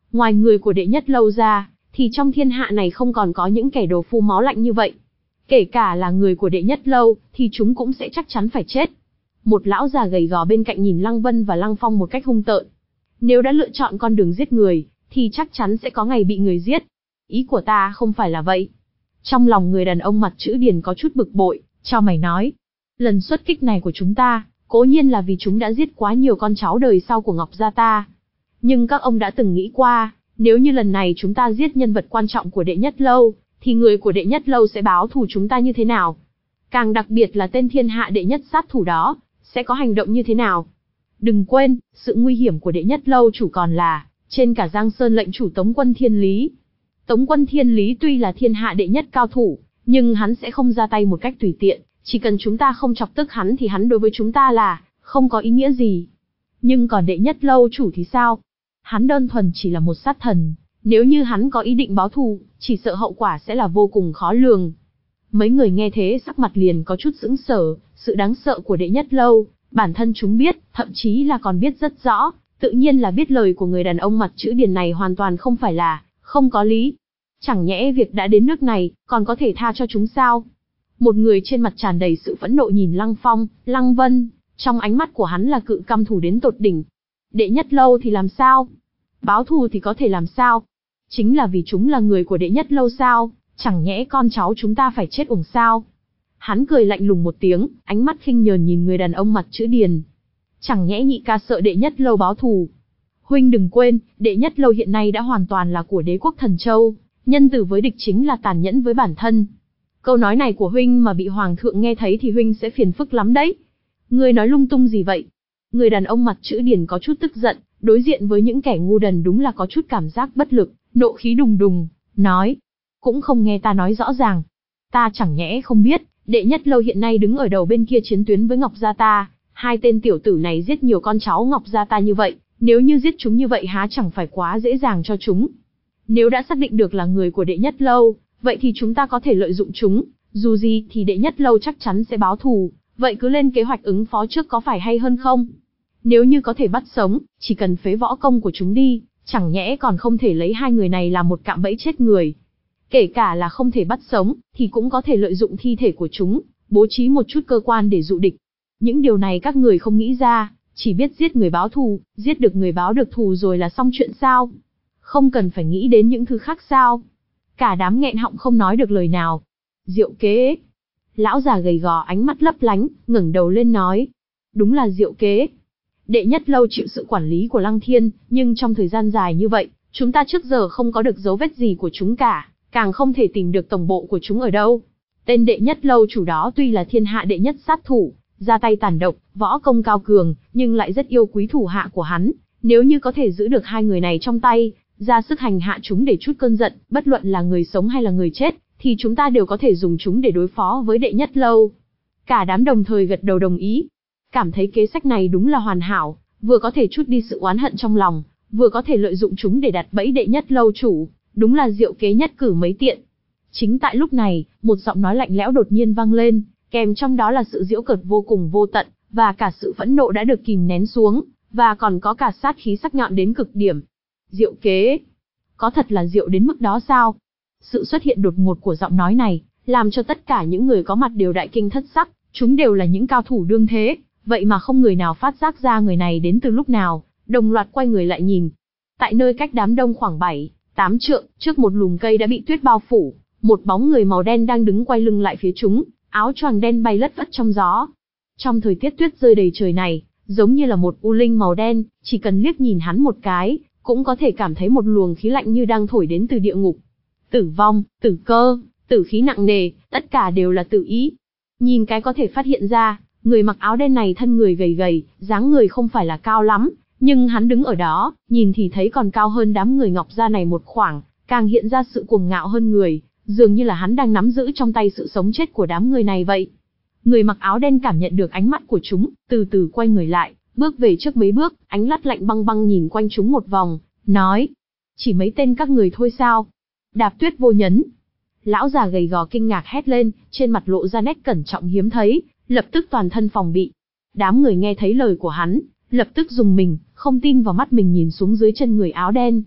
Ngoài người của đệ nhất lâu ra, thì trong thiên hạ này không còn có những kẻ đồ phu máu lạnh như vậy. Kể cả là người của đệ nhất lâu, thì chúng cũng sẽ chắc chắn phải chết. Một lão già gầy gò bên cạnh nhìn Lăng Vân và Lăng Phong một cách hung tợn. Nếu đã lựa chọn con đường giết người, thì chắc chắn sẽ có ngày bị người giết. Ý của ta không phải là vậy. Trong lòng người đàn ông mặt chữ Điền có chút bực bội, chau mày nói. Lần xuất kích này của chúng ta, cố nhiên là vì chúng đã giết quá nhiều con cháu đời sau của Ngọc gia ta. Nhưng các ông đã từng nghĩ qua, nếu như lần này chúng ta giết nhân vật quan trọng của đệ nhất lâu, thì người của đệ nhất lâu sẽ báo thù chúng ta như thế nào? Càng đặc biệt là tên thiên hạ đệ nhất sát thủ đó, sẽ có hành động như thế nào? Đừng quên, sự nguy hiểm của đệ nhất lâu chủ còn là, trên cả Giang Sơn lệnh chủ Tống Quân Thiên Lý. Tống Quân Thiên Lý tuy là thiên hạ đệ nhất cao thủ, nhưng hắn sẽ không ra tay một cách tùy tiện, chỉ cần chúng ta không chọc tức hắn thì hắn đối với chúng ta là, không có ý nghĩa gì. Nhưng còn đệ nhất lâu chủ thì sao? Hắn đơn thuần chỉ là một sát thần, nếu như hắn có ý định báo thù, chỉ sợ hậu quả sẽ là vô cùng khó lường. Mấy người nghe thế sắc mặt liền có chút sững sờ, sự đáng sợ của đệ nhất lâu, bản thân chúng biết, thậm chí là còn biết rất rõ, tự nhiên là biết lời của người đàn ông mặt chữ Điền này hoàn toàn không phải là, không có lý. Chẳng nhẽ việc đã đến nước này, còn có thể tha cho chúng sao? Một người trên mặt tràn đầy sự phẫn nộ nhìn Lăng Phong, Lăng Vân, trong ánh mắt của hắn là cự căm thù đến tột đỉnh. Đệ nhất lâu thì làm sao? Báo thù thì có thể làm sao? Chính là vì chúng là người của đệ nhất lâu sao? Chẳng nhẽ con cháu chúng ta phải chết uổng sao? Hắn cười lạnh lùng một tiếng, ánh mắt khinh nhờn nhìn người đàn ông mặt chữ Điền. Chẳng nhẽ nhị ca sợ đệ nhất lâu báo thù? Huynh đừng quên, đệ nhất lâu hiện nay đã hoàn toàn là của đế quốc Thần Châu, nhân từ với địch chính là tàn nhẫn với bản thân. Câu nói này của huynh mà bị hoàng thượng nghe thấy thì huynh sẽ phiền phức lắm đấy. Ngươi nói lung tung gì vậy? Người đàn ông mặt chữ Điền có chút tức giận, đối diện với những kẻ ngu đần đúng là có chút cảm giác bất lực, nộ khí đùng đùng, nói. Cũng không nghe ta nói rõ ràng. Ta chẳng nhẽ không biết, đệ nhất lâu hiện nay đứng ở đầu bên kia chiến tuyến với Ngọc gia ta, hai tên tiểu tử này giết nhiều con cháu Ngọc gia ta như vậy, nếu như giết chúng như vậy há chẳng phải quá dễ dàng cho chúng. Nếu đã xác định được là người của đệ nhất lâu, vậy thì chúng ta có thể lợi dụng chúng, dù gì thì đệ nhất lâu chắc chắn sẽ báo thù, vậy cứ lên kế hoạch ứng phó trước có phải hay hơn không? Nếu như có thể bắt sống, chỉ cần phế võ công của chúng đi, chẳng nhẽ còn không thể lấy hai người này làm một cạm bẫy chết người. Kể cả là không thể bắt sống, thì cũng có thể lợi dụng thi thể của chúng, bố trí một chút cơ quan để dụ địch. Những điều này các người không nghĩ ra, chỉ biết giết người báo thù, giết được người báo được thù rồi là xong chuyện sao? Không cần phải nghĩ đến những thứ khác sao? Cả đám nghẹn họng không nói được lời nào. Diệu kế. Lão già gầy gò ánh mắt lấp lánh, ngẩng đầu lên nói. Đúng là diệu kế. Đệ nhất lâu chịu sự quản lý của Lăng Thiên, nhưng trong thời gian dài như vậy, chúng ta trước giờ không có được dấu vết gì của chúng cả, càng không thể tìm được tổng bộ của chúng ở đâu. Tên đệ nhất lâu chủ đó tuy là thiên hạ đệ nhất sát thủ, ra tay tàn độc, võ công cao cường, nhưng lại rất yêu quý thủ hạ của hắn. Nếu như có thể giữ được hai người này trong tay, ra sức hành hạ chúng để trút cơn giận, bất luận là người sống hay là người chết, thì chúng ta đều có thể dùng chúng để đối phó với đệ nhất lâu. Cả đám đồng thời gật đầu đồng ý. Cảm thấy kế sách này đúng là hoàn hảo, vừa có thể trút đi sự oán hận trong lòng, vừa có thể lợi dụng chúng để đặt bẫy đệ nhất lâu chủ, đúng là diệu kế nhất cử mấy tiện. Chính tại lúc này, một giọng nói lạnh lẽo đột nhiên vang lên, kèm trong đó là sự giễu cợt vô cùng vô tận, và cả sự phẫn nộ đã được kìm nén xuống, và còn có cả sát khí sắc nhọn đến cực điểm. Diệu kế? Có thật là diệu đến mức đó sao? Sự xuất hiện đột ngột của giọng nói này, làm cho tất cả những người có mặt đều đại kinh thất sắc, chúng đều là những cao thủ đương thế, vậy mà không người nào phát giác ra người này đến từ lúc nào, đồng loạt quay người lại nhìn. Tại nơi cách đám đông khoảng bảy, tám trượng, trước một lùm cây đã bị tuyết bao phủ, một bóng người màu đen đang đứng quay lưng lại phía chúng, áo choàng đen bay lất phất trong gió. Trong thời tiết tuyết rơi đầy trời này, giống như là một u linh màu đen, chỉ cần liếc nhìn hắn một cái, cũng có thể cảm thấy một luồng khí lạnh như đang thổi đến từ địa ngục. Tử vong, tử cơ, tử khí nặng nề, tất cả đều là tự ý. Nhìn cái có thể phát hiện ra, người mặc áo đen này thân người gầy gầy, dáng người không phải là cao lắm, nhưng hắn đứng ở đó, nhìn thì thấy còn cao hơn đám người Ngọc gia này một khoảng, càng hiện ra sự cuồng ngạo hơn người, dường như là hắn đang nắm giữ trong tay sự sống chết của đám người này vậy. Người mặc áo đen cảm nhận được ánh mắt của chúng, từ từ quay người lại, bước về trước mấy bước, ánh mắt lạnh băng băng nhìn quanh chúng một vòng, nói: chỉ mấy tên các người thôi sao? Đạp Tuyết Vô Nhấn. Lão già gầy gò kinh ngạc hét lên, trên mặt lộ ra nét cẩn trọng hiếm thấy, lập tức toàn thân phòng bị. Đám người nghe thấy lời của hắn, lập tức dùng mình, không tin vào mắt mình nhìn xuống dưới chân người áo đen.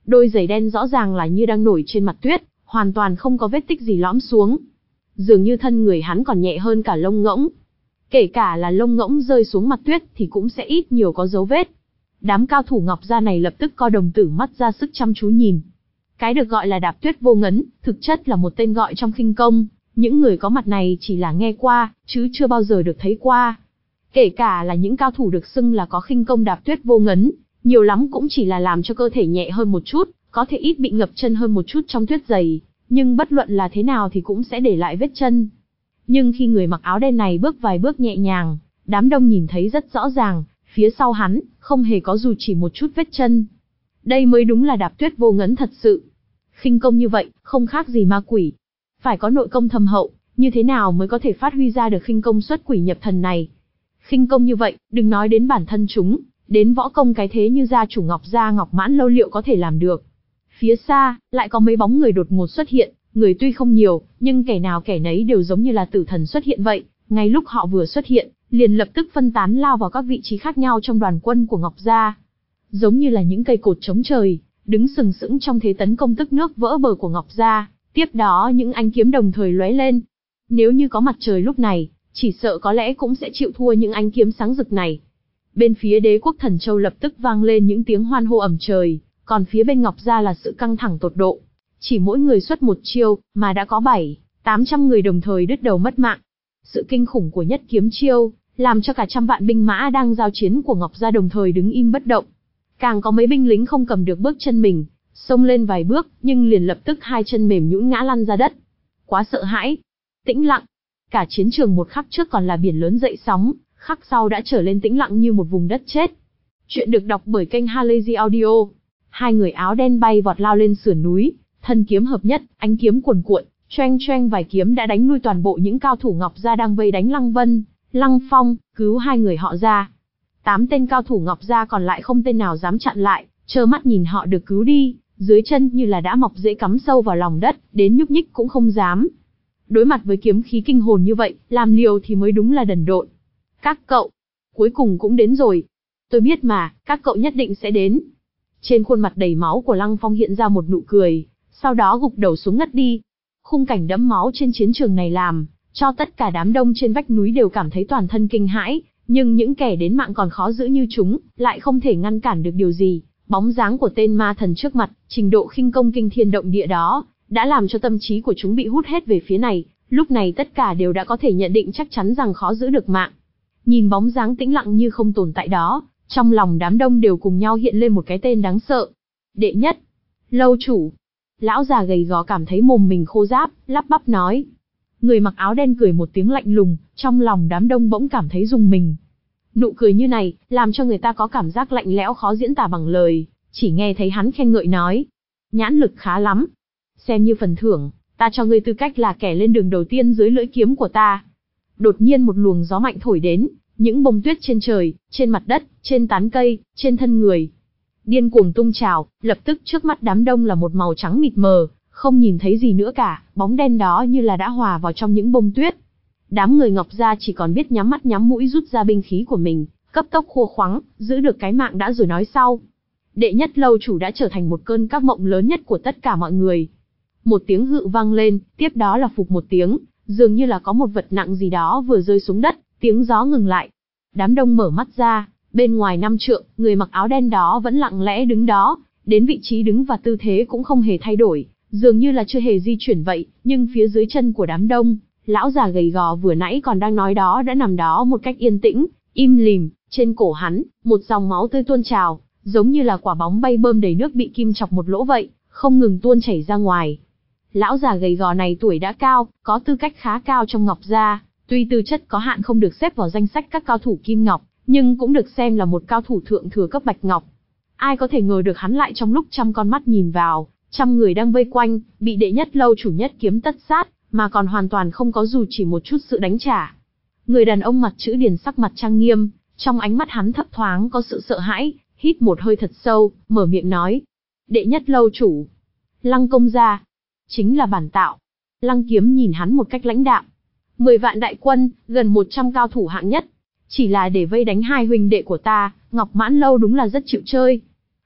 Đôi giày đen rõ ràng là như đang nổi trên mặt tuyết, hoàn toàn không có vết tích gì lõm xuống. Dường như thân người hắn còn nhẹ hơn cả lông ngỗng. Kể cả là lông ngỗng rơi xuống mặt tuyết thì cũng sẽ ít nhiều có dấu vết. Đám cao thủ Ngọc Gia này lập tức co đồng tử mắt ra sức chăm chú nhìn. Cái được gọi là đạp tuyết vô ngấn, thực chất là một tên gọi trong khinh công. Những người có mặt này chỉ là nghe qua, chứ chưa bao giờ được thấy qua. Kể cả là những cao thủ được xưng là có khinh công đạp tuyết vô ngấn, nhiều lắm cũng chỉ là làm cho cơ thể nhẹ hơn một chút, có thể ít bị ngập chân hơn một chút trong tuyết dày, nhưng bất luận là thế nào thì cũng sẽ để lại vết chân. Nhưng khi người mặc áo đen này bước vài bước nhẹ nhàng, đám đông nhìn thấy rất rõ ràng, phía sau hắn, không hề có dù chỉ một chút vết chân. Đây mới đúng là đạp tuyết vô ngấn thật sự. Khinh công như vậy, không khác gì ma quỷ. Phải có nội công thâm hậu, như thế nào mới có thể phát huy ra được khinh công xuất quỷ nhập thần này. Khinh công như vậy, đừng nói đến bản thân chúng, đến võ công cái thế như gia chủ Ngọc Gia Ngọc Mãn Lâu liệu có thể làm được. Phía xa, lại có mấy bóng người đột ngột xuất hiện, người tuy không nhiều, nhưng kẻ nào kẻ nấy đều giống như là tử thần xuất hiện vậy. Ngay lúc họ vừa xuất hiện, liền lập tức phân tán lao vào các vị trí khác nhau trong đoàn quân của Ngọc Gia. Giống như là những cây cột chống trời, đứng sừng sững trong thế tấn công tức nước vỡ bờ của Ngọc Gia. Tiếp đó những ánh kiếm đồng thời lóe lên. Nếu như có mặt trời lúc này, chỉ sợ có lẽ cũng sẽ chịu thua những ánh kiếm sáng rực này. Bên phía Đế quốc Thần Châu lập tức vang lên những tiếng hoan hô ầm trời, còn phía bên Ngọc Gia là sự căng thẳng tột độ. Chỉ mỗi người xuất một chiêu, mà đã có bảy, tám trăm người đồng thời đứt đầu mất mạng. Sự kinh khủng của nhất kiếm chiêu, làm cho cả trăm vạn binh mã đang giao chiến của Ngọc Gia đồng thời đứng im bất động. Càng có mấy binh lính không cầm được bước chân mình, xông lên vài bước, nhưng liền lập tức hai chân mềm nhũn ngã lăn ra đất. Quá sợ hãi. Tĩnh lặng. Cả chiến trường một khắc trước còn là biển lớn dậy sóng, khắc sau đã trở lên tĩnh lặng như một vùng đất chết. Chuyện được đọc bởi kênh Halazy Audio. Hai người áo đen bay vọt lao lên sườn núi, thân kiếm hợp nhất, ánh kiếm cuồn cuộn, choeng choeng vài kiếm đã đánh lui toàn bộ những cao thủ Ngọc Gia đang vây đánh Lăng Vân, Lăng Phong, cứu hai người họ ra. Tám tên cao thủ Ngọc Gia còn lại không tên nào dám chặn lại, trơ mắt nhìn họ được cứu đi, dưới chân như là đã mọc rễ cắm sâu vào lòng đất, đến nhúc nhích cũng không dám. Đối mặt với kiếm khí kinh hồn như vậy, làm liều thì mới đúng là đần độn. Các cậu, cuối cùng cũng đến rồi. Tôi biết mà, các cậu nhất định sẽ đến. Trên khuôn mặt đầy máu của Lăng Phong hiện ra một nụ cười, sau đó gục đầu xuống ngất đi. Khung cảnh đẫm máu trên chiến trường này làm cho tất cả đám đông trên vách núi đều cảm thấy toàn thân kinh hãi, nhưng những kẻ đến mạng còn khó giữ như chúng, lại không thể ngăn cản được điều gì. Bóng dáng của tên ma thần trước mặt, trình độ khinh công kinh thiên động địa đó, đã làm cho tâm trí của chúng bị hút hết về phía này, lúc này tất cả đều đã có thể nhận định chắc chắn rằng khó giữ được mạng. Nhìn bóng dáng tĩnh lặng như không tồn tại đó, trong lòng đám đông đều cùng nhau hiện lên một cái tên đáng sợ. Đệ Nhất, Lâu chủ. Lão già gầy gò cảm thấy mồm mình khô ráp, lắp bắp nói. Người mặc áo đen cười một tiếng lạnh lùng, trong lòng đám đông bỗng cảm thấy rùng mình. Nụ cười như này, làm cho người ta có cảm giác lạnh lẽo khó diễn tả bằng lời, chỉ nghe thấy hắn khen ngợi nói. Nhãn lực khá lắm. Xem như phần thưởng, ta cho ngươi tư cách là kẻ lên đường đầu tiên dưới lưỡi kiếm của ta. Đột nhiên một luồng gió mạnh thổi đến, những bông tuyết trên trời, trên mặt đất, trên tán cây, trên thân người điên cuồng tung trào, lập tức trước mắt đám đông là một màu trắng mịt mờ, không nhìn thấy gì nữa cả, bóng đen đó như là đã hòa vào trong những bông tuyết. Đám người Ngọc Gia chỉ còn biết nhắm mắt nhắm mũi rút ra binh khí của mình, cấp tốc khua khoắng, giữ được cái mạng đã rồi nói sau. Đệ Nhất Lâu chủ đã trở thành một cơn các mộng lớn nhất của tất cả mọi người. Một tiếng hự vang lên, tiếp đó là phụp một tiếng, dường như là có một vật nặng gì đó vừa rơi xuống đất, tiếng gió ngừng lại. Đám đông mở mắt ra, bên ngoài năm trượng, người mặc áo đen đó vẫn lặng lẽ đứng đó, đến vị trí đứng và tư thế cũng không hề thay đổi, dường như là chưa hề di chuyển vậy, nhưng phía dưới chân của đám đông, lão già gầy gò vừa nãy còn đang nói đó đã nằm đó một cách yên tĩnh, im lìm, trên cổ hắn, một dòng máu tươi tuôn trào, giống như là quả bóng bay bơm đầy nước bị kim chọc một lỗ vậy, không ngừng tuôn chảy ra ngoài. Lão già gầy gò này tuổi đã cao, có tư cách khá cao trong Ngọc Gia, tuy tư chất có hạn không được xếp vào danh sách các cao thủ Kim Ngọc, nhưng cũng được xem là một cao thủ thượng thừa cấp Bạch Ngọc. Ai có thể ngờ được hắn lại trong lúc trăm con mắt nhìn vào, trăm người đang vây quanh, bị Đệ Nhất Lâu chủ nhất kiếm tất sát, mà còn hoàn toàn không có dù chỉ một chút sự đánh trả. Người đàn ông mặt chữ điển sắc mặt trang nghiêm, trong ánh mắt hắn thấp thoáng có sự sợ hãi, hít một hơi thật sâu, mở miệng nói. Đệ Nhất Lâu chủ, Lăng công gia, chính là bản tạo. Lăng Kiếm nhìn hắn một cách lãnh đạm. Mười vạn đại quân, gần một trăm cao thủ hạng nhất, chỉ là để vây đánh hai huynh đệ của ta, Ngọc Mãn Lâu đúng là rất chịu chơi.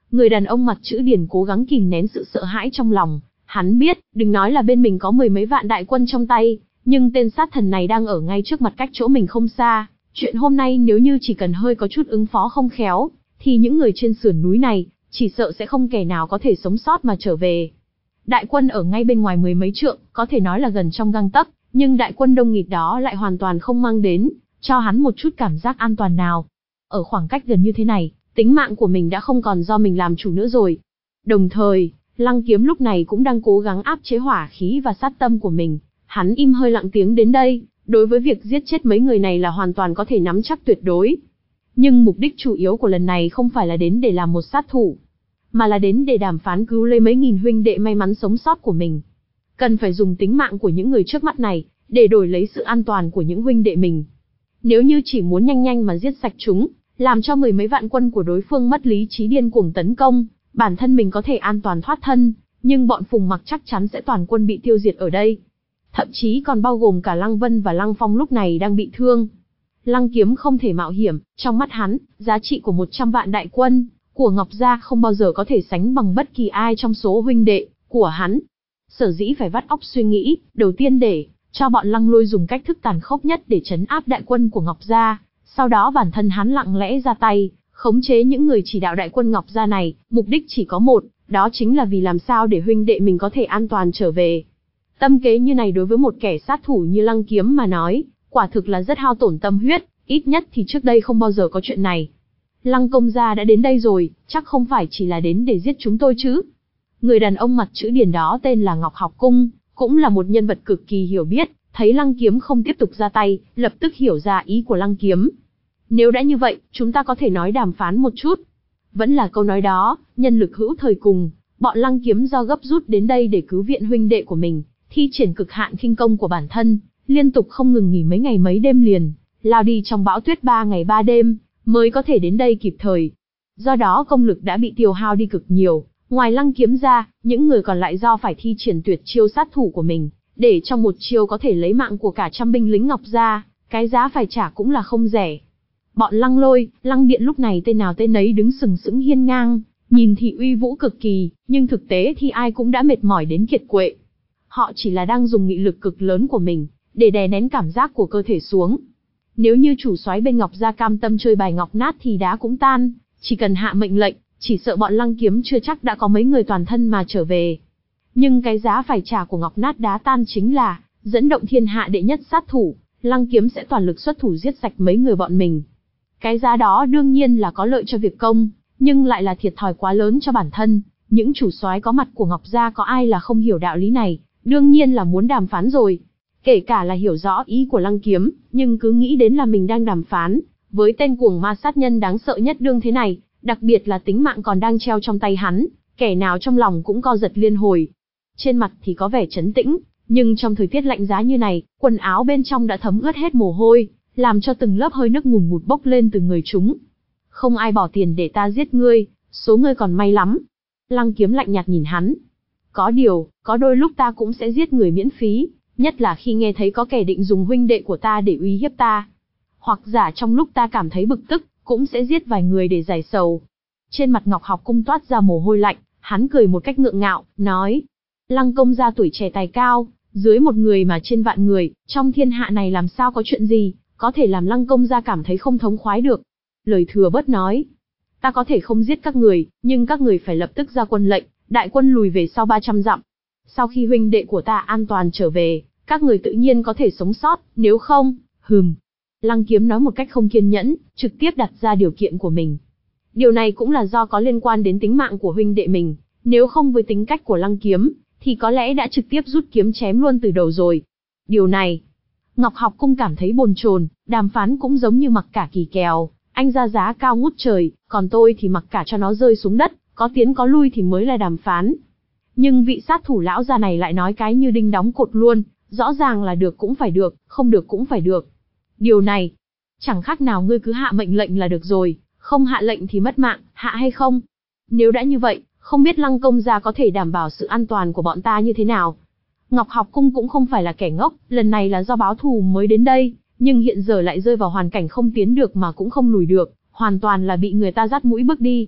Người đàn ông mặt chữ Điền cố gắng kìm nén sự sợ hãi trong lòng, hắn biết, đừng nói là bên mình có mười mấy vạn đại quân trong tay, nhưng tên sát thần này đang ở ngay trước mặt cách chỗ mình không xa, chuyện hôm nay nếu như chỉ cần hơi có chút ứng phó không khéo, thì những người trên sườn núi này, chỉ sợ sẽ không kẻ nào có thể sống sót mà trở về. Đại quân ở ngay bên ngoài mười mấy trượng, có thể nói là gần trong gang tấc, nhưng đại quân đông nghịt đó lại hoàn toàn không mang đến cho hắn một chút cảm giác an toàn nào. Ở khoảng cách gần như thế này, tính mạng của mình đã không còn do mình làm chủ nữa rồi. Đồng thời, Lăng Kiếm lúc này cũng đang cố gắng áp chế hỏa khí và sát tâm của mình. Hắn im hơi lặng tiếng đến đây, đối với việc giết chết mấy người này là hoàn toàn có thể nắm chắc tuyệt đối. Nhưng mục đích chủ yếu của lần này không phải là đến để làm một sát thủ, mà là đến để đàm phán cứu lấy mấy nghìn huynh đệ may mắn sống sót của mình. Cần phải dùng tính mạng của những người trước mắt này, để đổi lấy sự an toàn của những huynh đệ mình. Nếu như chỉ muốn nhanh nhanh mà giết sạch chúng, làm cho mười mấy vạn quân của đối phương mất lý trí điên cuồng tấn công, bản thân mình có thể an toàn thoát thân, nhưng bọn Phùng Mặc chắc chắn sẽ toàn quân bị tiêu diệt ở đây. Thậm chí còn bao gồm cả Lăng Vân và Lăng Phong lúc này đang bị thương. Lăng Kiếm không thể mạo hiểm, trong mắt hắn, giá trị của một trăm vạn đại quân của Ngọc Gia không bao giờ có thể sánh bằng bất kỳ ai trong số huynh đệ của hắn. Sở dĩ phải vắt óc suy nghĩ, đầu tiên để cho bọn Lăng Lôi dùng cách thức tàn khốc nhất để trấn áp đại quân của Ngọc Gia, sau đó bản thân hắn lặng lẽ ra tay, khống chế những người chỉ đạo đại quân Ngọc Gia này, mục đích chỉ có một, đó chính là vì làm sao để huynh đệ mình có thể an toàn trở về. Tâm kế như này đối với một kẻ sát thủ như Lăng Kiếm mà nói, quả thực là rất hao tổn tâm huyết, ít nhất thì trước đây không bao giờ có chuyện này. Lăng công gia đã đến đây rồi, chắc không phải chỉ là đến để giết chúng tôi chứ. Người đàn ông mặt chữ Điền đó tên là Ngọc Học Cung, cũng là một nhân vật cực kỳ hiểu biết, thấy Lăng Kiếm không tiếp tục ra tay, lập tức hiểu ra ý của Lăng Kiếm. Nếu đã như vậy, chúng ta có thể nói đàm phán một chút. Vẫn là câu nói đó, nhân lực hữu thời cùng, bọn Lăng Kiếm do gấp rút đến đây để cứu viện huynh đệ của mình, thi triển cực hạn khinh công của bản thân, liên tục không ngừng nghỉ mấy ngày mấy đêm liền, lao đi trong bão tuyết ba ngày ba đêm, mới có thể đến đây kịp thời. Do đó công lực đã bị tiêu hao đi cực nhiều, ngoài Lăng Kiếm ra, những người còn lại do phải thi triển tuyệt chiêu sát thủ của mình, để trong một chiêu có thể lấy mạng của cả trăm binh lính Ngọc Gia, cái giá phải trả cũng là không rẻ. Bọn Lăng Lôi, Lăng Điện lúc này tên nào tên nấy đứng sừng sững hiên ngang, nhìn thì uy vũ cực kỳ, nhưng thực tế thì ai cũng đã mệt mỏi đến kiệt quệ. Họ chỉ là đang dùng nghị lực cực lớn của mình, để đè nén cảm giác của cơ thể xuống. Nếu như chủ soái bên Ngọc Gia cam tâm chơi bài ngọc nát thì đá cũng tan, chỉ cần hạ mệnh lệnh, chỉ sợ bọn Lăng Kiếm chưa chắc đã có mấy người toàn thân mà trở về. Nhưng cái giá phải trả của ngọc nát đá tan chính là, dẫn động thiên hạ đệ nhất sát thủ, Lăng Kiếm sẽ toàn lực xuất thủ giết sạch mấy người bọn mình. Cái giá đó đương nhiên là có lợi cho việc công, nhưng lại là thiệt thòi quá lớn cho bản thân. Những chủ soái có mặt của Ngọc Gia có ai là không hiểu đạo lý này, đương nhiên là muốn đàm phán rồi. Kể cả là hiểu rõ ý của Lăng Kiếm, nhưng cứ nghĩ đến là mình đang đàm phán với tên cuồng ma sát nhân đáng sợ nhất đương thế này, đặc biệt là tính mạng còn đang treo trong tay hắn, kẻ nào trong lòng cũng co giật liên hồi. Trên mặt thì có vẻ trấn tĩnh, nhưng trong thời tiết lạnh giá như này, quần áo bên trong đã thấm ướt hết mồ hôi, làm cho từng lớp hơi nước ngùn ngụt bốc lên từ người chúng. Không ai bỏ tiền để ta giết ngươi, số ngươi còn may lắm. Lăng Kiếm lạnh nhạt nhìn hắn. Có điều, có đôi lúc ta cũng sẽ giết người miễn phí, nhất là khi nghe thấy có kẻ định dùng huynh đệ của ta để uy hiếp ta. Hoặc giả trong lúc ta cảm thấy bực tức, cũng sẽ giết vài người để giải sầu. Trên mặt Ngọc Học Cung toát ra mồ hôi lạnh, hắn cười một cách ngượng ngạo, nói. Lăng công gia tuổi trẻ tài cao, dưới một người mà trên vạn người, trong thiên hạ này làm sao có chuyện gì, có thể làm Lăng công gia cảm thấy không thống khoái được. Lời thừa bớt nói. Ta có thể không giết các người, nhưng các người phải lập tức ra quân lệnh, đại quân lùi về sau ba trăm dặm. Sau khi huynh đệ của ta an toàn trở về, các người tự nhiên có thể sống sót, nếu không, hừm. Lăng Kiếm nói một cách không kiên nhẫn, trực tiếp đặt ra điều kiện của mình. Điều này cũng là do có liên quan đến tính mạng của huynh đệ mình, nếu không với tính cách của Lăng Kiếm, thì có lẽ đã trực tiếp rút kiếm chém luôn từ đầu rồi. Điều này, Ngọc Học Cung cảm thấy bồn chồn, đàm phán cũng giống như mặc cả kỳ kèo, anh ra giá cao ngút trời, còn tôi thì mặc cả cho nó rơi xuống đất, có tiến có lui thì mới là đàm phán. Nhưng vị sát thủ lão già này lại nói cái như đinh đóng cột luôn, rõ ràng là được cũng phải được, không được cũng phải được. Điều này, chẳng khác nào ngươi cứ hạ mệnh lệnh là được rồi, không hạ lệnh thì mất mạng, hạ hay không? Nếu đã như vậy, không biết Lăng công gia có thể đảm bảo sự an toàn của bọn ta như thế nào? Ngọc Học Cung cũng không phải là kẻ ngốc, lần này là do báo thù mới đến đây, nhưng hiện giờ lại rơi vào hoàn cảnh không tiến được mà cũng không lùi được, hoàn toàn là bị người ta dắt mũi bước đi.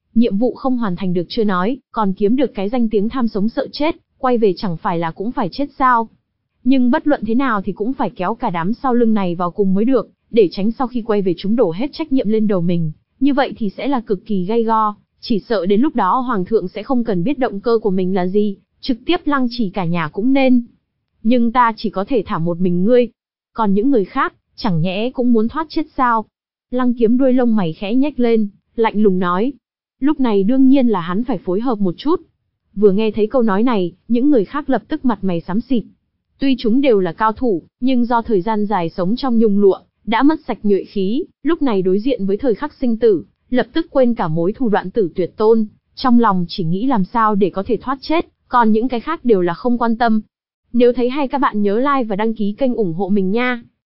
Nhiệm vụ không hoàn thành được chưa nói, còn kiếm được cái danh tiếng tham sống sợ chết, quay về chẳng phải là cũng phải chết sao? Nhưng bất luận thế nào thì cũng phải kéo cả đám sau lưng này vào cùng mới được, để tránh sau khi quay về chúng đổ hết trách nhiệm lên đầu mình. Như vậy thì sẽ là cực kỳ gay go, chỉ sợ đến lúc đó Hoàng thượng sẽ không cần biết động cơ của mình là gì, trực tiếp lăng trì cả nhà cũng nên. Nhưng ta chỉ có thể thả một mình ngươi. Còn những người khác, chẳng nhẽ cũng muốn thoát chết sao? Lăng Kiếm đuôi lông mày khẽ nhếch lên, lạnh lùng nói. Lúc này đương nhiên là hắn phải phối hợp một chút. Vừa nghe thấy câu nói này, những người khác lập tức mặt mày xám xịt. Tuy chúng đều là cao thủ, nhưng do thời gian dài sống trong nhung lụa, đã mất sạch nhuệ khí, lúc này đối diện với thời khắc sinh tử, lập tức quên cả mối thù đoạn tử tuyệt tôn, trong lòng chỉ nghĩ làm sao để có thể thoát chết, còn những cái khác đều là không quan tâm. Nếu thấy hay các bạn nhớ like và đăng ký kênh ủng hộ mình nha.